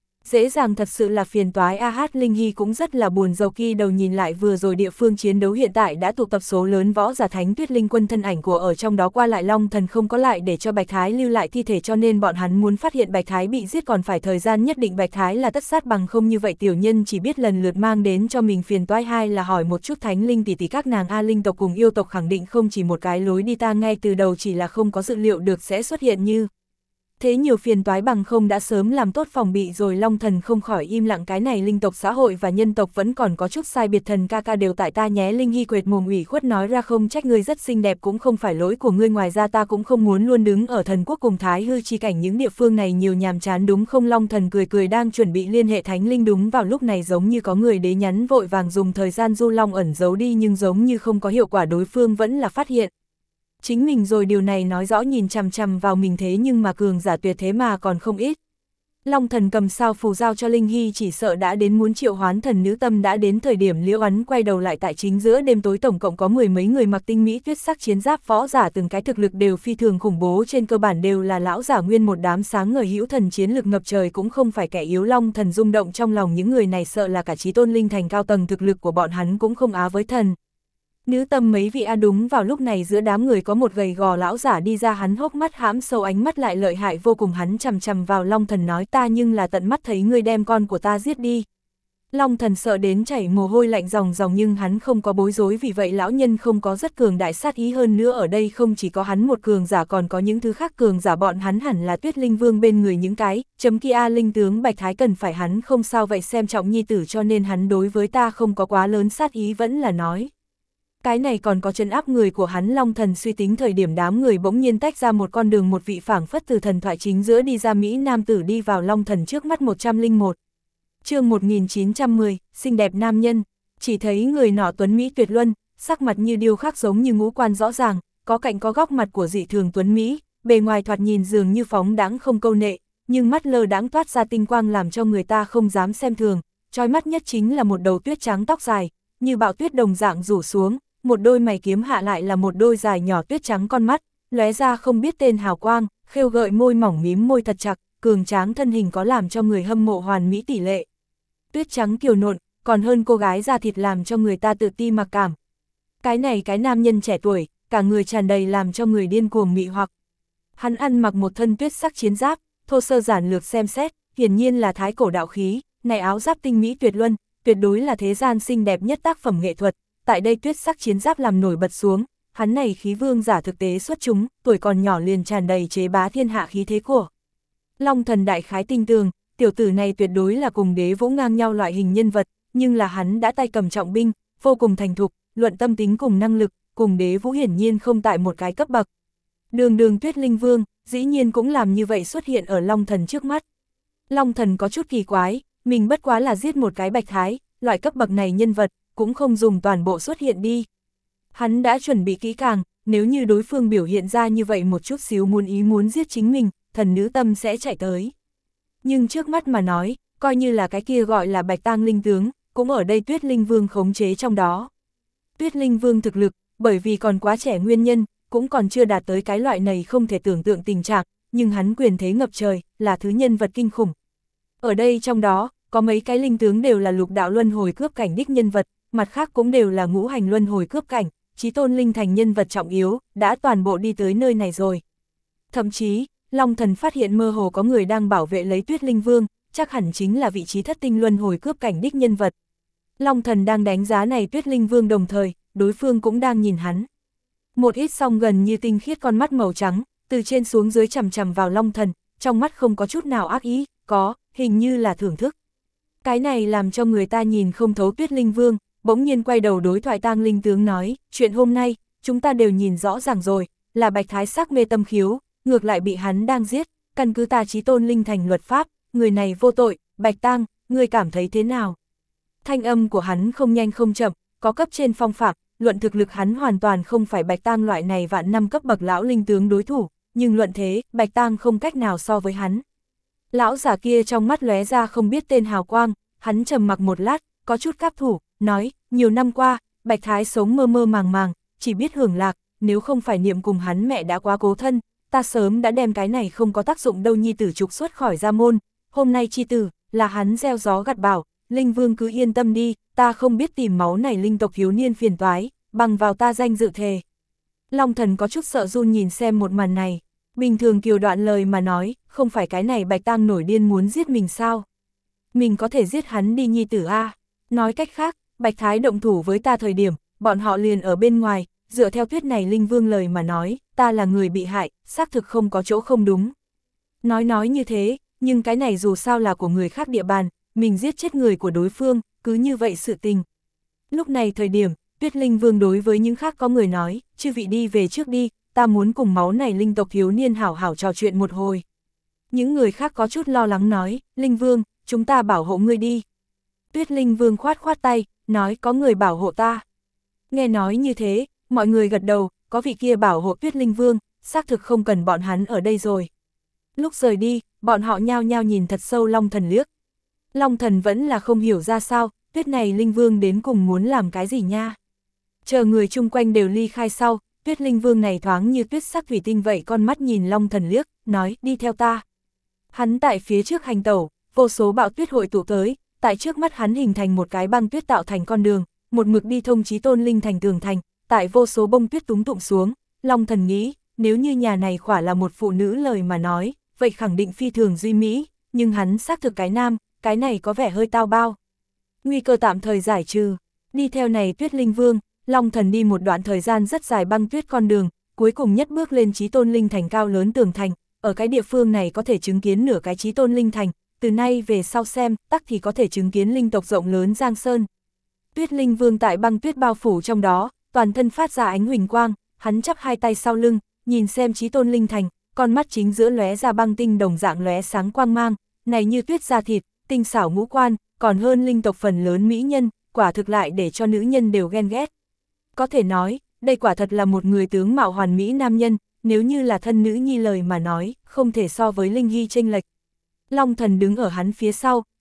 dễ dàng, thật sự là phiền toái. A Hát Linh Hy cũng rất là buồn rầu, kỳ đầu nhìn lại vừa rồi địa phương chiến đấu, hiện tại đã tụ tập số lớn võ giả Thánh Tuyết Linh quân, thân ảnh của ở trong đó qua lại, Long Thần không có lại để cho Bạch Thái lưu lại thi thể, cho nên bọn hắn muốn phát hiện Bạch Thái bị giết còn phải thời gian nhất định. Bạch Thái là tất sát, bằng không như vậy tiểu nhân chỉ biết lần lượt mang đến cho mình phiền toái. Hai là hỏi một chút Thánh Linh tỷ tỷ các nàng, A Linh tộc cùng yêu tộc khẳng định không chỉ một cái lối đi, ta ngay từ đầu chỉ là không có dự liệu được sẽ xuất hiện như thế nhiều phiền toái, bằng không đã sớm làm tốt phòng bị rồi. Long Thần không khỏi im lặng, cái này linh tộc xã hội và nhân tộc vẫn còn có chút sai biệt, thần ca ca đều tại ta nhé. Linh Hy quệt mồm ủy khuất nói ra, không trách ngươi, rất xinh đẹp cũng không phải lỗi của ngươi, ngoài ra ta cũng không muốn luôn đứng ở thần quốc cùng thái hư chi cảnh, những địa phương này nhiều nhàm chán đúng không? Long Thần cười cười đang chuẩn bị liên hệ Thánh Linh, đúng vào lúc này giống như có người đến nhắn, vội vàng dùng thời gian du long ẩn giấu đi, nhưng giống như không có hiệu quả, đối phương vẫn là phát hiện chính mình rồi, điều này nói rõ nhìn chằm chằm vào mình, thế nhưng mà cường giả tuyệt thế mà còn không ít. Long Thần cầm sao phù giao cho Linh Hy, chỉ sợ đã đến muốn triệu hoán thần nữ tâm, đã đến thời điểm. Liễu Ấn quay đầu lại, tại chính giữa đêm tối tổng cộng có mười mấy người mặc tinh mỹ tuyết sắc chiến giáp võ giả, từng cái thực lực đều phi thường khủng bố, trên cơ bản đều là lão giả, nguyên một đám sáng ngời hữu thần, chiến lực ngập trời, cũng không phải kẻ yếu. Long Thần rung động trong lòng, những người này sợ là cả chí tôn linh thành cao tầng, thực lực của bọn hắn cũng không á với thần nữ tâm mấy vị. A đúng vào lúc này giữa đám người có một gầy gò lão giả đi ra, hắn hốc mắt hãm sâu, ánh mắt lại lợi hại vô cùng, hắn chằm chằm vào Long Thần nói, ta nhưng là tận mắt thấy ngươi đem con của ta giết đi. Long Thần sợ đến chảy mồ hôi lạnh ròng ròng, nhưng hắn không có bối rối, vì vậy lão nhân không có rất cường đại sát ý, hơn nữa ở đây không chỉ có hắn một cường giả, còn có những thứ khác cường giả, bọn hắn hẳn là Tuyết Linh Vương bên người những cái chấm kia. A Linh tướng Bạch Thái cần phải hắn không sao vậy, xem trọng nhi tử cho nên hắn đối với ta không có quá lớn sát ý, vẫn là nói cái này còn có trấn áp người của hắn. Long Thần suy tính thời điểm, đám người bỗng nhiên tách ra một con đường, một vị phảng phất từ thần thoại chính giữa đi ra Mỹ nam tử đi vào Long Thần trước mắt. Một trăm lẻ một chương một nghìn chín trăm mười, xinh đẹp nam nhân. Chỉ thấy người nọ tuấn Mỹ tuyệt luân, sắc mặt như điêu khắc, giống như ngũ quan rõ ràng, có cạnh có góc mặt của dị thường tuấn Mỹ, bề ngoài thoạt nhìn dường như phóng đãng không câu nệ, nhưng mắt lơ đãng toát ra tinh quang làm cho người ta không dám xem thường. trói mắt nhất chính là một đầu tuyết trắng tóc dài, như bạo tuyết đồng dạng rủ xuống, một đôi mày kiếm hạ lại là một đôi dài nhỏ tuyết trắng con mắt, lóe ra không biết tên hào quang, khêu gợi môi mỏng mím môi thật chặt, cường tráng thân hình có làm cho người hâm mộ hoàn mỹ tỷ lệ. Tuyết trắng kiều nộn, còn hơn cô gái da thịt làm cho người ta tự ti mặc cảm. Cái này cái nam nhân trẻ tuổi, cả người tràn đầy làm cho người điên cuồng mị hoặc. Hắn ăn mặc một thân tuyết sắc chiến giáp, thô sơ giản lược xem xét, hiển nhiên là thái cổ đạo khí, này áo giáp tinh mỹ tuyệt luân, tuyệt đối là thế gian xinh đẹp nhất tác phẩm nghệ thuật. Tại đây tuyết sắc chiến giáp làm nổi bật xuống, hắn này khí vương giả thực tế xuất chúng, tuổi còn nhỏ liền tràn đầy chế bá thiên hạ khí thế của. Long Thần đại khái tinh tường, tiểu tử này tuyệt đối là cùng Đế Vũ ngang nhau loại hình nhân vật, nhưng là hắn đã tay cầm trọng binh, vô cùng thành thục, luận tâm tính cùng năng lực, cùng Đế Vũ hiển nhiên không tại một cái cấp bậc. Đường đường Tuyết Linh Vương, dĩ nhiên cũng làm như vậy xuất hiện ở Long Thần trước mắt. Long Thần có chút kỳ quái, mình bất quá là giết một cái Bạch Thái, loại cấp bậc này nhân vật, cũng không dùng toàn bộ xuất hiện đi. Hắn đã chuẩn bị kỹ càng, nếu như đối phương biểu hiện ra như vậy một chút xíu muốn ý muốn giết chính mình, thần nữ tâm sẽ chạy tới. Nhưng trước mắt mà nói, coi như là cái kia gọi là Bạch Tang Linh tướng, cũng ở đây Tuyết Linh Vương khống chế trong đó. Tuyết Linh Vương thực lực, bởi vì còn quá trẻ nguyên nhân, cũng còn chưa đạt tới cái loại này không thể tưởng tượng tình trạng, nhưng hắn quyền thế ngập trời, là thứ nhân vật kinh khủng. Ở đây trong đó, có mấy cái linh tướng đều là lục đạo luân hồi cướp cảnh đích nhân vật, mặt khác cũng đều là ngũ hành luân hồi cướp cảnh, Chí Tôn Linh thành nhân vật trọng yếu, đã toàn bộ đi tới nơi này rồi. Thậm chí, Long Thần phát hiện mơ hồ có người đang bảo vệ lấy Tuyết Linh Vương, chắc hẳn chính là vị trí thất tinh luân hồi cướp cảnh đích nhân vật. Long Thần đang đánh giá này Tuyết Linh Vương đồng thời, đối phương cũng đang nhìn hắn. Một ít song gần như tinh khiết con mắt màu trắng, từ trên xuống dưới chằm chằm vào Long Thần, trong mắt không có chút nào ác ý, có, hình như là thưởng thức. Cái này làm cho người ta nhìn không thấu Tuyết Linh Vương, bỗng nhiên quay đầu đối thoại Tang Linh tướng nói, chuyện hôm nay, chúng ta đều nhìn rõ ràng rồi, là Bạch Thái sắc mê tâm khiếu, ngược lại bị hắn đang giết, căn cứ ta Chí Tôn Linh thành luật pháp, người này vô tội, Bạch Tang, ngươi cảm thấy thế nào? Thanh âm của hắn không nhanh không chậm, có cấp trên phong phạm, luận thực lực hắn hoàn toàn không phải Bạch Tang loại này vạn năm cấp bậc lão linh tướng đối thủ, nhưng luận thế, Bạch Tang không cách nào so với hắn. Lão giả kia trong mắt lóe ra không biết tên hào quang, hắn trầm mặc một lát, có chút cáp thủ, nói, nhiều năm qua, Bạch Thái sống mơ mơ màng màng, chỉ biết hưởng lạc, nếu không phải niệm cùng hắn mẹ đã quá cố thân, ta sớm đã đem cái này không có tác dụng đâu nhi tử trục xuất khỏi gia môn, hôm nay chi tử, là hắn gieo gió gặt bão, Linh Vương cứ yên tâm đi, ta không biết tìm máu này linh tộc thiếu niên phiền toái, bằng vào ta danh dự thề. Long Thần có chút sợ run nhìn xem một màn này, bình thường kiều đoạn lời mà nói, không phải cái này Bạch Tang nổi điên muốn giết mình sao? Mình có thể giết hắn đi nhi tử a. Nói cách khác, Bạch Thái động thủ với ta thời điểm, bọn họ liền ở bên ngoài, dựa theo Tuyết này Linh Vương lời mà nói, ta là người bị hại, xác thực không có chỗ không đúng. Nói nói như thế, nhưng cái này dù sao là của người khác địa bàn, mình giết chết người của đối phương, cứ như vậy sự tình. Lúc này thời điểm, Tuyết Linh Vương đối với những khác có người nói, chư vị đi về trước đi, ta muốn cùng máu này linh tộc thiếu niên hảo hảo trò chuyện một hồi. Những người khác có chút lo lắng nói, Linh Vương, chúng ta bảo hộ ngươi đi. Tuyết Linh Vương khoát khoát tay, nói có người bảo hộ ta. Nghe nói như thế, mọi người gật đầu, có vị kia bảo hộ Tuyết Linh Vương, xác thực không cần bọn hắn ở đây rồi. Lúc rời đi, bọn họ nhao nhao nhìn thật sâu Long Thần liếc. Long Thần vẫn là không hiểu ra sao, Tuyết này Linh Vương đến cùng muốn làm cái gì nha. Chờ người chung quanh đều ly khai sau, Tuyết Linh Vương này thoáng như tuyết sắc thủy tinh vậy con mắt nhìn Long Thần liếc, nói đi theo ta. Hắn tại phía trước hành tẩu, vô số bão tuyết hội tụ tới, tại trước mắt hắn hình thành một cái băng tuyết tạo thành con đường, một mực đi thông Chí Tôn Linh thành tường thành, tại vô số bông tuyết túng tụng xuống, Long Thần nghĩ, nếu như nhà này khỏa là một phụ nữ lời mà nói, vậy khẳng định phi thường duy mỹ, nhưng hắn xác thực cái nam, cái này có vẻ hơi tao bao. Nguy cơ tạm thời giải trừ, đi theo này Tuyết Linh Vương, Long Thần đi một đoạn thời gian rất dài băng tuyết con đường, cuối cùng nhất bước lên Chí Tôn Linh thành cao lớn tường thành, ở cái địa phương này có thể chứng kiến nửa cái Chí Tôn Linh thành, từ nay về sau xem, tắc thì có thể chứng kiến linh tộc rộng lớn Giang Sơn. Tuyết Linh Vương tại băng tuyết bao phủ trong đó, toàn thân phát ra ánh huỳnh quang, hắn chắp hai tay sau lưng, nhìn xem Chí Tôn Linh thành, con mắt chính giữa lóe ra băng tinh đồng dạng lóe sáng quang mang, này như tuyết da thịt, tinh xảo ngũ quan, còn hơn linh tộc phần lớn mỹ nhân, quả thực lại để cho nữ nhân đều ghen ghét. Có thể nói, đây quả thật là một người tướng mạo hoàn mỹ nam nhân, nếu như là thân nữ nhi lời mà nói, không thể so với Linh Hy chênh lệch. Long Thần đứng ở hắn phía sau,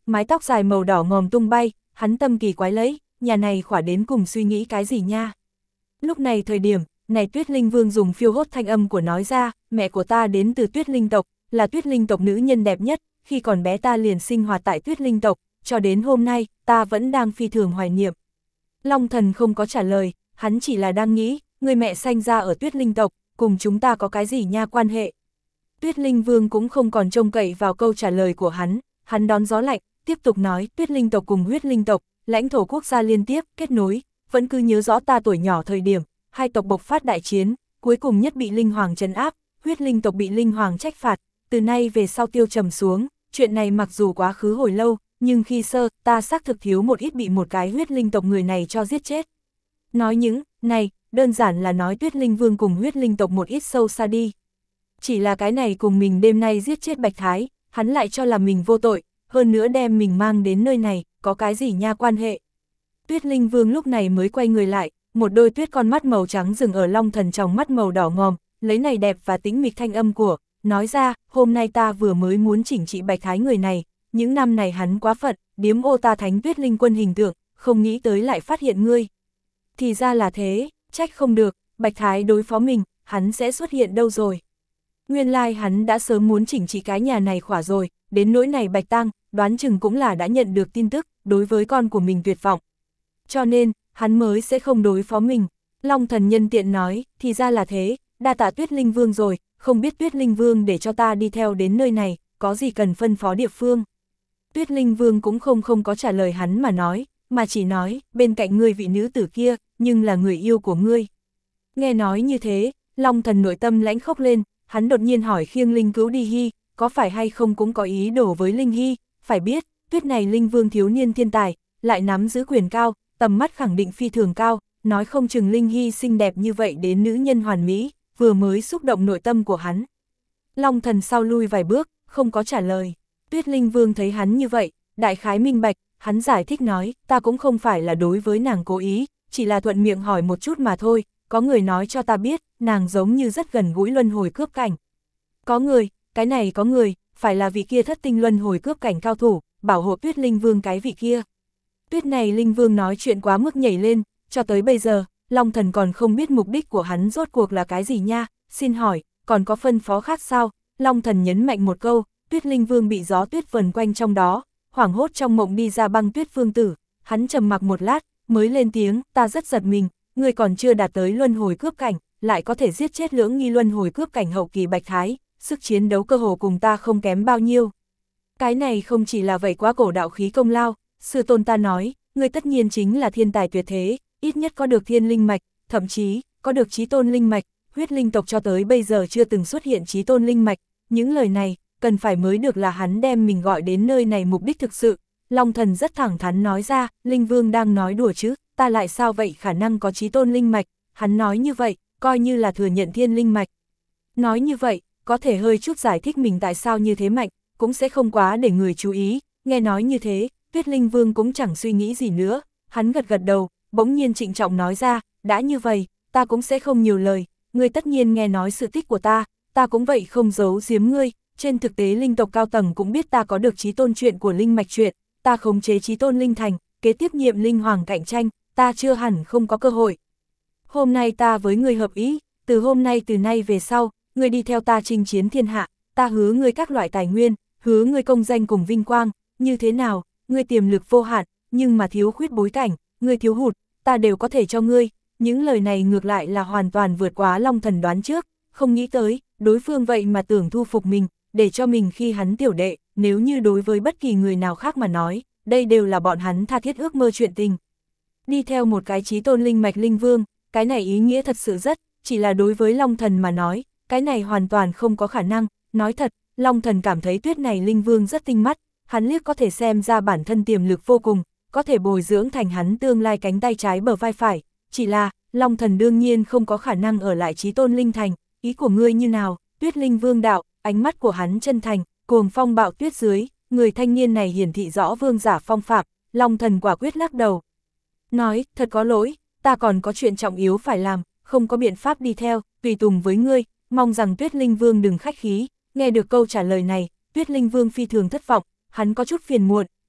mái tóc dài màu đỏ ngòm tung bay, hắn tâm kỳ quái lấy, nhà này khỏa đến cùng suy nghĩ cái gì nha. Lúc này thời điểm, này Tuyết Linh Vương dùng phiêu hốt thanh âm của nói ra, mẹ của ta đến từ Tuyết Linh tộc, là Tuyết Linh tộc nữ nhân đẹp nhất, khi còn bé ta liền sinh hoạt tại Tuyết Linh tộc, cho đến hôm nay, ta vẫn đang phi thường hoài niệm. Long Thần không có trả lời, hắn chỉ là đang nghĩ, người mẹ sanh ra ở Tuyết Linh tộc, cùng chúng ta có cái gì nha quan hệ. Tuyết Linh Vương cũng không còn trông cậy vào câu trả lời của hắn, hắn đón gió lạnh, tiếp tục nói, Tuyết Linh tộc cùng Huyết Linh tộc, lãnh thổ quốc gia liên tiếp, kết nối, vẫn cứ nhớ rõ ta tuổi nhỏ thời điểm, hai tộc bộc phát đại chiến, cuối cùng nhất bị Linh Hoàng trấn áp, Huyết Linh tộc bị Linh Hoàng trách phạt, từ nay về sau tiêu trầm xuống, chuyện này mặc dù quá khứ hồi lâu, nhưng khi sơ, ta xác thực thiếu một ít bị một cái Huyết Linh tộc người này cho giết chết. Nói những, này, đơn giản là nói Tuyết Linh Vương cùng Huyết Linh tộc một ít sâu xa đi. Chỉ là cái này cùng mình đêm nay giết chết Bạch Thái, hắn lại cho là mình vô tội, hơn nữa đem mình mang đến nơi này, có cái gì nha quan hệ. Tuyết Linh Vương lúc này mới quay người lại, một đôi tuyết con mắt màu trắng dừng ở Long Thần trong mắt màu đỏ ngòm, lấy này đẹp và tĩnh mịch thanh âm của, nói ra, hôm nay ta vừa mới muốn chỉnh trị Bạch Thái người này, những năm này hắn quá phận, điếm ô ta thánh Tuyết Linh quân hình tượng, không nghĩ tới lại phát hiện ngươi. Thì ra là thế, trách không được, Bạch Thái đối phó mình, hắn sẽ xuất hiện đâu rồi. Nguyên lai like hắn đã sớm muốn chỉnh trị cái nhà này khỏa rồi, đến nỗi này Bạch Tăng, đoán chừng cũng là đã nhận được tin tức, đối với con của mình tuyệt vọng. Cho nên, hắn mới sẽ không đối phó mình. Long Thần nhân tiện nói, thì ra là thế, đa tạ Tuyết Linh Vương rồi, không biết Tuyết Linh Vương để cho ta đi theo đến nơi này, có gì cần phân phó địa phương. Tuyết Linh Vương cũng không không có trả lời hắn mà nói, mà chỉ nói, bên cạnh ngươi vị nữ tử kia, nhưng là người yêu của ngươi. Nghe nói như thế, Long Thần nội tâm lãnh khốc lên, hắn đột nhiên hỏi khiêng Linh cứu đi Hy, có phải hay không cũng có ý đồ với Linh Hy, phải biết, Tuyết này Linh Vương thiếu niên thiên tài, lại nắm giữ quyền cao, tầm mắt khẳng định phi thường cao, nói không chừng Linh Hy xinh đẹp như vậy đến nữ nhân hoàn mỹ, vừa mới xúc động nội tâm của hắn. Long Thần sau lui vài bước, không có trả lời. Tuyết Linh Vương thấy hắn như vậy, đại khái minh bạch, hắn giải thích nói, ta cũng không phải là đối với nàng cố ý, chỉ là thuận miệng hỏi một chút mà thôi, có người nói cho ta biết, nàng giống như rất gần gũi luân hồi cướp cảnh. Có người, cái này có người, phải là vị kia thất tinh luân hồi cướp cảnh cao thủ, bảo hộ Tuyết Linh Vương cái vị kia. Tuyết này Linh Vương nói chuyện quá mức nhảy lên, cho tới bây giờ, Long Thần còn không biết mục đích của hắn rốt cuộc là cái gì nha, xin hỏi, còn có phân phó khác sao? Long Thần nhấn mạnh một câu, Tuyết Linh Vương bị gió tuyết vần quanh trong đó, hoảng hốt trong mộng đi ra băng tuyết vương tử, hắn trầm mặc một lát, mới lên tiếng, ta rất giật mình, người còn chưa đạt tới luân hồi cướp cảnh, lại có thể giết chết lưỡng nghi luân hồi cướp cảnh hậu kỳ Bạch Thái, sức chiến đấu cơ hồ cùng ta không kém bao nhiêu. Cái này không chỉ là vậy quá cổ đạo khí công lao, sư tôn ta nói, người tất nhiên chính là thiên tài tuyệt thế, ít nhất có được thiên linh mạch, thậm chí, có được chí tôn linh mạch, Huyết Linh tộc cho tới bây giờ chưa từng xuất hiện chí tôn linh mạch, những lời này, cần phải mới được là hắn đem mình gọi đến nơi này mục đích thực sự. Long Thần rất thẳng thắn nói ra, Linh Vương đang nói đùa chứ, ta lại sao vậy khả năng có chí tôn linh mạch, hắn nói như vậy, coi như là thừa nhận thiên linh mạch. Nói như vậy, có thể hơi chút giải thích mình tại sao như thế mạnh, cũng sẽ không quá để người chú ý, nghe nói như thế, Tuyết Linh Vương cũng chẳng suy nghĩ gì nữa, hắn gật gật đầu, bỗng nhiên trịnh trọng nói ra, đã như vậy, ta cũng sẽ không nhiều lời, ngươi tất nhiên nghe nói sự tích của ta, ta cũng vậy không giấu giếm ngươi, trên thực tế linh tộc cao tầng cũng biết ta có được chí tôn chuyện của linh mạch chuyện, ta khống chế chí tôn linh thành, kế tiếp nhiệm linh hoàng cạnh tranh, ta chưa hẳn không có cơ hội. Hôm nay ta với ngươi hợp ý, từ hôm nay từ nay về sau, ngươi đi theo ta chinh chiến thiên hạ, ta hứa ngươi các loại tài nguyên, hứa ngươi công danh cùng vinh quang, như thế nào, ngươi tiềm lực vô hạn, nhưng mà thiếu khuyết bối cảnh, ngươi thiếu hụt, ta đều có thể cho ngươi. Những lời này ngược lại là hoàn toàn vượt quá Long Thần đoán trước, không nghĩ tới, đối phương vậy mà tưởng thu phục mình, để cho mình khi hắn tiểu đệ, nếu như đối với bất kỳ người nào khác mà nói, đây đều là bọn hắn tha thiết ước mơ chuyện tình. Đi theo một cái chí tôn linh mạch linh vương, cái này ý nghĩa thật sự rất, chỉ là đối với Long Thần mà nói, cái này hoàn toàn không có khả năng, nói thật, Long Thần cảm thấy Tuyết này linh vương rất tinh mắt, hắn liếc có thể xem ra bản thân tiềm lực vô cùng, có thể bồi dưỡng thành hắn tương lai cánh tay trái bờ vai phải, chỉ là, Long Thần đương nhiên không có khả năng ở lại chí tôn linh thành, ý của ngươi như nào? Tuyết Linh Vương đạo, ánh mắt của hắn chân thành, cuồng phong bạo tuyết dưới, người thanh niên này hiển thị rõ vương giả phong phạm, Long Thần quả quyết lắc đầu. Nói, thật có lỗi, ta còn có chuyện trọng yếu phải làm, không có biện pháp đi theo, tùy tùng với ngươi, mong rằng Tuyết Linh Vương đừng khách khí. Nghe được câu trả lời này, Tuyết Linh Vương phi thường thất vọng, hắn có chút phiền muộn,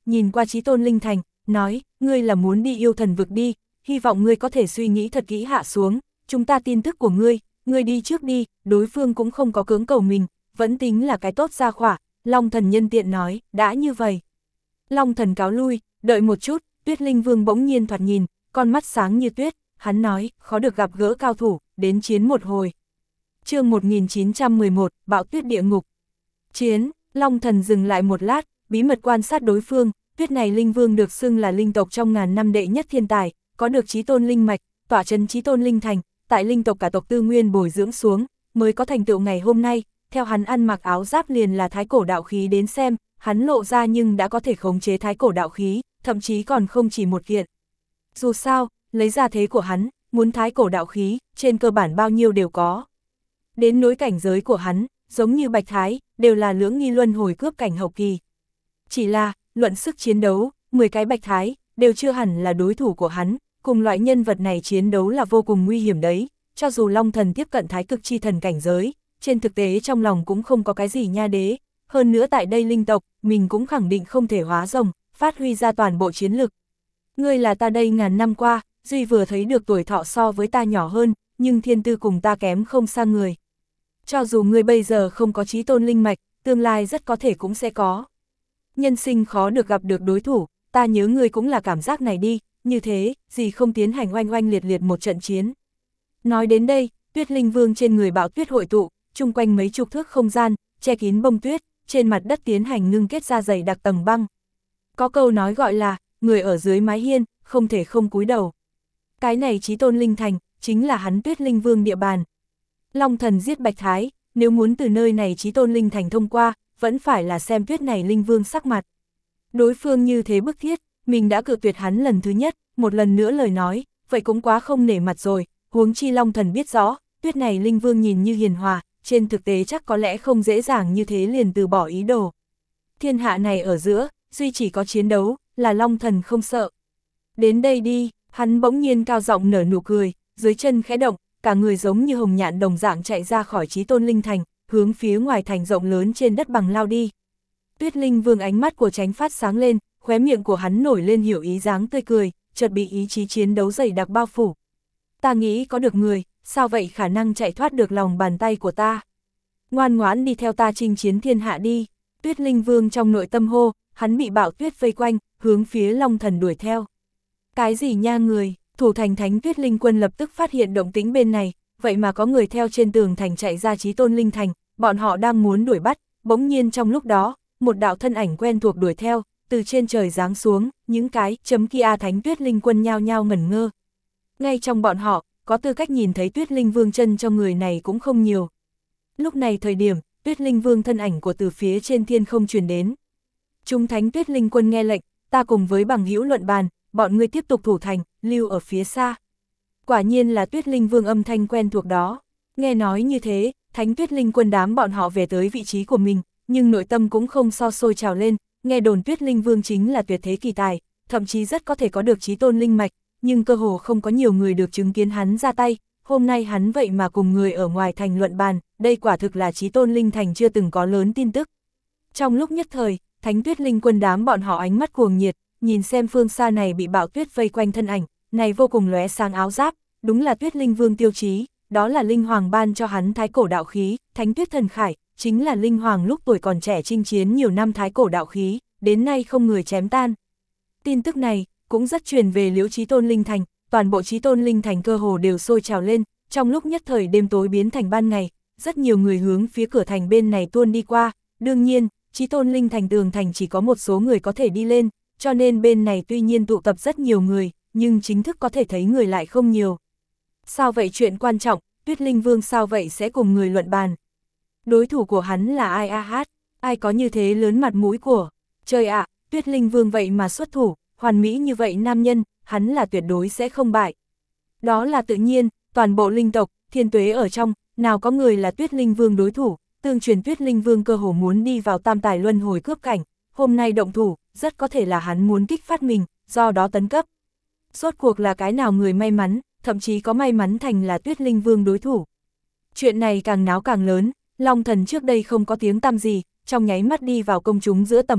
nhìn qua Chí Tôn Linh Thành, nói, ngươi là muốn đi yêu thần vực đi, hy vọng ngươi có thể suy nghĩ thật kỹ hạ xuống, chúng ta tin tức của ngươi, ngươi đi trước đi, đối phương cũng không có cưỡng cầu mình, vẫn tính là cái tốt ra khỏa, Long Thần nhân tiện nói, đã như vậy. Long Thần cáo lui, đợi một chút, Tuyết Linh Vương bỗng nhiên thoạt nhìn, con mắt sáng như tuyết, hắn nói, khó được gặp gỡ cao thủ, đến chiến một hồi. Chương một nghìn chín trăm mười một, Bạo Tuyết Địa Ngục. Chiến, Long Thần dừng lại một lát, bí mật quan sát đối phương, Tuyết này Linh Vương được xưng là linh tộc trong ngàn năm đệ nhất thiên tài, có được Chí Tôn Linh Mạch, tỏa trấn Chí Tôn Linh Thành, tại linh tộc cả tộc tư nguyên bồi dưỡng xuống, mới có thành tựu ngày hôm nay, theo hắn ăn mặc áo giáp liền là thái cổ đạo khí đến xem, hắn lộ ra nhưng đã có thể khống chế thái cổ đạo khí, thậm chí còn không chỉ một kiện. Dù sao, lấy ra thế của hắn, muốn thái cổ đạo khí, trên cơ bản bao nhiêu đều có. Đến nối cảnh giới của hắn, giống như Bạch Thái, đều là lưỡng nghi luân hồi cướp cảnh hậu kỳ. Chỉ là, luận sức chiến đấu, mười cái Bạch Thái, đều chưa hẳn là đối thủ của hắn, cùng loại nhân vật này chiến đấu là vô cùng nguy hiểm đấy, cho dù Long Thần tiếp cận thái cực chi thần cảnh giới, trên thực tế trong lòng cũng không có cái gì nha đế, hơn nữa tại đây linh tộc, mình cũng khẳng định không thể hóa rồng, phát huy ra toàn bộ chiến lực. Ngươi là ta đây ngàn năm qua, duy vừa thấy được tuổi thọ so với ta nhỏ hơn, nhưng thiên tư cùng ta kém không xa người. Cho dù ngươi bây giờ không có Chí Tôn Linh Mạch, tương lai rất có thể cũng sẽ có. Nhân sinh khó được gặp được đối thủ, ta nhớ ngươi cũng là cảm giác này đi, như thế, gì không tiến hành oanh oanh liệt liệt một trận chiến. Nói đến đây, Tuyết Linh Vương trên người bão tuyết hội tụ, chung quanh mấy chục thước không gian, che kín bông tuyết, trên mặt đất tiến hành ngưng kết ra dày đặc tầng băng. Có câu nói gọi là, người ở dưới mái hiên, không thể không cúi đầu. Cái này Chí Tôn Linh Thành, chính là hắn Tuyết Linh Vương địa bàn. Long Thần giết Bạch Thái, nếu muốn từ nơi này Chí Tôn Linh Thành thông qua, vẫn phải là xem Tuyết này Linh Vương sắc mặt. Đối phương như thế bức thiết, mình đã cự tuyệt hắn lần thứ nhất, một lần nữa lời nói, vậy cũng quá không nể mặt rồi, huống chi Long Thần biết rõ, Tuyết này Linh Vương nhìn như hiền hòa, trên thực tế chắc có lẽ không dễ dàng như thế liền từ bỏ ý đồ. Thiên hạ này ở giữa, duy chỉ có chiến đấu, là Long Thần không sợ. Đến đây đi, hắn bỗng nhiên cao giọng nở nụ cười, dưới chân khẽ động, cả người giống như hồng nhạn đồng dạng chạy ra khỏi Chí Tôn Linh Thành, hướng phía ngoài thành rộng lớn trên đất bằng lao đi. Tuyết Linh Vương ánh mắt của Chánh phát sáng lên, khóe miệng của hắn nổi lên hiểu ý dáng tươi cười, chợt bị ý chí chiến đấu dày đặc bao phủ. Ta nghĩ có được người, sao vậy khả năng chạy thoát được lòng bàn tay của ta. Ngoan ngoãn đi theo ta chinh chiến thiên hạ đi. Tuyết Linh Vương trong nội tâm hô, hắn bị bão tuyết vây quanh, hướng phía Long Thần đuổi theo. Cái gì nha người, thủ thành Thánh Tuyết Linh Quân lập tức phát hiện động tĩnh bên này, vậy mà có người theo trên tường thành chạy ra Chí Tôn Linh Thành, bọn họ đang muốn đuổi bắt, bỗng nhiên trong lúc đó, một đạo thân ảnh quen thuộc đuổi theo, từ trên trời giáng xuống, những cái chấm kia Thánh Tuyết Linh Quân nhao nhao ngẩn ngơ. Ngay trong bọn họ, có tư cách nhìn thấy Tuyết Linh Vương chân trong người này cũng không nhiều. Lúc này thời điểm, Tuyết Linh Vương thân ảnh của từ phía trên thiên không truyền đến. Chúng Thánh Tuyết Linh Quân nghe lệnh, ta cùng với bằng hữu luận bàn, bọn ngươi tiếp tục thủ thành, lưu ở phía xa. Quả nhiên là Tuyết Linh Vương âm thanh quen thuộc đó. Nghe nói như thế, Thánh Tuyết Linh Quân đám bọn họ về tới vị trí của mình, nhưng nội tâm cũng không so sôi trào lên, nghe đồn Tuyết Linh Vương chính là tuyệt thế kỳ tài, thậm chí rất có thể có được Chí Tôn Linh Mạch, nhưng cơ hồ không có nhiều người được chứng kiến hắn ra tay, hôm nay hắn vậy mà cùng người ở ngoài thành luận bàn, đây quả thực là Chí Tôn Linh Thành chưa từng có lớn tin tức. Trong lúc nhất thời, Thánh Tuyết Linh Quân đám bọn họ ánh mắt cuồng nhiệt, nhìn xem phương xa này bị bão tuyết vây quanh thân ảnh, này vô cùng lóe sáng áo giáp, đúng là Tuyết Linh Vương tiêu chí, đó là Linh Hoàng ban cho hắn thái cổ đạo khí, Thánh Tuyết Thần Khải, chính là Linh Hoàng lúc tuổi còn trẻ chinh chiến nhiều năm thái cổ đạo khí, đến nay không người chém tan. Tin tức này cũng rất truyền về Liễu Chí Tôn Linh Thành, toàn bộ Chí Tôn Linh Thành cơ hồ đều sôi trào lên, trong lúc nhất thời đêm tối biến thành ban ngày, rất nhiều người hướng phía cửa thành bên này tuôn đi qua, đương nhiên, Chí Tôn Linh Thành tường thành chỉ có một số người có thể đi lên, cho nên bên này tuy nhiên tụ tập rất nhiều người, nhưng chính thức có thể thấy người lại không nhiều. Sao vậy chuyện quan trọng, Tuyết Linh Vương sao vậy sẽ cùng người luận bàn? Đối thủ của hắn là ai a hát, ai có như thế lớn mặt mũi của, trời ạ, Tuyết Linh Vương vậy mà xuất thủ, hoàn mỹ như vậy nam nhân, hắn là tuyệt đối sẽ không bại. Đó là tự nhiên, toàn bộ linh tộc, thiên tuế ở trong, nào có người là Tuyết Linh Vương đối thủ, tương truyền Tuyết Linh Vương cơ hồ muốn đi vào tam tài luân hồi cướp cảnh, hôm nay động thủ, rất có thể là hắn muốn kích phát mình, do đó tấn cấp. Rốt cuộc là cái nào người may mắn, thậm chí có may mắn thành là Tuyết Linh Vương đối thủ. Chuyện này càng náo càng lớn, Long Thần trước đây không có tiếng tăm gì, trong nháy mắt đi vào công chúng giữa tầm mắt,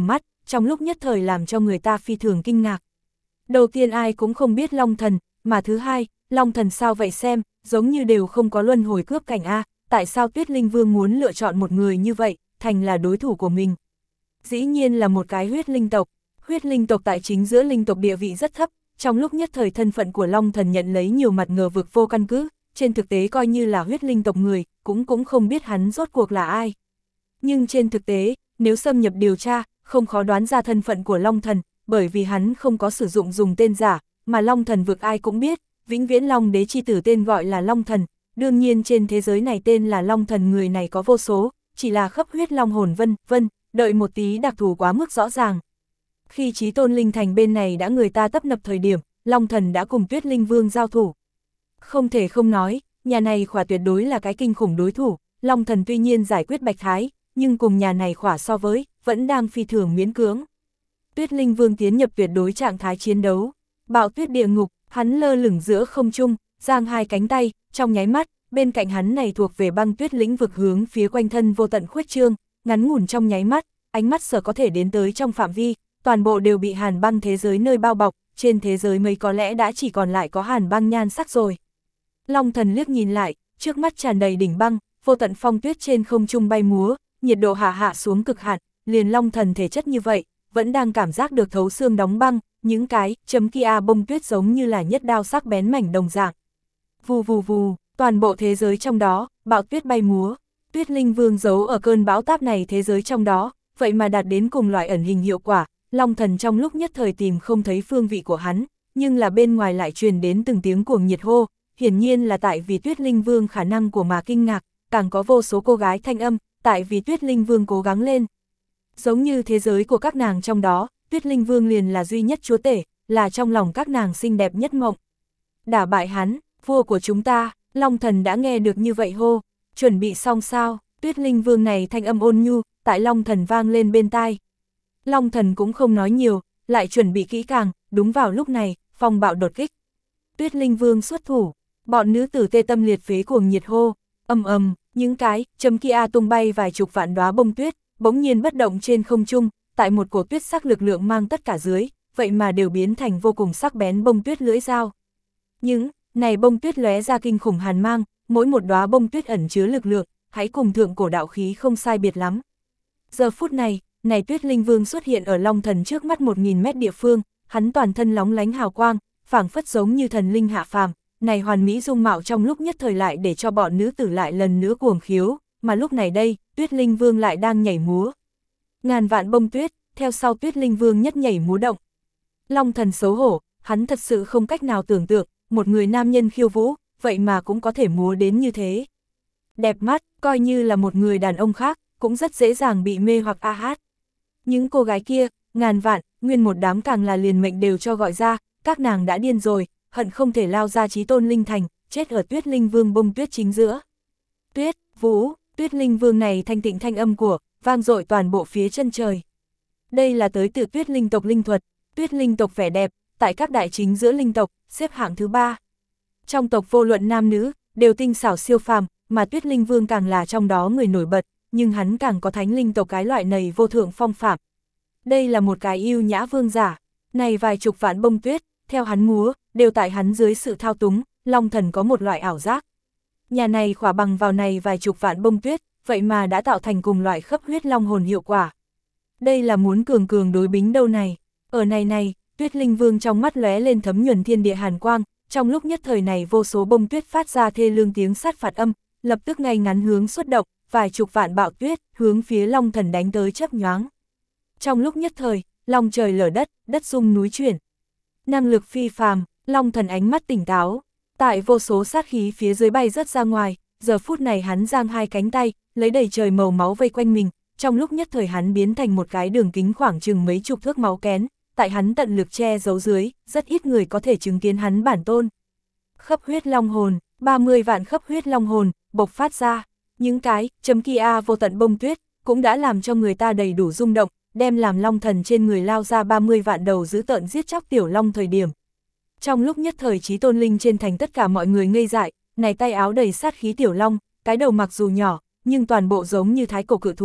trong lúc nhất thời làm cho người ta phi thường kinh ngạc. Đầu tiên ai cũng không biết Long Thần, mà thứ hai, Long Thần sao vậy xem, giống như đều không có luân hồi cướp cảnh A, tại sao Tuyết Linh Vương muốn lựa chọn một người như vậy, thành là đối thủ của mình. Dĩ nhiên là một cái huyết linh tộc, huyết linh tộc tại chính giữa linh tộc địa vị rất thấp, trong lúc nhất thời thân phận của Long Thần nhận lấy nhiều mặt ngờ vực vô căn cứ, trên thực tế coi như là huyết linh tộc người, cũng cũng không biết hắn rốt cuộc là ai. Nhưng trên thực tế, nếu xâm nhập điều tra, không khó đoán ra thân phận của Long Thần, bởi vì hắn không có sử dụng dùng tên giả, mà Long Thần vực ai cũng biết, vĩnh viễn Long đế chi tử tên gọi là Long Thần, đương nhiên trên thế giới này tên là Long Thần người này có vô số, chỉ là khắp huyết long hồn vân, vân, đợi một tí đặc thù quá mức rõ ràng. Khi Chí Tôn Linh Thành bên này đã người ta tấp nập thời điểm, Long Thần đã cùng Tuyết Linh Vương giao thủ. Không thể không nói, nhà này khỏa tuyệt đối là cái kinh khủng đối thủ, Long Thần tuy nhiên giải quyết Bạch Thái, nhưng cùng nhà này khỏa so với, vẫn đang phi thường miễn cưỡng. Tuyết Linh Vương tiến nhập tuyệt đối trạng thái chiến đấu, bạo tuyết địa ngục, hắn lơ lửng giữa không trung, giang hai cánh tay, trong nháy mắt, bên cạnh hắn này thuộc về băng tuyết lĩnh vực hướng phía quanh thân vô tận khuếch trương, ngắn ngủn trong nháy mắt, ánh mắt sở có thể đến tới trong phạm vi, toàn bộ đều bị hàn băng thế giới nơi bao bọc, trên thế giới mấy có lẽ đã chỉ còn lại có hàn băng nhan sắc rồi. Long Thần liếc nhìn lại, trước mắt tràn đầy đỉnh băng, vô tận phong tuyết trên không trung bay múa, nhiệt độ hạ hạ xuống cực hạn, liền Long Thần thể chất như vậy, vẫn đang cảm giác được thấu xương đóng băng, những cái chấm kia bông tuyết giống như là nhất đao sắc bén mảnh đồng dạng. Vù vù vù, toàn bộ thế giới trong đó, bão tuyết bay múa, Tuyết Linh Vương giấu ở cơn bão táp này thế giới trong đó, vậy mà đạt đến cùng loại ẩn hình hiệu quả, Long Thần trong lúc nhất thời tìm không thấy phương vị của hắn, nhưng là bên ngoài lại truyền đến từng tiếng cuồng nhiệt hô, hiển nhiên là tại vì Tuyết Linh Vương khả năng của mà kinh ngạc, càng có vô số cô gái thanh âm, tại vì Tuyết Linh Vương cố gắng lên. Giống như thế giới của các nàng trong đó, Tuyết Linh Vương liền là duy nhất chúa tể, là trong lòng các nàng xinh đẹp nhất mộng. Đả bại hắn, vua của chúng ta, Long Thần đã nghe được như vậy hô, chuẩn bị xong sao, Tuyết Linh Vương này thanh âm ôn nhu, tại Long Thần vang lên bên tai. Long Thần cũng không nói nhiều, lại chuẩn bị kỹ càng, đúng vào lúc này, phong bạo đột kích. Tuyết Linh Vương xuất thủ, bọn nữ tử tê tâm liệt phế cuồng nhiệt hô, ầm ầm, những cái chấm kia tung bay vài chục vạn đóa bông tuyết, bỗng nhiên bất động trên không trung, tại một cổ tuyết sắc lực lượng mang tất cả dưới, vậy mà đều biến thành vô cùng sắc bén bông tuyết lưỡi dao. Những này bông tuyết lóe ra kinh khủng hàn mang, mỗi một đóa bông tuyết ẩn chứa lực lượng, hãy cùng thượng cổ đạo khí không sai biệt lắm. Giờ phút này, này Tuyết Linh Vương xuất hiện ở Long Thần trước mắt một nghìn mét địa phương, hắn toàn thân lóng lánh hào quang, phảng phất giống như thần linh hạ phàm, này hoàn mỹ dung mạo trong lúc nhất thời lại để cho bọn nữ tử lại lần nữa cuồng khiếu, mà lúc này đây, Tuyết Linh Vương lại đang nhảy múa. Ngàn vạn bông tuyết, theo sau Tuyết Linh Vương nhất nhảy múa động. Long Thần xấu hổ, hắn thật sự không cách nào tưởng tượng, một người nam nhân khiêu vũ, vậy mà cũng có thể múa đến như thế. Đẹp mắt, coi như là một người đàn ông khác, cũng rất dễ dàng bị mê hoặc a hát. Những cô gái kia, ngàn vạn, nguyên một đám càng là liền mệnh đều cho gọi ra, các nàng đã điên rồi, hận không thể lao ra Chí Tôn Linh Thành, chết ở Tuyết Linh Vương bông tuyết chính giữa. Tuyết, vũ, Tuyết Linh Vương này thanh tịnh thanh âm của, vang dội toàn bộ phía chân trời. Đây là tới từ Tuyết Linh tộc linh thuật, Tuyết Linh tộc vẻ đẹp, tại các đại chính giữa linh tộc, xếp hạng thứ ba. Trong tộc vô luận nam nữ, đều tinh xảo siêu phàm, mà Tuyết Linh Vương càng là trong đó người nổi bật, nhưng hắn càng có thánh linh tộc cái loại này vô thượng phong phạm. Đây là một cái yêu nhã vương giả, này vài chục vạn bông tuyết, theo hắn múa, đều tại hắn dưới sự thao túng, Long Thần có một loại ảo giác. Nhà này khỏa bằng vào này vài chục vạn bông tuyết, vậy mà đã tạo thành cùng loại khắp huyết long hồn hiệu quả. Đây là muốn cường cường đối bính đâu này, ở này này, Tuyết Linh Vương trong mắt lóe lên thấm nhuần thiên địa hàn quang, trong lúc nhất thời này vô số bông tuyết phát ra thê lương tiếng sát phạt âm, lập tức ngay ngắn hướng xuất động, vài chục vạn bạo tuyết, hướng phía Long Thần đánh tới chớp nhoáng. Trong lúc nhất thời, long trời lở đất, đất rung núi chuyển. Năng lực phi phàm, Long Thần ánh mắt tỉnh táo, tại vô số sát khí phía dưới bay rớt ra ngoài, giờ phút này hắn giang hai cánh tay, lấy đầy trời màu máu vây quanh mình, trong lúc nhất thời hắn biến thành một cái đường kính khoảng chừng mấy chục thước máu kén, tại hắn tận lực che giấu dưới, rất ít người có thể chứng kiến hắn bản tôn. Khắp huyết long hồn, ba mươi vạn khắp huyết long hồn, bộc phát ra, những cái chấm kia vô tận bông tuyết, cũng đã làm cho người ta đầy đủ rung động, đem làm Long Thần trên người lao ra ba mươi vạn đầu giữ tợn giết chóc tiểu long thời điểm. Trong lúc nhất thời Chí Tôn Linh trên thành tất cả mọi người ngây dại, này tay áo đầy sát khí tiểu long, cái đầu mặc dù nhỏ, nhưng toàn bộ giống như thái cổ cự thú,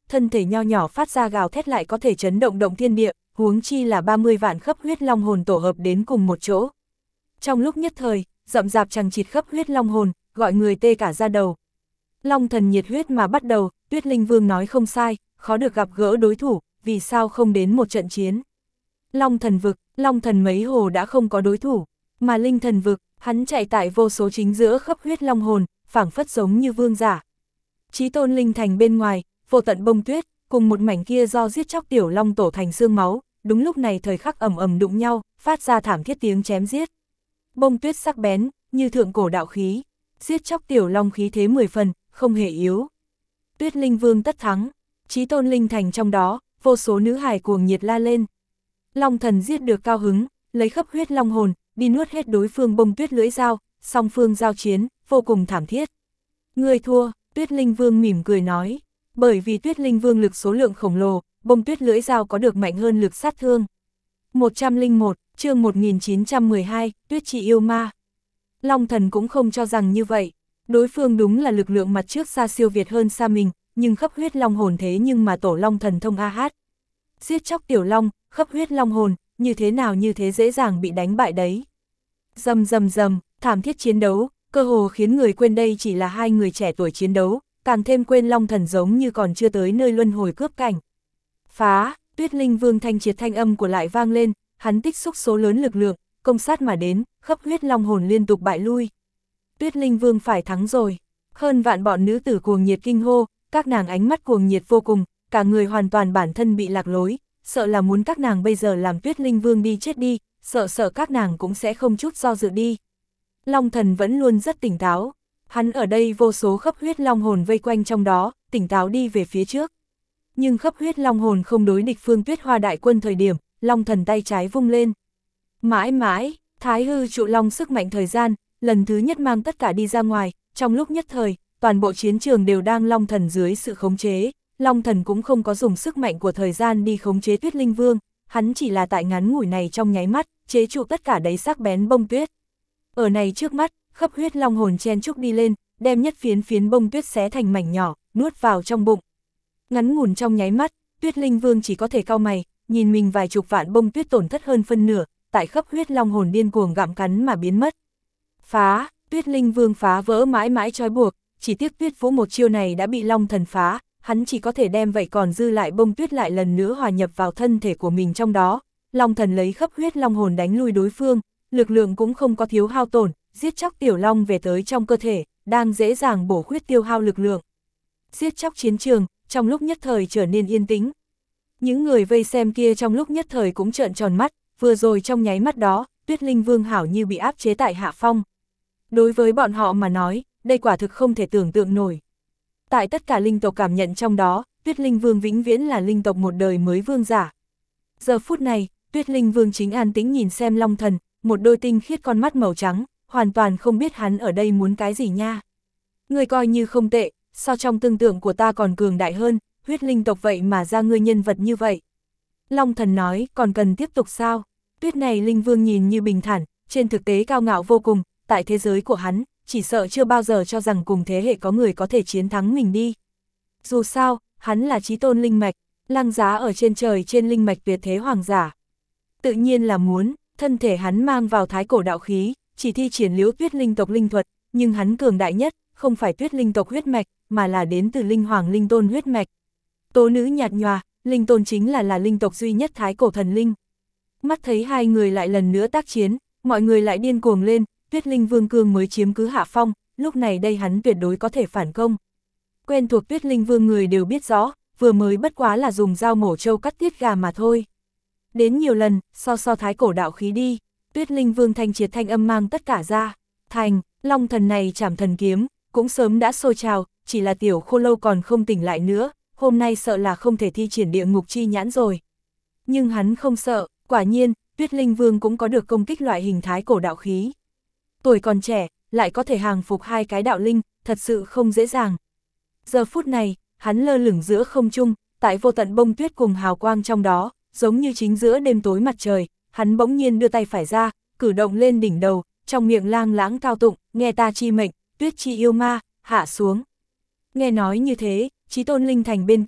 thân thể nho nhỏ phát ra gào thét lại có thể chấn động động thiên địa, huống chi là ba mươi vạn khắp huyết long hồn tổ hợp đến cùng một chỗ. Trong lúc nhất thời, rậm rạp chằng chịt khắp huyết long hồn, gọi người tê cả da đầu. Long thần nhiệt huyết mà bắt đầu, Tuyết Linh Vương nói không sai, khó được gặp gỡ đối thủ, vì sao không đến một trận chiến. Long thần vực, long thần mấy hồ đã không có đối thủ, mà linh thần vực, hắn chạy tại vô số chính giữa khắp huyết long hồn, phảng phất giống như vương giả. Chí tôn linh thành bên ngoài, vô tận bông tuyết, cùng một mảnh kia do giết chóc tiểu long tổ thành xương máu, đúng lúc này thời khắc ầm ầm đụng nhau, phát ra thảm thiết tiếng chém giết. Bông tuyết sắc bén, như thượng cổ đạo khí, giết chóc tiểu long khí thế mười phần, không hề yếu. Tuyết Linh Vương tất thắng, Chí tôn linh thành trong đó, vô số nữ hài cuồng nhiệt la lên. Long thần giết được cao hứng, lấy khắp huyết long hồn, đi nuốt hết đối phương bông tuyết lưỡi dao, song phương giao chiến, vô cùng thảm thiết. Người thua, Tuyết Linh Vương mỉm cười nói, bởi vì Tuyết Linh Vương lực số lượng khổng lồ, bông tuyết lưỡi dao có được mạnh hơn lực sát thương. một trăm lẻ một, chương một nghìn chín trăm mười hai, Tuyết Chị yêu ma. Long thần cũng không cho rằng như vậy, đối phương đúng là lực lượng mặt trước xa siêu việt hơn xa mình, nhưng khắp huyết long hồn thế nhưng mà tổ long thần thông a hát. Giết chóc tiểu long, khắp huyết long hồn, như thế nào như thế dễ dàng bị đánh bại đấy. Rầm rầm rầm, thảm thiết chiến đấu, cơ hồ khiến người quên đây chỉ là hai người trẻ tuổi chiến đấu, càng thêm quên long thần giống như còn chưa tới nơi luân hồi cướp cảnh. Phá, Tuyết Linh Vương thanh triệt thanh âm của lại vang lên, hắn tích xúc số lớn lực lượng, công sát mà đến, khắp huyết long hồn liên tục bại lui. Tuyết Linh Vương phải thắng rồi. Hơn vạn bọn nữ tử cuồng nhiệt kinh hô, các nàng ánh mắt cuồng nhiệt vô cùng, cả người hoàn toàn bản thân bị lạc lối, sợ là muốn các nàng bây giờ làm Tuyết Linh Vương đi chết đi, sợ sợ các nàng cũng sẽ không chút do dự đi. Long thần vẫn luôn rất tỉnh táo, hắn ở đây vô số khắp huyết long hồn vây quanh trong đó, tỉnh táo đi về phía trước. Nhưng khắp huyết long hồn không đối địch phương Tuyết Hoa đại quân thời điểm, long thần tay trái vung lên. Mãi mãi, thái hư trụ long sức mạnh thời gian, lần thứ nhất mang tất cả đi ra ngoài, trong lúc nhất thời, toàn bộ chiến trường đều đang long thần dưới sự khống chế. Long thần cũng không có dùng sức mạnh của thời gian đi khống chế Tuyết Linh Vương, hắn chỉ là tại ngắn ngủi này trong nháy mắt, chế trụ tất cả đấy sắc bén bông tuyết. Ở này trước mắt, khắp huyết long hồn chen chúc đi lên, đem nhất phiến phiến bông tuyết xé thành mảnh nhỏ, nuốt vào trong bụng. Ngắn ngủn trong nháy mắt, Tuyết Linh Vương chỉ có thể cau mày, nhìn mình vài chục vạn bông tuyết tổn thất hơn phân nửa, tại khắp huyết long hồn điên cuồng gặm cắn mà biến mất. Phá, Tuyết Linh Vương phá vỡ mãi mãi trói buộc, chỉ tiếc Tuyết Vũ một chiêu này đã bị long thần phá. Hắn chỉ có thể đem vậy còn dư lại bông tuyết lại lần nữa hòa nhập vào thân thể của mình trong đó. Long thần lấy khắp huyết long hồn đánh lui đối phương, lực lượng cũng không có thiếu hao tổn, giết chóc tiểu long về tới trong cơ thể, đang dễ dàng bổ khuyết tiêu hao lực lượng. Giết chóc chiến trường, trong lúc nhất thời trở nên yên tĩnh. Những người vây xem kia trong lúc nhất thời cũng trợn tròn mắt, vừa rồi trong nháy mắt đó, Tuyết Linh Vương hảo như bị áp chế tại hạ phong. Đối với bọn họ mà nói, đây quả thực không thể tưởng tượng nổi. Tại tất cả linh tộc cảm nhận trong đó, Tuyết Linh Vương vĩnh viễn là linh tộc một đời mới vương giả. Giờ phút này, Tuyết Linh Vương chính an tĩnh nhìn xem long thần, một đôi tinh khiết con mắt màu trắng, hoàn toàn không biết hắn ở đây muốn cái gì nha. Người coi như không tệ, so trong tương tượng của ta còn cường đại hơn, huyết linh tộc vậy mà ra ngươi nhân vật như vậy. Long thần nói, còn cần tiếp tục sao? Tuyết này Linh Vương nhìn như bình thản, trên thực tế cao ngạo vô cùng, tại thế giới của hắn, chỉ sợ chưa bao giờ cho rằng cùng thế hệ có người có thể chiến thắng mình đi. Dù sao, hắn là chí tôn linh mạch, lăng giá ở trên trời trên linh mạch tuyệt thế hoàng giả. Tự nhiên là muốn, thân thể hắn mang vào thái cổ đạo khí, chỉ thi triển liễu tuyết linh tộc linh thuật, nhưng hắn cường đại nhất, không phải tuyết linh tộc huyết mạch, mà là đến từ linh hoàng linh tôn huyết mạch. Tố nữ nhạt nhòa, linh tôn chính là là linh tộc duy nhất thái cổ thần linh. Mắt thấy hai người lại lần nữa tác chiến, mọi người lại điên cuồng lên, Tuyết Linh Vương cương mới chiếm cứ hạ phong, lúc này đây hắn tuyệt đối có thể phản công. Quen thuộc Tuyết Linh Vương người đều biết rõ, vừa mới bất quá là dùng dao mổ trâu cắt tiết gà mà thôi. Đến nhiều lần, so so thái cổ đạo khí đi, Tuyết Linh Vương thanh triệt thanh âm mang tất cả ra, thành, long thần này chảm thần kiếm, cũng sớm đã sôi trào, chỉ là tiểu khô lâu còn không tỉnh lại nữa, hôm nay sợ là không thể thi triển địa ngục chi nhãn rồi. Nhưng hắn không sợ, quả nhiên, Tuyết Linh Vương cũng có được công kích loại hình thái cổ đạo khí. Tuổi còn trẻ, lại có thể hàng phục hai cái đạo linh, thật sự không dễ dàng. Giờ phút này, hắn lơ lửng giữa không trung, tại vô tận bông tuyết cùng hào quang trong đó, giống như chính giữa đêm tối mặt trời, hắn bỗng nhiên đưa tay phải ra, cử động lên đỉnh đầu, trong miệng lang lãng cao tụng, nghe ta chi mệnh, tuyết chi yêu ma, hạ xuống. Nghe nói như thế, chí tôn linh thành bên kia,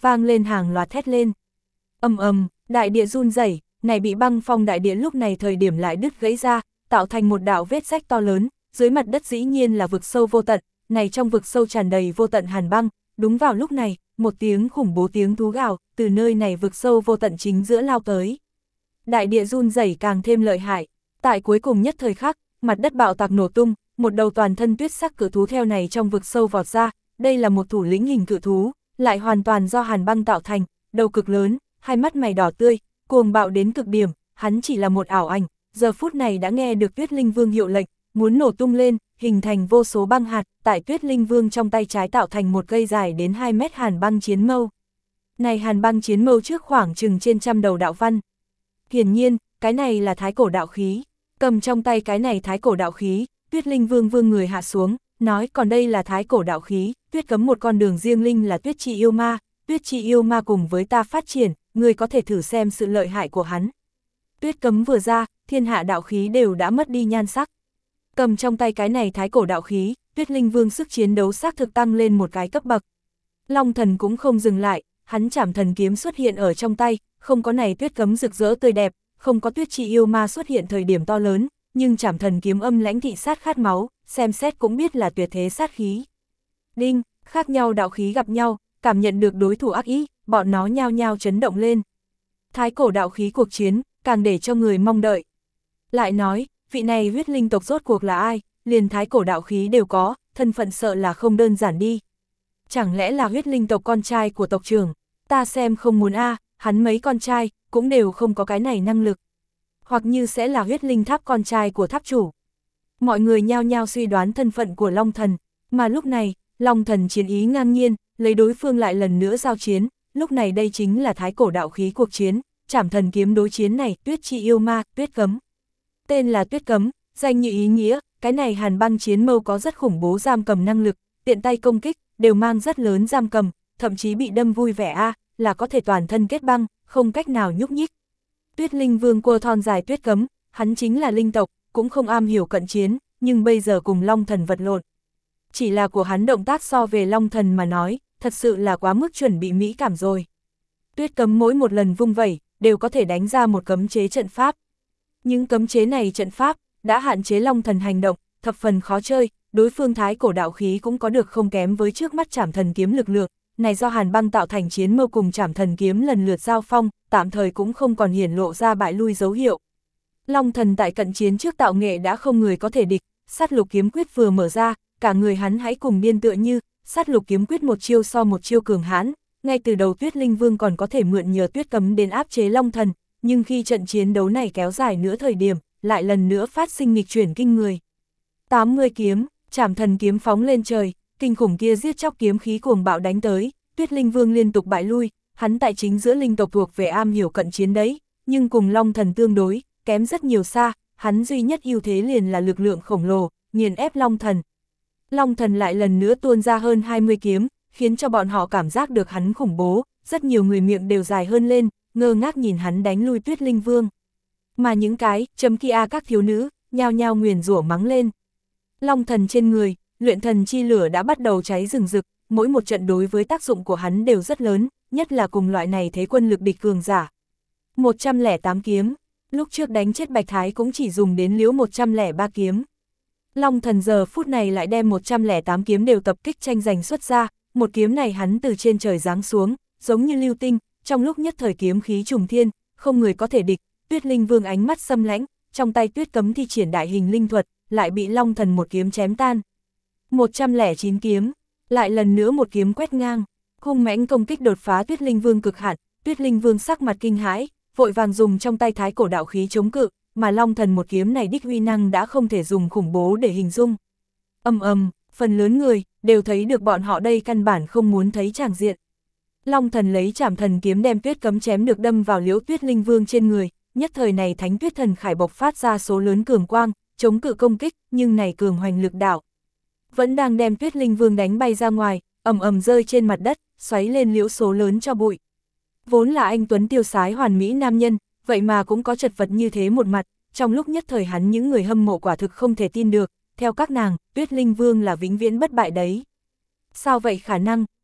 vang lên hàng loạt thét lên. Ầm ầm, đại địa run rẩy, này bị băng phong đại địa lúc này thời điểm lại đứt gãy ra, tạo thành một đạo vết rách to lớn, dưới mặt đất dĩ nhiên là vực sâu vô tận, này trong vực sâu tràn đầy vô tận hàn băng. Đúng vào lúc này, một tiếng khủng bố tiếng thú gào từ nơi này vực sâu vô tận chính giữa lao tới. Đại địa run rẩy càng thêm lợi hại, tại cuối cùng nhất thời khắc, mặt đất bạo tạc nổ tung, một đầu toàn thân tuyết sắc cự thú theo này trong vực sâu vọt ra, đây là một thủ lĩnh hình cự thú, lại hoàn toàn do hàn băng tạo thành, đầu cực lớn, hai mắt mày đỏ tươi, cuồng bạo đến cực điểm, hắn chỉ là một ảo ảnh, giờ phút này đã nghe được Tuyết Linh Vương hiệu lệnh, muốn nổ tung lên, hình thành vô số băng hạt, tại Tuyết Linh Vương trong tay trái tạo thành một cây dài đến hai mét hàn băng chiến mâu. Này hàn băng chiến mâu trước khoảng chừng trên trăm đầu đạo văn. Hiển nhiên, cái này là thái cổ đạo khí. Cầm trong tay cái này thái cổ đạo khí, Tuyết Linh Vương vương người hạ xuống, nói còn đây là thái cổ đạo khí, tuyết cấm một con đường riêng linh là tuyết chi yêu ma, tuyết chi yêu ma cùng với ta phát triển, người có thể thử xem sự lợi hại của hắn. Tuyết cấm vừa ra, thiên hạ đạo khí đều đã mất đi nhan sắc. Cầm trong tay cái này thái cổ đạo khí, Tuyết Linh Vương sức chiến đấu xác thực tăng lên một cái cấp bậc. Long thần cũng không dừng lại, hắn Trảm Thần kiếm xuất hiện ở trong tay, không có này tuyết cấm rực rỡ tươi đẹp, không có tuyết chi yêu ma xuất hiện thời điểm to lớn, nhưng Trảm Thần kiếm âm lãnh thị sát khát máu, xem xét cũng biết là tuyệt thế sát khí. Đinh, khác nhau đạo khí gặp nhau, cảm nhận được đối thủ ác ý, bọn nó nhao nhao chấn động lên. Thái cổ đạo khí cuộc chiến, càng để cho người mong đợi. Lại nói, vị này huyết linh tộc rốt cuộc là ai, liền thái cổ đạo khí đều có, thân phận sợ là không đơn giản đi. Chẳng lẽ là huyết linh tộc con trai của tộc trưởng, ta xem không muốn a, hắn mấy con trai, cũng đều không có cái này năng lực. Hoặc như sẽ là huyết linh tháp con trai của tháp chủ. Mọi người nhao nhao suy đoán thân phận của Long Thần, mà lúc này, Long Thần chiến ý ngang nhiên, lấy đối phương lại lần nữa giao chiến, lúc này đây chính là thái cổ đạo khí cuộc chiến, Trảm Thần kiếm đối chiến này, tuyết chi yêu ma, tuyết cấm. Tên là tuyết cấm, danh như ý nghĩa, cái này hàn băng chiến mâu có rất khủng bố giam cầm năng lực, tiện tay công kích, đều mang rất lớn giam cầm, thậm chí bị đâm vui vẻ a, là có thể toàn thân kết băng, không cách nào nhúc nhích. Tuyết Linh Vương cua thon dài tuyết cấm, hắn chính là linh tộc, cũng không am hiểu cận chiến, nhưng bây giờ cùng Long Thần vật lộn. Chỉ là của hắn động tác so về Long Thần mà nói, thật sự là quá mức chuẩn bị mỹ cảm rồi. Tuyết cấm mỗi một lần vung vẩy, đều có thể đánh ra một cấm chế trận pháp. Những cấm chế này trận pháp, đã hạn chế Long Thần hành động, thập phần khó chơi, đối phương thái cổ đạo khí cũng có được không kém với trước mắt Trảm Thần kiếm lực lượng, này do hàn băng tạo thành chiến mâu cùng Trảm Thần kiếm lần lượt giao phong, tạm thời cũng không còn hiển lộ ra bại lui dấu hiệu. Long Thần tại cận chiến trước tạo nghệ đã không người có thể địch, sát lục kiếm quyết vừa mở ra, cả người hắn hãy cùng điên tựa như, sát lục kiếm quyết một chiêu so một chiêu cường hãn, ngay từ đầu Tuyết Linh Vương còn có thể mượn nhờ tuyết cấm đến áp chế Long Thần, nhưng khi trận chiến đấu này kéo dài nữa thời điểm, lại lần nữa phát sinh nghịch chuyển kinh người. tám mươi kiếm, Trảm Thần kiếm phóng lên trời, kinh khủng kia giết chóc kiếm khí cuồng bạo đánh tới, Tuyết Linh Vương liên tục bại lui, hắn tại chính giữa linh tộc thuộc về am hiểu cận chiến đấy, nhưng cùng Long Thần tương đối, kém rất nhiều xa, hắn duy nhất ưu thế liền là lực lượng khổng lồ, nghiền ép Long Thần. Long Thần lại lần nữa tuôn ra hơn hai mươi kiếm, khiến cho bọn họ cảm giác được hắn khủng bố, rất nhiều người miệng đều dài hơn lên, ngơ ngác nhìn hắn đánh lui Tuyết Linh Vương. Mà những cái, chấm kia các thiếu nữ, nhao nhao nguyền rủa mắng lên. Long Thần trên người, luyện thần chi lửa đã bắt đầu cháy rừng rực, mỗi một trận đối với tác dụng của hắn đều rất lớn, nhất là cùng loại này thế quân lực địch cường giả. một trăm lẻ tám kiếm, lúc trước đánh chết Bạch Thái cũng chỉ dùng đến liễu một trăm lẻ ba kiếm. Long Thần giờ phút này lại đem một trăm lẻ tám kiếm đều tập kích tranh giành xuất ra, một kiếm này hắn từ trên trời giáng xuống, giống như lưu tinh, trong lúc nhất thời kiếm khí trùng thiên, không người có thể địch. Tuyết Linh Vương ánh mắt xâm lãnh, trong tay tuyết cấm thi triển đại hình linh thuật, lại bị Long Thần một kiếm chém tan. một trăm lẻ chín kiếm, lại lần nữa một kiếm quét ngang, hung mãnh công kích đột phá Tuyết Linh Vương cực hạn, Tuyết Linh Vương sắc mặt kinh hãi, vội vàng dùng trong tay thái cổ đạo khí chống cự, mà Long Thần một kiếm này đích uy năng đã không thể dùng khủng bố để hình dung. Ầm ầm, phần lớn người đều thấy được bọn họ đây căn bản không muốn thấy tràng diện. Long Thần lấy Trảm Thần kiếm đem tuyết cấm chém được đâm vào liễu Tuyết Linh Vương trên người, nhất thời này Thánh Tuyết Thần Khải bộc phát ra số lớn cường quang, chống cự công kích, nhưng này cường hoành lực đạo vẫn đang đem Tuyết Linh Vương đánh bay ra ngoài, ầm ầm rơi trên mặt đất, xoáy lên liễu số lớn cho bụi. Vốn là anh tuấn tiêu sái hoàn mỹ nam nhân, vậy mà cũng có chật vật như thế một mặt, trong lúc nhất thời hắn những người hâm mộ quả thực không thể tin được, theo các nàng, Tuyết Linh Vương là vĩnh viễn bất bại đấy. Sao vậy khả năng,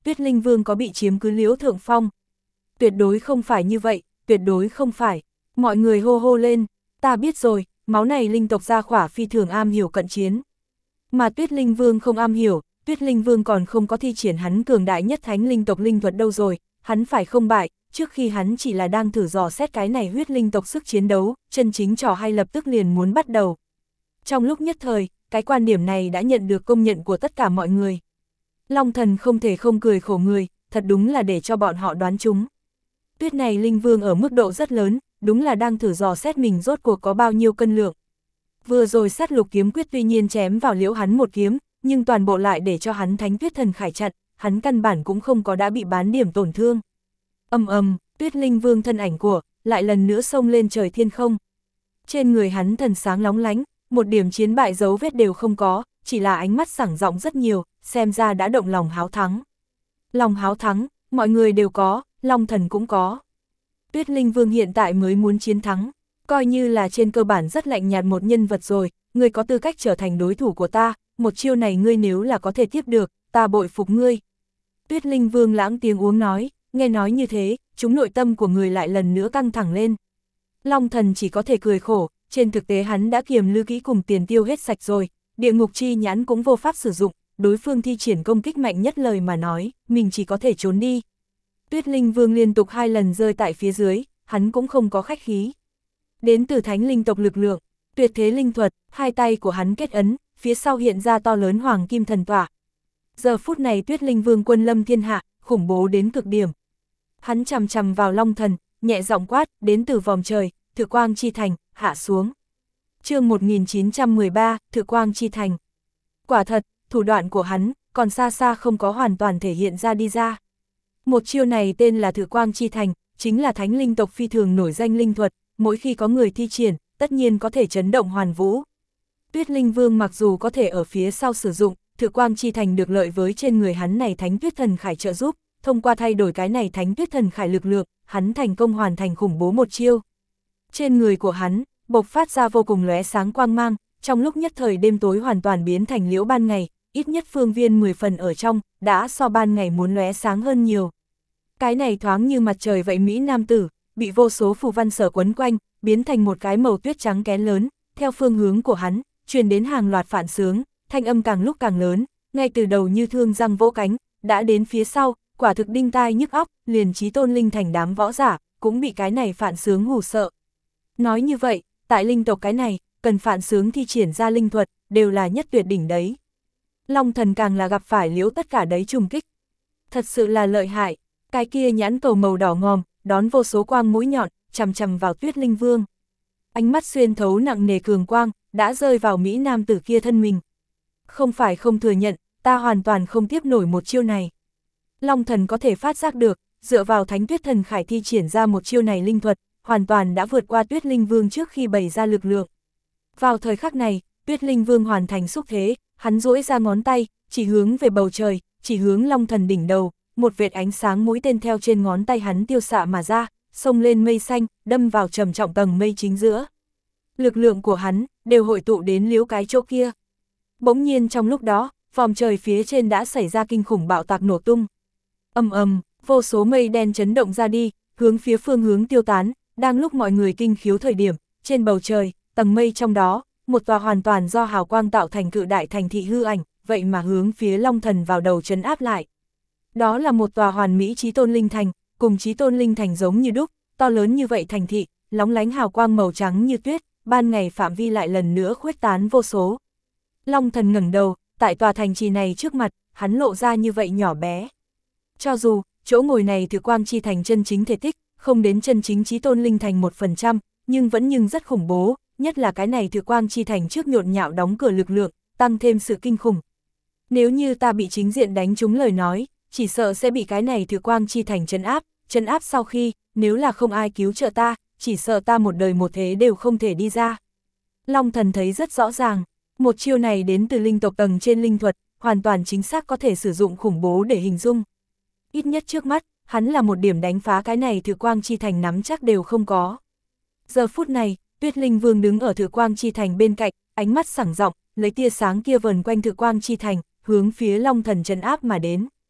Tuyết Linh Vương có bị chiếm cứ liễu thượng phong. Tuyệt đối không phải như vậy, tuyệt đối không phải. Mọi người hô hô lên, ta biết rồi, máu này linh tộc gia khỏa phi thường am hiểu cận chiến. Mà Tuyết Linh Vương không am hiểu, Tuyết Linh Vương còn không có thi triển hắn cường đại nhất thánh linh tộc linh thuật đâu rồi, hắn phải không bại, trước khi hắn chỉ là đang thử dò xét cái này huyết linh tộc sức chiến đấu, chân chính trò hay lập tức liền muốn bắt đầu. Trong lúc nhất thời, cái quan điểm này đã nhận được công nhận của tất cả mọi người. Long Thần không thể không cười khổ người, thật đúng là để cho bọn họ đoán chúng. Tuyết này linh vương ở mức độ rất lớn, đúng là đang thử dò xét mình rốt cuộc có bao nhiêu cân lượng. Vừa rồi sát lục kiếm quyết tuy nhiên chém vào liễu hắn một kiếm, nhưng toàn bộ lại để cho hắn thánh tuyết thần khải chặn, hắn căn bản cũng không có đã bị bán điểm tổn thương. Ầm ầm, Tuyết Linh Vương thân ảnh của, lại lần nữa xông lên trời thiên không. Trên người hắn thần sáng lóng lánh, một điểm chiến bại dấu vết đều không có, chỉ là ánh mắt sảng rộng rất nhiều, xem ra đã động lòng háo thắng. Lòng háo thắng, mọi người đều có, Long Thần cũng có. Tuyết Linh Vương hiện tại mới muốn chiến thắng, coi như là trên cơ bản rất lạnh nhạt một nhân vật rồi, ngươi có tư cách trở thành đối thủ của ta, một chiêu này ngươi nếu là có thể tiếp được, ta bội phục ngươi. Tuyết Linh Vương lãng tiếng uống nói, nghe nói như thế, chúng nội tâm của người lại lần nữa căng thẳng lên. Long Thần chỉ có thể cười khổ, trên thực tế hắn đã kiềm lư kỹ cùng tiền tiêu hết sạch rồi, địa ngục chi nhãn cũng vô pháp sử dụng, đối phương thi triển công kích mạnh nhất lời mà nói, mình chỉ có thể trốn đi. Tuyết Linh Vương liên tục hai lần rơi tại phía dưới, hắn cũng không có khách khí. Đến từ thánh linh tộc lực lượng, tuyệt thế linh thuật, hai tay của hắn kết ấn, phía sau hiện ra to lớn hoàng kim thần tỏa. Giờ phút này Tuyết Linh Vương quân lâm thiên hạ, khủng bố đến cực điểm. Hắn chằm chằm vào Long Thần, nhẹ giọng quát, đến từ vòm trời, Thự Quang Chi Thành, hạ xuống. Chương một nghìn chín trăm mười ba, Thự Quang Chi Thành. Quả thật, thủ đoạn của hắn, còn xa xa không có hoàn toàn thể hiện ra đi ra. Một chiêu này tên là Thự Quang Chi Thành, chính là thánh linh tộc phi thường nổi danh linh thuật, mỗi khi có người thi triển, tất nhiên có thể chấn động hoàn vũ. Tuyết Linh Vương mặc dù có thể ở phía sau sử dụng, Thự Quang Chi Thành được lợi với trên người hắn này thánh tuyết thần khải trợ giúp, thông qua thay đổi cái này thánh tuyết thần khải lực lượng, hắn thành công hoàn thành khủng bố một chiêu. Trên người của hắn, bộc phát ra vô cùng lóe sáng quang mang, trong lúc nhất thời đêm tối hoàn toàn biến thành liễu ban ngày, ít nhất phương viên mười phần ở trong, đã so ban ngày muốn lóe sáng hơn nhiều. Cái này thoáng như mặt trời vậy Mỹ nam tử, bị vô số phù văn sở quấn quanh, biến thành một cái màu tuyết trắng kén lớn, theo phương hướng của hắn, truyền đến hàng loạt phản xướng, thanh âm càng lúc càng lớn, ngay từ đầu như thương răng vỗ cánh, đã đến phía sau, quả thực đinh tai nhức óc, liền chí tôn linh thành đám võ giả, cũng bị cái này phản xướng hù sợ. Nói như vậy, tại linh tộc cái này, cần phản xướng thi triển ra linh thuật, đều là nhất tuyệt đỉnh đấy. Long Thần càng là gặp phải liễu tất cả đấy trùng kích. Thật sự là lợi hại, cái kia nhãn cầu màu đỏ ngòm, đón vô số quang mũi nhọn, chằm chằm vào Tuyết Linh Vương. Ánh mắt xuyên thấu nặng nề cường quang, đã rơi vào Mỹ nam tử kia thân mình. Không phải không thừa nhận, ta hoàn toàn không tiếp nổi một chiêu này. Long Thần có thể phát giác được, dựa vào thánh tuyết thần khải thi triển ra một chiêu này linh thuật, hoàn toàn đã vượt qua Tuyết Linh Vương trước khi bày ra lực lượng. Vào thời khắc này, Tuyết Linh Vương hoàn thành xúc thế, hắn duỗi ra ngón tay, chỉ hướng về bầu trời, chỉ hướng Long Thần đỉnh đầu, một vệt ánh sáng mũi tên theo trên ngón tay hắn tiêu xạ mà ra, xông lên mây xanh, đâm vào trầm trọng tầng mây chính giữa. Lực lượng của hắn, đều hội tụ đến liễu cái chỗ kia. Bỗng nhiên trong lúc đó, vòm trời phía trên đã xảy ra kinh khủng bạo tạc nổ tung. Ầm ầm, vô số mây đen chấn động ra đi, hướng phía phương hướng tiêu tán, đang lúc mọi người kinh khiếu thời điểm, trên bầu trời, tầng mây trong đó, một tòa hoàn toàn do hào quang tạo thành cự đại thành thị hư ảnh, vậy mà hướng phía Long Thần vào đầu trấn áp lại. Đó là một tòa hoàn mỹ chí tôn linh thành, cùng chí tôn linh thành giống như đúc, to lớn như vậy thành thị, lóng lánh hào quang màu trắng như tuyết, ban ngày phạm vi lại lần nữa khuếch tán vô số. Long Thần ngẩng đầu, tại tòa thành trì này trước mặt, hắn lộ ra như vậy nhỏ bé. Cho dù, chỗ ngồi này Thự Quang Chi Thành chân chính thể tích, không đến chân chính chí tôn linh thành một phần trăm, nhưng vẫn nhưng rất khủng bố, nhất là cái này Thự Quang Chi Thành trước nhộn nhạo đóng cửa lực lượng, tăng thêm sự kinh khủng. Nếu như ta bị chính diện đánh trúng lời nói, chỉ sợ sẽ bị cái này Thự Quang Chi Thành trấn áp, trấn áp sau khi, nếu là không ai cứu trợ ta, chỉ sợ ta một đời một thế đều không thể đi ra. Long Thần thấy rất rõ ràng, một chiêu này đến từ linh tộc tầng trên linh thuật, hoàn toàn chính xác có thể sử dụng khủng bố để hình dung. Ít nhất trước mắt, hắn là một điểm đánh phá cái này Thự Quang Chi Thành nắm chắc đều không có. Giờ phút này, Tuyết Linh Vương đứng ở Thự Quang Chi Thành bên cạnh, ánh mắt sảng rộng, lấy tia sáng kia vờn quanh Thự Quang Chi Thành, hướng phía Long Thần trấn áp mà đến.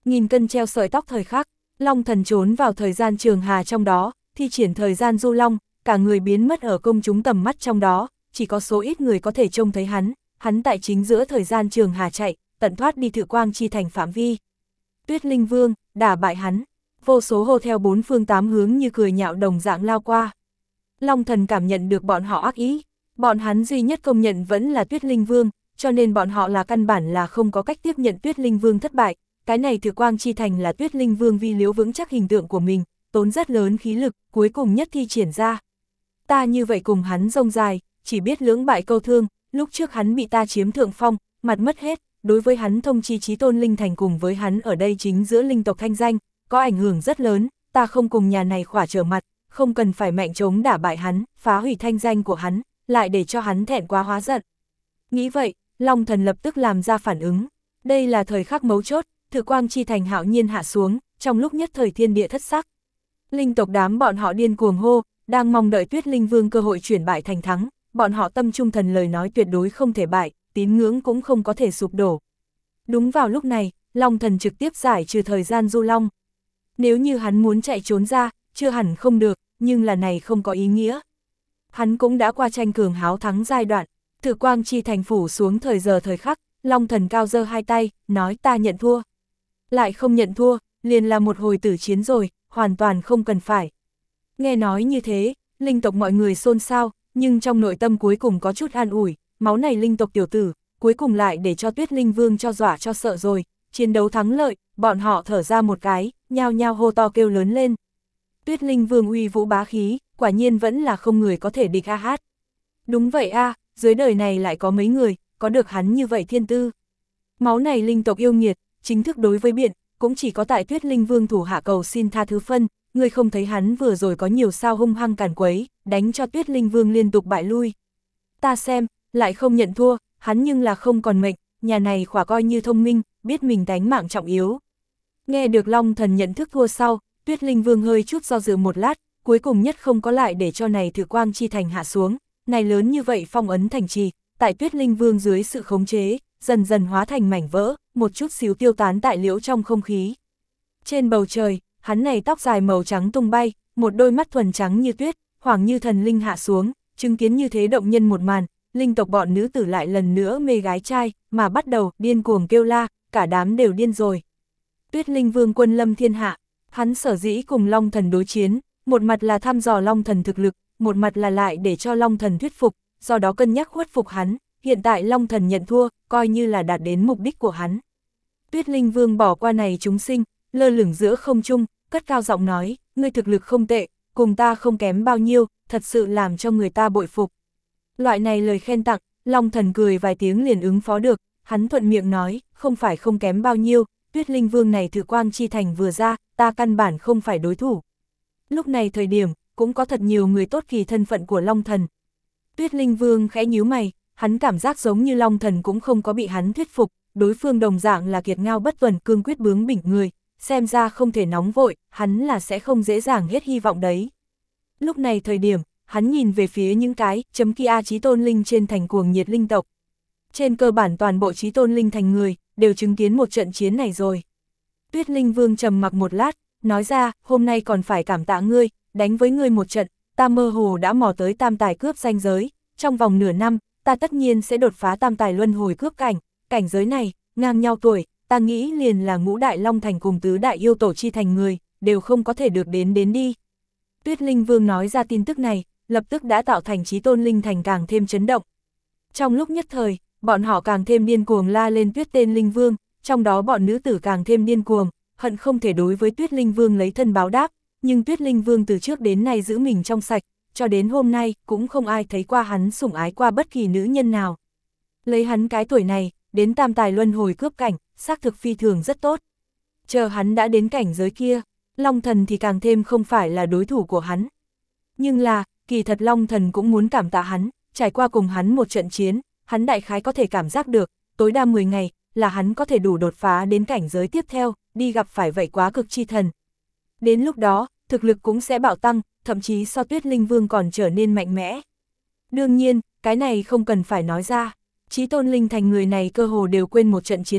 Nghìn cân treo sợi tóc thời khắc, Long Thần trốn vào thời gian trường hà trong đó, thi triển thời gian du long, cả người biến mất ở công chúng tầm mắt trong đó, chỉ có số ít người có thể trông thấy hắn, hắn tại chính giữa thời gian trường hà chạy, tận thoát đi Thự Quang Chi Thành phạm vi. Tuyết Linh Vương, đả bại hắn, vô số hô theo bốn phương tám hướng như cười nhạo đồng dạng lao qua. Long Thần cảm nhận được bọn họ ác ý, bọn hắn duy nhất công nhận vẫn là Tuyết Linh Vương, cho nên bọn họ là căn bản là không có cách tiếp nhận Tuyết Linh Vương thất bại, cái này Thự Quang Chi Thành là Tuyết Linh Vương vi liếu vững chắc hình tượng của mình, tốn rất lớn khí lực, cuối cùng nhất thi triển ra. Ta như vậy cùng hắn rông dài, chỉ biết lưỡng bại câu thương, lúc trước hắn bị ta chiếm thượng phong, mặt mất hết, đối với hắn thông chi chí tôn linh thành cùng với hắn ở đây chính giữa linh tộc thanh danh, có ảnh hưởng rất lớn, ta không cùng nhà này khỏa trở mặt, không cần phải mạnh chống đả bại hắn, phá hủy thanh danh của hắn, lại để cho hắn thẹn quá hóa giận. Nghĩ vậy, Long Thần lập tức làm ra phản ứng, đây là thời khắc mấu chốt, Thự Quang Chi Thành hạo nhiên hạ xuống, trong lúc nhất thời thiên địa thất sắc. Linh tộc đám bọn họ điên cuồng hô, đang mong đợi Tuyết Linh Vương cơ hội chuyển bại thành thắng, bọn họ tâm trung thần lời nói tuyệt đối không thể bại, tín ngưỡng cũng không có thể sụp đổ. Đúng vào lúc này, Long Thần trực tiếp giải trừ thời gian du long. Nếu như hắn muốn chạy trốn ra, chưa hẳn không được, nhưng là này không có ý nghĩa. Hắn cũng đã qua tranh cường háo thắng giai đoạn, Thự Quang Chi Thành phủ xuống thời giờ thời khắc, Long Thần cao giơ hai tay, nói ta nhận thua. Lại không nhận thua, liền là một hồi tử chiến rồi, hoàn toàn không cần phải. Nghe nói như thế, linh tộc mọi người xôn xao, nhưng trong nội tâm cuối cùng có chút an ủi, máu này linh tộc tiểu tử, cuối cùng lại để cho Tuyết Linh Vương cho dọa cho sợ rồi, chiến đấu thắng lợi, bọn họ thở ra một cái, nhao nhao hô to kêu lớn lên. Tuyết Linh Vương uy vũ bá khí, quả nhiên vẫn là không người có thể địch a hát. Đúng vậy a, dưới đời này lại có mấy người, có được hắn như vậy thiên tư. Máu này linh tộc yêu nghiệt, chính thức đối với biện, cũng chỉ có tại Tuyết Linh Vương thủ hạ cầu xin tha thứ phân, người không thấy hắn vừa rồi có nhiều sao hung hăng càn quấy, đánh cho Tuyết Linh Vương liên tục bại lui. Ta xem, lại không nhận thua, hắn nhưng là không còn mệnh, nhà này khỏa coi như thông minh, biết mình đánh mạng trọng yếu. Nghe được Long Thần nhận thức thua sau, Tuyết Linh Vương hơi chút do dự một lát, cuối cùng nhất không có lại để cho này Thự Quang Chi Thành hạ xuống, này lớn như vậy phong ấn thành trì, tại Tuyết Linh Vương dưới sự khống chế, dần dần hóa thành mảnh vỡ, một chút xíu tiêu tán tại liễu trong không khí. Trên bầu trời, hắn này tóc dài màu trắng tung bay, một đôi mắt thuần trắng như tuyết, hoàng như thần linh hạ xuống, chứng kiến như thế động nhân một màn, linh tộc bọn nữ tử lại lần nữa mê gái trai, mà bắt đầu điên cuồng kêu la, cả đám đều điên rồi. Tuyết Linh Vương quân lâm thiên hạ, hắn sở dĩ cùng Long Thần đối chiến, một mặt là thăm dò Long Thần thực lực, một mặt là lại để cho Long Thần thuyết phục, do đó cân nhắc khuất phục hắn, hiện tại Long Thần nhận thua, coi như là đạt đến mục đích của hắn. Tuyết Linh Vương bỏ qua này chúng sinh, lơ lửng giữa không trung, cất cao giọng nói, ngươi thực lực không tệ, cùng ta không kém bao nhiêu, thật sự làm cho người ta bội phục. Loại này lời khen tặng, Long Thần cười vài tiếng liền ứng phó được, hắn thuận miệng nói, không phải không kém bao nhiêu, Tuyết Linh Vương này Thự Quang Chi Thành vừa ra, ta căn bản không phải đối thủ. Lúc này thời điểm, cũng có thật nhiều người tốt kỳ thân phận của Long Thần. Tuyết Linh Vương khẽ nhíu mày, hắn cảm giác giống như Long Thần cũng không có bị hắn thuyết phục, đối phương đồng dạng là kiệt ngao bất tuần cương quyết bướng bỉnh người, xem ra không thể nóng vội, hắn là sẽ không dễ dàng hết hy vọng đấy. Lúc này thời điểm, hắn nhìn về phía những cái chấm kia chí tôn linh trên thành cuồng nhiệt linh tộc. Trên cơ bản toàn bộ chí tôn linh thành người, đều chứng kiến một trận chiến này rồi. Tuyết Linh Vương trầm mặc một lát, nói ra, hôm nay còn phải cảm tạ ngươi, đánh với ngươi một trận, ta mơ hồ đã mò tới tam tài cướp danh giới, trong vòng nửa năm, ta tất nhiên sẽ đột phá tam tài luân hồi cướp cảnh, cảnh giới này, ngang nhau tuổi, ta nghĩ liền là ngũ đại long thành cùng tứ đại yêu tổ chi thành người, đều không có thể được đến đến đi. Tuyết Linh Vương nói ra tin tức này, lập tức đã tạo thành chí tôn linh thành càng thêm chấn động. Trong lúc nhất thời, bọn họ càng thêm điên cuồng la lên Tuyết tên Linh Vương, trong đó bọn nữ tử càng thêm điên cuồng, hận không thể đối với Tuyết Linh Vương lấy thân báo đáp, nhưng Tuyết Linh Vương từ trước đến nay giữ mình trong sạch, cho đến hôm nay cũng không ai thấy qua hắn sủng ái qua bất kỳ nữ nhân nào. Lấy hắn cái tuổi này, đến tam tài luân hồi cướp cảnh, xác thực phi thường rất tốt. Chờ hắn đã đến cảnh giới kia, Long Thần thì càng thêm không phải là đối thủ của hắn. Nhưng là, kỳ thật Long Thần cũng muốn cảm tạ hắn, trải qua cùng hắn một trận chiến, hắn đại khái có thể cảm giác được, tối đa mười ngày, là hắn có thể đủ đột phá đến cảnh giới tiếp theo, đi gặp phải vậy quá cực chi thần. Đến lúc đó, thực lực cũng sẽ bạo tăng, thậm chí so Tuyết Linh Vương còn trở nên mạnh mẽ. Đương nhiên, cái này không cần phải nói ra, chí tôn linh thành người này cơ hồ đều quên một trận chiến này,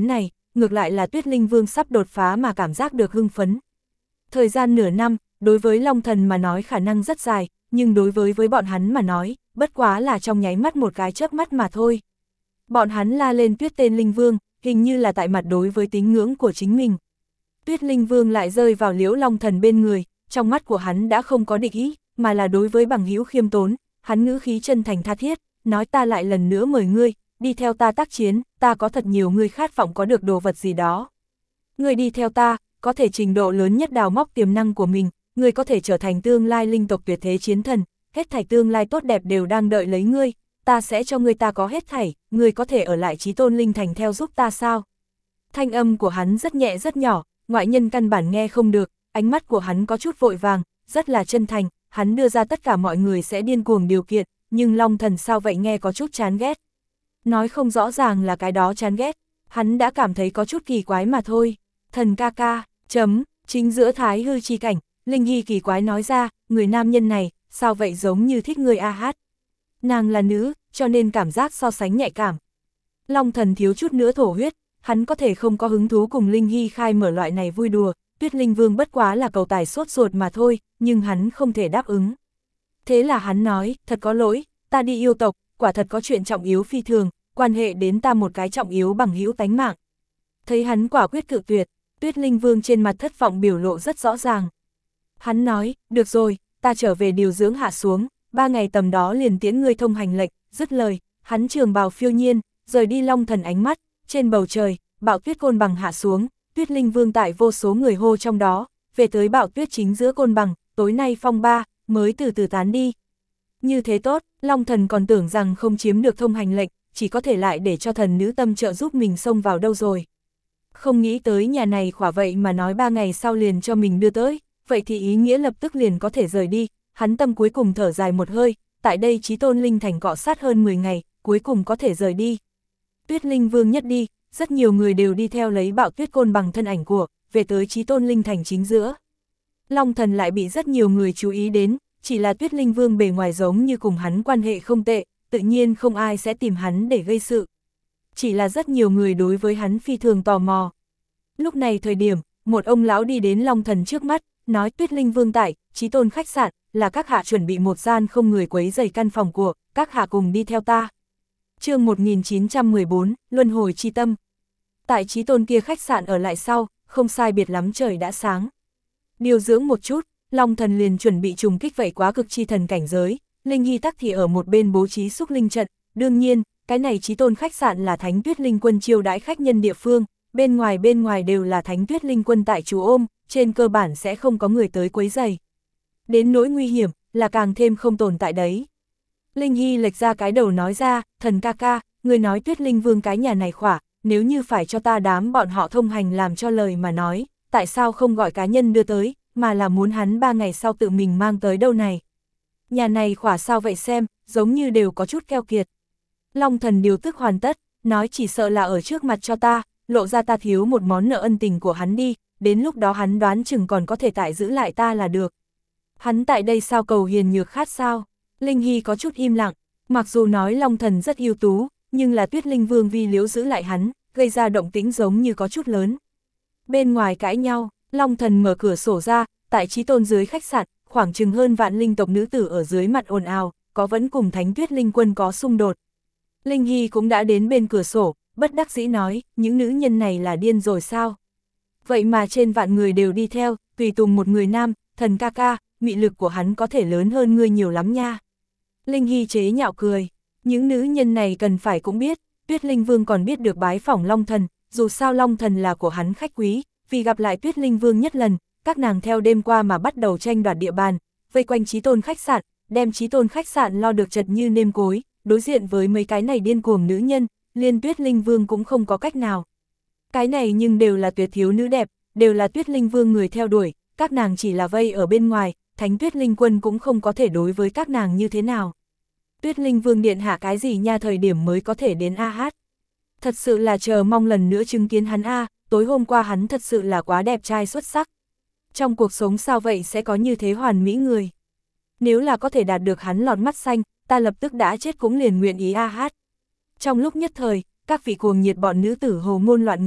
ngược lại là Tuyết Linh Vương sắp đột phá mà cảm giác được hưng phấn. Thời gian nửa năm, đối với Long Thần mà nói khả năng rất dài, nhưng đối với với bọn hắn mà nói, bất quá là trong nháy mắt một cái chớp mắt mà thôi. Bọn hắn la lên Tuyết tên Linh Vương, hình như là tại mặt đối với tín ngưỡng của chính mình. Tuyết Linh Vương lại rơi vào Liễu Long Thần bên người, trong mắt của hắn đã không có địch ý, mà là đối với bằng hữu khiêm tốn, hắn ngữ khí chân thành tha thiết, nói ta lại lần nữa mời ngươi, đi theo ta tác chiến, ta có thật nhiều ngươi khát vọng có được đồ vật gì đó. Ngươi đi theo ta, có thể trình độ lớn nhất đào móc tiềm năng của mình, ngươi có thể trở thành tương lai linh tộc tuyệt thế chiến thần, hết thảy tương lai tốt đẹp đều đang đợi lấy ngươi, ta sẽ cho ngươi ta có hết thảy, ngươi có thể ở lại Chí Tôn Linh Thành theo giúp ta sao? Thanh âm của hắn rất nhẹ rất nhỏ, ngoại nhân căn bản nghe không được, ánh mắt của hắn có chút vội vàng, rất là chân thành, hắn đưa ra tất cả mọi người sẽ điên cuồng điều kiện, nhưng Long Thần sao vậy nghe có chút chán ghét. Nói không rõ ràng là cái đó chán ghét, hắn đã cảm thấy có chút kỳ quái mà thôi. Thần ca ca, chấm, chính giữa thái hư chi cảnh, Linh Hy kỳ quái nói ra, người nam nhân này, sao vậy giống như thích người a hát. Nàng là nữ, cho nên cảm giác so sánh nhạy cảm. Long Thần thiếu chút nữa thổ huyết, hắn có thể không có hứng thú cùng Linh Hy khai mở loại này vui đùa, Tuyết Linh Vương bất quá là cầu tài sốt ruột mà thôi, nhưng hắn không thể đáp ứng. Thế là hắn nói, thật có lỗi, ta đi yêu tộc, quả thật có chuyện trọng yếu phi thường, quan hệ đến ta một cái trọng yếu bằng hữu tánh mạng. Thấy hắn quả quyết cự tuyệt, Tuyết Linh Vương trên mặt thất vọng biểu lộ rất rõ ràng. Hắn nói, được rồi, ta trở về điều dưỡng hạ xuống, ba ngày tầm đó liền tiễn ngươi thông hành lệnh, dứt lời, hắn trường bào phiêu nhiên, rời đi Long Thần ánh mắt, trên bầu trời, bão tuyết côn bằng hạ xuống, Tuyết Linh Vương tại vô số người hô trong đó, về tới bão tuyết chính giữa côn bằng, tối nay phong ba, mới từ từ tán đi. Như thế tốt, Long Thần còn tưởng rằng không chiếm được thông hành lệnh, chỉ có thể lại để cho thần nữ tâm trợ giúp mình xông vào đâu rồi. Không nghĩ tới nhà này khỏa vậy mà nói ba ngày sau liền cho mình đưa tới, vậy thì ý nghĩa lập tức liền có thể rời đi, hắn tâm cuối cùng thở dài một hơi, tại đây Chí Tôn Linh Thành cọ sát hơn mười ngày, cuối cùng có thể rời đi. Tuyết Linh Vương nhất đi, rất nhiều người đều đi theo lấy bạo tuyết côn bằng thân ảnh của, về tới Chí Tôn Linh Thành chính giữa. Long Thần lại bị rất nhiều người chú ý đến, chỉ là Tuyết Linh Vương bề ngoài giống như cùng hắn quan hệ không tệ, tự nhiên không ai sẽ tìm hắn để gây sự. Chỉ là rất nhiều người đối với hắn phi thường tò mò. Lúc này thời điểm, một ông lão đi đến Long Thần trước mắt, nói Tuyết Linh Vương tại Chí Tôn khách sạn, là các hạ chuẩn bị một gian không người quấy rầy căn phòng của, các hạ cùng đi theo ta. Chương một nghìn chín trăm mười bốn, Luân hồi chi tâm. Tại Chí Tôn kia khách sạn ở lại sau, không sai biệt lắm trời đã sáng. Điều dưỡng một chút, Long Thần liền chuẩn bị trùng kích vậy quá cực chi thần cảnh giới, Linh Hy tắc thì ở một bên bố trí xúc linh trận, đương nhiên, cái này Chí Tôn khách sạn là Thánh Tuyết Linh Quân chiêu đãi khách nhân địa phương, bên ngoài bên ngoài đều là Thánh Tuyết Linh Quân tại trú ôm, trên cơ bản sẽ không có người tới quấy rầy. Đến nỗi nguy hiểm, là càng thêm không tồn tại đấy. Linh Hy lệch ra cái đầu nói ra, thần ca ca, người nói Tuyết Linh Vương cái nhà này khỏa, nếu như phải cho ta đám bọn họ thông hành làm cho lời mà nói, tại sao không gọi cá nhân đưa tới, mà là muốn hắn ba ngày sau tự mình mang tới đâu này. Nhà này khỏa sao vậy xem, giống như đều có chút keo kiệt. Long Thần điều tức hoàn tất, nói chỉ sợ là ở trước mặt cho ta, lộ ra ta thiếu một món nợ ân tình của hắn đi, đến lúc đó hắn đoán chừng còn có thể tại giữ lại ta là được. Hắn tại đây sao cầu hiền nhược khát sao? Linh Hy có chút im lặng, mặc dù nói Long Thần rất ưu tú, nhưng là Tuyết Linh Vương vi liếu giữ lại hắn, gây ra động tĩnh giống như có chút lớn. Bên ngoài cãi nhau, Long Thần mở cửa sổ ra, tại Chí Tôn dưới khách sạn, khoảng chừng hơn vạn linh tộc nữ tử ở dưới mặt ồn ào, có vẫn cùng Thánh Tuyết Linh Quân có xung đột. Linh Hy cũng đã đến bên cửa sổ, bất đắc dĩ nói, những nữ nhân này là điên rồi sao? Vậy mà trên vạn người đều đi theo, tùy tùng một người nam, thần ca ca, mị lực của hắn có thể lớn hơn ngươi nhiều lắm nha. Linh Hy chế nhạo cười, những nữ nhân này cần phải cũng biết, Tuyết Linh Vương còn biết được bái phỏng Long Thần, dù sao Long Thần là của hắn khách quý, vì gặp lại Tuyết Linh Vương nhất lần, các nàng theo đêm qua mà bắt đầu tranh đoạt địa bàn, vây quanh Chí Tôn khách sạn, đem Chí Tôn khách sạn lo được chật như nêm cối, đối diện với mấy cái này điên cuồng nữ nhân, liên Tuyết Linh Vương cũng không có cách nào. Cái này nhưng đều là tuyệt thiếu nữ đẹp, đều là Tuyết Linh Vương người theo đuổi, các nàng chỉ là vây ở bên ngoài, Thánh Tuyết Linh Quân cũng không có thể đối với các nàng như thế nào. Tuyết Linh Vương điện hạ cái gì nha thời điểm mới có thể đến a hát. Thật sự là chờ mong lần nữa chứng kiến hắn a, tối hôm qua hắn thật sự là quá đẹp trai xuất sắc. Trong cuộc sống sao vậy sẽ có như thế hoàn mỹ người. Nếu là có thể đạt được hắn lọt mắt xanh, ta lập tức đã chết cũng liền nguyện ý a hát. Trong lúc nhất thời, các vị cuồng nhiệt bọn nữ tử hồ ngôn loạn ngữ,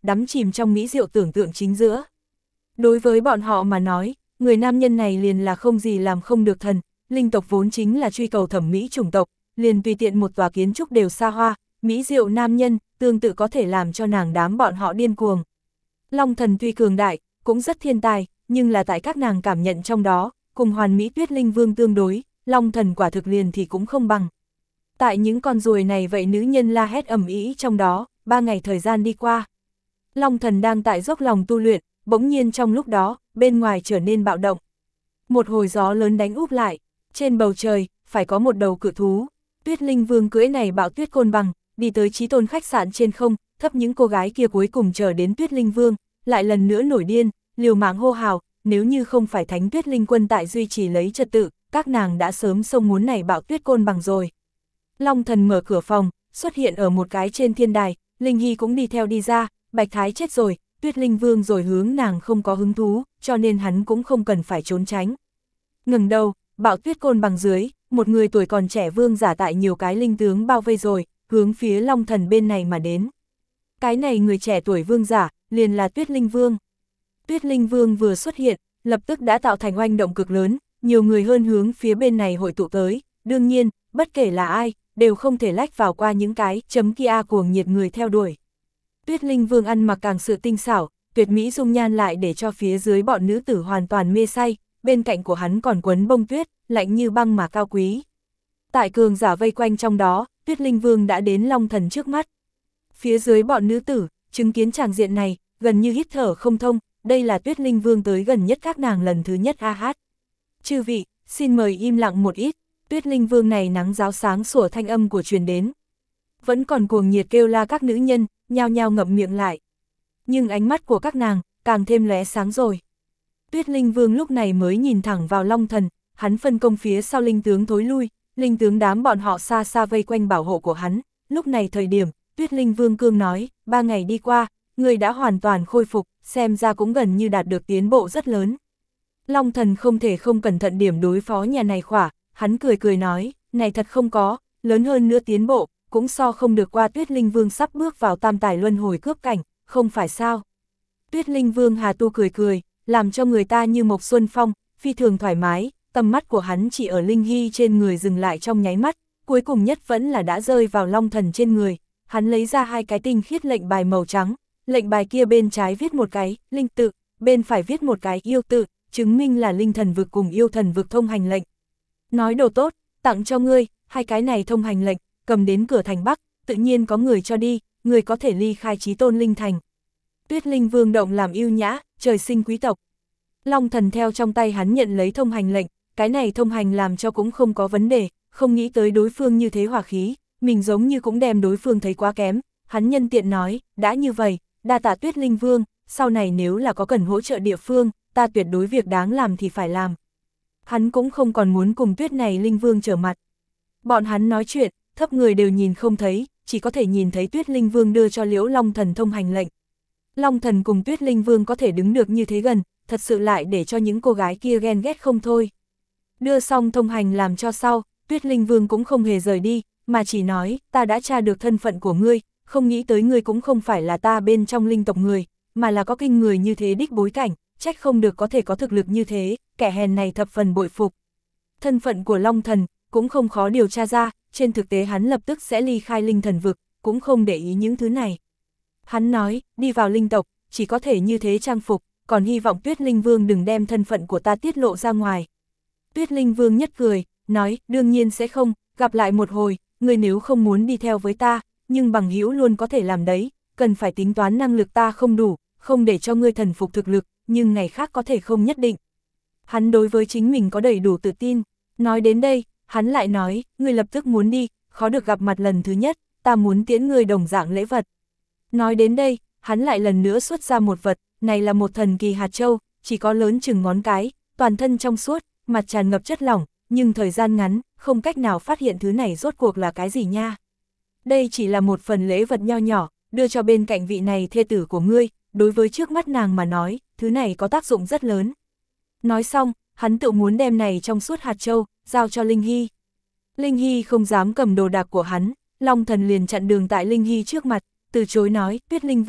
đắm chìm trong mỹ diệu tưởng tượng chính giữa. Đối với bọn họ mà nói, người nam nhân này liền là không gì làm không được thần, linh tộc vốn chính là truy cầu thẩm mỹ chủng tộc, liền tùy tiện một tòa kiến trúc đều xa hoa, mỹ diệu nam nhân, tương tự có thể làm cho nàng đám bọn họ điên cuồng. Long thần tuy cường đại, cũng rất thiên tài, nhưng là tại các nàng cảm nhận trong đó, cùng hoàn mỹ Tuyết Linh Vương tương đối, Long thần quả thực liền thì cũng không bằng. Tại những con ruồi này vậy nữ nhân la hét ầm ĩ trong đó, ba ngày thời gian đi qua. Long thần đang tại dốc lòng tu luyện, bỗng nhiên trong lúc đó, bên ngoài trở nên bạo động. Một hồi gió lớn đánh úp lại, trên bầu trời, phải có một đầu cự thú. Tuyết Linh Vương cưỡi này bạo tuyết côn bằng, đi tới Chí Tôn khách sạn trên không, thấp những cô gái kia cuối cùng chờ đến Tuyết Linh Vương, lại lần nữa nổi điên, liều mạng hô hào, nếu như không phải Thánh Tuyết Linh quân tại duy trì lấy trật tự, các nàng đã sớm xông muốn này bạo tuyết côn bằng rồi. Long thần mở cửa phòng, xuất hiện ở một cái trên thiên đài, Linh Hy cũng đi theo đi ra, Bạch Thái chết rồi, Tuyết Linh Vương rồi hướng nàng không có hứng thú, cho nên hắn cũng không cần phải trốn tránh. Ngừng đầu, bạo tuyết côn bằng dưới, một người tuổi còn trẻ vương giả tại nhiều cái linh tướng bao vây rồi, hướng phía Long thần bên này mà đến. Cái này người trẻ tuổi vương giả, liền là Tuyết Linh Vương. Tuyết Linh Vương vừa xuất hiện, lập tức đã tạo thành oanh động cực lớn, nhiều người hơn hướng phía bên này hội tụ tới, đương nhiên, bất kể là ai, đều không thể lách vào qua những cái chấm kia cuồng nhiệt người theo đuổi. Tuyết Linh Vương ăn mặc càng sự tinh xảo, tuyệt mỹ dung nhan lại để cho phía dưới bọn nữ tử hoàn toàn mê say, bên cạnh của hắn còn quấn bông tuyết, lạnh như băng mà cao quý. Tại cường giả vây quanh trong đó, Tuyết Linh Vương đã đến Long thần trước mắt. Phía dưới bọn nữ tử, chứng kiến tràng diện này, gần như hít thở không thông, đây là Tuyết Linh Vương tới gần nhất các nàng lần thứ nhất a hát. Chư vị, xin mời im lặng một ít, Tuyết Linh Vương này nắng giáo sáng sủa thanh âm của truyền đến. Vẫn còn cuồng nhiệt kêu la các nữ nhân, nhao nhao ngậm miệng lại. Nhưng ánh mắt của các nàng, càng thêm lóe sáng rồi. Tuyết Linh Vương lúc này mới nhìn thẳng vào Long thần, hắn phân công phía sau linh tướng thối lui, linh tướng đám bọn họ xa xa vây quanh bảo hộ của hắn. Lúc này thời điểm, Tuyết Linh Vương cương nói, ba ngày đi qua, người đã hoàn toàn khôi phục, xem ra cũng gần như đạt được tiến bộ rất lớn. Long thần không thể không cẩn thận điểm đối phó nhà này khỏa, hắn cười cười nói, này thật không có, lớn hơn nữa tiến bộ, cũng so không được qua Tuyết Linh Vương sắp bước vào tam tài luân hồi cướp cảnh, không phải sao. Tuyết Linh Vương Hà Tu cười cười, làm cho người ta như một xuân phong, phi thường thoải mái, tầm mắt của hắn chỉ ở Linh Hy trên người dừng lại trong nháy mắt, cuối cùng nhất vẫn là đã rơi vào Long thần trên người, hắn lấy ra hai cái tinh khiết lệnh bài màu trắng, lệnh bài kia bên trái viết một cái, linh tự, bên phải viết một cái yêu tự, chứng minh là linh thần vực cùng yêu thần vực thông hành lệnh. Nói đồ tốt, tặng cho ngươi, hai cái này thông hành lệnh, cầm đến cửa thành Bắc, tự nhiên có người cho đi, người có thể ly khai Chí Tôn linh thành. Tuyết Linh Vương động làm yêu nhã, trời sinh quý tộc. Long thần theo trong tay hắn nhận lấy thông hành lệnh, cái này thông hành làm cho cũng không có vấn đề, không nghĩ tới đối phương như thế hòa khí, mình giống như cũng đem đối phương thấy quá kém, hắn nhân tiện nói, đã như vậy, đa tạ Tuyết Linh Vương, sau này nếu là có cần hỗ trợ địa phương, ta tuyệt đối việc đáng làm thì phải làm. Hắn cũng không còn muốn cùng Tuyết này Linh Vương trở mặt. Bọn hắn nói chuyện, thấp người đều nhìn không thấy, chỉ có thể nhìn thấy Tuyết Linh Vương đưa cho Liễu Long thần thông hành lệnh. Long thần cùng Tuyết Linh Vương có thể đứng được như thế gần, thật sự lại để cho những cô gái kia ghen ghét không thôi. Đưa xong thông hành làm cho sau, Tuyết Linh Vương cũng không hề rời đi, mà chỉ nói, ta đã tra được thân phận của ngươi, không nghĩ tới ngươi cũng không phải là ta bên trong linh tộc người, mà là có kinh người như thế đích bối cảnh, trách không được có thể có thực lực như thế, kẻ hèn này thập phần bội phục. Thân phận của Long thần, cũng không khó điều tra ra, trên thực tế hắn lập tức sẽ ly khai linh thần vực, cũng không để ý những thứ này. Hắn nói, đi vào linh tộc, chỉ có thể như thế trang phục, còn hy vọng Tuyết Linh Vương đừng đem thân phận của ta tiết lộ ra ngoài. Tuyết Linh Vương nhất cười, nói, đương nhiên sẽ không, gặp lại một hồi, người nếu không muốn đi theo với ta, nhưng bằng hữu luôn có thể làm đấy, cần phải tính toán năng lực ta không đủ, không để cho ngươi thần phục thực lực, nhưng ngày khác có thể không nhất định. Hắn đối với chính mình có đầy đủ tự tin, nói đến đây, hắn lại nói, ngươi lập tức muốn đi, khó được gặp mặt lần thứ nhất, ta muốn tiễn ngươi đồng dạng lễ vật. Nói đến đây, hắn lại lần nữa xuất ra một vật, này là một thần kỳ hạt châu, chỉ có lớn chừng ngón cái, toàn thân trong suốt, mặt tràn ngập chất lỏng, nhưng thời gian ngắn, không cách nào phát hiện thứ này rốt cuộc là cái gì nha. Đây chỉ là một phần lễ vật nho nhỏ, đưa cho bên cạnh vị này thê tử của ngươi, đối với trước mắt nàng mà nói, thứ này có tác dụng rất lớn. Nói xong, hắn tự muốn đem này trong suốt hạt châu, giao cho Linh Hy. Linh Hy không dám cầm đồ đạc của hắn, Long thần liền chặn đường tại Linh Hy trước mặt, từ chối nói, Tuyết Linh Vương,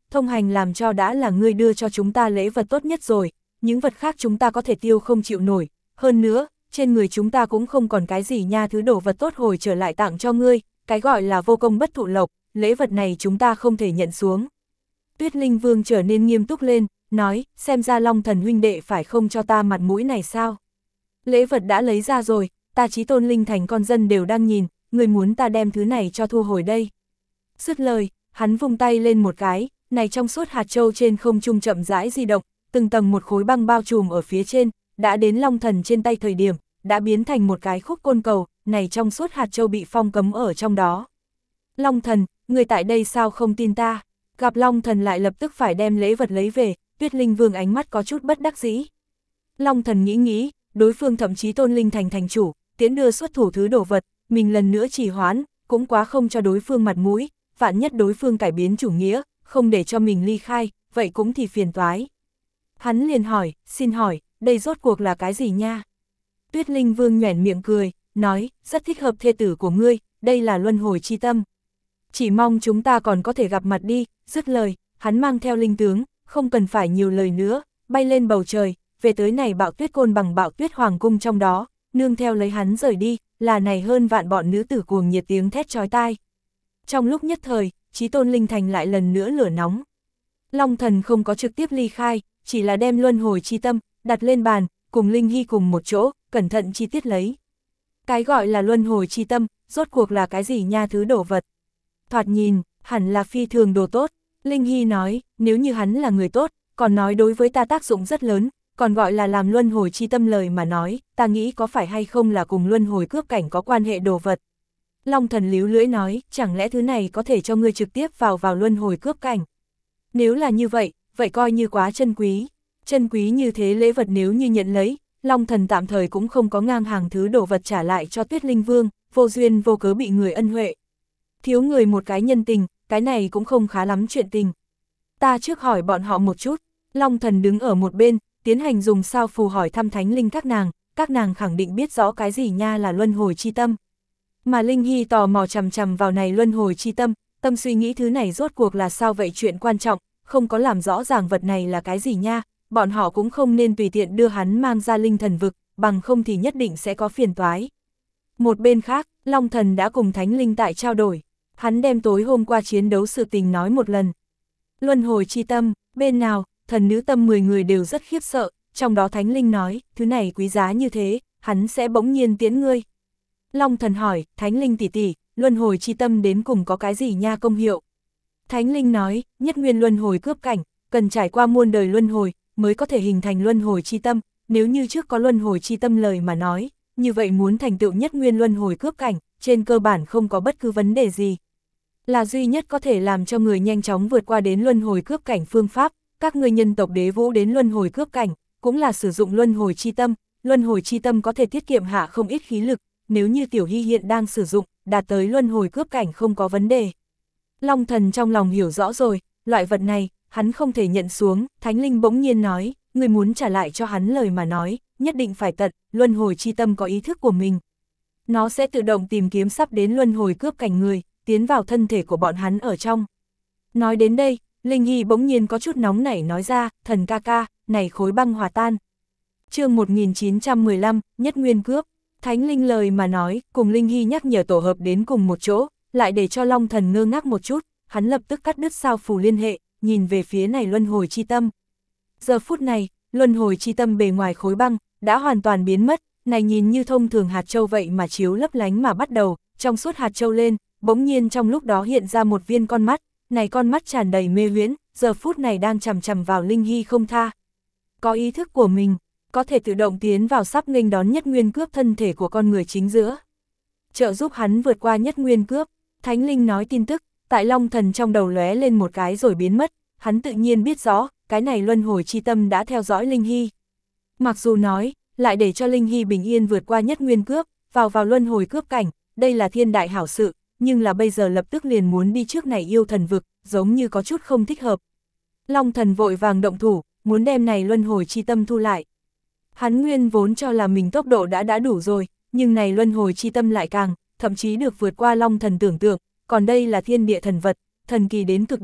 thông hành làm cho đã là ngươi đưa cho chúng ta lễ vật tốt nhất rồi, những vật khác chúng ta có thể tiêu không chịu nổi, hơn nữa, trên người chúng ta cũng không còn cái gì nha thứ đồ vật tốt hồi trở lại tặng cho ngươi, cái gọi là vô công bất thụ lộc, lễ vật này chúng ta không thể nhận xuống. Tuyết Linh Vương trở nên nghiêm túc lên, nói, xem ra Long Thần huynh đệ phải không cho ta mặt mũi này sao? Lễ vật đã lấy ra rồi, ta Chí Tôn Linh Thành con dân đều đang nhìn, người muốn ta đem thứ này cho thu hồi đây. Dứt lời, hắn vung tay lên một cái, này trong suốt hạt châu trên không trung chậm rãi di động, từng tầng một khối băng bao trùm ở phía trên, đã đến Long Thần trên tay thời điểm, đã biến thành một cái khúc côn cầu, này trong suốt hạt châu bị phong cấm ở trong đó. Long Thần, người tại đây sao không tin ta? Gặp Long Thần lại lập tức phải đem lễ vật lấy về, Tuyết Linh Vương ánh mắt có chút bất đắc dĩ. Long Thần nghĩ nghĩ, đối phương thậm chí Tôn Linh Thành thành chủ, tiễn đưa xuất thủ thứ đồ vật, mình lần nữa trì hoãn, cũng quá không cho đối phương mặt mũi, vạn nhất đối phương cải biến chủ nghĩa, không để cho mình ly khai, vậy cũng thì phiền toái. Hắn liền hỏi, xin hỏi, đây rốt cuộc là cái gì nha? Tuyết Linh Vương nhoẻn miệng cười, nói, rất thích hợp thê tử của ngươi, đây là luân hồi chi tâm. Chỉ mong chúng ta còn có thể gặp mặt đi, dứt lời, hắn mang theo linh tướng, không cần phải nhiều lời nữa, bay lên bầu trời, về tới này Bạo Tuyết Côn bằng Bạo Tuyết Hoàng cung trong đó, nương theo lấy hắn rời đi, là này hơn vạn bọn nữ tử cuồng nhiệt tiếng thét chói tai. Trong lúc nhất thời, Chí Tôn Linh Thành lại lần nữa lửa nóng. Long Thần không có trực tiếp ly khai, chỉ là đem luân hồi chi tâm, đặt lên bàn, cùng Linh Hy cùng một chỗ, cẩn thận chi tiết lấy. Cái gọi là luân hồi chi tâm, rốt cuộc là cái gì nha thứ đồ vật? Thoạt nhìn, hẳn là phi thường đồ tốt. Linh Hy nói, nếu như hắn là người tốt, còn nói đối với ta tác dụng rất lớn, còn gọi là làm luân hồi chi tâm lời mà nói, ta nghĩ có phải hay không là cùng luân hồi cướp cảnh có quan hệ đồ vật. Long Thần líu lưỡi nói, chẳng lẽ thứ này có thể cho ngươi trực tiếp vào vào luân hồi cướp cảnh. Nếu là như vậy, vậy coi như quá chân quý. Chân quý như thế lễ vật nếu như nhận lấy, Long Thần tạm thời cũng không có ngang hàng thứ đồ vật trả lại cho Tuyết Linh Vương, vô duyên vô cớ bị người ân huệ. Thiếu người một cái nhân tình, cái này cũng không khá lắm chuyện tình. Ta trước hỏi bọn họ một chút, Long Thần đứng ở một bên, tiến hành dùng sao phù hỏi thăm thánh linh các nàng, các nàng khẳng định biết rõ cái gì nha là luân hồi chi tâm. Mà Linh Hy tò mò chằm chằm vào này luân hồi chi tâm, tâm suy nghĩ thứ này rốt cuộc là sao vậy chuyện quan trọng, không có làm rõ ràng vật này là cái gì nha, bọn họ cũng không nên tùy tiện đưa hắn mang ra linh thần vực, bằng không thì nhất định sẽ có phiền toái. Một bên khác, Long Thần đã cùng thánh linh tại trao đổi, hắn đem tối hôm qua chiến đấu sự tình nói một lần. Luân hồi chi tâm, bên nào, thần nữ tâm mười người đều rất khiếp sợ, trong đó thánh linh nói, thứ này quý giá như thế, hắn sẽ bỗng nhiên tiễn ngươi. Long Thần hỏi, thánh linh tỷ tỷ, luân hồi chi tâm đến cùng có cái gì nha công hiệu? Thánh linh nói, nhất nguyên luân hồi cướp cảnh, cần trải qua muôn đời luân hồi, mới có thể hình thành luân hồi chi tâm, nếu như trước có luân hồi chi tâm lời mà nói, như vậy muốn thành tựu nhất nguyên luân hồi cướp cảnh, trên cơ bản không có bất cứ vấn đề gì. Là duy nhất có thể làm cho người nhanh chóng vượt qua đến luân hồi cướp cảnh phương pháp, các người nhân tộc đế vũ đến luân hồi cướp cảnh, cũng là sử dụng luân hồi chi tâm, luân hồi chi tâm có thể tiết kiệm hạ không ít khí lực, nếu như Tiểu Hy hiện đang sử dụng, đạt tới luân hồi cướp cảnh không có vấn đề. Long Thần trong lòng hiểu rõ rồi, loại vật này, hắn không thể nhận xuống, thánh linh bỗng nhiên nói, người muốn trả lại cho hắn lời mà nói, nhất định phải tận, luân hồi chi tâm có ý thức của mình. Nó sẽ tự động tìm kiếm sắp đến luân hồi cướp cảnh người, tiến vào thân thể của bọn hắn ở trong. Nói đến đây, Linh Hy bỗng nhiên có chút nóng nảy nói ra, thần ca ca, này khối băng hòa tan. Chương một nghìn chín trăm mười lăm, Nhất Nguyên cướp. Thánh linh lời mà nói, cùng Linh Hy nhắc nhở tổ hợp đến cùng một chỗ, lại để cho Long Thần ngơ ngác một chút, hắn lập tức cắt đứt sao phù liên hệ, nhìn về phía này luân hồi chi tâm. Giờ phút này, luân hồi chi tâm bề ngoài khối băng, đã hoàn toàn biến mất, này nhìn như thông thường hạt châu vậy mà chiếu lấp lánh mà bắt đầu, trong suốt hạt châu lên, bỗng nhiên trong lúc đó hiện ra một viên con mắt, này con mắt tràn đầy mê huyễn, giờ phút này đang chằm chằm vào Linh Hy không tha. Có ý thức của mình, có thể tự động tiến vào sắp nghênh đón nhất nguyên cướp thân thể của con người chính giữa. Trợ giúp hắn vượt qua nhất nguyên cướp, Thánh Linh nói tin tức, tại Long Thần trong đầu lóe lên một cái rồi biến mất, hắn tự nhiên biết rõ, cái này luân hồi chi tâm đã theo dõi Linh Hy. Mặc dù nói, lại để cho Linh Hy bình yên vượt qua nhất nguyên cướp, vào vào luân hồi cướp cảnh, đây là thiên đại hảo sự, nhưng là bây giờ lập tức liền muốn đi trước này yêu thần vực, giống như có chút không thích hợp. Long Thần vội vàng động thủ, muốn đem này luân hồi chi tâm thu lại. Hắn nguyên vốn cho là mình tốc độ đã đã đủ rồi, nhưng này luân hồi chi tâm lại càng, thậm chí được vượt qua Long Thần tưởng tượng, còn đây là thiên địa thần vật, thần kỳ đến cực điểm,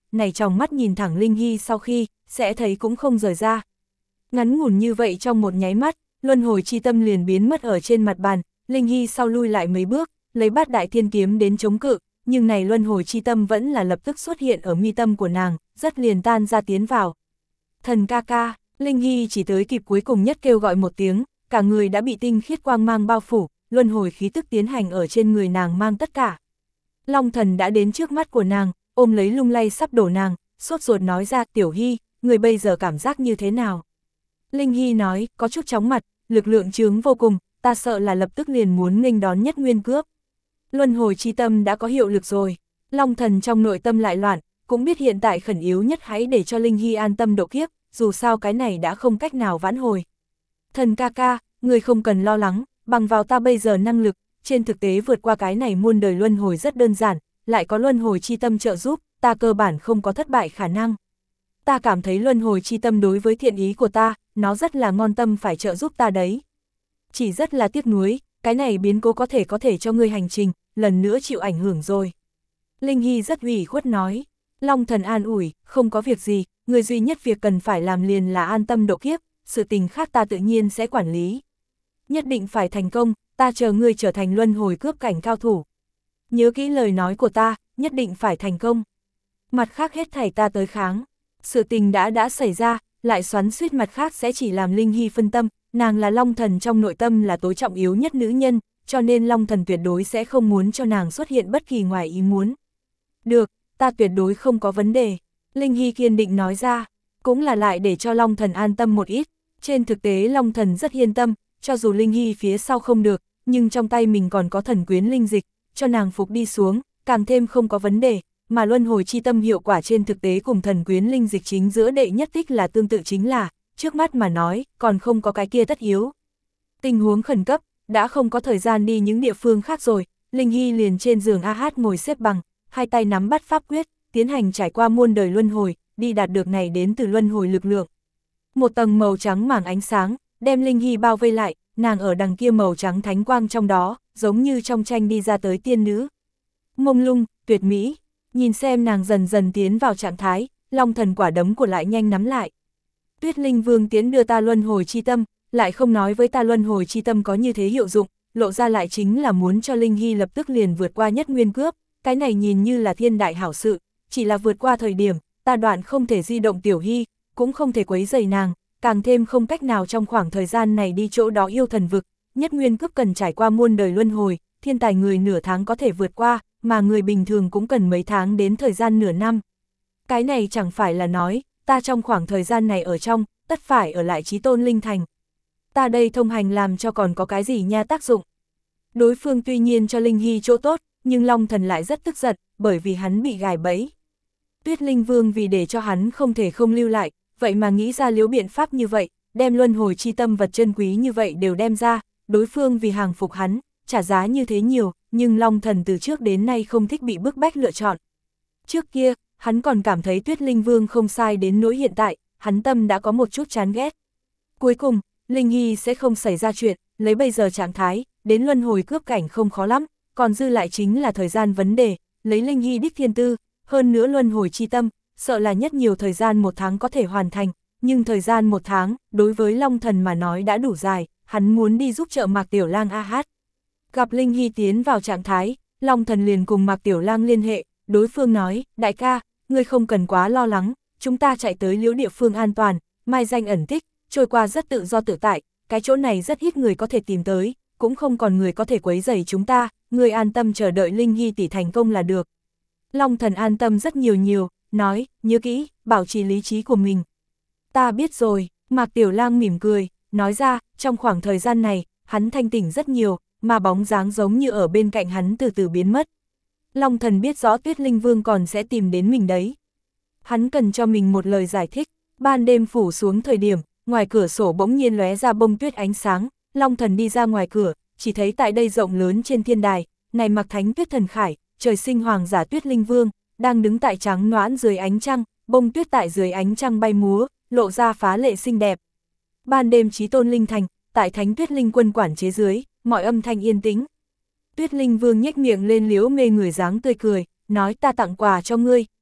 này tròng mắt nhìn thẳng Linh Hy sau khi, sẽ thấy cũng không rời ra. Ngắn ngủn như vậy trong một nháy mắt, luân hồi chi tâm liền biến mất ở trên mặt bàn, Linh Hy sau lui lại mấy bước, lấy bát đại thiên kiếm đến chống cự, nhưng này luân hồi chi tâm vẫn là lập tức xuất hiện ở mi tâm của nàng, rất liền tan ra tiến vào. Thần ca ca, Linh Hy chỉ tới kịp cuối cùng nhất kêu gọi một tiếng, cả người đã bị tinh khiết quang mang bao phủ, luân hồi khí tức tiến hành ở trên người nàng mang tất cả. Long thần đã đến trước mắt của nàng, ôm lấy lung lay sắp đổ nàng, sốt ruột nói ra, Tiểu Hy, người bây giờ cảm giác như thế nào? Linh Hy nói, có chút chóng mặt, lực lượng chướng vô cùng, ta sợ là lập tức liền muốn nghênh đón nhất nguyên cướp. Luân hồi chi tâm đã có hiệu lực rồi, Long thần trong nội tâm lại loạn, cũng biết hiện tại khẩn yếu nhất hãy để cho Linh Hy an tâm độ kiếp, dù sao cái này đã không cách nào vãn hồi. Thần ca ca, người không cần lo lắng, bằng vào ta bây giờ năng lực, trên thực tế vượt qua cái này muôn đời luân hồi rất đơn giản, lại có luân hồi chi tâm trợ giúp, ta cơ bản không có thất bại khả năng. Ta cảm thấy luân hồi chi tâm đối với thiện ý của ta, nó rất là ngon tâm phải trợ giúp ta đấy. Chỉ rất là tiếc nuối, cái này biến cố có thể có thể cho ngươi hành trình, lần nữa chịu ảnh hưởng rồi. Linh Hy rất ủy khuất nói, Long thần an ủi, không có việc gì, người duy nhất việc cần phải làm liền là an tâm độ kiếp, sự tình khác ta tự nhiên sẽ quản lý. Nhất định phải thành công, ta chờ ngươi trở thành luân hồi cướp cảnh cao thủ. Nhớ kỹ lời nói của ta, nhất định phải thành công. Mặt khác hết thảy ta tới kháng. Sự tình đã đã xảy ra, lại xoắn xuýt mặt khác sẽ chỉ làm Linh Hy phân tâm, nàng là Long thần trong nội tâm là tối trọng yếu nhất nữ nhân, cho nên Long thần tuyệt đối sẽ không muốn cho nàng xuất hiện bất kỳ ngoài ý muốn. Được, ta tuyệt đối không có vấn đề. Linh Hy kiên định nói ra, cũng là lại để cho Long thần an tâm một ít. Trên thực tế Long thần rất yên tâm, cho dù Linh Hy phía sau không được, nhưng trong tay mình còn có thần quyến linh dịch, cho nàng phục đi xuống, càng thêm không có vấn đề, mà luân hồi chi tâm hiệu quả trên thực tế cùng thần quyến linh dịch chính giữa đệ nhất tích là tương tự, chính là, trước mắt mà nói, còn không có cái kia tất yếu. Tình huống khẩn cấp, đã không có thời gian đi những địa phương khác rồi, Linh Hy liền trên giường a hát ngồi xếp bằng, hai tay nắm bắt pháp quyết, tiến hành trải qua muôn đời luân hồi, đi đạt được này đến từ luân hồi lực lượng. Một tầng màu trắng mảng ánh sáng, đem Linh Hy bao vây lại, nàng ở đằng kia màu trắng thánh quang trong đó, giống như trong tranh đi ra tới tiên nữ. Mông lung, tuyệt mỹ, nhìn xem nàng dần dần tiến vào trạng thái, Long thần quả đấm của lại nhanh nắm lại. Tuyết Linh Vương tiến đưa ta luân hồi chi tâm, lại không nói với ta luân hồi chi tâm có như thế hiệu dụng, lộ ra lại chính là muốn cho Linh Hy lập tức liền vượt qua nhất nguyên cướp, cái này nhìn như là thiên đại hảo sự, chỉ là vượt qua thời điểm, ta đoạn không thể di động Tiểu Hy, cũng không thể quấy rầy nàng, càng thêm không cách nào trong khoảng thời gian này đi chỗ đó yêu thần vực, nhất nguyên cướp cần trải qua muôn đời luân hồi, thiên tài người nửa tháng có thể vượt qua, mà người bình thường cũng cần mấy tháng đến thời gian nửa năm. Cái này chẳng phải là nói, ta trong khoảng thời gian này ở trong, tất phải ở lại Chí Tôn Linh Thành. Ta đây thông hành làm cho còn có cái gì nha tác dụng. Đối phương tuy nhiên cho Linh Hy chỗ tốt, nhưng Long thần lại rất tức giận, bởi vì hắn bị gài bẫy. Tuyết Linh Vương vì để cho hắn không thể không lưu lại, vậy mà nghĩ ra liếu biện pháp như vậy, đem luân hồi chi tâm vật chân quý như vậy đều đem ra, đối phương vì hàng phục hắn, trả giá như thế nhiều, nhưng Long thần từ trước đến nay không thích bị bức bách lựa chọn. Trước kia, hắn còn cảm thấy Tuyết Linh Vương không sai đến nỗi hiện tại, hắn tâm đã có một chút chán ghét. Cuối cùng, Linh Hy sẽ không xảy ra chuyện, lấy bây giờ trạng thái, đến luân hồi cướp cảnh không khó lắm, còn dư lại chính là thời gian vấn đề, lấy Linh Hy đích thiên tư, hơn nữa luân hồi chi tâm, sợ là nhất nhiều thời gian một tháng có thể hoàn thành, nhưng thời gian một tháng, đối với Long thần mà nói đã đủ dài, hắn muốn đi giúp trợ Mạc Tiểu Lang a hát. Gặp Linh Hy tiến vào trạng thái, Long thần liền cùng Mạc Tiểu Lang liên hệ, đối phương nói, đại ca, ngươi không cần quá lo lắng, chúng ta chạy tới liễu địa phương an toàn, mai danh ẩn tích, trôi qua rất tự do tự tại, cái chỗ này rất ít người có thể tìm tới, cũng không còn người có thể quấy rầy chúng ta, ngươi an tâm chờ đợi Linh Hy tỷ thành công là được. Long thần an tâm rất nhiều nhiều, nói, nhớ kỹ, bảo trì lý trí của mình. Ta biết rồi, Mạc Tiểu Lang mỉm cười, nói ra, trong khoảng thời gian này, hắn thanh tỉnh rất nhiều, mà bóng dáng giống như ở bên cạnh hắn từ từ biến mất. Long thần biết rõ Tuyết Linh Vương còn sẽ tìm đến mình đấy. Hắn cần cho mình một lời giải thích, ban đêm phủ xuống thời điểm, ngoài cửa sổ bỗng nhiên lóe ra bông tuyết ánh sáng, Long thần đi ra ngoài cửa, chỉ thấy tại đây rộng lớn trên thiên đài, này mặc thánh tuyết thần khải, trời sinh hoàng giả Tuyết Linh Vương, đang đứng tại trắng noãn dưới ánh trăng, bông tuyết tại dưới ánh trăng bay múa, lộ ra phá lệ xinh đẹp. Ban đêm Chí Tôn Linh Thành, tại Thánh Tuyết Linh Quân quản chế dưới, mọi âm thanh yên tĩnh. Tuyết Linh Vương nhếch miệng lên liếu mê người dáng tươi cười, nói ta tặng quà cho ngươi,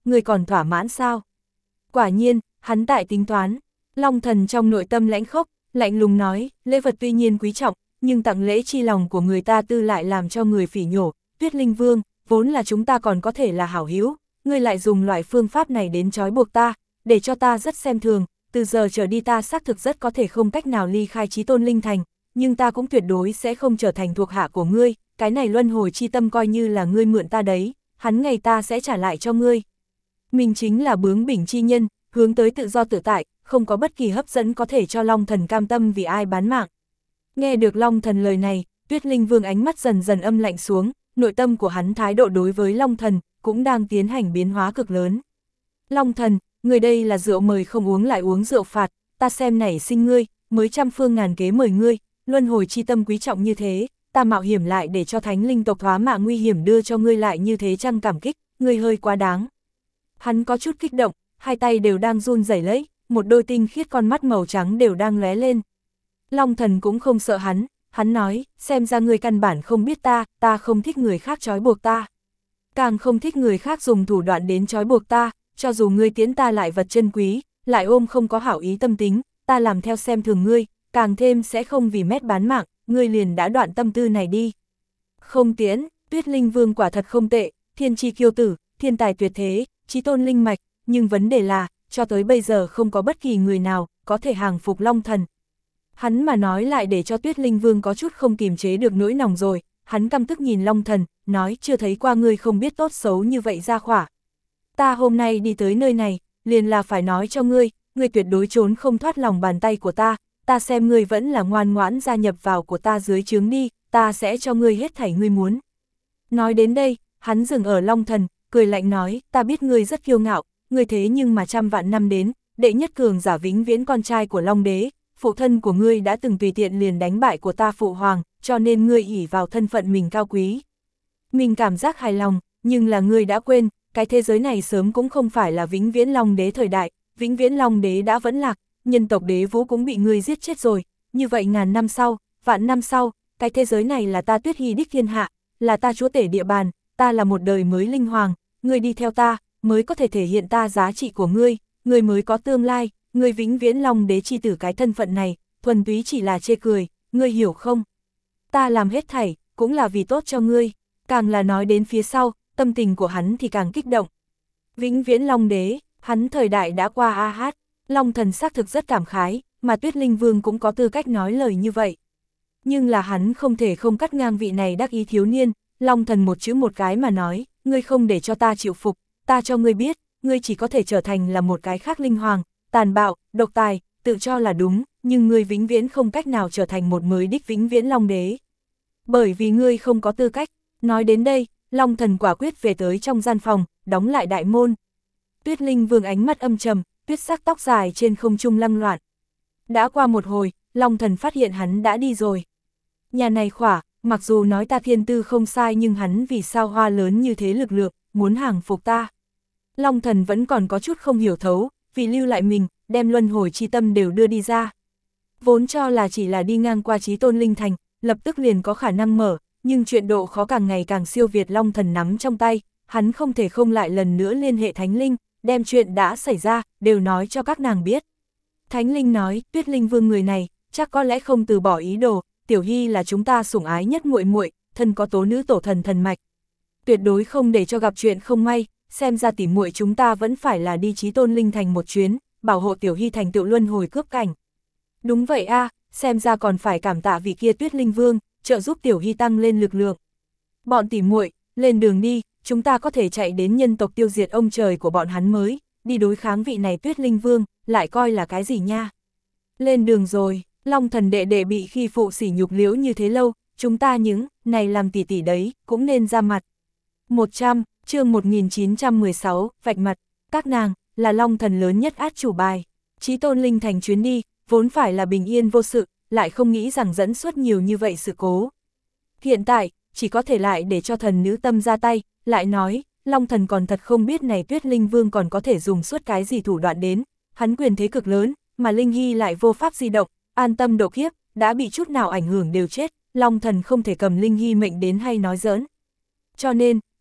ngươi còn thỏa mãn sao? Quả nhiên, hắn tại tính toán. Long Thần trong nội tâm lãnh khốc, lạnh lùng nói, lễ vật tuy nhiên quý trọng, nhưng tặng lễ chi lòng của người ta tư lại làm cho người phỉ nhổ. Tuyết Linh Vương, vốn là chúng ta còn có thể là hảo hữu, ngươi lại dùng loại phương pháp này đến trói buộc ta, để cho ta rất xem thường, từ giờ trở đi ta xác thực rất có thể không cách nào ly khai Chí Tôn Linh Thành, nhưng ta cũng tuyệt đối sẽ không trở thành thuộc hạ của ngươi, cái này luân hồi chi tâm coi như là ngươi mượn ta đấy, hắn ngày ta sẽ trả lại cho ngươi. Mình chính là bướng bỉnh chi nhân, hướng tới tự do tự tại, không có bất kỳ hấp dẫn có thể cho Long Thần cam tâm vì ai bán mạng. Nghe được Long Thần lời này, Tuyết Linh Vương ánh mắt dần dần âm lạnh xuống, nội tâm của hắn thái độ đối với Long Thần cũng đang tiến hành biến hóa cực lớn. Long Thần, người đây là rượu mời không uống lại uống rượu phạt, ta xem nảy sinh ngươi, mới trăm phương ngàn kế mời ngươi, luân hồi chi tâm quý trọng như thế, ta mạo hiểm lại để cho thánh linh tộc thoá mạ nguy hiểm đưa cho ngươi lại như thế chăng cảm kích, ngươi hơi quá đáng. Hắn có chút kích động, hai tay đều đang run rẩy lấy, một đôi tinh khiết con mắt màu trắng đều đang lóe lên. Long Thần cũng không sợ hắn, hắn nói, xem ra ngươi căn bản không biết ta, ta không thích người khác trói buộc ta. Càng không thích người khác dùng thủ đoạn đến trói buộc ta, cho dù ngươi tiến ta lại vật chân quý, lại ôm không có hảo ý tâm tính, ta làm theo xem thường ngươi, càng thêm sẽ không vì mét bán mạng, ngươi liền đã đoạn tâm tư này đi. Không tiến, Tuyết Linh Vương quả thật không tệ, thiên chi kiêu tử, thiên tài tuyệt thế, chí tôn linh mạch, nhưng vấn đề là, cho tới bây giờ không có bất kỳ người nào có thể hàng phục Long Thần. Hắn mà nói lại để cho Tuyết Linh Vương có chút không kiềm chế được nỗi lòng rồi, hắn căm tức nhìn Long Thần, nói chưa thấy qua ngươi không biết tốt xấu như vậy ra khỏa. Ta hôm nay đi tới nơi này, liền là phải nói cho ngươi, ngươi tuyệt đối trốn không thoát lòng bàn tay của ta, ta xem ngươi vẫn là ngoan ngoãn gia nhập vào của ta dưới trướng đi, ta sẽ cho ngươi hết thảy ngươi muốn. Nói đến đây, hắn dừng ở Long Thần, cười lạnh nói, ta biết ngươi rất kiêu ngạo, ngươi thế nhưng mà trăm vạn năm đến, đệ nhất cường giả vĩnh viễn con trai của Long Đế, phụ thân của ngươi đã từng tùy tiện liền đánh bại của ta phụ hoàng, cho nên ngươi ỷ vào thân phận mình cao quý. Mình cảm giác hài lòng, nhưng là ngươi đã quên, cái thế giới này sớm cũng không phải là vĩnh viễn Long Đế thời đại, vĩnh viễn Long Đế đã vẫn lạc, nhân tộc đế vũ cũng bị ngươi giết chết rồi, như vậy ngàn năm sau, vạn năm sau, cái thế giới này là ta Tuyết Hy đích thiên hạ, là ta chúa tể địa bàn, ta là một đời mới linh hoàng, ngươi đi theo ta, mới có thể thể hiện ta giá trị của ngươi, ngươi mới có tương lai, ngươi vĩnh viễn Long Đế chi tử cái thân phận này, thuần túy chỉ là chê cười, ngươi hiểu không? Ta làm hết thảy, cũng là vì tốt cho ngươi, càng là nói đến phía sau, tâm tình của hắn thì càng kích động. Vĩnh viễn Long Đế, hắn thời đại đã qua a hát, Long Thần xác thực rất cảm khái, mà Tuyết Linh Vương cũng có tư cách nói lời như vậy. Nhưng là hắn không thể không cắt ngang vị này đắc ý thiếu niên, Long Thần một chữ một cái mà nói, ngươi không để cho ta chịu phục, ta cho ngươi biết, ngươi chỉ có thể trở thành là một cái khác linh hoàng, tàn bạo, độc tài, tự cho là đúng, nhưng ngươi vĩnh viễn không cách nào trở thành một mới đích vĩnh viễn Long Đế. Bởi vì ngươi không có tư cách. Nói đến đây, Long Thần quả quyết về tới trong gian phòng, đóng lại đại môn. Tuyết Linh Vương ánh mắt âm trầm, tuyết sắc tóc dài trên không trung lăng loạn. Đã qua một hồi, Long Thần phát hiện hắn đã đi rồi. Nhà này khỏa, mặc dù nói ta thiên tư không sai nhưng hắn vì sao hoa lớn như thế lực lượng, muốn hàng phục ta. Long Thần vẫn còn có chút không hiểu thấu, vì lưu lại mình, đem luân hồi chi tâm đều đưa đi ra. Vốn cho là chỉ là đi ngang qua Chí Tôn Linh Thành, lập tức liền có khả năng mở, nhưng chuyện độ khó càng ngày càng siêu việt Long Thần nắm trong tay, hắn không thể không lại lần nữa liên hệ Thánh Linh, đem chuyện đã xảy ra, đều nói cho các nàng biết. Thánh Linh nói, Tuyết Linh Vương người này, chắc có lẽ không từ bỏ ý đồ, Tiểu Hy là chúng ta sủng ái nhất muội muội, thân có tố nữ tổ thần thần mạch. Tuyệt đối không để cho gặp chuyện không may, xem ra tỉ muội chúng ta vẫn phải là đi Chí Tôn Linh Thành một chuyến, bảo hộ Tiểu Hy thành tựu luân hồi cướp cảnh. Đúng vậy a, à, xem ra còn phải cảm tạ vị kia Tuyết Linh Vương, trợ giúp Tiểu Hy tăng lên lực lượng. Bọn tỉ muội, lên đường đi, chúng ta có thể chạy đến nhân tộc tiêu diệt ông trời của bọn hắn mới, đi đối kháng vị này Tuyết Linh Vương, lại coi là cái gì nha. Lên đường rồi, Long Thần đệ đệ bị khi phụ sỉ nhục liễu như thế lâu, chúng ta những, này làm tỷ tỷ đấy, cũng nên ra mặt. một trăm, chương một nghìn chín trăm mười sáu, vạch mặt, các nàng, là Long Thần lớn nhất át chủ bài. Chí Tôn Linh Thành chuyến đi, vốn phải là bình yên vô sự, lại không nghĩ rằng dẫn xuất nhiều như vậy sự cố. Hiện tại, chỉ có thể lại để cho thần nữ tâm ra tay, lại nói, Long Thần còn thật không biết này Tuyết Linh Vương còn có thể dùng suốt cái gì thủ đoạn đến, hắn quyền thế cực lớn, mà Linh Hy lại vô pháp di động, an tâm độ kiếp, đã bị chút nào ảnh hưởng đều chết, Long Thần không thể cầm Linh Hy mệnh đến hay nói giỡn. Cho nên,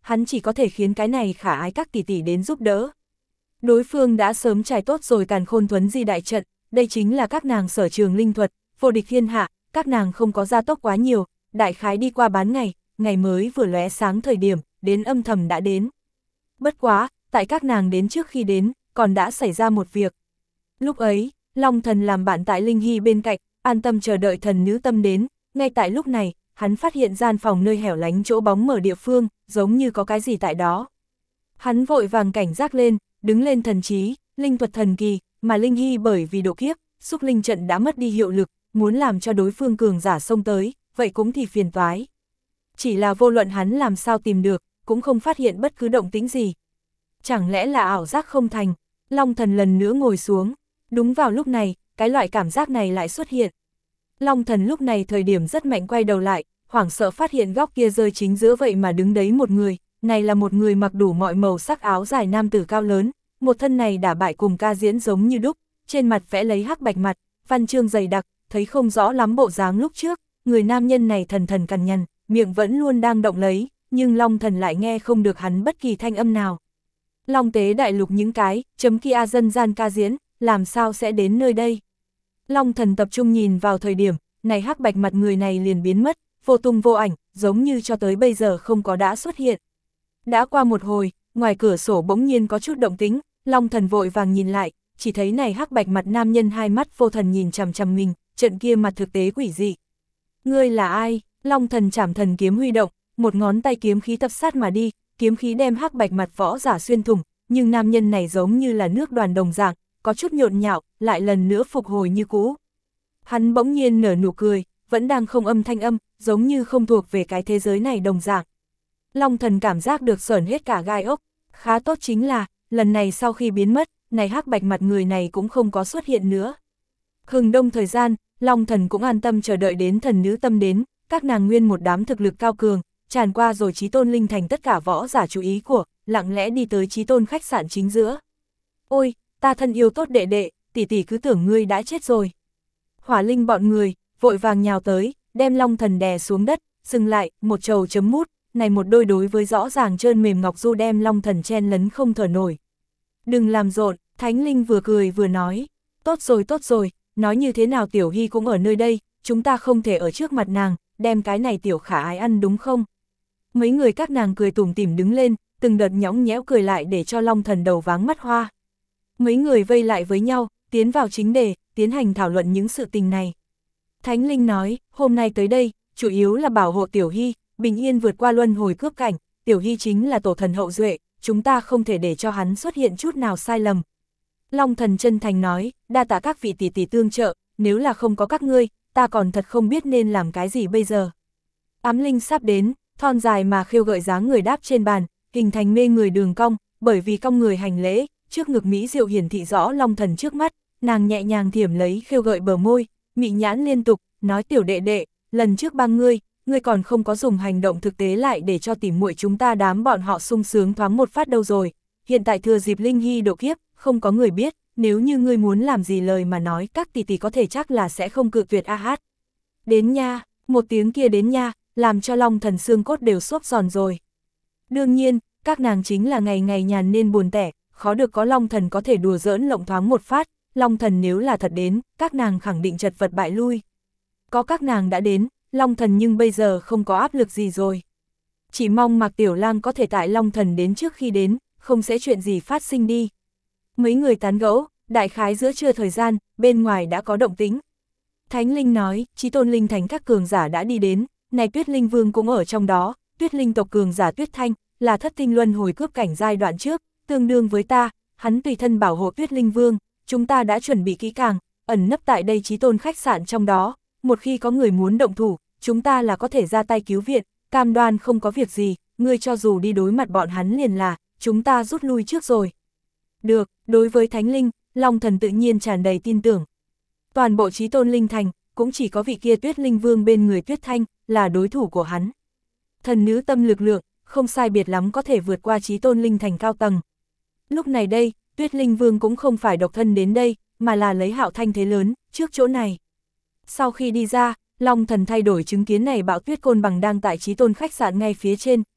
hắn chỉ có thể khiến cái này khả ái các tỷ tỷ đến giúp đỡ. Đối phương đã sớm trải tốt rồi càn khôn thuấn di đại trận, đây chính là các nàng sở trường linh thuật, vô địch thiên hạ, các nàng không có gia tốc quá nhiều, đại khái đi qua bán ngày, ngày mới vừa lóe sáng thời điểm, đến âm thầm đã đến. Bất quá, tại các nàng đến trước khi đến, còn đã xảy ra một việc. Lúc ấy, Long Thần làm bạn tại Linh Hy bên cạnh, an tâm chờ đợi thần nữ tâm đến, ngay tại lúc này, hắn phát hiện gian phòng nơi hẻo lánh chỗ bóng mở địa phương, giống như có cái gì tại đó. Hắn vội vàng cảnh giác lên, đứng lên thần trí, linh thuật thần kỳ, mà Linh Hy bởi vì độ kiếp, xúc linh trận đã mất đi hiệu lực, muốn làm cho đối phương cường giả xông tới, vậy cũng thì phiền toái. Chỉ là vô luận hắn làm sao tìm được, cũng không phát hiện bất cứ động tĩnh gì. Chẳng lẽ là ảo giác không thành? Long Thần lần nữa ngồi xuống. Đúng vào lúc này, cái loại cảm giác này lại xuất hiện. Long Thần lúc này thời điểm rất mạnh quay đầu lại, hoảng sợ phát hiện góc kia rơi chính giữa vậy mà đứng đấy một người. Này là một người mặc đủ mọi màu sắc áo dài nam tử cao lớn, một thân này đả bại cùng ca diễn giống như đúc, trên mặt vẽ lấy hắc bạch mặt, văn chương dày đặc, thấy không rõ lắm bộ dáng lúc trước, người nam nhân này thần thần cằn nhằn, miệng vẫn luôn đang động lấy, nhưng Long Thần lại nghe không được hắn bất kỳ thanh âm nào. Long tế đại lục những cái, chấm kia dân gian ca diễn, làm sao sẽ đến nơi đây? Long Thần tập trung nhìn vào thời điểm, này hắc bạch mặt người này liền biến mất, vô tung vô ảnh, giống như cho tới bây giờ không có đã xuất hiện. Đã qua một hồi, ngoài cửa sổ bỗng nhiên có chút động tĩnh, Long Thần vội vàng nhìn lại, chỉ thấy này hắc bạch mặt nam nhân hai mắt vô thần nhìn chằm chằm mình, trận kia mặt thực tế quỷ dị. Ngươi là ai? Long Thần chảm thần kiếm huy động, một ngón tay kiếm khí tập sát mà đi, kiếm khí đem hắc bạch mặt võ giả xuyên thủng, nhưng nam nhân này giống như là nước đoàn đồng dạng, có chút nhộn nhạo, lại lần nữa phục hồi như cũ. Hắn bỗng nhiên nở nụ cười, vẫn đang không âm thanh âm, giống như không thuộc về cái thế giới này đồng dạng. Long Thần cảm giác được sởn hết cả gai ốc, khá tốt chính là, lần này sau khi biến mất, này hắc bạch mặt người này cũng không có xuất hiện nữa. Hừng đông thời gian, Long Thần cũng an tâm chờ đợi đến thần nữ tâm đến, các nàng nguyên một đám thực lực cao cường, tràn qua rồi Chí Tôn Linh Thành tất cả võ giả chú ý của, lặng lẽ đi tới Chí Tôn khách sạn chính giữa. Ôi, ta thân yêu tốt đệ đệ, tỷ tỷ cứ tưởng ngươi đã chết rồi. Hỏa Linh bọn người, vội vàng nhào tới, đem Long Thần đè xuống đất, dừng lại, một trầu chấm mút, này một đôi đối với rõ ràng trơn mềm ngọc du đem Long Thần chen lấn không thở nổi. Đừng làm rộn, Thánh Linh vừa cười vừa nói, tốt rồi tốt rồi, nói như thế nào Tiểu Hy cũng ở nơi đây, chúng ta không thể ở trước mặt nàng, đem cái này tiểu khả ái ăn đúng không? Mấy người các nàng cười tủm tỉm đứng lên, từng đợt nhõng nhẽo cười lại để cho Long Thần đầu váng mắt hoa. Mấy người vây lại với nhau, tiến vào chính đề, tiến hành thảo luận những sự tình này. Thánh Linh nói, hôm nay tới đây, chủ yếu là bảo hộ Tiểu Hy, bình yên vượt qua luân hồi cướp cảnh, Tiểu Hy chính là tổ thần hậu duệ, chúng ta không thể để cho hắn xuất hiện chút nào sai lầm. Long Thần chân thành nói, đa tạ các vị tỷ tỷ tương trợ, nếu là không có các ngươi, ta còn thật không biết nên làm cái gì bây giờ. Ám Linh sắp đến, thon dài mà khêu gợi dáng người đáp trên bàn, hình thành mê người đường cong, bởi vì cong người hành lễ, trước ngực mỹ diệu hiển thị rõ Long Thần trước mắt, nàng nhẹ nhàng thiểm lấy khêu gợi bờ môi, mị nhãn liên tục, nói tiểu đệ đệ, lần trước ba ngươi, ngươi còn không có dùng hành động thực tế lại để cho tỉ muội chúng ta đám bọn họ sung sướng thoáng một phát đâu rồi, hiện tại thừa dịp Linh Hy độ kiếp, không có người biết, nếu như ngươi muốn làm gì lời mà nói các tỷ tỷ có thể chắc là sẽ không cự tuyệt a hát. Đến nha, một tiếng kia đến nha, làm cho Long Thần xương cốt đều xốp giòn rồi. Đương nhiên, các nàng chính là ngày ngày nhàn nên buồn tẻ, khó được có Long Thần có thể đùa giỡn lộng thoáng một phát, Long Thần nếu là thật đến, các nàng khẳng định chật vật bại lui. Có các nàng đã đến, Long Thần nhưng bây giờ không có áp lực gì rồi. Chỉ mong Mạc Tiểu Lang có thể tại Long Thần đến trước khi đến, không sẽ chuyện gì phát sinh đi. Mấy người tán gẫu, đại khái giữa trưa thời gian, bên ngoài đã có động tĩnh. Thánh Linh nói, Chí Tôn Linh Thành các cường giả đã đi đến, này Tuyết Linh Vương cũng ở trong đó, Tuyết Linh tộc cường giả Tuyết Thanh, là thất tinh luân hồi cướp cảnh giai đoạn trước, tương đương với ta, hắn tùy thân bảo hộ Tuyết Linh Vương, chúng ta đã chuẩn bị kỹ càng, ẩn nấp tại đây Chí Tôn khách sạn trong đó, một khi có người muốn động thủ, chúng ta là có thể ra tay cứu viện, cam đoan không có việc gì, ngươi cho dù đi đối mặt bọn hắn liền là, chúng ta rút lui trước rồi. Được, đối với Thánh Linh, Long Thần tự nhiên tràn đầy tin tưởng. Toàn bộ Chí Tôn Linh Thành, cũng chỉ có vị kia Tuyết Linh Vương bên người Tuyết Thanh, là đối thủ của hắn. Thần nữ tâm lực lượng, không sai biệt lắm có thể vượt qua Chí Tôn Linh Thành cao tầng. Lúc này đây, Tuyết Linh Vương cũng không phải độc thân đến đây, mà là lấy Hạo Thanh thế lớn, trước chỗ này. Sau khi đi ra, Long Thần thay đổi chứng kiến này bão tuyết côn bằng đang tại Chí Tôn khách sạn ngay phía trên,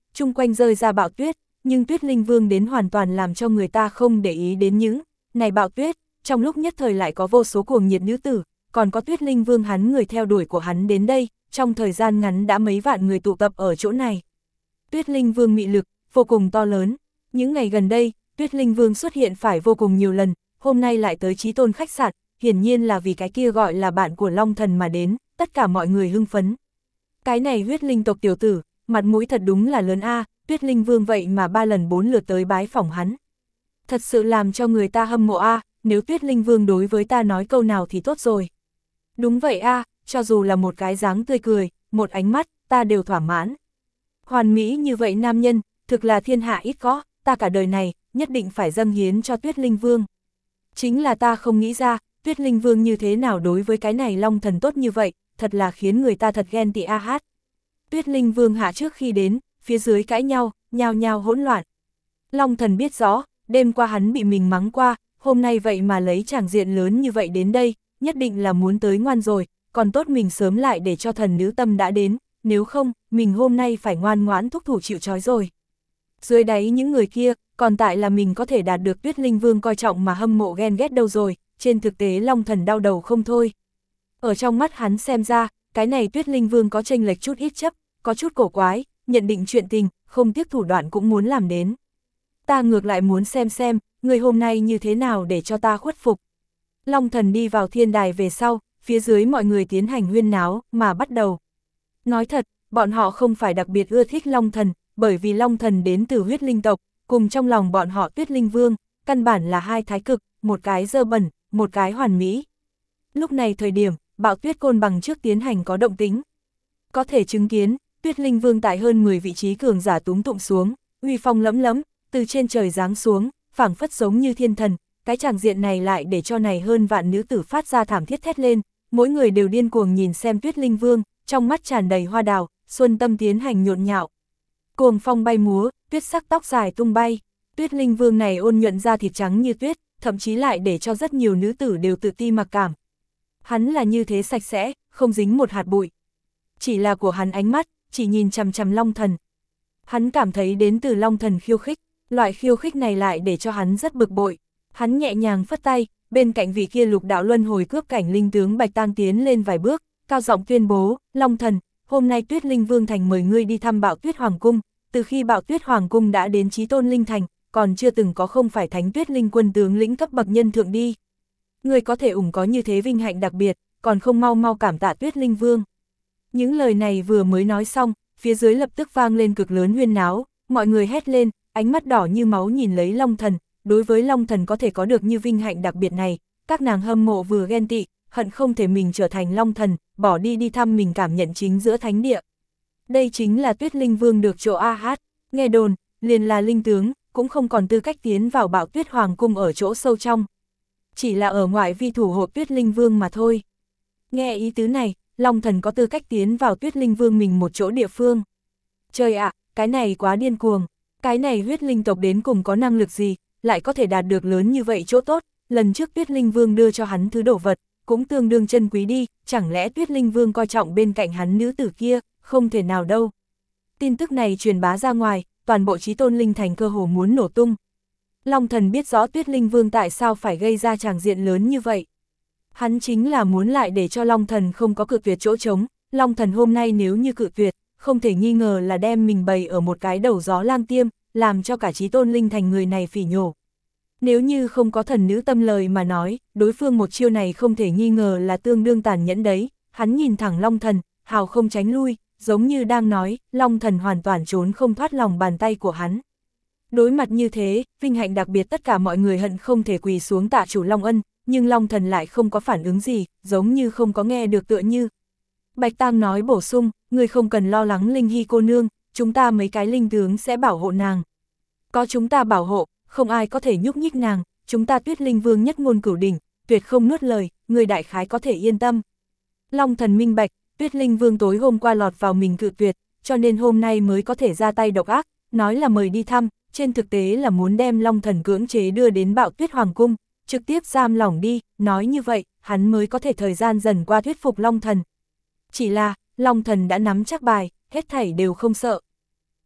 chung quanh rơi ra bão tuyết, nhưng Tuyết Linh Vương đến hoàn toàn làm cho người ta không để ý đến những này bão tuyết, trong lúc nhất thời lại có vô số cuồng nhiệt nữ tử, còn có Tuyết Linh Vương hắn người theo đuổi của hắn đến đây, trong thời gian ngắn đã mấy vạn người tụ tập ở chỗ này. Tuyết Linh Vương mị lực, vô cùng to lớn, những ngày gần đây, Tuyết Linh Vương xuất hiện phải vô cùng nhiều lần, hôm nay lại tới Chí Tôn khách sạn, hiển nhiên là vì cái kia gọi là bạn của Long Thần mà đến, tất cả mọi người hưng phấn. Cái này huyết linh tộc tiểu tử, mặt mũi thật đúng là lớn a, Tuyết Linh Vương vậy mà ba lần bốn lượt tới bái phỏng hắn. Thật sự làm cho người ta hâm mộ a, nếu Tuyết Linh Vương đối với ta nói câu nào thì tốt rồi. Đúng vậy a, cho dù là một cái dáng tươi cười, một ánh mắt, ta đều thỏa mãn. Hoàn mỹ như vậy nam nhân, thực là thiên hạ ít có, ta cả đời này, nhất định phải dâng hiến cho Tuyết Linh Vương. Chính là ta không nghĩ ra, Tuyết Linh Vương như thế nào đối với cái này Long Thần tốt như vậy, thật là khiến người ta thật ghen tị a hát. Tuyết Linh Vương hạ trước khi đến, phía dưới cãi nhau, nhao nhao hỗn loạn. Long Thần biết rõ, đêm qua hắn bị mình mắng qua, hôm nay vậy mà lấy tràng diện lớn như vậy đến đây, nhất định là muốn tới ngoan rồi, còn tốt mình sớm lại để cho thần nữ tâm đã đến, nếu không, mình hôm nay phải ngoan ngoãn thúc thủ chịu trói rồi. Dưới đáy những người kia, còn tại là mình có thể đạt được Tuyết Linh Vương coi trọng mà hâm mộ ghen ghét đâu rồi, trên thực tế Long Thần đau đầu không thôi. Ở trong mắt hắn xem ra, cái này Tuyết Linh Vương có chênh lệch chút ít chấp, có chút cổ quái, nhận định chuyện tình, không tiếc thủ đoạn cũng muốn làm đến. Ta ngược lại muốn xem xem, người hôm nay như thế nào để cho ta khuất phục. Long Thần đi vào thiên đài về sau, phía dưới mọi người tiến hành huyên náo, mà bắt đầu. Nói thật, bọn họ không phải đặc biệt ưa thích Long Thần, bởi vì Long Thần đến từ huyết linh tộc, cùng trong lòng bọn họ Tuyết Linh Vương, căn bản là hai thái cực, một cái dơ bẩn, một cái hoàn mỹ. Lúc này thời điểm, bão tuyết côn bằng trước tiến hành có động tính. Có thể chứng kiến, Tuyết Linh Vương tại hơn mười vị trí cường giả túm tụng xuống, uy phong lẫm lẫm, từ trên trời giáng xuống, phảng phất giống như thiên thần, cái tràng diện này lại để cho này hơn vạn nữ tử phát ra thảm thiết thét lên, mỗi người đều điên cuồng nhìn xem Tuyết Linh Vương, trong mắt tràn đầy hoa đào, xuân tâm tiến hành nhộn nhạo. Cuồng phong bay múa, tuyết sắc tóc dài tung bay, Tuyết Linh Vương này ôn nhuận da thịt trắng như tuyết, thậm chí lại để cho rất nhiều nữ tử đều tự ti mặc cảm. Hắn là như thế sạch sẽ, không dính một hạt bụi. Chỉ là của hắn ánh mắt, chỉ nhìn chằm chằm Long Thần. Hắn cảm thấy đến từ Long Thần khiêu khích, loại khiêu khích này lại để cho hắn rất bực bội. Hắn nhẹ nhàng phất tay, bên cạnh vị kia lục đạo luân hồi cướp cảnh linh tướng Bạch Tang tiến lên vài bước, cao giọng tuyên bố, Long Thần, hôm nay Tuyết Linh Vương Thành mời ngươi đi thăm Bạo Tuyết Hoàng Cung, từ khi Bạo Tuyết Hoàng Cung đã đến Chí Tôn Linh Thành, còn chưa từng có không phải Thánh Tuyết Linh quân tướng lĩnh cấp bậc nhân thượng đi. Ngươi có thể ủng có như thế vinh hạnh đặc biệt, còn không mau mau cảm tạ Tuyết Linh Vương. Những lời này vừa mới nói xong, phía dưới lập tức vang lên cực lớn huyên náo, mọi người hét lên, ánh mắt đỏ như máu nhìn lấy Long Thần, đối với Long Thần có thể có được như vinh hạnh đặc biệt này, các nàng hâm mộ vừa ghen tị, hận không thể mình trở thành Long Thần, bỏ đi đi thăm mình cảm nhận chính giữa thánh địa. Đây chính là Tuyết Linh Vương được chỗ a hát, nghe đồn, liền là linh tướng, cũng không còn tư cách tiến vào Bạo Tuyết Hoàng Cung ở chỗ sâu trong. Chỉ là ở ngoại vi thủ hộ Tuyết Linh Vương mà thôi. Nghe ý tứ này, Long Thần có tư cách tiến vào Tuyết Linh Vương mình một chỗ địa phương. Trời ạ, à, cái này quá điên cuồng, cái này huyết linh tộc đến cùng có năng lực gì, lại có thể đạt được lớn như vậy chỗ tốt, lần trước Tuyết Linh Vương đưa cho hắn thứ đồ vật, cũng tương đương chân quý đi, chẳng lẽ Tuyết Linh Vương coi trọng bên cạnh hắn nữ tử kia, không thể nào đâu. Tin tức này truyền bá ra ngoài, toàn bộ Chí Tôn Linh Thành cơ hồ muốn nổ tung. Long Thần biết rõ Tuyết Linh Vương tại sao phải gây ra tràng diện lớn như vậy. Hắn chính là muốn lại để cho Long Thần không có cự tuyệt chỗ trống, Long Thần hôm nay nếu như cự tuyệt, không thể nghi ngờ là đem mình bày ở một cái đầu gió lang tiêm, làm cho cả Chí Tôn Linh Thành người này phỉ nhổ. Nếu như không có thần nữ tâm lời mà nói, đối phương một chiêu này không thể nghi ngờ là tương đương tàn nhẫn đấy, hắn nhìn thẳng Long Thần, hào không tránh lui, giống như đang nói, Long Thần hoàn toàn trốn không thoát lòng bàn tay của hắn. Đối mặt như thế, vinh hạnh đặc biệt tất cả mọi người hận không thể quỳ xuống tạ chủ Long Ân, nhưng Long Thần lại không có phản ứng gì, giống như không có nghe được tựa như. Bạch Tang nói bổ sung, người không cần lo lắng Linh Hy cô nương, chúng ta mấy cái linh tướng sẽ bảo hộ nàng. Có chúng ta bảo hộ, không ai có thể nhúc nhích nàng, chúng ta Tuyết Linh Vương nhất ngôn cửu đỉnh, tuyệt không nuốt lời, người đại khái có thể yên tâm. Long Thần minh bạch, Tuyết Linh Vương tối hôm qua lọt vào mình cự tuyệt, cho nên hôm nay mới có thể ra tay độc ác, nói là mời đi thăm, trên thực tế là muốn đem Long Thần cưỡng chế đưa đến Bạo Tuyết Hoàng Cung, trực tiếp giam lỏng đi, nói như vậy, hắn mới có thể thời gian dần qua thuyết phục Long Thần. Chỉ là, Long Thần đã nắm chắc bài, hết thảy đều không sợ.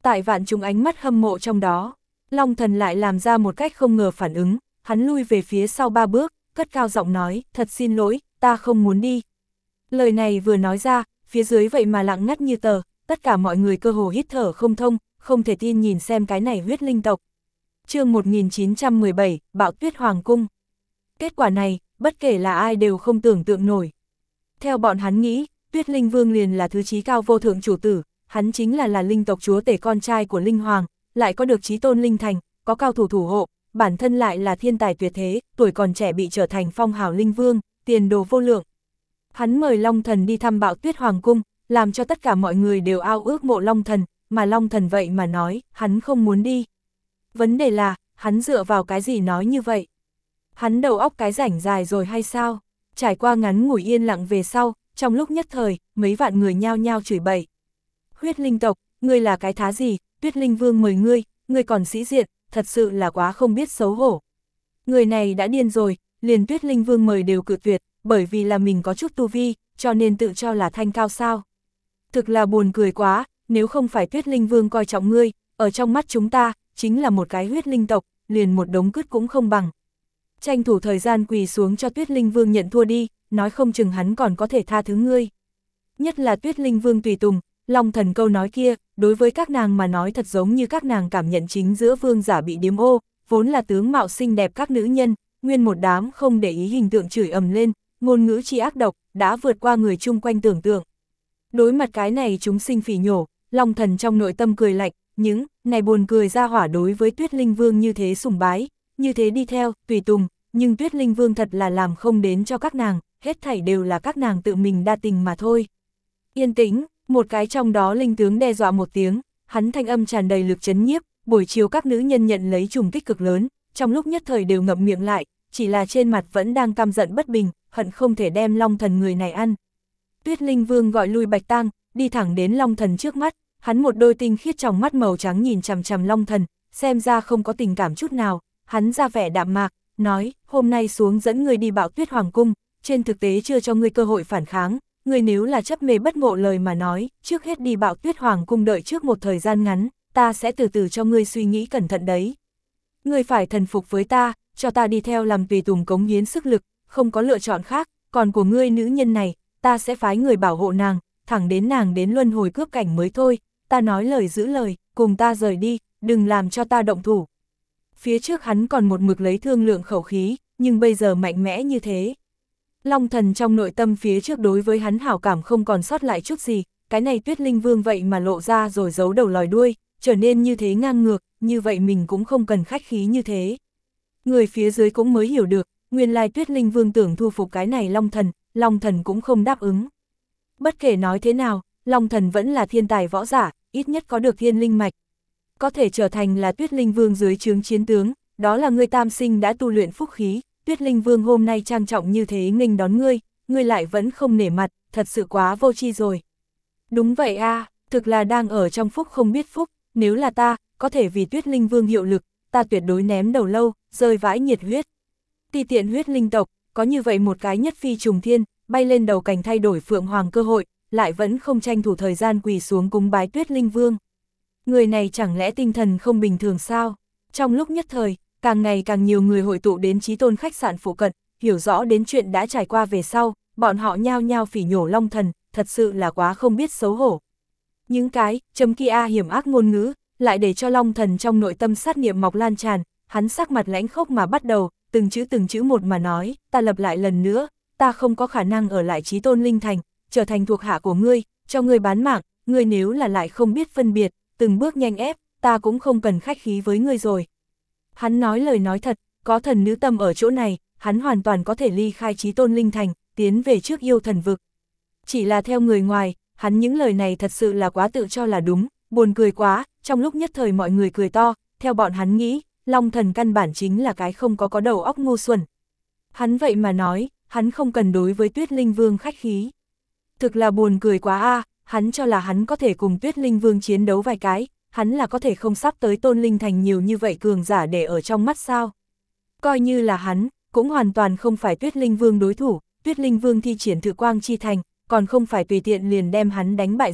Tại vạn chúng ánh mắt hâm mộ trong đó, Long Thần lại làm ra một cách không ngờ phản ứng, hắn lui về phía sau ba bước, cất cao giọng nói, thật xin lỗi, ta không muốn đi. Lời này vừa nói ra, phía dưới vậy mà lặng ngắt như tờ, tất cả mọi người cơ hồ hít thở không thông, không thể tin nhìn xem cái này huyết linh tộc. Chương một nghìn chín trăm mười bảy, Bạo Tuyết Hoàng Cung. Kết quả này, bất kể là ai đều không tưởng tượng nổi. Theo bọn hắn nghĩ, Tuyết Linh Vương liền là thứ chí cao vô thượng chủ tử, hắn chính là là linh tộc chúa tể con trai của Linh Hoàng, lại có được chí tôn linh thành, có cao thủ thủ hộ, bản thân lại là thiên tài tuyệt thế, tuổi còn trẻ bị trở thành phong hào linh vương, tiền đồ vô lượng. Hắn mời Long Thần đi thăm Bạo Tuyết Hoàng Cung, làm cho tất cả mọi người đều ao ước mộ Long Thần, mà Long Thần vậy mà nói, hắn không muốn đi. Vấn đề là, hắn dựa vào cái gì nói như vậy? Hắn đầu óc cái rảnh dài rồi hay sao? Trải qua ngắn ngủi yên lặng về sau, trong lúc nhất thời, mấy vạn người nhao nhao chửi bậy. Huyết linh tộc, ngươi là cái thá gì, Tuyết Linh Vương mời ngươi, ngươi còn sĩ diện, thật sự là quá không biết xấu hổ. Người này đã điên rồi, liền Tuyết Linh Vương mời đều cự tuyệt, bởi vì là mình có chút tu vi, cho nên tự cho là thanh cao sao. Thực là buồn cười quá, nếu không phải Tuyết Linh Vương coi trọng ngươi, ở trong mắt chúng ta, chính là một cái huyết linh tộc, liền một đống cứt cũng không bằng. Tranh thủ thời gian quỳ xuống cho Tuyết Linh Vương nhận thua đi, nói không chừng hắn còn có thể tha thứ ngươi. Nhất là Tuyết Linh Vương tùy tùng, Long Thần câu nói kia, đối với các nàng mà nói thật giống như các nàng cảm nhận chính giữa vương giả bị điếm ô, vốn là tướng mạo xinh đẹp các nữ nhân, nguyên một đám không để ý hình tượng chửi ầm lên, ngôn ngữ chi ác độc, đã vượt qua người chung quanh tưởng tượng. Đối mặt cái này chúng sinh phỉ nhổ, Long Thần trong nội tâm cười lạnh, những này buồn cười ra hỏa đối với Tuyết Linh Vương như thế sùng bái, như thế đi theo, tùy tùng, nhưng Tuyết Linh Vương thật là làm không đến cho các nàng, hết thảy đều là các nàng tự mình đa tình mà thôi. Yên tĩnh, một cái trong đó linh tướng đe dọa một tiếng, hắn thanh âm tràn đầy lực chấn nhiếp, buổi chiều các nữ nhân nhận lấy trùng kích cực lớn, trong lúc nhất thời đều ngậm miệng lại, chỉ là trên mặt vẫn đang căm giận bất bình, hận không thể đem Long Thần người này ăn. Tuyết Linh Vương gọi lui Bạch Tang, đi thẳng đến Long Thần trước mắt, hắn một đôi tinh khiết trong mắt màu trắng nhìn chằm chằm Long Thần, xem ra không có tình cảm chút nào, hắn ra vẻ đạm mạc, nói, hôm nay xuống dẫn người đi Bạo Tuyết Hoàng Cung, trên thực tế chưa cho ngươi cơ hội phản kháng, ngươi nếu là chấp mê bất ngộ lời mà nói, trước hết đi Bạo Tuyết Hoàng Cung đợi trước một thời gian ngắn, ta sẽ từ từ cho ngươi suy nghĩ cẩn thận đấy. Ngươi phải thần phục với ta, cho ta đi theo làm tùy tùng cống hiến sức lực, không có lựa chọn khác, còn của ngươi nữ nhân này, ta sẽ phái người bảo hộ nàng, thẳng đến nàng đến luân hồi cướp cảnh mới thôi, ta nói lời giữ lời, cùng ta rời đi, đừng làm cho ta động thủ. Phía trước hắn còn một mực lấy thương lượng khẩu khí, nhưng bây giờ mạnh mẽ như thế. Long Thần trong nội tâm phía trước đối với hắn hảo cảm không còn sót lại chút gì, cái này Tuyết Linh Vương vậy mà lộ ra rồi giấu đầu lòi đuôi, trở nên như thế ngang ngược, như vậy mình cũng không cần khách khí như thế. Người phía dưới cũng mới hiểu được, nguyên lai Tuyết Linh Vương tưởng thu phục cái này Long Thần, Long Thần cũng không đáp ứng. Bất kể nói thế nào, Long Thần vẫn là thiên tài võ giả, ít nhất có được thiên linh mạch. Có thể trở thành là Tuyết Linh Vương dưới trướng chiến tướng, đó là ngươi tam sinh đã tu luyện phúc khí, Tuyết Linh Vương hôm nay trang trọng như thế nghênh đón ngươi, ngươi lại vẫn không nể mặt, thật sự quá vô tri rồi. Đúng vậy a, à, thực là đang ở trong phúc không biết phúc, nếu là ta, có thể vì Tuyết Linh Vương hiệu lực, ta tuyệt đối ném đầu lâu, rơi vãi nhiệt huyết. Ti tiện huyết linh tộc, có như vậy một cái nhất phi trùng thiên, bay lên đầu cành thay đổi phượng hoàng cơ hội, lại vẫn không tranh thủ thời gian quỳ xuống cúng bái Tuyết Linh Vương. Người này chẳng lẽ tinh thần không bình thường sao? Trong lúc nhất thời, càng ngày càng nhiều người hội tụ đến Chí Tôn khách sạn phụ cận, hiểu rõ đến chuyện đã trải qua về sau, bọn họ nhao nhao phỉ nhổ Long Thần, thật sự là quá không biết xấu hổ. Những cái, chấm kia hiểm ác ngôn ngữ, lại để cho Long Thần trong nội tâm sát niệm mọc lan tràn, hắn sắc mặt lãnh khốc mà bắt đầu, từng chữ từng chữ một mà nói, ta lập lại lần nữa, ta không có khả năng ở lại Chí Tôn Linh Thành, trở thành thuộc hạ của ngươi, cho ngươi bán mạng, ngươi nếu là lại không biết phân biệt, từng bước nhanh ép, ta cũng không cần khách khí với ngươi rồi. Hắn nói lời nói thật, có thần nữ tâm ở chỗ này, hắn hoàn toàn có thể ly khai Chí Tôn Linh Thành, tiến về trước yêu thần vực. Chỉ là theo người ngoài, hắn những lời này thật sự là quá tự cho là đúng, buồn cười quá, trong lúc nhất thời mọi người cười to, theo bọn hắn nghĩ, Long Thần căn bản chính là cái không có có đầu óc ngu xuẩn. Hắn vậy mà nói, hắn không cần đối với Tuyết Linh Vương khách khí. Thực là buồn cười quá a, à, hắn cho là hắn có thể cùng Tuyết Linh Vương chiến đấu vài cái, hắn là có thể không sắp tới Tôn Linh Thành nhiều như vậy cường giả để ở trong mắt sao. Coi như là hắn, cũng hoàn toàn không phải Tuyết Linh Vương đối thủ, Tuyết Linh Vương thi triển Thử Quang Chi Thành, còn không phải tùy tiện liền đem hắn đánh bại rồi,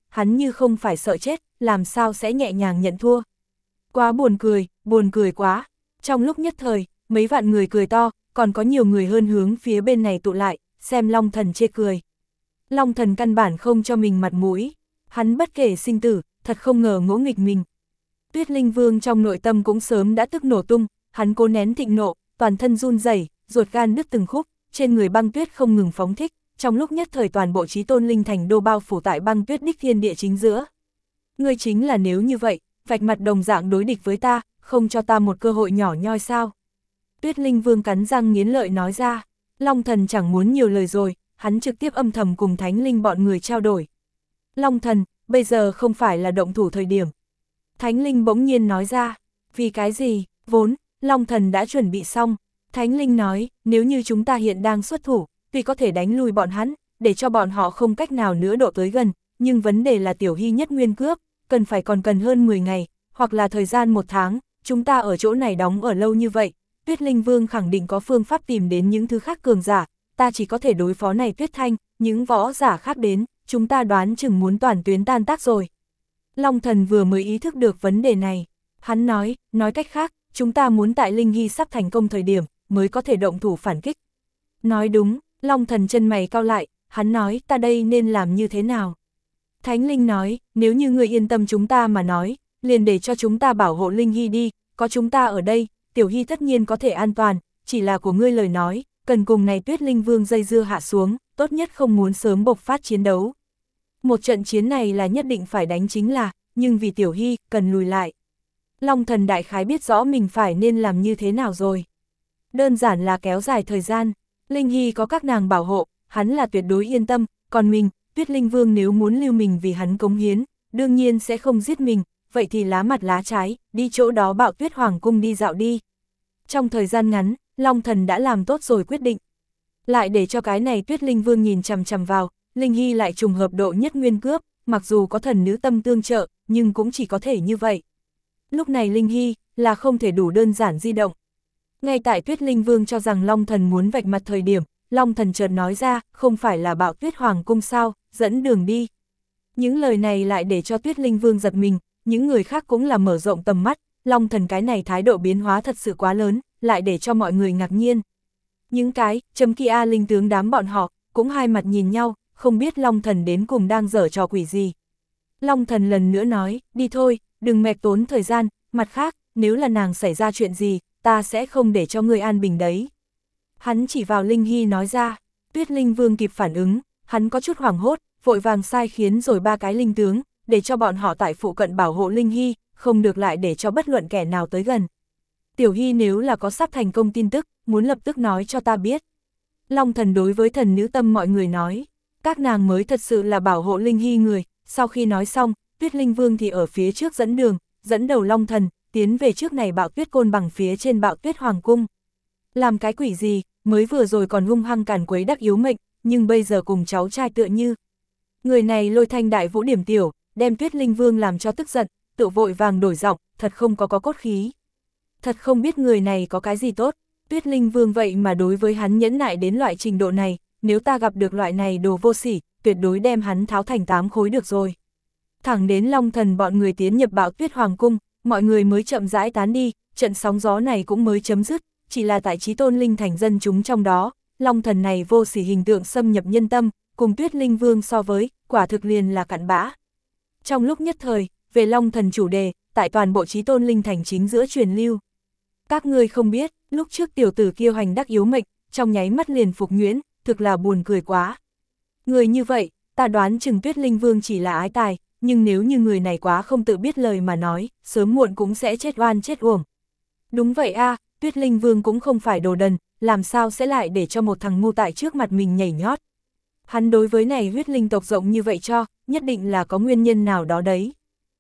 hắn như không phải sợ chết, làm sao sẽ nhẹ nhàng nhận thua. Quá buồn cười, buồn cười quá. Trong lúc nhất thời, mấy vạn người cười to, còn có nhiều người hơn hướng phía bên này tụ lại, xem Long Thần chê cười. Long Thần căn bản không cho mình mặt mũi, hắn bất kể sinh tử, thật không ngờ ngỗ nghịch mình. Tuyết Linh Vương trong nội tâm cũng sớm đã tức nổ tung, hắn cố nén thịnh nộ, toàn thân run rẩy, ruột gan đứt từng khúc, trên người băng tuyết không ngừng phóng thích, trong lúc nhất thời toàn bộ Chí Tôn Linh Thành đô bao phủ tại băng tuyết đích thiên địa chính giữa. Ngươi chính là nếu như vậy, vạch mặt đồng dạng đối địch với ta, không cho ta một cơ hội nhỏ nhoi sao? Tuyết Linh Vương cắn răng nghiến lợi nói ra. Long Thần chẳng muốn nhiều lời rồi, hắn trực tiếp âm thầm cùng Thánh Linh bọn người trao đổi. Long Thần, bây giờ không phải là động thủ thời điểm. Thánh Linh bỗng nhiên nói ra. Vì cái gì? Vốn, Long Thần đã chuẩn bị xong. Thánh Linh nói, nếu như chúng ta hiện đang xuất thủ, tuy có thể đánh lui bọn hắn, để cho bọn họ không cách nào nữa độ tới gần, nhưng vấn đề là Tiểu Hy nhất nguyên cướp, cần phải còn cần hơn mười ngày, hoặc là thời gian một tháng, chúng ta ở chỗ này đóng ở lâu như vậy. Tuyết Linh Vương khẳng định có phương pháp tìm đến những thứ khác cường giả, ta chỉ có thể đối phó này Tuyết Thanh, những võ giả khác đến, chúng ta đoán chừng muốn toàn tuyến tan tác rồi. Long Thần vừa mới ý thức được vấn đề này, hắn nói, nói cách khác, chúng ta muốn tại Linh Hy sắp thành công thời điểm, mới có thể động thủ phản kích. Nói đúng, Long Thần chân mày cau lại, hắn nói, ta đây nên làm như thế nào? Thánh Linh nói, nếu như người yên tâm chúng ta mà nói, liền để cho chúng ta bảo hộ Linh Hy đi, có chúng ta ở đây, Tiểu Hy tất nhiên có thể an toàn, chỉ là của ngươi lời nói, cần cùng này Tuyết Linh Vương dây dưa hạ xuống, tốt nhất không muốn sớm bộc phát chiến đấu. Một trận chiến này là nhất định phải đánh chính là, nhưng vì Tiểu Hy, cần lùi lại. Long Thần đại khái biết rõ mình phải nên làm như thế nào rồi. Đơn giản là kéo dài thời gian, Linh Hy có các nàng bảo hộ, hắn là tuyệt đối yên tâm, còn mình, Tuyết Linh Vương nếu muốn lưu mình vì hắn cống hiến, đương nhiên sẽ không giết mình, vậy thì lá mặt lá trái, đi chỗ đó Bạo Tuyết Hoàng cung đi dạo đi. Trong thời gian ngắn, Long Thần đã làm tốt rồi quyết định. Lại để cho cái này Tuyết Linh Vương nhìn chằm chằm vào, Linh Hy lại trùng hợp độ nhất nguyên cướp, mặc dù có thần nữ tâm tương trợ, nhưng cũng chỉ có thể như vậy. Lúc này Linh Hy là không thể đủ đơn giản di động. Ngay tại Tuyết Linh Vương cho rằng Long Thần muốn vạch mặt thời điểm, Long Thần chợt nói ra, không phải là Bạo Tuyết Hoàng cung sao, dẫn đường đi. Những lời này lại để cho Tuyết Linh Vương giật mình, những người khác cũng là mở rộng tầm mắt, Long Thần cái này thái độ biến hóa thật sự quá lớn, lại để cho mọi người ngạc nhiên. Những cái, chấm kia linh tướng đám bọn họ, cũng hai mặt nhìn nhau, không biết Long Thần đến cùng đang giở trò quỷ gì. Long Thần lần nữa nói, đi thôi, đừng mệt tốn thời gian, mặt khác, nếu là nàng xảy ra chuyện gì, ta sẽ không để cho ngươi an bình đấy. Hắn chỉ vào Linh Hy nói ra, Tuyết Linh Vương kịp phản ứng, hắn có chút hoảng hốt, vội vàng sai khiến rồi ba cái linh tướng, để cho bọn họ tại phụ cận bảo hộ Linh Hy, không được lại để cho bất luận kẻ nào tới gần. Tiểu Hy nếu là có sắp thành công tin tức, muốn lập tức nói cho ta biết. Long Thần đối với thần nữ tâm mọi người nói, các nàng mới thật sự là bảo hộ Linh Hy người. Sau khi nói xong, Tuyết Linh Vương thì ở phía trước dẫn đường, dẫn đầu Long Thần, tiến về trước này Bạo Tuyết Côn bằng phía trên Bạo Tuyết Hoàng cung. Làm cái quỷ gì, mới vừa rồi còn hung hăng càn quấy đắc yếu mệnh, nhưng bây giờ cùng cháu trai tựa như. Người này Lôi Thanh đại vũ điểm tiểu, đem Tuyết Linh Vương làm cho tức giận, tự vội vàng đổi giọng, thật không có có cốt khí. Thật không biết người này có cái gì tốt, Tuyết Linh Vương vậy mà đối với hắn nhẫn nại đến loại trình độ này, nếu ta gặp được loại này đồ vô sỉ, tuyệt đối đem hắn tháo thành tám khối được rồi. Thẳng đến Long Thần bọn người tiến nhập Bạo Tuyết Hoàng cung, mọi người mới chậm rãi tán đi, trận sóng gió này cũng mới chấm dứt, chỉ là tại Chí Tôn Linh thành dân chúng trong đó, Long Thần này vô sỉ hình tượng xâm nhập nhân tâm, cùng Tuyết Linh Vương so với, quả thực liền là cặn bã. Trong lúc nhất thời, về Long Thần chủ đề, tại toàn bộ Chí Tôn Linh thành chính giữa truyền lưu. Các ngươi không biết, lúc trước tiểu tử kiêu hành đắc yếu mệnh, trong nháy mắt liền phục nhuyễn, thực là buồn cười quá. Người như vậy, ta đoán chừng Tuyết Linh Vương chỉ là ái tài, nhưng nếu như người này quá không tự biết lời mà nói, sớm muộn cũng sẽ chết oan chết uổng. Đúng vậy a, à, Tuyết Linh Vương cũng không phải đồ đần, làm sao sẽ lại để cho một thằng ngu tại trước mặt mình nhảy nhót. Hắn đối với này huyết linh tộc rộng như vậy cho, nhất định là có nguyên nhân nào đó đấy.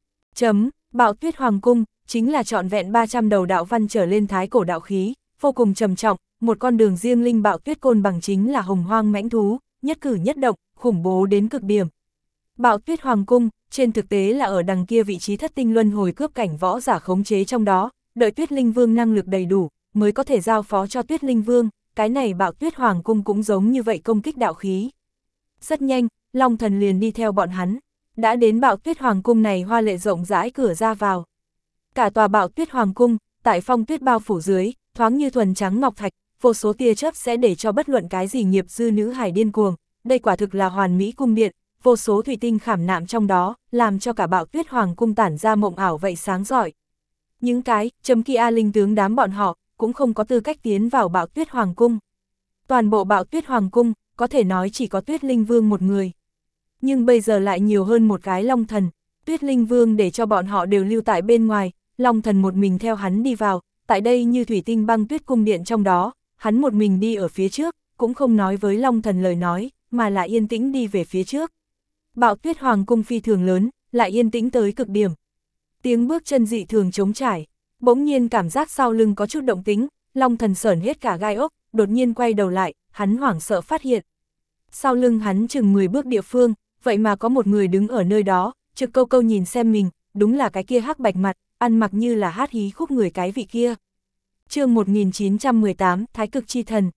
Chấm, Bạo Tuyết Hoàng cung, chính là trọn vẹn ba trăm đầu đạo văn trở lên thái cổ đạo khí, vô cùng trầm trọng, một con đường riêng linh Bạo Tuyết Côn bằng chính là hồng hoang mãnh thú, nhất cử nhất động, khủng bố đến cực điểm. Bạo Tuyết Hoàng cung, trên thực tế là ở đằng kia vị trí thất tinh luân hồi cướp cảnh võ giả khống chế trong đó, đợi Tuyết Linh Vương năng lực đầy đủ, mới có thể giao phó cho Tuyết Linh Vương, cái này Bạo Tuyết Hoàng cung cũng giống như vậy công kích đạo khí. Rất nhanh, Long Thần liền đi theo bọn hắn, đã đến Bạo Tuyết Hoàng cung này hoa lệ rộng rãi cửa ra vào. Cả tòa Bạo Tuyết Hoàng cung, tại phong tuyết bao phủ dưới, thoáng như thuần trắng ngọc thạch, vô số tia chớp sẽ để cho bất luận cái gì nghiệp dư nữ hải điên cuồng. Đây quả thực là hoàn mỹ cung điện, vô số thủy tinh khảm nạm trong đó, làm cho cả Bạo Tuyết Hoàng cung tản ra mộng ảo vậy sáng rọi. Những cái chấm kia linh tướng đám bọn họ cũng không có tư cách tiến vào Bạo Tuyết Hoàng cung. Toàn bộ Bạo Tuyết Hoàng cung có thể nói chỉ có Tuyết Linh Vương một người. Nhưng bây giờ lại nhiều hơn một cái Long Thần. Tuyết Linh Vương để cho bọn họ đều lưu tại bên ngoài, Long Thần một mình theo hắn đi vào, tại đây như thủy tinh băng tuyết cung điện trong đó, hắn một mình đi ở phía trước, cũng không nói với Long Thần lời nói, mà là yên tĩnh đi về phía trước. Bạo Tuyết Hoàng cung phi thường lớn, lại yên tĩnh tới cực điểm. Tiếng bước chân dị thường trống trải, bỗng nhiên cảm giác sau lưng có chút động tĩnh, Long Thần sởn hết cả gai ốc, đột nhiên quay đầu lại, hắn hoảng sợ phát hiện. Sau lưng hắn chừng mười bước địa phương, vậy mà có một người đứng ở nơi đó, trực câu câu nhìn xem mình, đúng là cái kia hắc bạch mặt, ăn mặc như là hát hí khúc người cái vị kia. Chương một nghìn chín trăm mười tám, Thái Cực Chi Thần.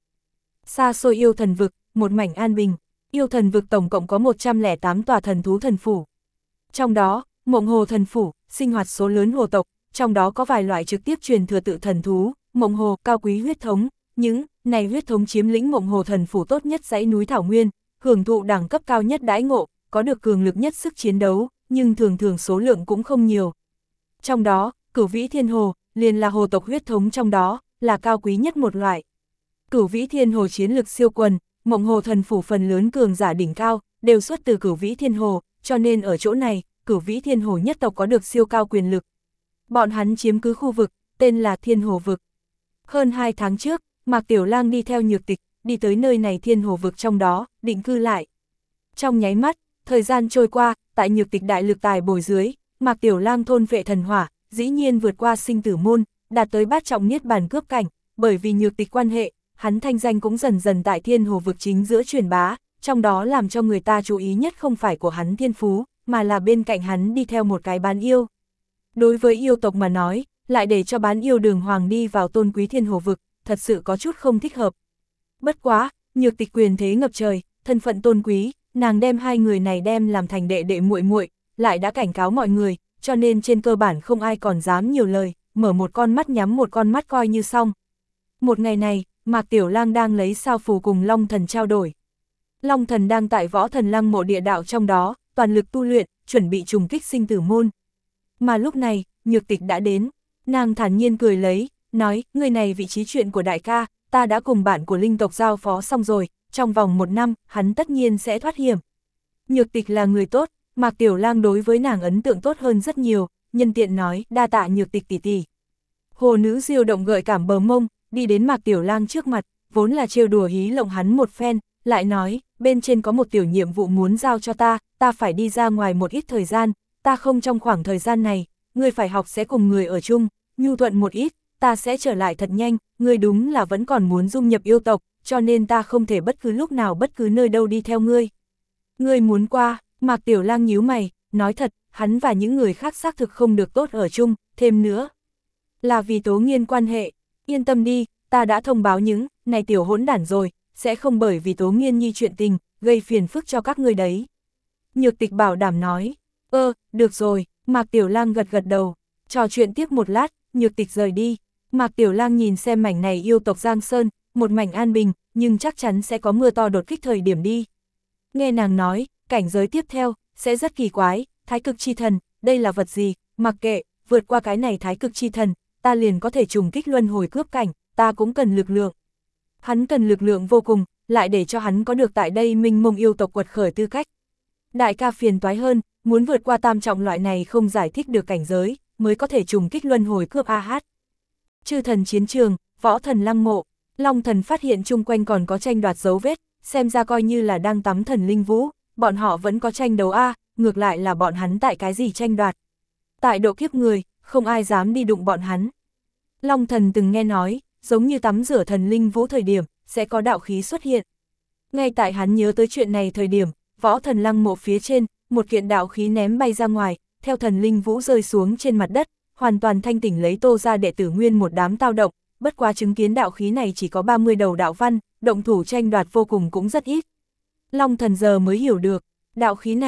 Xa xôi yêu thần vực, một mảnh an bình, yêu thần vực tổng cộng có một trăm lẻ tám tòa thần thú thần phủ. Trong đó, Mộng Hồ thần phủ, sinh hoạt số lớn hồ tộc, trong đó có vài loại trực tiếp truyền thừa tự thần thú, Mộng Hồ, cao quý huyết thống, những này huyết thống chiếm lĩnh Mộng Hồ thần phủ tốt nhất dãy núi thảo nguyên, hưởng thụ đẳng cấp cao nhất đãi ngộ, có được cường lực nhất sức chiến đấu, nhưng thường thường số lượng cũng không nhiều. Trong đó, Cửu Vĩ Thiên Hồ, liền là hồ tộc huyết thống trong đó, là cao quý nhất một loại. Cửu Vĩ Thiên Hồ chiến lực siêu quần, Mộng Hồ thần phủ phần lớn cường giả đỉnh cao, đều xuất từ Cửu Vĩ Thiên Hồ, cho nên ở chỗ này, Cửu Vĩ Thiên Hồ nhất tộc có được siêu cao quyền lực. Bọn hắn chiếm cứ khu vực, tên là Thiên Hồ vực. Hơn hai tháng trước, Mạc Tiểu Lang đi theo Nhược Tịch, đi tới nơi này Thiên Hồ vực trong đó, định cư lại. Trong nháy mắt, thời gian trôi qua, tại Nhược Tịch đại lực tài bồi dưới, Mạc Tiểu Lang thôn vệ thần hỏa, dĩ nhiên vượt qua sinh tử môn, đạt tới bát trọng niết bàn cướp cảnh, bởi vì Nhược Tịch quan hệ, hắn thanh danh cũng dần dần tại Thiên Hồ vực chính giữa truyền bá, trong đó làm cho người ta chú ý nhất không phải của hắn thiên phú, mà là bên cạnh hắn đi theo một cái bán yêu. Đối với yêu tộc mà nói, lại để cho bán yêu Đường Hoàng đi vào tôn quý Thiên Hồ vực, thật sự có chút không thích hợp. Bất quá, Nhược Tịch quyền thế ngập trời, thân phận tôn quý, nàng đem hai người này đem làm thành đệ đệ muội muội, lại đã cảnh cáo mọi người, cho nên trên cơ bản không ai còn dám nhiều lời, mở một con mắt nhắm một con mắt coi như xong. Một ngày này, Mạc Tiểu Lang đang lấy sao phù cùng Long Thần trao đổi. Long Thần đang tại Võ Thần Lăng mộ địa đạo trong đó, toàn lực tu luyện, chuẩn bị trùng kích sinh tử môn. Mà lúc này, Nhược Tịch đã đến, nàng thản nhiên cười lấy, nói, người này vị trí chuyện của đại ca, ta đã cùng bạn của linh tộc giao phó xong rồi, trong vòng một năm, hắn tất nhiên sẽ thoát hiểm. Nhược Tịch là người tốt, Mạc Tiểu Lang đối với nàng ấn tượng tốt hơn rất nhiều, nhân tiện nói, đa tạ Nhược Tịch tỷ tỷ. Hồ nữ diêu động gợi cảm bờ mông, đi đến Mạc Tiểu Lang trước mặt, vốn là trêu đùa hí lộng hắn một phen, lại nói, bên trên có một tiểu nhiệm vụ muốn giao cho ta, ta phải đi ra ngoài một ít thời gian, ta không trong khoảng thời gian này, ngươi phải học sẽ cùng người ở chung, nhu thuận một ít, ta sẽ trở lại thật nhanh, ngươi đúng là vẫn còn muốn dung nhập yêu tộc, cho nên ta không thể bất cứ lúc nào bất cứ nơi đâu đi theo ngươi. Ngươi muốn qua, Mạc Tiểu Lang nhíu mày, nói thật, hắn và những người khác xác thực không được tốt ở chung, thêm nữa. Là vì Tố Nghiên quan hệ, yên tâm đi, ta đã thông báo những, này tiểu hỗn đản rồi, sẽ không bởi vì Tố Nghiên nhi chuyện tình, gây phiền phức cho các ngươi đấy. Nhược Tịch bảo đảm nói, ơ, được rồi, Mạc Tiểu Lang gật gật đầu, trò chuyện tiếp một lát, Nhược Tịch rời đi. Mạc Tiểu Lang nhìn xem mảnh này yêu tộc Giang Sơn, một mảnh an bình, nhưng chắc chắn sẽ có mưa to đột kích thời điểm đi. Nghe nàng nói, cảnh giới tiếp theo, sẽ rất kỳ quái, Thái Cực Chi Thần, đây là vật gì, mặc kệ, vượt qua cái này Thái Cực Chi Thần, ta liền có thể trùng kích luân hồi cướp cảnh, ta cũng cần lực lượng. Hắn cần lực lượng vô cùng, lại để cho hắn có được tại đây minh mông yêu tộc quật khởi tư cách. Đại ca phiền toái hơn, muốn vượt qua tam trọng loại này không giải thích được cảnh giới, mới có thể trùng kích luân hồi cướp a hát. Chư thần chiến trường, Võ Thần Lăng mộ, Long Thần phát hiện chung quanh còn có tranh đoạt dấu vết, xem ra coi như là đang tắm thần linh vũ, bọn họ vẫn có tranh đấu a, ngược lại là bọn hắn tại cái gì tranh đoạt. Tại độ kiếp người, không ai dám đi đụng bọn hắn. Long Thần từng nghe nói, giống như tắm rửa thần linh vũ thời điểm, sẽ có đạo khí xuất hiện. Ngay tại hắn nhớ tới chuyện này thời điểm, Võ Thần Lăng mộ phía trên, một kiện đạo khí ném bay ra ngoài, theo thần linh vũ rơi xuống trên mặt đất, hoàn toàn thanh tỉnh lấy Tô ra đệ tử nguyên một đám tao động, bất quá chứng kiến đạo khí này chỉ có ba mươi đầu đạo văn, động thủ tranh đoạt vô cùng cũng rất ít. Long Thần giờ mới hiểu được, đạo khí này,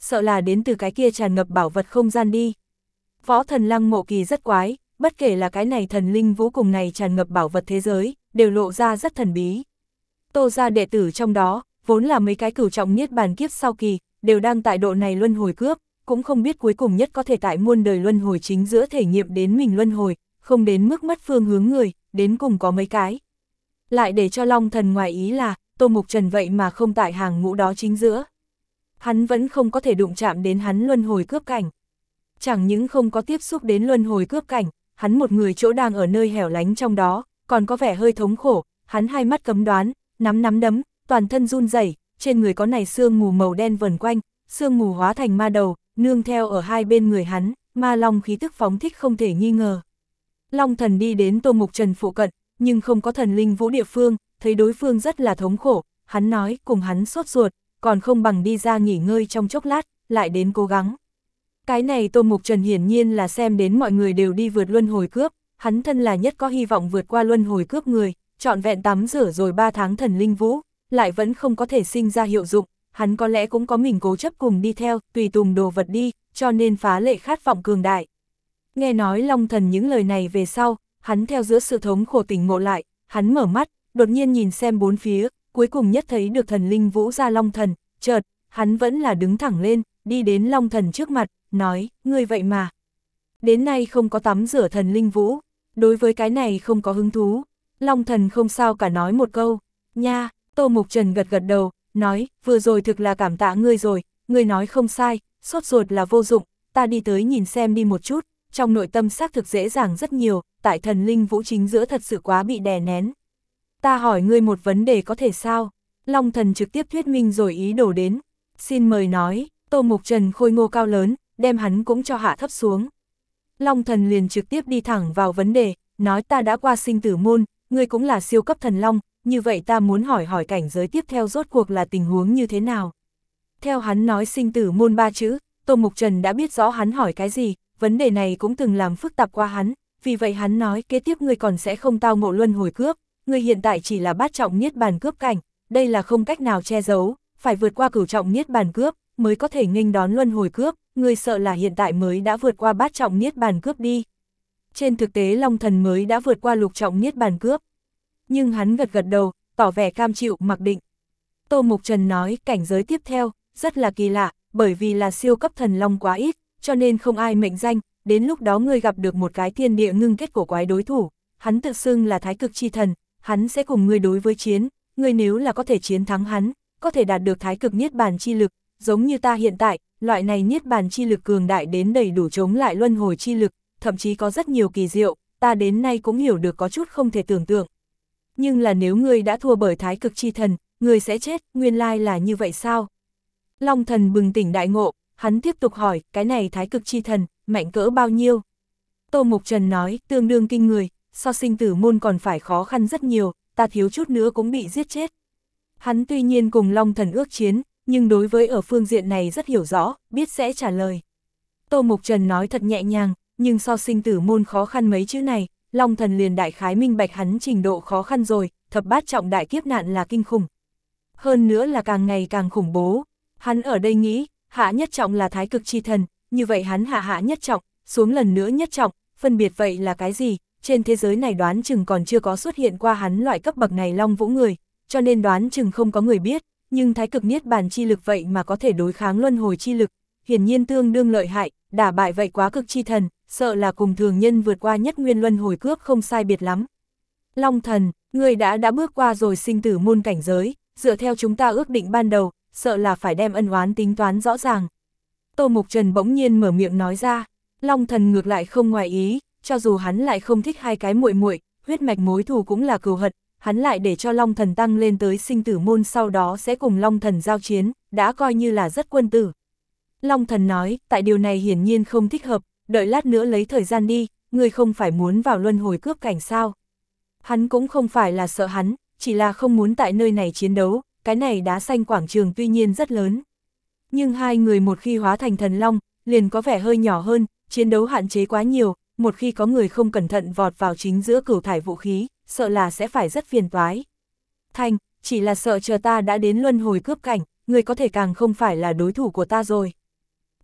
sợ là đến từ cái kia tràn ngập bảo vật không gian đi. Võ thần lăng mộ kỳ rất quái, bất kể là cái này thần linh vũ cùng này tràn ngập bảo vật thế giới, đều lộ ra rất thần bí. Tô gia đệ tử trong đó, vốn là mấy cái cửu trọng niết bàn kiếp sau kỳ, đều đang tại độ này luân hồi cướp, cũng không biết cuối cùng nhất có thể tại muôn đời luân hồi chính giữa thể nghiệm đến mình luân hồi, không đến mức mất phương hướng người, đến cùng có mấy cái. Lại để cho Long Thần ngoài ý là, Tô Mục Trần vậy mà không tại hàng ngũ đó chính giữa. Hắn vẫn không có thể đụng chạm đến hắn luân hồi cướp cảnh. Chẳng những không có tiếp xúc đến luân hồi cướp cảnh, hắn một người chỗ đang ở nơi hẻo lánh trong đó, còn có vẻ hơi thống khổ, hắn hai mắt cấm đoán, nắm nắm đấm, toàn thân run rẩy, trên người có này sương mù màu đen vần quanh, sương mù hóa thành ma đầu, nương theo ở hai bên người hắn, ma long khí tức phóng thích không thể nghi ngờ. Long Thần đi đến Tô Mục Trần phụ cận, nhưng không có thần linh vũ địa phương, thấy đối phương rất là thống khổ, hắn nói cùng hắn sốt ruột, còn không bằng đi ra nghỉ ngơi trong chốc lát, lại đến cố gắng. Cái này Tô Mục Trần hiển nhiên là xem đến mọi người đều đi vượt luân hồi cướp, hắn thân là nhất có hy vọng vượt qua luân hồi cướp người, trọn vẹn tắm rửa rồi ba tháng thần linh vũ, lại vẫn không có thể sinh ra hiệu dụng, hắn có lẽ cũng có mình cố chấp cùng đi theo, tùy tùng đồ vật đi, cho nên phá lệ khát vọng cường đại. Nghe nói Long Thần những lời này về sau, hắn theo giữa sự thống khổ tỉnh ngộ lại, hắn mở mắt, đột nhiên nhìn xem bốn phía, cuối cùng nhất thấy được thần linh vũ ra Long Thần, chợt, hắn vẫn là đứng thẳng lên, đi đến Long Thần trước mặt, nói, ngươi vậy mà. Đến nay không có tắm rửa thần linh vũ, đối với cái này không có hứng thú. Long Thần không sao cả nói một câu, nha, Tô Mục Trần gật gật đầu, nói, vừa rồi thực là cảm tạ ngươi rồi, ngươi nói không sai, sốt ruột là vô dụng, ta đi tới nhìn xem đi một chút, trong nội tâm xác thực dễ dàng rất nhiều, tại thần linh vũ chính giữa thật sự quá bị đè nén. Ta hỏi ngươi một vấn đề có thể sao? Long Thần trực tiếp thuyết minh rồi ý đồ đến, xin mời nói. Tô Mục Trần khôi ngô cao lớn, đem hắn cũng cho hạ thấp xuống. Long Thần liền trực tiếp đi thẳng vào vấn đề, nói ta đã qua sinh tử môn, ngươi cũng là siêu cấp thần long, như vậy ta muốn hỏi hỏi cảnh giới tiếp theo rốt cuộc là tình huống như thế nào. Theo hắn nói sinh tử môn ba chữ, Tô Mục Trần đã biết rõ hắn hỏi cái gì, vấn đề này cũng từng làm phức tạp qua hắn, vì vậy hắn nói kế tiếp ngươi còn sẽ không tao ngộ luân hồi cướp, ngươi hiện tại chỉ là bát trọng niết bàn cướp cảnh, đây là không cách nào che giấu, phải vượt qua cửu trọng niết bàn cướp, mới có thể nghênh đón luân hồi cướp, ngươi sợ là hiện tại mới đã vượt qua bát trọng niết bàn cướp đi. Trên thực tế Long Thần mới đã vượt qua lục trọng niết bàn cướp. Nhưng hắn gật gật đầu, tỏ vẻ cam chịu mặc định. Tô Mục Trần nói cảnh giới tiếp theo, rất là kỳ lạ, bởi vì là siêu cấp thần long quá ít, cho nên không ai mệnh danh, đến lúc đó ngươi gặp được một cái thiên địa ngưng kết cổ quái đối thủ, hắn tự xưng là thái cực chi thần, hắn sẽ cùng ngươi đối với chiến, ngươi nếu là có thể chiến thắng hắn, có thể đạt được thái cực niết bàn chi lực, giống như ta hiện tại, loại này niết bàn chi lực cường đại đến đầy đủ chống lại luân hồi chi lực, thậm chí có rất nhiều kỳ diệu, ta đến nay cũng hiểu được có chút không thể tưởng tượng. Nhưng là nếu ngươi đã thua bởi thái cực chi thần, ngươi sẽ chết, nguyên lai là như vậy sao? Long Thần bừng tỉnh đại ngộ, hắn tiếp tục hỏi, cái này thái cực chi thần, mạnh cỡ bao nhiêu? Tô Mục Trần nói, tương đương kinh người, so sinh tử môn còn phải khó khăn rất nhiều, ta thiếu chút nữa cũng bị giết chết. Hắn tuy nhiên cùng Long Thần ước chiến, nhưng đối với ở phương diện này rất hiểu rõ, biết sẽ trả lời. Tô Mục Trần nói thật nhẹ nhàng, nhưng so sinh tử môn khó khăn mấy chữ này, Long Thần liền đại khái minh bạch hắn trình độ khó khăn rồi, thập bát trọng đại kiếp nạn là kinh khủng. Hơn nữa là càng ngày càng khủng bố. Hắn ở đây nghĩ, hạ nhất trọng là thái cực chi thần, như vậy hắn hạ hạ nhất trọng, xuống lần nữa nhất trọng, phân biệt vậy là cái gì? Trên thế giới này đoán chừng còn chưa có xuất hiện qua hắn loại cấp bậc này long vũ người, cho nên đoán chừng không có người biết, nhưng thái cực niết bàn chi lực vậy mà có thể đối kháng luân hồi chi lực, hiển nhiên tương đương lợi hại, đả bại vậy quá cực chi thần, sợ là cùng thường nhân vượt qua nhất nguyên luân hồi cướp không sai biệt lắm. Long Thần, người đã đã bước qua rồi sinh tử môn cảnh giới, dựa theo chúng ta ước định ban đầu, sợ là phải đem ân oán tính toán rõ ràng. Tô Mục Trần bỗng nhiên mở miệng nói ra, Long Thần ngược lại không ngoài ý, cho dù hắn lại không thích hai cái muội muội, huyết mạch mối thù cũng là cừu hận, hắn lại để cho Long Thần tăng lên tới sinh tử môn sau đó sẽ cùng Long Thần giao chiến, đã coi như là rất quân tử. Long Thần nói, tại điều này hiển nhiên không thích hợp, đợi lát nữa lấy thời gian đi, ngươi không phải muốn vào luân hồi cướp cảnh sao. Hắn cũng không phải là sợ hắn, chỉ là không muốn tại nơi này chiến đấu, cái này đá xanh quảng trường tuy nhiên rất lớn. Nhưng hai người một khi hóa thành thần long, liền có vẻ hơi nhỏ hơn, chiến đấu hạn chế quá nhiều, một khi có người không cẩn thận vọt vào chính giữa cửu thải vũ khí, sợ là sẽ phải rất phiền toái. Thành, chỉ là sợ chờ ta đã đến luân hồi cướp cảnh, người có thể càng không phải là đối thủ của ta rồi.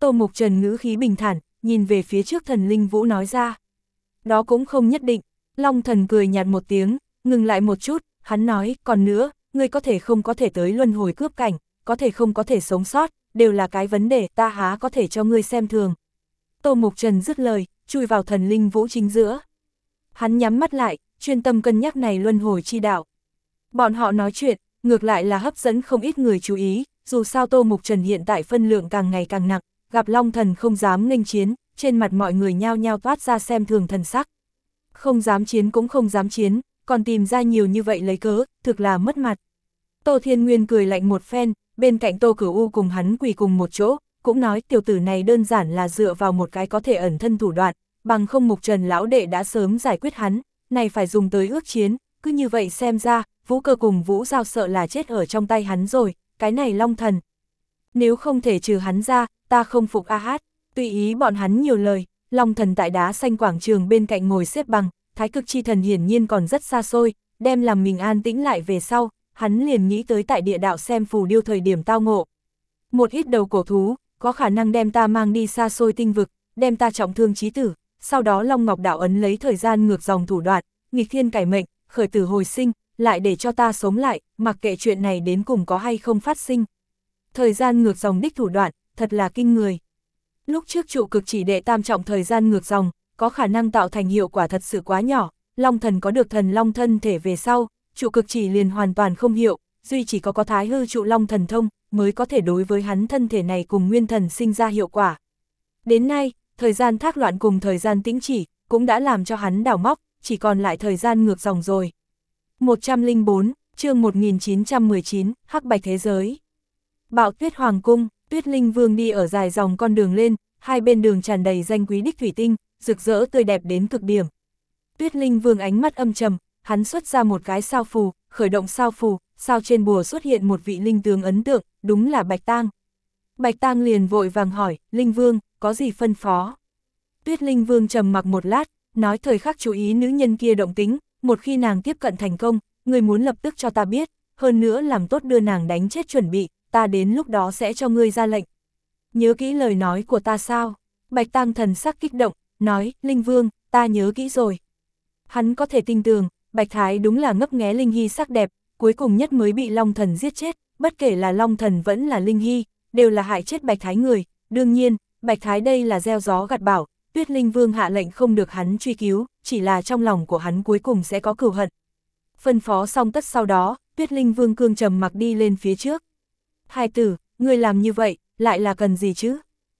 Tô Mục Trần ngữ khí bình thản, nhìn về phía trước Thần Linh Vũ nói ra. Đó cũng không nhất định. Long Thần cười nhạt một tiếng, ngừng lại một chút, hắn nói, còn nữa, ngươi có thể không có thể tới luân hồi cướp cảnh, có thể không có thể sống sót, đều là cái vấn đề, ta há có thể cho ngươi xem thường. Tô Mục Trần dứt lời, chui vào Thần Linh Vũ chính giữa. Hắn nhắm mắt lại, chuyên tâm cân nhắc này luân hồi chi đạo. Bọn họ nói chuyện, ngược lại là hấp dẫn không ít người chú ý, dù sao Tô Mục Trần hiện tại phân lượng càng ngày càng nặng, gặp Long Thần không dám nghênh chiến, trên mặt mọi người nhao nhao toát ra xem thường thần sắc. Không dám chiến cũng không dám chiến, còn tìm ra nhiều như vậy lấy cớ, thực là mất mặt. Tô Thiên Nguyên cười lạnh một phen, bên cạnh Tô Cửu U cùng hắn quỳ cùng một chỗ, cũng nói tiểu tử này đơn giản là dựa vào một cái có thể ẩn thân thủ đoạn, bằng không Mục Trần lão đệ đã sớm giải quyết hắn, này phải dùng tới ước chiến, cứ như vậy xem ra, Vũ Cơ cùng Vũ Giao sợ là chết ở trong tay hắn rồi, cái này Long Thần. Nếu không thể trừ hắn ra, ta không phục a hát, tùy ý bọn hắn nhiều lời, Long Thần tại đá xanh quảng trường bên cạnh ngồi xếp bằng, Thái Cực Chi Thần hiển nhiên còn rất xa xôi, đem làm mình an tĩnh lại về sau, hắn liền nghĩ tới tại địa đạo xem phù điêu thời điểm tao ngộ. Một ít đầu cổ thú, có khả năng đem ta mang đi xa xôi tinh vực, đem ta trọng thương chí tử, sau đó Long Ngọc Đạo Ấn lấy thời gian ngược dòng thủ đoạn, nghịch thiên cải mệnh, khởi tử hồi sinh, lại để cho ta sống lại, mặc kệ chuyện này đến cùng có hay không phát sinh. Thời gian ngược dòng đích thủ đoạn, thật là kinh người. Lúc trước trụ cực chỉ đệ tam trọng thời gian ngược dòng, có khả năng tạo thành hiệu quả thật sự quá nhỏ, Long Thần có được thần Long thân thể về sau, trụ cực chỉ liền hoàn toàn không hiệu, duy chỉ có có thái hư trụ Long thần thông, mới có thể đối với hắn thân thể này cùng nguyên thần sinh ra hiệu quả. Đến nay, thời gian thác loạn cùng thời gian tĩnh chỉ, cũng đã làm cho hắn đảo móc, chỉ còn lại thời gian ngược dòng rồi. một trăm lẻ bốn, chương một nghìn chín trăm mười chín, Hắc Bạch Thế Giới. Bạo Tuyết Hoàng Cung, Tuyết Linh Vương đi ở dài dòng con đường lên, hai bên đường tràn đầy danh quý đích thủy tinh, rực rỡ tươi đẹp đến cực điểm. Tuyết Linh Vương ánh mắt âm trầm, hắn xuất ra một cái sao phù, khởi động sao phù, sao trên bùa xuất hiện một vị linh tướng ấn tượng, đúng là Bạch Tang. Bạch Tang liền vội vàng hỏi, Linh Vương, có gì phân phó? Tuyết Linh Vương trầm mặc một lát, nói thời khắc chú ý nữ nhân kia động tính, một khi nàng tiếp cận thành công, ngươi muốn lập tức cho ta biết, hơn nữa làm tốt đưa nàng đánh chết chuẩn bị, ta đến lúc đó sẽ cho ngươi ra lệnh. Nhớ kỹ lời nói của ta sao? Bạch Tang thần sắc kích động, nói, Linh Vương, ta nhớ kỹ rồi. Hắn có thể tin tưởng, Bạch Thái đúng là ngấp nghé Linh Hy sắc đẹp, cuối cùng nhất mới bị Long Thần giết chết, bất kể là Long Thần vẫn là Linh Hy, đều là hại chết Bạch Thái người. Đương nhiên, Bạch Thái đây là gieo gió gặt bão, Tuyết Linh Vương hạ lệnh không được hắn truy cứu, chỉ là trong lòng của hắn cuối cùng sẽ có cừu hận. Phân phó xong tất sau đó, Tuyết Linh Vương cương trầm mặc đi lên phía trước. Hai tử, ngươi làm như vậy, lại là cần gì chứ?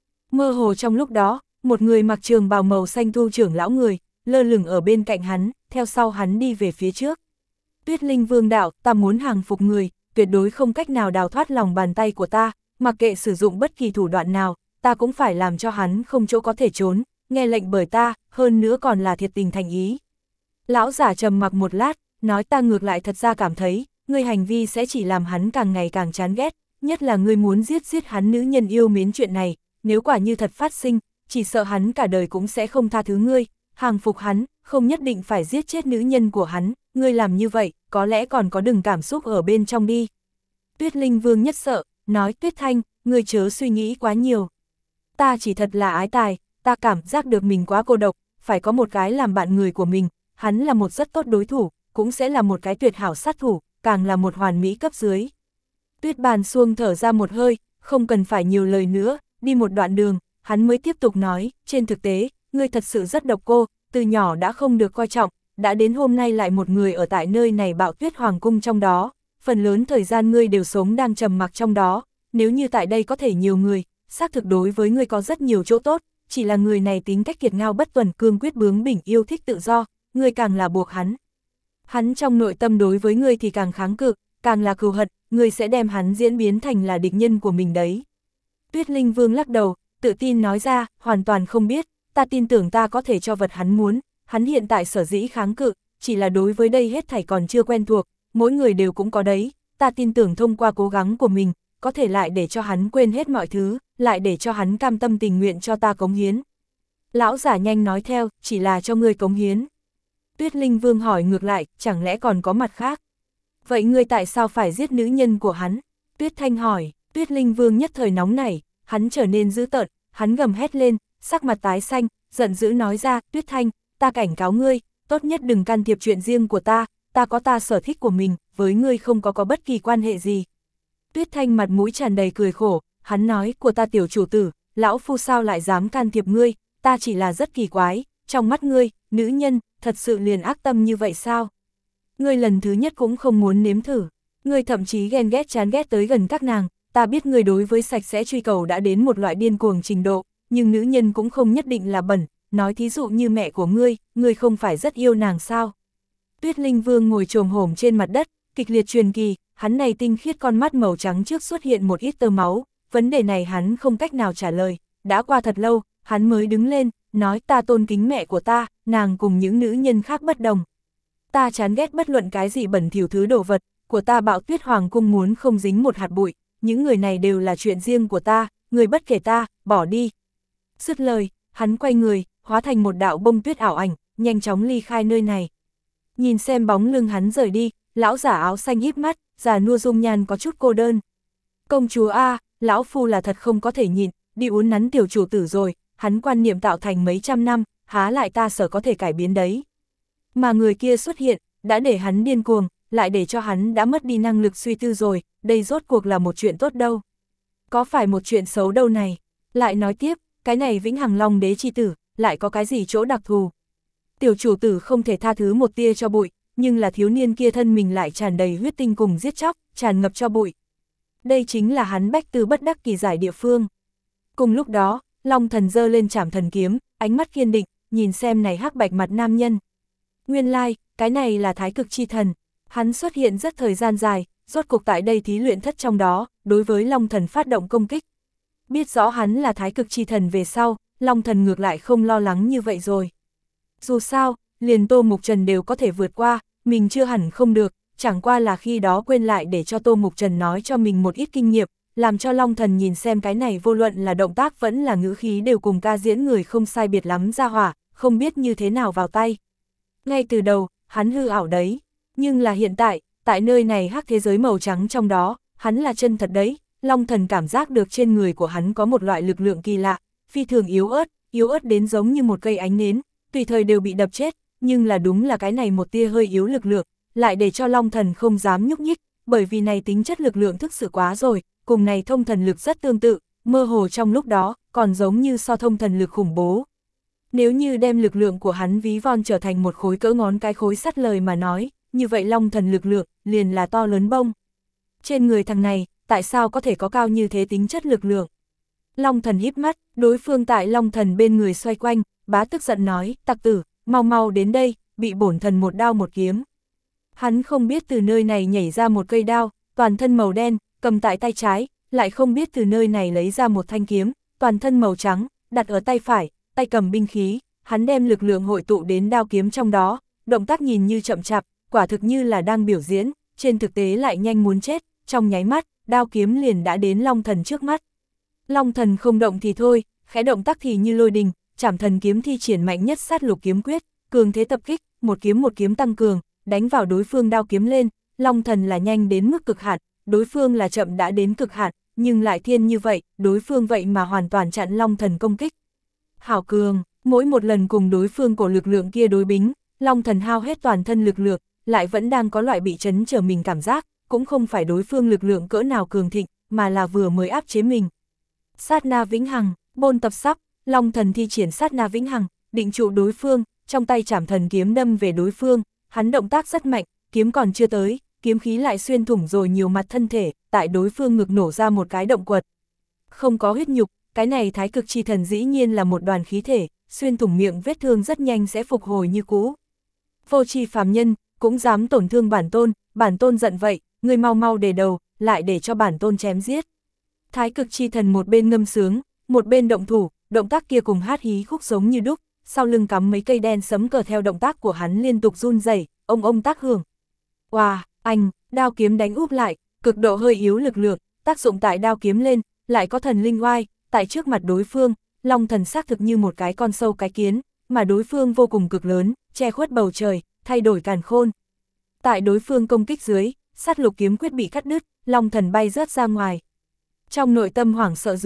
Mơ hồ trong lúc đó, một người mặc trường bào màu xanh thu trưởng lão người, lơ lửng ở bên cạnh hắn, theo sau hắn đi về phía trước. Tuyết Linh Vương đạo, ta muốn hàng phục người, tuyệt đối không cách nào đào thoát lòng bàn tay của ta, mặc kệ sử dụng bất kỳ thủ đoạn nào, ta cũng phải làm cho hắn không chỗ có thể trốn, nghe lệnh bởi ta, hơn nữa còn là thiệt tình thành ý. Lão giả trầm mặc một lát, nói ta ngược lại thật ra cảm thấy, ngươi hành vi sẽ chỉ làm hắn càng ngày càng chán ghét, nhất là ngươi muốn giết giết hắn nữ nhân yêu mến chuyện này, nếu quả như thật phát sinh, chỉ sợ hắn cả đời cũng sẽ không tha thứ ngươi, hàng phục hắn, không nhất định phải giết chết nữ nhân của hắn, ngươi làm như vậy, có lẽ còn có đừng cảm xúc ở bên trong đi. Tuyết Linh Vương nhất sợ, nói Tuyết Thanh, ngươi chớ suy nghĩ quá nhiều. Ta chỉ thật là ái tài, ta cảm giác được mình quá cô độc, phải có một cái làm bạn người của mình, hắn là một rất tốt đối thủ, cũng sẽ là một cái tuyệt hảo sát thủ, càng là một hoàn mỹ cấp dưới. Tuyết Bàn Xuông thở ra một hơi, không cần phải nhiều lời nữa, đi một đoạn đường, hắn mới tiếp tục nói, trên thực tế, ngươi thật sự rất độc cô, từ nhỏ đã không được coi trọng, đã đến hôm nay lại một người ở tại nơi này Bạo Tuyết Hoàng Cung trong đó, phần lớn thời gian ngươi đều sống đang trầm mặc trong đó, nếu như tại đây có thể nhiều người, xác thực đối với ngươi có rất nhiều chỗ tốt, chỉ là người này tính cách kiệt ngao bất tuần cương quyết bướng bỉnh yêu thích tự do, ngươi càng là buộc hắn. Hắn trong nội tâm đối với ngươi thì càng kháng cự, càng là cừu hận, ngươi sẽ đem hắn diễn biến thành là địch nhân của mình đấy. Tuyết Linh Vương lắc đầu, tự tin nói ra, hoàn toàn không biết, ta tin tưởng ta có thể cho vật hắn muốn, hắn hiện tại sở dĩ kháng cự, chỉ là đối với đây hết thảy còn chưa quen thuộc, mỗi người đều cũng có đấy, ta tin tưởng thông qua cố gắng của mình, có thể lại để cho hắn quên hết mọi thứ, lại để cho hắn cam tâm tình nguyện cho ta cống hiến. Lão giả nhanh nói theo, chỉ là cho ngươi cống hiến. Tuyết Linh Vương hỏi ngược lại, chẳng lẽ còn có mặt khác? Vậy ngươi tại sao phải giết nữ nhân của hắn? Tuyết Thanh hỏi, Tuyết Linh Vương nhất thời nóng nảy, hắn trở nên dữ tợn, hắn gầm hét lên, sắc mặt tái xanh, giận dữ nói ra, Tuyết Thanh, ta cảnh cáo ngươi, tốt nhất đừng can thiệp chuyện riêng của ta, ta có ta sở thích của mình, với ngươi không có có bất kỳ quan hệ gì. Tuyết Thanh mặt mũi tràn đầy cười khổ, hắn nói, của ta tiểu chủ tử, lão phu sao lại dám can thiệp ngươi, ta chỉ là rất kỳ quái, trong mắt ngươi, nữ nhân, thật sự liền ác tâm như vậy sao? Ngươi lần thứ nhất cũng không muốn nếm thử, ngươi thậm chí ghen ghét chán ghét tới gần các nàng, ta biết ngươi đối với sạch sẽ truy cầu đã đến một loại điên cuồng trình độ, nhưng nữ nhân cũng không nhất định là bẩn, nói thí dụ như mẹ của ngươi, ngươi không phải rất yêu nàng sao? Tuyết Linh Vương ngồi chồm hổm trên mặt đất, kịch liệt truyền kỳ, hắn này tinh khiết con mắt màu trắng trước xuất hiện một ít tơ máu, vấn đề này hắn không cách nào trả lời, đã qua thật lâu, hắn mới đứng lên, nói ta tôn kính mẹ của ta, nàng cùng những nữ nhân khác bất đồng. Ta chán ghét bất luận cái gì bẩn thỉu thứ đồ vật, của ta Bạo Tuyết Hoàng cung muốn không dính một hạt bụi, những người này đều là chuyện riêng của ta, người bất kể ta, bỏ đi. Dứt lời, hắn quay người, hóa thành một đạo bông tuyết ảo ảnh, nhanh chóng ly khai nơi này. Nhìn xem bóng lưng hắn rời đi, lão giả áo xanh híp mắt, già nua dung nhan có chút cô đơn. Công chúa a, lão phu là thật không có thể nhịn, đi uốn nắn tiểu chủ tử rồi, hắn quan niệm tạo thành mấy trăm năm, há lại ta sở có thể cải biến đấy. Mà người kia xuất hiện, đã để hắn điên cuồng, lại để cho hắn đã mất đi năng lực suy tư rồi, đây rốt cuộc là một chuyện tốt đâu. Có phải một chuyện xấu đâu này? Lại nói tiếp, cái này Vĩnh Hằng Long đế chi tử, lại có cái gì chỗ đặc thù? Tiểu chủ tử không thể tha thứ một tia cho bụi, nhưng là thiếu niên kia thân mình lại tràn đầy huyết tinh cùng giết chóc, tràn ngập cho bụi. Đây chính là hắn bách tư bất đắc kỳ giải địa phương. Cùng lúc đó, Long Thần giơ lên trảm thần kiếm, ánh mắt kiên định, nhìn xem này hắc bạch mặt nam nhân. Nguyên lai, like, cái này là Thái Cực Chi Thần. Hắn xuất hiện rất thời gian dài, rốt cuộc tại đây thí luyện thất trong đó, đối với Long Thần phát động công kích. Biết rõ hắn là Thái Cực Chi Thần về sau, Long Thần ngược lại không lo lắng như vậy rồi. Dù sao, liền Tô Mục Trần đều có thể vượt qua, mình chưa hẳn không được, chẳng qua là khi đó quên lại để cho Tô Mục Trần nói cho mình một ít kinh nghiệm, làm cho Long Thần nhìn xem cái này vô luận là động tác vẫn là ngữ khí đều cùng ca diễn người không sai biệt lắm ra hỏa, không biết như thế nào vào tay. Ngay từ đầu, hắn hư ảo đấy, nhưng là hiện tại, tại nơi này hắc thế giới màu trắng trong đó, hắn là chân thật đấy, Long Thần cảm giác được trên người của hắn có một loại lực lượng kỳ lạ, phi thường yếu ớt, yếu ớt đến giống như một cây ánh nến, tùy thời đều bị đập chết, nhưng là đúng là cái này một tia hơi yếu lực lượng, lại để cho Long Thần không dám nhúc nhích, bởi vì này tính chất lực lượng thực sự quá rồi, cùng này thông thần lực rất tương tự, mơ hồ trong lúc đó, còn giống như so thông thần lực khủng bố. Nếu như đem lực lượng của hắn ví von trở thành một khối cỡ ngón cái khối sắt lời mà nói, như vậy Long Thần lực lượng liền là to lớn bông. Trên người thằng này, tại sao có thể có cao như thế tính chất lực lượng? Long Thần híp mắt, đối phương tại Long Thần bên người xoay quanh, bá tức giận nói, tặc tử, mau mau đến đây, bị bổn thần một đao một kiếm. Hắn không biết từ nơi này nhảy ra một cây đao, toàn thân màu đen, cầm tại tay trái, lại không biết từ nơi này lấy ra một thanh kiếm, toàn thân màu trắng, đặt ở tay phải, tay cầm binh khí, hắn đem lực lượng hội tụ đến đao kiếm trong đó, động tác nhìn như chậm chạp, quả thực như là đang biểu diễn, trên thực tế lại nhanh muốn chết, trong nháy mắt, đao kiếm liền đã đến Long Thần trước mắt. Long Thần không động thì thôi, khẽ động tác thì như lôi đình, trảm thần kiếm thi triển mạnh nhất sát lục kiếm quyết, cường thế tập kích, một kiếm một kiếm tăng cường, đánh vào đối phương đao kiếm lên, Long Thần là nhanh đến mức cực hạn, đối phương là chậm đã đến cực hạn, nhưng lại thiên như vậy, đối phương vậy mà hoàn toàn chặn Long Thần công kích. Hảo cường, mỗi một lần cùng đối phương của lực lượng kia đối bính, Long Thần hao hết toàn thân lực lượng, lại vẫn đang có loại bị chấn trở mình cảm giác, cũng không phải đối phương lực lượng cỡ nào cường thịnh, mà là vừa mới áp chế mình. Sát na vĩnh hằng, bôn tập sắp, Long Thần thi triển sát na vĩnh hằng, định trụ đối phương, trong tay trảm thần kiếm đâm về đối phương, hắn động tác rất mạnh, kiếm còn chưa tới, kiếm khí lại xuyên thủng rồi nhiều mặt thân thể, tại đối phương ngực nổ ra một cái động quật. Không có huyết nhục, cái này Thái Cực Chi Thần dĩ nhiên là một đoàn khí thể, xuyên thủng miệng vết thương rất nhanh sẽ phục hồi như cũ. Vô tri phàm nhân, cũng dám tổn thương bản tôn, bản tôn giận vậy, ngươi mau mau để đầu, lại để cho bản tôn chém giết. Thái Cực Chi Thần một bên ngâm sướng, một bên động thủ, động tác kia cùng hát hí khúc giống như đúc, sau lưng cắm mấy cây đen sấm cờ theo động tác của hắn liên tục run rẩy, ông ông tác hưởng. Oà, wow, anh, đao kiếm đánh úp lại, cực độ hơi yếu lực lượng, tác dụng tại đao kiếm lên, lại có thần linh oai, tại trước mặt đối phương, Long Thần xác thực như một cái con sâu cái kiến, mà đối phương vô cùng cực lớn, che khuất bầu trời, thay đổi càn khôn. Tại đối phương công kích dưới, sát lục kiếm quyết bị cắt đứt, Long Thần bay rớt ra ngoài. Trong nội tâm hoảng sợ dưới,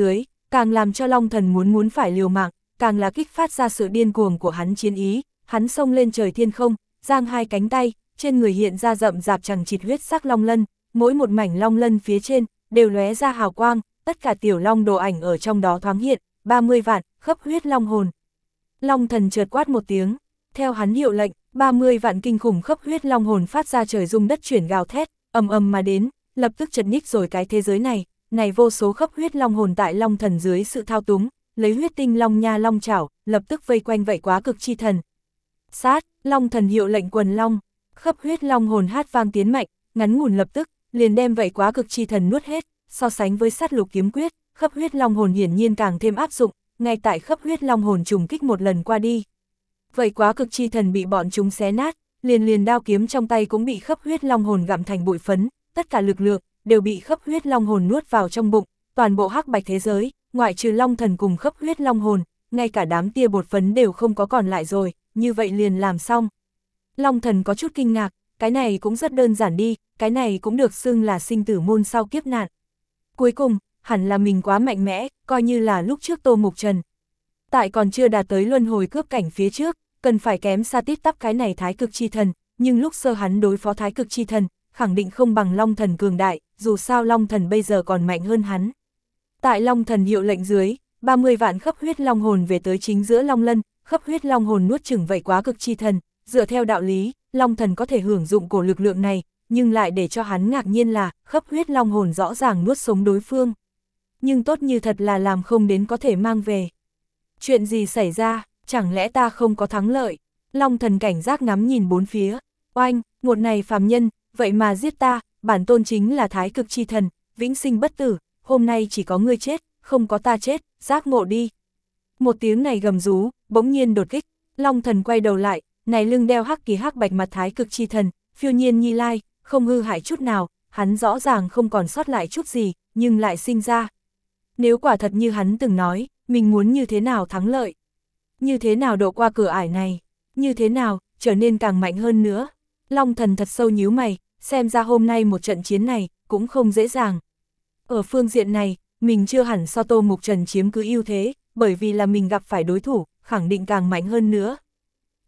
càng làm cho Long Thần muốn muốn phải liều mạng, càng là kích phát ra sự điên cuồng của hắn chiến ý, hắn xông lên trời thiên không, giang hai cánh tay, trên người hiện ra rậm rạp chằng chịt huyết sắc long lân, mỗi một mảnh long lân phía trên, đều lóe ra hào quang, tất cả tiểu long đồ ảnh ở trong đó thoáng hiện, ba mươi vạn, khắp huyết long hồn. Long Thần chợt quát một tiếng, theo hắn hiệu lệnh, ba mươi vạn kinh khủng khắp huyết long hồn phát ra trời rung đất chuyển gào thét, ầm ầm mà đến, lập tức chật ních rồi cái thế giới này, này vô số khắp huyết long hồn tại Long Thần dưới sự thao túng, lấy huyết tinh long nha long chảo, lập tức vây quanh vậy quá cực chi thần. Sát, Long Thần hiệu lệnh quần long, khắp huyết long hồn hát vang tiến mạnh, ngắn ngủn lập tức, liền đem vậy quá cực chi thần nuốt hết, so sánh với sát lục kiếm quyết, khắp huyết long hồn hiển nhiên càng thêm áp dụng, ngay tại khắp huyết long hồn trùng kích một lần qua đi. Vậy quá cực chi thần bị bọn chúng xé nát, liền liền đao kiếm trong tay cũng bị khắp huyết long hồn gặm thành bụi phấn, tất cả lực lượng đều bị khắp huyết long hồn nuốt vào trong bụng, toàn bộ hắc bạch thế giới, ngoại trừ Long Thần cùng khắp huyết long hồn, ngay cả đám tia bột phấn đều không có còn lại rồi, như vậy liền làm xong. Long Thần có chút kinh ngạc, cái này cũng rất đơn giản đi, cái này cũng được xưng là sinh tử môn sau kiếp nạn. Cuối cùng, hẳn là mình quá mạnh mẽ, coi như là lúc trước Tô Mục Trần. Tại còn chưa đạt tới luân hồi cướp cảnh phía trước, cần phải kém xa tít tắp cái này thái cực chi thần, nhưng lúc sơ hắn đối phó thái cực chi thần, khẳng định không bằng Long Thần cường đại, dù sao Long Thần bây giờ còn mạnh hơn hắn. Tại Long Thần hiệu lệnh dưới, ba mươi vạn khắp huyết long hồn về tới chính giữa Long Lân, khắp huyết long hồn nuốt chửng vậy quá cực chi thần, dựa theo đạo lý, Long Thần có thể hưởng dụng cổ lực lượng này, nhưng lại để cho hắn ngạc nhiên là, khắp huyết long hồn rõ ràng nuốt sống đối phương. Nhưng tốt như thật là làm không đến có thể mang về. Chuyện gì xảy ra, chẳng lẽ ta không có thắng lợi? Long Thần cảnh giác ngắm nhìn bốn phía, oanh, một này phàm nhân, vậy mà giết ta, bản tôn chính là thái cực chi thần, vĩnh sinh bất tử, hôm nay chỉ có ngươi chết, không có ta chết, giác ngộ đi. Một tiếng này gầm rú, bỗng nhiên đột kích, Long Thần quay đầu lại, này lưng đeo hắc kỳ hắc bạch mặt thái cực chi thần, phiêu nhiên Như Lai, không hư hại chút nào, hắn rõ ràng không còn sót lại chút gì, nhưng lại sinh ra. Nếu quả thật như hắn từng nói, mình muốn như thế nào thắng lợi, như thế nào độ qua cửa ải này, như thế nào, trở nên càng mạnh hơn nữa. Long Thần thật sâu nhíu mày, xem ra hôm nay một trận chiến này, cũng không dễ dàng. Ở phương diện này, mình chưa hẳn so Tô Mục Trần chiếm cứ ưu thế, bởi vì là mình gặp phải đối thủ, khẳng định càng mạnh hơn nữa.